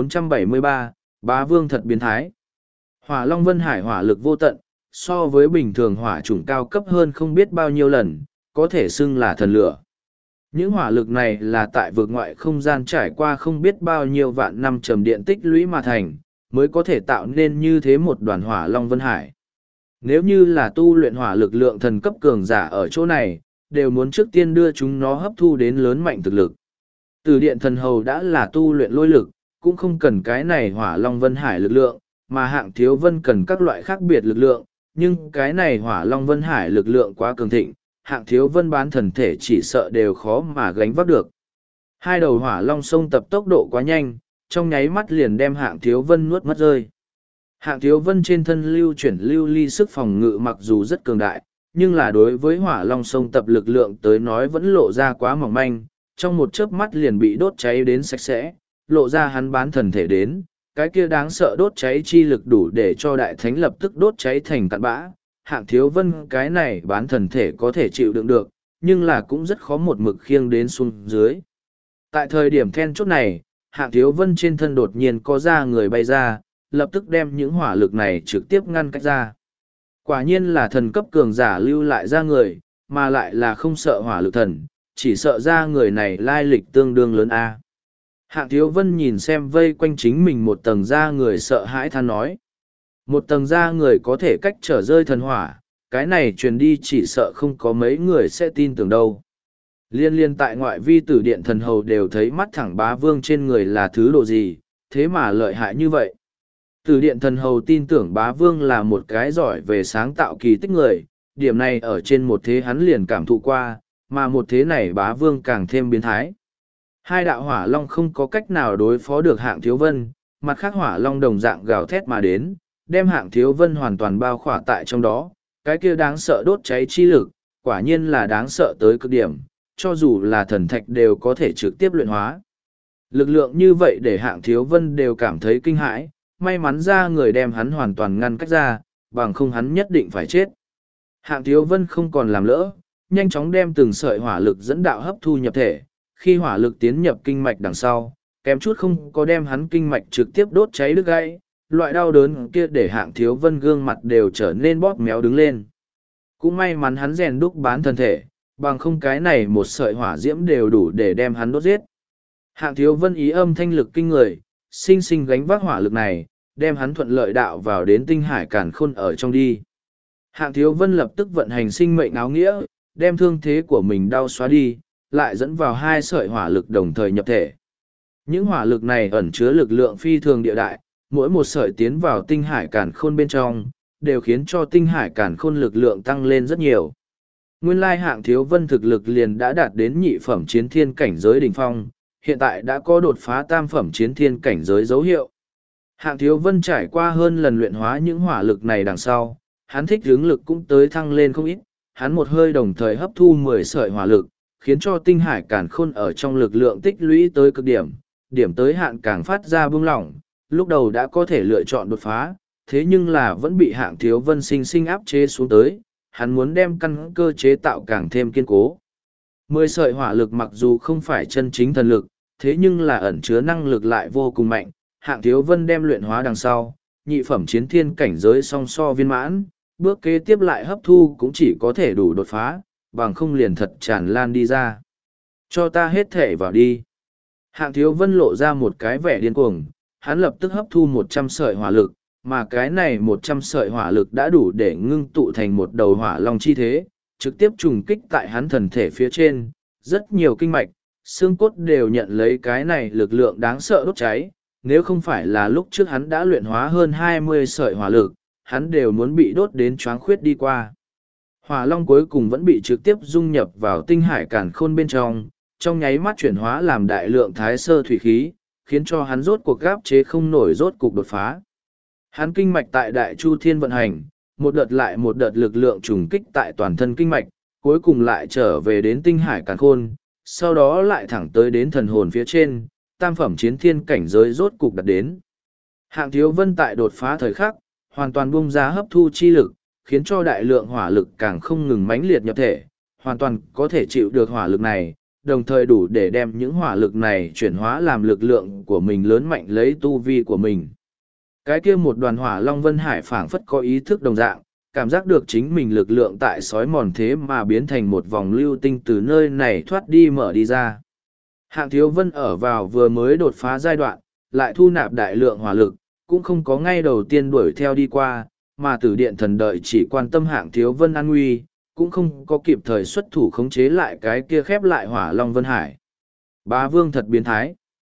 1473, Bá Vương thật biến thái. Hỏa Long Vân Hải hỏa lực vô tận, so với bình thường hỏa chủng cao cấp hơn không biết bao nhiêu lần, có thể xưng là thần lửa. Những hỏa lực này là tại vực ngoại không gian trải qua không biết bao nhiêu vạn năm trầm điện tích lũy mà thành, mới có thể tạo nên như thế một đoàn hỏa Long Vân Hải. Nếu như là tu luyện hỏa lực lượng thần cấp cường giả ở chỗ này, đều muốn trước tiên đưa chúng nó hấp thu đến lớn mạnh thực lực. Từ Điện Thần Hầu đã là tu luyện lôi lực, cũng không cần cái này hỏa long vân hải lực lượng, mà hạng thiếu vân cần các loại khác biệt lực lượng, nhưng cái này hỏa long vân hải lực lượng quá cường thịnh, hạng thiếu vân bán thần thể chỉ sợ đều khó mà gánh vác được. Hai đầu hỏa long sông tập tốc độ quá nhanh, trong nháy mắt liền đem hạng thiếu vân nuốt mất rơi. Hạng thiếu vân trên thân lưu chuyển lưu ly sức phòng ngự mặc dù rất cường đại, nhưng là đối với hỏa long sông tập lực lượng tới nói vẫn lộ ra quá mỏng manh, trong một chớp mắt liền bị đốt cháy đến sạch sẽ, lộ ra hắn bán thần thể đến, cái kia đáng sợ đốt cháy chi lực đủ để cho đại thánh lập tức đốt cháy thành cặn bã. Hạng thiếu vân cái này bán thần thể có thể chịu đựng được, nhưng là cũng rất khó một mực khiêng đến xuống dưới. Tại thời điểm then chốt này, hạng thiếu vân trên thân đột nhiên có ra người bay ra, lập tức đem những hỏa lực này trực tiếp ngăn cách ra. Quả nhiên là thần cấp cường giả lưu lại ra người, mà lại là không sợ hỏa lực thần, chỉ sợ ra người này lai lịch tương đương lớn a. Hạng thiếu vân nhìn xem vây quanh chính mình một tầng da người sợ hãi than nói. Một tầng da người có thể cách trở rơi thần hỏa, cái này truyền đi chỉ sợ không có mấy người sẽ tin tưởng đâu. Liên tại ngoại vi tử điện thần hầu đều thấy mắt thẳng bá vương trên người là thứ độ gì, thế mà lợi hại như vậy. Tử điện thần hầu tin tưởng bá vương là một cái giỏi về sáng tạo kỳ tích người, điểm này ở trên một thế hắn liền cảm thụ qua, mà một thế này bá vương càng thêm biến thái. Hai đạo hỏa long không có cách nào đối phó được hạng thiếu vân, mặt khác hỏa long đồng dạng gào thét mà đến, đem hạng thiếu vân hoàn toàn bao khỏa tại trong đó, cái kia đáng sợ đốt cháy chi lực, quả nhiên là đáng sợ tới cực điểm, cho dù là thần thạch đều có thể trực tiếp luyện hóa. Lực lượng như vậy để hạng thiếu vân đều cảm thấy kinh hãi, may mắn ra người đem hắn hoàn toàn ngăn cách ra, bằng không hắn nhất định phải chết. Hạng thiếu vân không còn làm lỡ, nhanh chóng đem từng sợi hỏa lực dẫn đạo hấp thu nhập thể, khi hỏa lực tiến nhập kinh mạch đằng sau, kém chút không có đem hắn kinh mạch trực tiếp đốt cháy đứt gãy, loại đau đớn kia để hạng thiếu vân gương mặt đều trở nên bóp méo đứng lên. Cũng may mắn hắn rèn đúc bán thân thể, bằng không cái này một sợi hỏa diễm đều đủ để đem hắn đốt giết. Hạng thiếu vân ý âm thanh lực kinh người, sinh sinh gánh vác hỏa lực này, đem hắn thuận lợi đạo vào đến tinh hải càn khôn ở trong đi. Hạng thiếu vân lập tức vận hành sinh mệnh áo nghĩa, đem thương thế của mình đau xóa đi, lại dẫn vào hai sợi hỏa lực đồng thời nhập thể. Những hỏa lực này ẩn chứa lực lượng phi thường địa đại, mỗi một sợi tiến vào tinh hải càn khôn bên trong, đều khiến cho tinh hải càn khôn lực lượng tăng lên rất nhiều. Nguyên lai hạng thiếu vân thực lực liền đã đạt đến nhị phẩm chiến thiên cảnh giới đỉnh phong, hiện tại đã có đột phá tam phẩm chiến thiên cảnh giới dấu hiệu. Hạng thiếu vân trải qua hơn lần luyện hóa những hỏa lực này đằng sau, hắn thích hướng lực cũng tới thăng lên không ít, hắn một hơi đồng thời hấp thu 10 sợi hỏa lực, khiến cho tinh hải càn khôn ở trong lực lượng tích lũy tới cực điểm, điểm tới hạn càng phát ra bung lỏng, lúc đầu đã có thể lựa chọn đột phá, thế nhưng là vẫn bị hạng thiếu vân sinh sinh áp chế xuống tới, hắn muốn đem căn cơ chế tạo càng thêm kiên cố. 10 sợi hỏa lực mặc dù không phải chân chính thần lực, thế nhưng là ẩn chứa năng lực lại vô cùng mạnh, hạng thiếu vân đem luyện hóa đằng sau, nhị phẩm chiến thiên cảnh giới song so viên mãn, bước kế tiếp lại hấp thu cũng chỉ có thể đủ đột phá, bằng không liền thật tràn lan đi ra. Cho ta hết thể vào đi. Hạng thiếu vân lộ ra một cái vẻ điên cuồng, hắn lập tức hấp thu 100 sợi hỏa lực, mà cái này 100 sợi hỏa lực đã đủ để ngưng tụ thành một đầu hỏa long chi thế, trực tiếp trùng kích tại hắn thần thể phía trên, rất nhiều kinh mạch, xương cốt đều nhận lấy cái này lực lượng đáng sợ đốt cháy, nếu không phải là lúc trước hắn đã luyện hóa hơn 20 sợi hỏa lực, hắn đều muốn bị đốt đến choáng khuyết đi qua. Hỏa long cuối cùng vẫn bị trực tiếp dung nhập vào tinh hải càn khôn bên trong nháy mắt chuyển hóa làm đại lượng thái sơ thủy khí, khiến cho hắn rốt cuộc gáp chế không nổi rốt cục đột phá. Hắn kinh mạch tại đại chu thiên vận hành, một đợt lại một đợt lực lượng trùng kích tại toàn thân kinh mạch, cuối cùng lại trở về đến tinh hải càn khôn, sau đó lại thẳng tới đến thần hồn phía trên, tam phẩm chiến thiên cảnh giới rốt cục đạt đến. Hạng thiếu vân tại đột phá thời khắc, hoàn toàn bung ra hấp thu chi lực, khiến cho đại lượng hỏa lực càng không ngừng mãnh liệt nhập thể, hoàn toàn có thể chịu được hỏa lực này, đồng thời đủ để đem những hỏa lực này chuyển hóa làm lực lượng của mình lớn mạnh lấy tu vi của mình. Cái kia một đoàn hỏa long vân hải phảng phất có ý thức đồng dạng, cảm giác được chính mình lực lượng tại sói mòn thế mà biến thành một vòng lưu tinh từ nơi này thoát đi mở đi ra. Hạng thiếu vân ở vào vừa mới đột phá giai đoạn, lại thu nạp đại lượng hỏa lực, cũng không có ngay đầu tiên đuổi theo đi qua, mà tử điện thần đợi chỉ quan tâm hạng thiếu vân an nguy, cũng không có kịp thời xuất thủ khống chế lại cái kia khép lại hỏa long vân hải. Bá vương thật biến thái.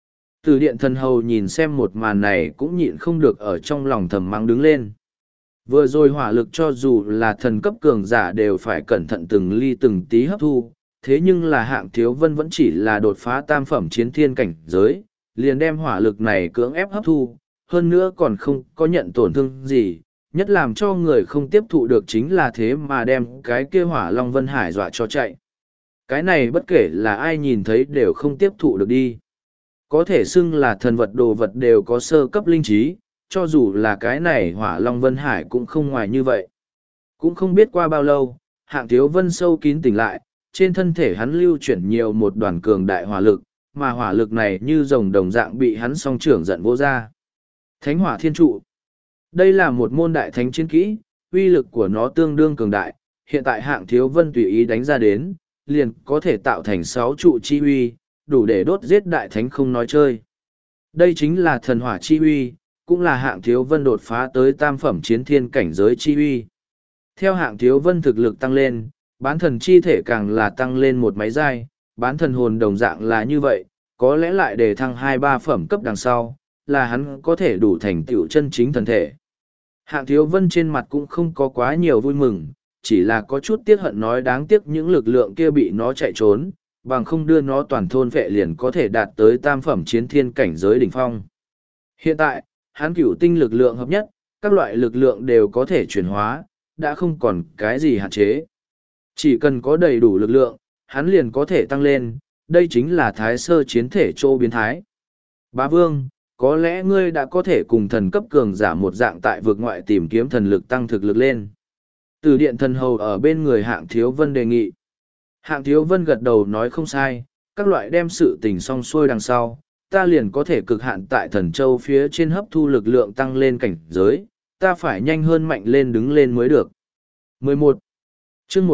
Từ điện thần hầu nhìn xem một màn này cũng nhịn không được ở trong lòng thầm mắng đứng lên. Vừa rồi hỏa lực cho dù là thần cấp cường giả đều phải cẩn thận từng ly từng tí hấp thu, thế nhưng là Hạng Thiếu Vân vẫn chỉ là đột phá tam phẩm chiến thiên cảnh giới, liền đem hỏa lực này cưỡng ép hấp thu, hơn nữa còn không có nhận tổn thương gì, nhất làm cho người không tiếp thụ được chính là thế mà đem cái kia hỏa Long Vân Hải dọa cho chạy. Cái này bất kể là ai nhìn thấy đều không tiếp thụ được đi. Có thể xưng là thần vật đồ vật đều có sơ cấp linh trí, cho dù là cái này hỏa Long Vân Hải cũng không ngoài như vậy. Cũng không biết qua bao lâu, Hạng Thiếu Vân sâu kín tỉnh lại, trên thân thể hắn lưu chuyển nhiều một đoàn cường đại hỏa lực, mà hỏa lực này như rồng đồng dạng bị hắn song trưởng giận vô ra. Thánh hỏa thiên trụ. Đây là một môn đại thánh chiến kỹ, uy lực của nó tương đương cường đại, hiện tại Hạng Thiếu Vân tùy ý đánh ra đến, liền có thể tạo thành 6 trụ chi uy, đủ để đốt giết đại thánh không nói chơi. Đây chính là thần hỏa chi uy, cũng là Hạng Thiếu Vân đột phá tới tam phẩm chiến thiên cảnh giới chi uy. Theo Hạng Thiếu Vân thực lực tăng lên, bán thần chi thể càng là tăng lên một máy giai, bán thần hồn đồng dạng là như vậy, có lẽ lại để thăng 2-3 phẩm cấp đằng sau, là hắn có thể đủ thành tựu chân chính thần thể. Hạng Thiếu Vân trên mặt cũng không có quá nhiều vui mừng, chỉ là có chút tiếc hận nói đáng tiếc những lực lượng kia bị nó chạy trốn, bằng không đưa nó toàn thôn vệ liền có thể đạt tới tam phẩm chiến thiên cảnh giới đỉnh phong. Hiện tại, hắn cửu tinh lực lượng hợp nhất, các loại lực lượng đều có thể chuyển hóa, đã không còn cái gì hạn chế. Chỉ cần có đầy đủ lực lượng, hắn liền có thể tăng lên, đây chính là thái sơ chiến thể châu biến thái. Bá Vương, có lẽ ngươi đã có thể cùng thần cấp cường giả một dạng tại vực ngoại tìm kiếm thần lực tăng thực lực lên. Từ điện thần hầu ở bên người Hạng Thiếu Vân đề nghị. Hạng Thiếu Vân gật đầu nói không sai, các loại đem sự tình xong xuôi đằng sau, ta liền có thể cực hạn tại thần châu phía trên hấp thu lực lượng tăng lên cảnh giới, ta phải nhanh hơn mạnh lên đứng lên mới được. 11. chương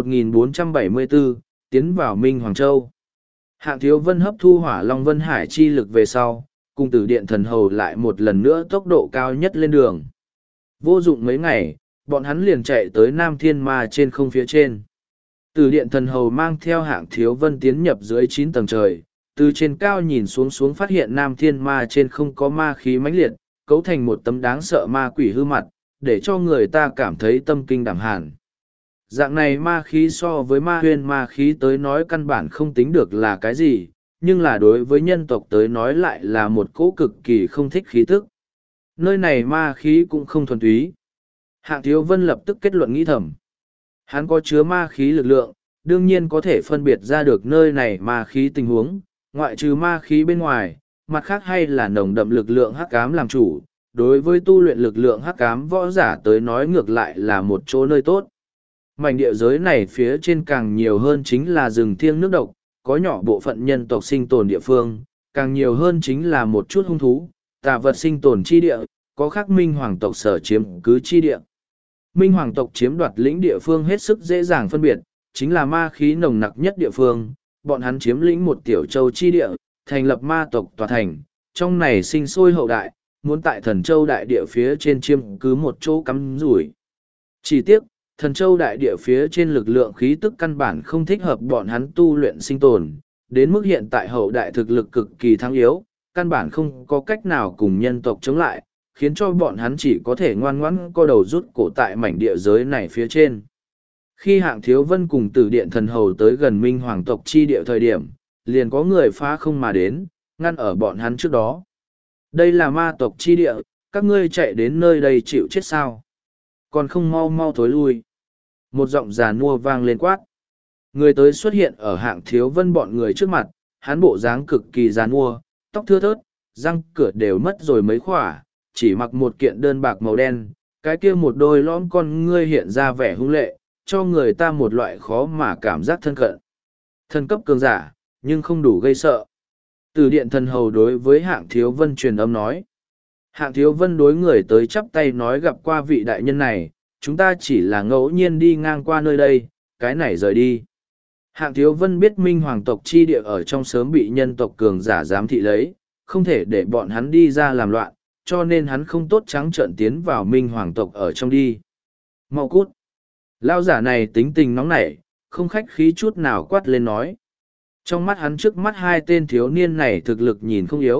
1474, tiến vào Minh Hoàng Châu. Hạng Thiếu Vân hấp thu hỏa Long Vân Hải chi lực về sau, cùng Tử điện thần hầu lại một lần nữa tốc độ cao nhất lên đường. Vô dụng mấy ngày, bọn hắn liền chạy tới Nam Thiên Ma trên không phía trên. Tử điện thần hầu mang theo Hạng Thiếu Vân tiến nhập dưới 9 tầng trời, từ trên cao nhìn xuống phát hiện Nam Thiên Ma trên không có ma khí mãnh liệt, cấu thành một tấm đáng sợ ma quỷ hư mặt, để cho người ta cảm thấy tâm kinh đảm hàn. Dạng này ma khí so với ma huyên ma khí tới nói căn bản không tính được là cái gì, nhưng là đối với nhân tộc tới nói lại là một cỗ cực kỳ không thích khí tức. Nơi này ma khí cũng không thuần túy. Hạng Thiếu Vân lập tức kết luận nghĩ thầm. Hắn có chứa ma khí lực lượng, đương nhiên có thể phân biệt ra được nơi này ma khí tình huống, ngoại trừ ma khí bên ngoài, mặt khác hay là nồng đậm lực lượng hắc ám làm chủ. Đối với tu luyện lực lượng hắc ám võ giả tới nói ngược lại là một chỗ nơi tốt. Mảnh địa giới này phía trên càng nhiều hơn chính là rừng thiêng nước độc, có nhỏ bộ phận nhân tộc sinh tồn địa phương, càng nhiều hơn chính là một chút hung thú, tà vật sinh tồn chi địa, có khắc minh hoàng tộc sở chiếm cứ chi địa. Minh hoàng tộc chiếm đoạt lĩnh địa phương hết sức dễ dàng phân biệt, chính là ma khí nồng nặc nhất địa phương, bọn hắn chiếm lĩnh một tiểu châu chi địa, thành lập ma tộc tòa thành, trong này sinh sôi hậu đại, muốn tại thần châu đại địa phía trên chiếm cứ một chỗ cắm rủi. Chỉ tiếc, thần châu đại địa phía trên lực lượng khí tức căn bản không thích hợp bọn hắn tu luyện sinh tồn, đến mức hiện tại hậu đại thực lực cực kỳ thắng yếu, căn bản không có cách nào cùng nhân tộc chống lại, khiến cho bọn hắn chỉ có thể ngoan ngoãn co đầu rút cổ tại mảnh địa giới này phía trên. Khi Hạng Thiếu Vân cùng Tử điện thần hầu tới gần Minh Hoàng tộc chi địa thời điểm, liền có người phá không mà đến, ngăn ở bọn hắn trước đó. Đây là ma tộc chi địa, các ngươi chạy đến nơi đây chịu chết sao? Còn không mau mau thối lui. Một giọng già nua vang lên quát. Người tới xuất hiện ở Hạng Thiếu Vân bọn người trước mặt, hắn bộ dáng cực kỳ già nua, tóc thưa thớt, răng cửa đều mất rồi mấy khỏa, chỉ mặc một kiện đơn bạc màu đen, cái kia một đôi lõm con ngươi hiện ra vẻ hung lệ, cho người ta một loại khó mà cảm giác thân cận. Thân cấp cường giả, nhưng không đủ gây sợ. Từ điện thần hầu đối với Hạng Thiếu Vân truyền âm nói. Hạng Thiếu Vân đối người tới chắp tay nói gặp qua vị đại nhân này, chúng ta chỉ là ngẫu nhiên đi ngang qua nơi đây, cái này rời đi. Hạng Thiếu Vân biết Minh Hoàng tộc chi địa ở trong sớm bị nhân tộc cường giả giám thị lấy, không thể để bọn hắn đi ra làm loạn, cho nên hắn không tốt trắng trợn tiến vào Minh Hoàng tộc ở trong đi. Mau cút! Lao giả này tính tình nóng nảy, không khách khí chút nào quát lên nói. Trong mắt hắn trước mắt hai tên thiếu niên này thực lực nhìn không yếu,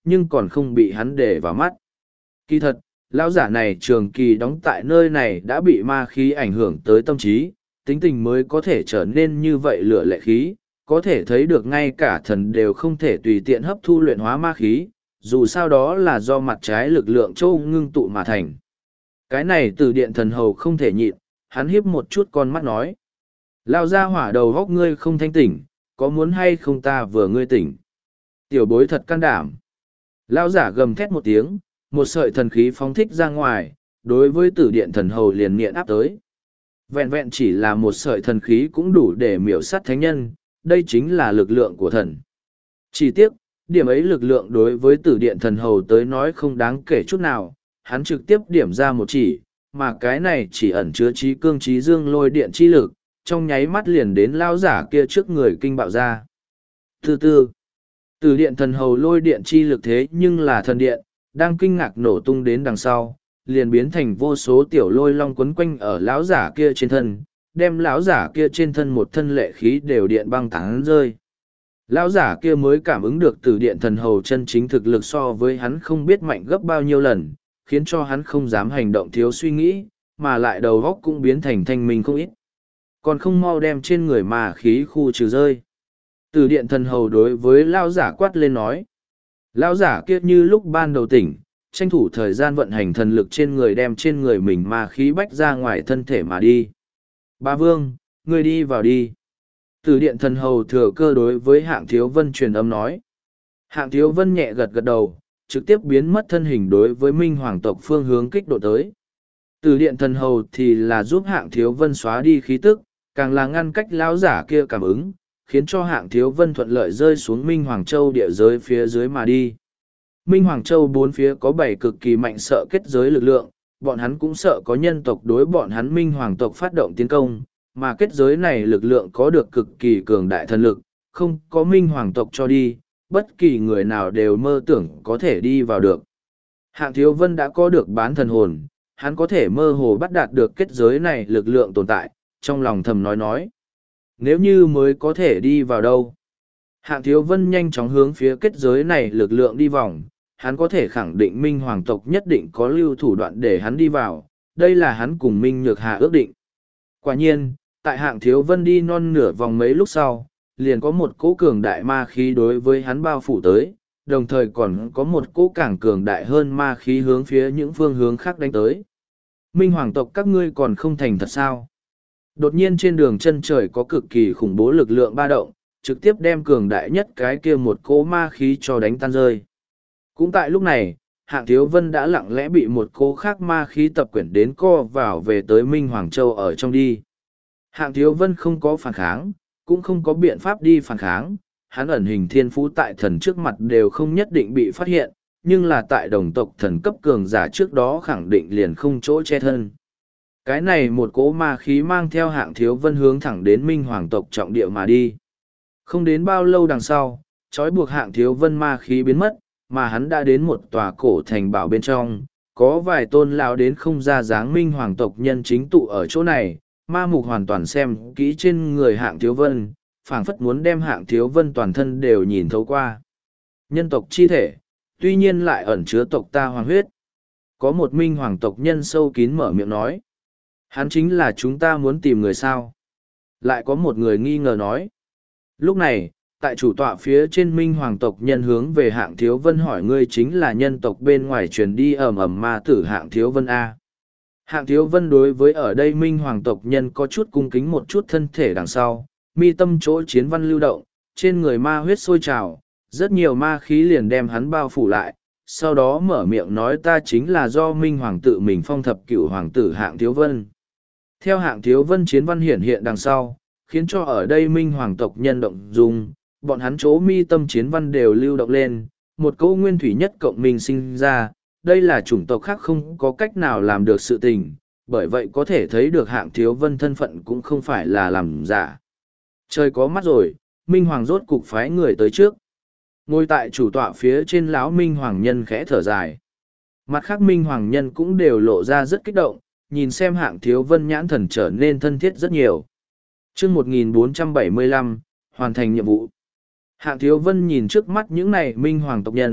nhưng còn không bị hắn để vào mắt. Kỳ thật, lão giả này trường kỳ đóng tại nơi này đã bị ma khí ảnh hưởng tới tâm trí, tính tình mới có thể trở nên như vậy lửa lệ khí, có thể thấy được ngay cả thần đều không thể tùy tiện hấp thu luyện hóa ma khí, dù sao đó là do mặt trái lực lượng châu ngưng tụ mà thành. Cái này từ điện thần hầu không thể nhịn, hắn hiếp một chút con mắt nói. Lao ra hỏa đầu góc ngươi không thanh tỉnh, có muốn hay không ta vừa ngươi tỉnh. Tiểu bối thật can đảm. Lao giả gầm thét một tiếng, một sợi thần khí phóng thích ra ngoài, đối với tử điện thần hầu liền nghiện áp tới. Vẹn vẹn chỉ là một sợi thần khí cũng đủ để miểu sát thánh nhân, đây chính là lực lượng của thần. Chỉ tiếc, điểm ấy lực lượng đối với tử điện thần hầu tới nói không đáng kể chút nào, hắn trực tiếp điểm ra một chỉ, mà cái này chỉ ẩn chứa trí cương trí dương lôi điện chi lực, trong nháy mắt liền đến lao giả kia trước người kinh bạo ra. Từ từ, tử điện thần hầu lôi điện chi lực thế nhưng là thần điện, đang kinh ngạc nổ tung đến đằng sau, liền biến thành vô số tiểu lôi long quấn quanh ở lão giả kia trên thân, đem lão giả kia trên thân một thân lệ khí đều điện băng tán rơi. Lão giả kia mới cảm ứng được từ điện thần hầu chân chính thực lực so với hắn không biết mạnh gấp bao nhiêu lần, khiến cho hắn không dám hành động thiếu suy nghĩ, mà lại đầu góc cũng biến thành thanh minh không ít. Còn không mau đem trên người mà khí khu trừ rơi. Từ điện thần hầu đối với lão giả quát lên nói. Lão giả kia như lúc ban đầu tỉnh, tranh thủ thời gian vận hành thần lực trên người đem trên người mình mà khí bách ra ngoài thân thể mà đi. Ba Vương, ngươi đi vào đi. Từ điện thần hầu thừa cơ đối với Hạng Thiếu Vân truyền âm nói. Hạng Thiếu Vân nhẹ gật gật đầu, trực tiếp biến mất thân hình đối với Minh Hoàng tộc phương hướng kích độ tới. Từ điện thần hầu thì là giúp Hạng Thiếu Vân xóa đi khí tức, càng là ngăn cách lão giả kia cảm ứng, khiến cho Hạng Thiếu Vân thuận lợi rơi xuống Minh Hoàng Châu địa giới phía dưới mà đi. Minh Hoàng Châu bốn phía có bảy cực kỳ mạnh sợ kết giới lực lượng, bọn hắn cũng sợ có nhân tộc đối bọn hắn Minh Hoàng tộc phát động tiến công, mà kết giới này lực lượng có được cực kỳ cường đại thần lực, không có Minh Hoàng tộc cho đi, bất kỳ người nào đều mơ tưởng có thể đi vào được. Hạng Thiếu Vân đã có được bán thần hồn, hắn có thể mơ hồ bắt đạt được kết giới này lực lượng tồn tại, trong lòng thầm nói. Nếu như mới có thể đi vào đâu? Hạng Thiếu Vân nhanh chóng hướng phía kết giới này lực lượng đi vòng, hắn có thể khẳng định Minh Hoàng tộc nhất định có lưu thủ đoạn để hắn đi vào, đây là hắn cùng Minh Nhược Hà ước định. Quả nhiên, tại Hạng Thiếu Vân đi non nửa vòng mấy lúc sau, liền có một cỗ cường đại ma khí đối với hắn bao phủ tới, đồng thời còn có một cỗ càng cường đại hơn ma khí hướng phía những phương hướng khác đánh tới. Minh Hoàng tộc các ngươi còn không thành thật sao? Đột nhiên trên đường chân trời có cực kỳ khủng bố lực lượng ba động, trực tiếp đem cường đại nhất cái kia một cỗ ma khí cho đánh tan rơi. Cũng tại lúc này, Hạng Thiếu Vân đã lặng lẽ bị một cỗ khác ma khí tập quyển đến co vào về tới Minh Hoàng Châu ở trong đi. Hạng Thiếu Vân không có phản kháng, cũng không có biện pháp đi phản kháng, hắn ẩn hình thiên phú tại thần trước mặt đều không nhất định bị phát hiện, nhưng là tại đồng tộc thần cấp cường giả trước đó khẳng định liền không chỗ che thân. Cái này một cỗ ma khí mang theo Hạng Thiếu Vân hướng thẳng đến Minh Hoàng tộc trọng địa mà đi. Không đến bao lâu đằng sau, trói buộc Hạng Thiếu Vân ma khí biến mất, mà hắn đã đến một tòa cổ thành bảo bên trong, có vài tôn lão đến không ra dáng Minh Hoàng tộc nhân chính tụ ở chỗ này, ma mục hoàn toàn xem kỹ trên người Hạng Thiếu Vân, phảng phất muốn đem Hạng Thiếu Vân toàn thân đều nhìn thấu qua. Nhân tộc chi thể, tuy nhiên lại ẩn chứa tộc ta hoàng huyết. Có một Minh Hoàng tộc nhân sâu kín mở miệng nói. Hắn chính là chúng ta muốn tìm người sao. Lại có một người nghi ngờ nói. Lúc này, tại chủ tọa phía trên Minh Hoàng tộc nhân hướng về Hạng Thiếu Vân hỏi ngươi chính là nhân tộc bên ngoài truyền đi ầm ầm ma tử Hạng Thiếu Vân A. Hạng Thiếu Vân đối với ở đây Minh Hoàng tộc nhân có chút cung kính một chút thân thể đằng sau, mi tâm chỗ chiến văn lưu động, trên người ma huyết sôi trào, rất nhiều ma khí liền đem hắn bao phủ lại, sau đó mở miệng nói ta chính là do Minh Hoàng tự mình phong thập cửu hoàng tử Hạng Thiếu Vân. Theo Hạng Thiếu Vân chiến văn hiển hiện đằng sau, khiến cho ở đây Minh Hoàng tộc nhân động dung, bọn hắn chỗ mi tâm chiến văn đều lưu động lên, một câu nguyên thủy nhất cộng minh sinh ra, đây là chủng tộc khác không có cách nào làm được sự tình, bởi vậy có thể thấy được Hạng Thiếu Vân thân phận cũng không phải là làm giả. Trời có mắt rồi, Minh Hoàng rốt cục phái người tới trước. Ngồi tại chủ tọa phía trên lão Minh Hoàng nhân khẽ thở dài. Mặt khác Minh Hoàng nhân cũng đều lộ ra rất kích động, nhìn xem Hạng Thiếu Vân nhãn thần trở nên thân thiết rất nhiều. Chương 1475, hoàn thành nhiệm vụ. Hạng Thiếu Vân nhìn trước mắt những này Minh Hoàng tộc nhân,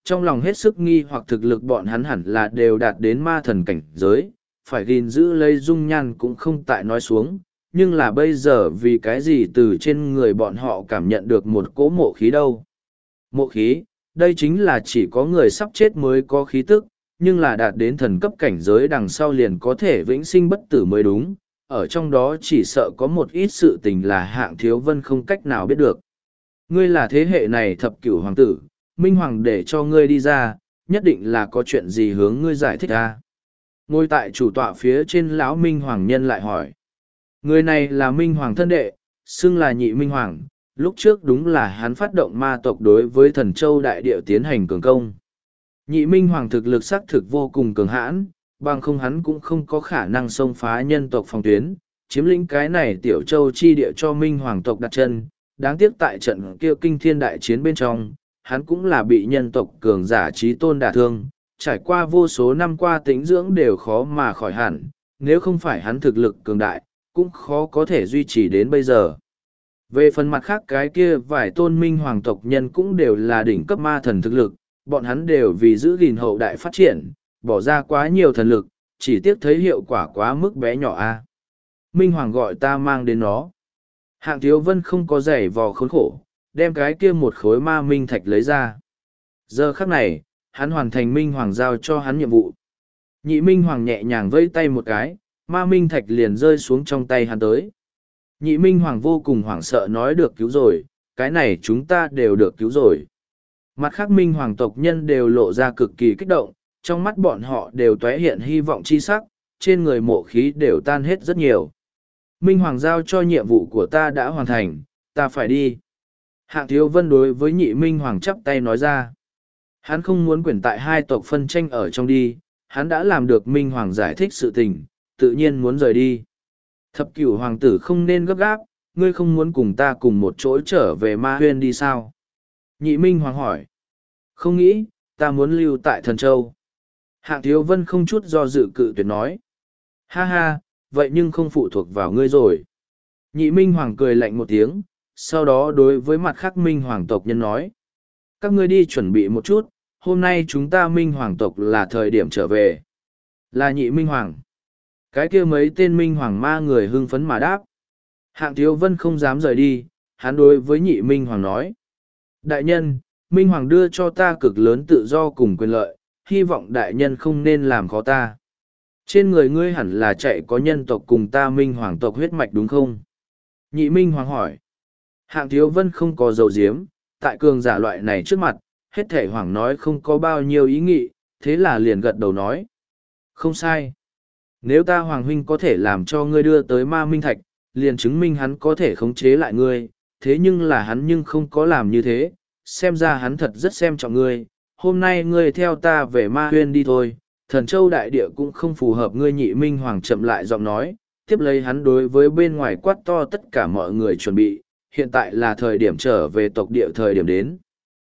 trong lòng hết sức nghi hoặc thực lực bọn hắn hẳn là đều đạt đến ma thần cảnh giới, phải gìn giữ lấy dung nhan cũng không tại nói xuống, nhưng là bây giờ vì cái gì từ trên người bọn họ cảm nhận được một cỗ mộ khí đâu. Mộ khí, đây chính là chỉ có người sắp chết mới có khí tức, nhưng là đạt đến thần cấp cảnh giới đằng sau liền có thể vĩnh sinh bất tử mới đúng, ở trong đó chỉ sợ có một ít sự tình là Hạng Thiếu Vân không cách nào biết được. Ngươi là thế hệ này thập cửu hoàng tử, Minh Hoàng để cho ngươi đi ra, nhất định là có chuyện gì hướng ngươi giải thích ra. Ngồi tại chủ tọa phía trên lão Minh Hoàng nhân lại hỏi. Người này là Minh Hoàng thân đệ, xưng là nhị Minh Hoàng, lúc trước đúng là hắn phát động ma tộc đối với thần châu đại địa tiến hành cường công. Nhị Minh Hoàng thực lực xác thực vô cùng cường hãn, bằng không hắn cũng không có khả năng xông phá nhân tộc phòng tuyến, chiếm lĩnh cái này tiểu châu chi địa cho Minh Hoàng tộc đặt chân. Đáng tiếc tại trận kia kinh thiên đại chiến bên trong, hắn cũng là bị nhân tộc cường giả trí tôn đả thương, trải qua vô số năm qua tĩnh dưỡng đều khó mà khỏi hẳn, nếu không phải hắn thực lực cường đại, cũng khó có thể duy trì đến bây giờ. Về phần mặt khác cái kia vài tôn Minh Hoàng tộc nhân cũng đều là đỉnh cấp ma thần thực lực, bọn hắn đều vì giữ gìn hậu đại phát triển, bỏ ra quá nhiều thần lực, chỉ tiếc thấy hiệu quả quá mức bé nhỏ a. Minh Hoàng gọi ta mang đến nó. Hạng Thiếu Vân không có giày vò khốn khổ, đem cái kia một khối ma minh thạch lấy ra. Giờ khắc này, hắn hoàn thành Minh Hoàng giao cho hắn nhiệm vụ. Nhị Minh Hoàng nhẹ nhàng vẫy tay một cái, ma minh thạch liền rơi xuống trong tay hắn tới. Nhị Minh Hoàng vô cùng hoảng sợ nói được cứu rồi, cái này chúng ta đều được cứu rồi. Mặt khác Minh Hoàng tộc nhân đều lộ ra cực kỳ kích động, trong mắt bọn họ đều tóe hiện hy vọng chi sắc, trên người mộ khí đều tan hết rất nhiều. Minh Hoàng giao cho nhiệm vụ của ta đã hoàn thành, ta phải đi. Hạng Thiếu Vân đối với nhị Minh Hoàng chắp tay nói ra. Hắn không muốn quyển tại hai tộc phân tranh ở trong đi, hắn đã làm được Minh Hoàng giải thích sự tình, tự nhiên muốn rời đi. Thập cửu hoàng tử không nên gấp gáp, ngươi không muốn cùng ta cùng một chỗ trở về ma huyên đi sao? Nhị Minh Hoàng hỏi. Không nghĩ, ta muốn lưu tại Thần Châu. Hạng Thiếu Vân không chút do dự cự tuyệt nói. Ha ha, vậy nhưng không phụ thuộc vào ngươi rồi. Nhị Minh Hoàng cười lạnh một tiếng, sau đó đối với mặt khác Minh Hoàng tộc nhân nói. Các ngươi đi chuẩn bị một chút, hôm nay chúng ta Minh Hoàng tộc là thời điểm trở về. Là nhị Minh Hoàng. Cái kia mấy tên Minh Hoàng ma người hưng phấn mà đáp. Hạng Thiếu Vân không dám rời đi, hắn đối với nhị Minh Hoàng nói. Đại nhân, Minh Hoàng đưa cho ta cực lớn tự do cùng quyền lợi, hy vọng đại nhân không nên làm khó ta. Trên người ngươi hẳn là chạy có nhân tộc cùng ta Minh Hoàng tộc huyết mạch đúng không? Nhị Minh Hoàng hỏi. Hạng Thiếu Vân không có dầu diếm, tại cường giả loại này trước mặt, hết thể Hoàng nói không có bao nhiêu ý nghị, thế là liền gật đầu nói. Không sai. Nếu ta Hoàng huynh có thể làm cho ngươi đưa tới ma minh thạch, liền chứng minh hắn có thể khống chế lại ngươi, thế nhưng là hắn nhưng không có làm như thế, xem ra hắn thật rất xem trọng ngươi. Hôm nay ngươi theo ta về ma huyên đi thôi, Thần Châu đại địa cũng không phù hợp ngươi. Nhị Minh Hoàng chậm lại giọng nói, tiếp lấy hắn đối với bên ngoài quát to tất cả mọi người chuẩn bị, hiện tại là thời điểm trở về tộc địa thời điểm đến.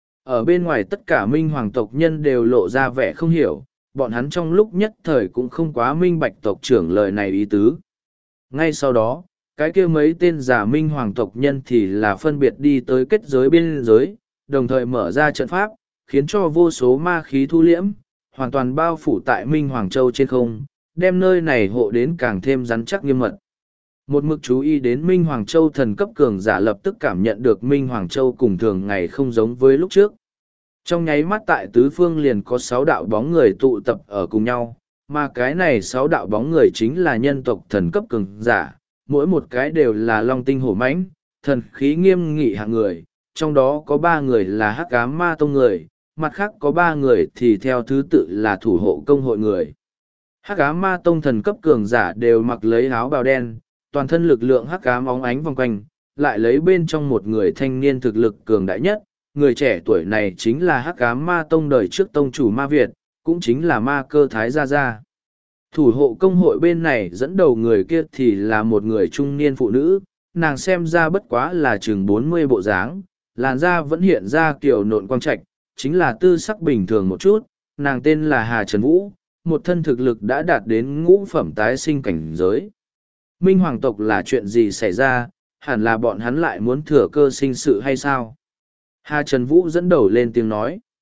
Ở bên ngoài tất cả Minh Hoàng tộc nhân đều lộ ra vẻ không hiểu, bọn hắn trong lúc nhất thời cũng không quá minh bạch tộc trưởng lời này ý tứ. Ngay sau đó, cái kia mấy tên giả Minh Hoàng tộc nhân thì là phân biệt đi tới kết giới biên giới, đồng thời mở ra trận pháp, khiến cho vô số ma khí thu liễm, hoàn toàn bao phủ tại Minh Hoàng Châu trên không, đem nơi này hộ đến càng thêm rắn chắc nghiêm mật. Một mực chú ý đến Minh Hoàng Châu thần cấp cường giả lập tức cảm nhận được Minh Hoàng Châu cùng thường ngày không giống với lúc trước. Trong nháy mắt tại tứ phương liền có 6 đạo bóng người tụ tập ở cùng nhau, mà cái này 6 đạo bóng người chính là nhân tộc thần cấp cường giả, mỗi một cái đều là long tinh hổ mãnh, thần khí nghiêm nghị hạng người, trong đó có 3 người là Hắc Ám Ma Tông người, mặt khác có 3 người thì theo thứ tự là thủ hộ công hội người. Hắc Ám Ma Tông thần cấp cường giả đều mặc lấy áo bào đen, toàn thân lực lượng hắc ám óng ánh vòng quanh, lại lấy bên trong một người thanh niên thực lực cường đại nhất, người trẻ tuổi này chính là Hắc Ám Ma Tông đời trước tông chủ Ma Việt, cũng chính là Ma Cơ Thái Gia Gia. Thủ hộ công hội bên này dẫn đầu người kia thì là một người trung niên phụ nữ, nàng xem ra bất quá là chừng 40 bộ dáng, làn da vẫn hiện ra kiểu nộn quang trạch, chính là tư sắc bình thường một chút, nàng tên là Hà Trần Vũ, một thân thực lực đã đạt đến ngũ phẩm tái sinh cảnh giới. Minh Hoàng tộc là chuyện gì xảy ra, hẳn là bọn hắn lại muốn thừa cơ sinh sự hay sao? Hà Trần Vũ dẫn đầu lên tiếng nói.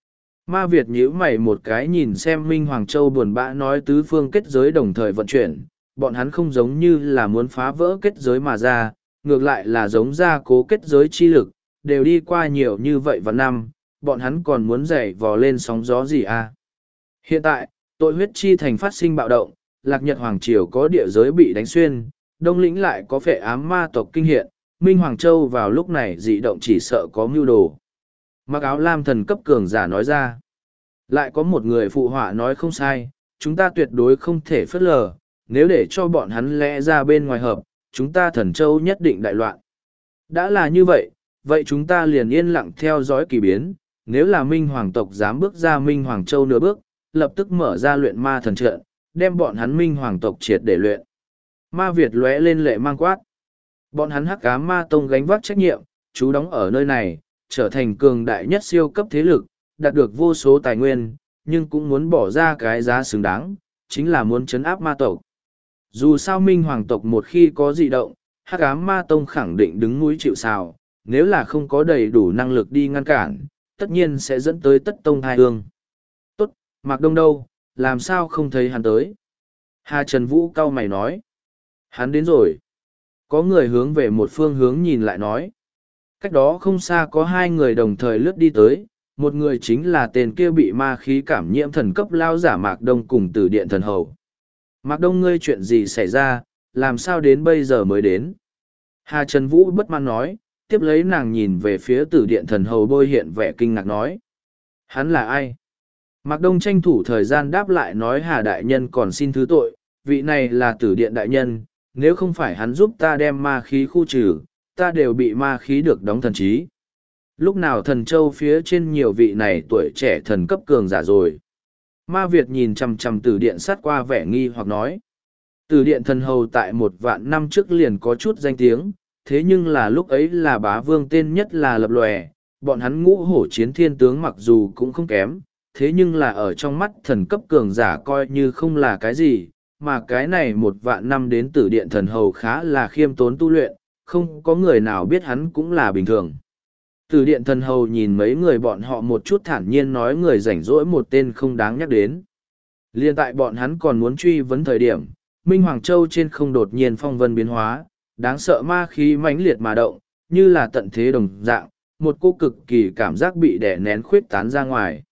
Ma Việt nhíu mày một cái nhìn xem Minh Hoàng Châu buồn bã nói tứ phương kết giới đồng thời vận chuyển, bọn hắn không giống như là muốn phá vỡ kết giới mà ra, ngược lại là giống ra cố kết giới chi lực, đều đi qua nhiều như vậy và năm, bọn hắn còn muốn dậy vò lên sóng gió gì à. Hiện tại, tội huyết chi thành phát sinh bạo động, Lạc Nhật Hoàng Triều có địa giới bị đánh xuyên, Đông Lĩnh lại có phệ ám ma tộc kinh hiện, Minh Hoàng Châu vào lúc này dị động chỉ sợ có mưu đồ. Mặc áo lam thần cấp cường giả nói ra. Lại có một người phụ họa nói không sai, chúng ta tuyệt đối không thể phớt lờ, nếu để cho bọn hắn lẽ ra bên ngoài hợp, chúng ta Thần Châu nhất định đại loạn. Đã là như vậy, vậy chúng ta liền yên lặng theo dõi kỳ biến, nếu là Minh Hoàng tộc dám bước ra Minh Hoàng Châu nửa bước, lập tức mở ra luyện ma thần trận, đem bọn hắn Minh Hoàng tộc triệt để luyện. Ma Việt lóe lên lệ mang quát. Bọn hắn Hắc Ám Ma Tông gánh vác trách nhiệm, chú đóng ở nơi này, trở thành cường đại nhất siêu cấp thế lực, đạt được vô số tài nguyên, nhưng cũng muốn bỏ ra cái giá xứng đáng, chính là muốn chấn áp ma tộc. Dù sao Minh Hoàng tộc một khi có dị động, Hắc Ám Ma Tông khẳng định đứng núi chịu sào, nếu là không có đầy đủ năng lực đi ngăn cản, tất nhiên sẽ dẫn tới tất tông hai hương. Tốt, Mạc Đông đâu, làm sao không thấy hắn tới? Hà Trần Vũ cau mày nói. Hắn đến rồi. Có người hướng về một phương hướng nhìn lại nói. Cách đó không xa có hai người đồng thời lướt đi tới, một người chính là tên kia bị ma khí cảm nhiễm thần cấp lao giả Mạc Đông cùng Tử Điện Thần Hầu. Mạc Đông ngươi chuyện gì xảy ra, làm sao đến bây giờ mới đến? Hà Trần Vũ bất mãn nói, tiếp lấy nàng nhìn về phía Tử Điện Thần Hầu bôi hiện vẻ kinh ngạc nói. Hắn là ai? Mạc Đông tranh thủ thời gian đáp lại nói Hà Đại Nhân còn xin thứ tội, vị này là Tử Điện Đại Nhân, nếu không phải hắn giúp ta đem ma khí khu trừ, ta đều bị ma khí được đóng thần trí. Lúc nào Thần Châu phía trên nhiều vị này tuổi trẻ thần cấp cường giả rồi. Ma Việt nhìn chằm chằm Tử Điện sát qua vẻ nghi hoặc nói. Tử Điện Thần Hầu tại 1.000 năm trước liền có chút danh tiếng, thế nhưng là lúc ấy là bá vương tên nhất là lập lòe, bọn hắn ngũ hổ chiến thiên tướng mặc dù cũng không kém, thế nhưng là ở trong mắt thần cấp cường giả coi như không là cái gì, mà cái này 1.000 năm đến Tử Điện Thần Hầu khá là khiêm tốn tu luyện, không có người nào biết hắn cũng là bình thường. Tử Điện Thần Hầu nhìn mấy người bọn họ một chút thản nhiên nói người rảnh rỗi một tên không đáng nhắc đến. Liên tại bọn hắn còn muốn truy vấn thời điểm, Minh Hoàng Châu trên không đột nhiên phong vân biến hóa, đáng sợ ma khí mãnh liệt mà động, như là tận thế đồng dạng, một cô cực kỳ cảm giác bị đè nén khuyết tán ra ngoài.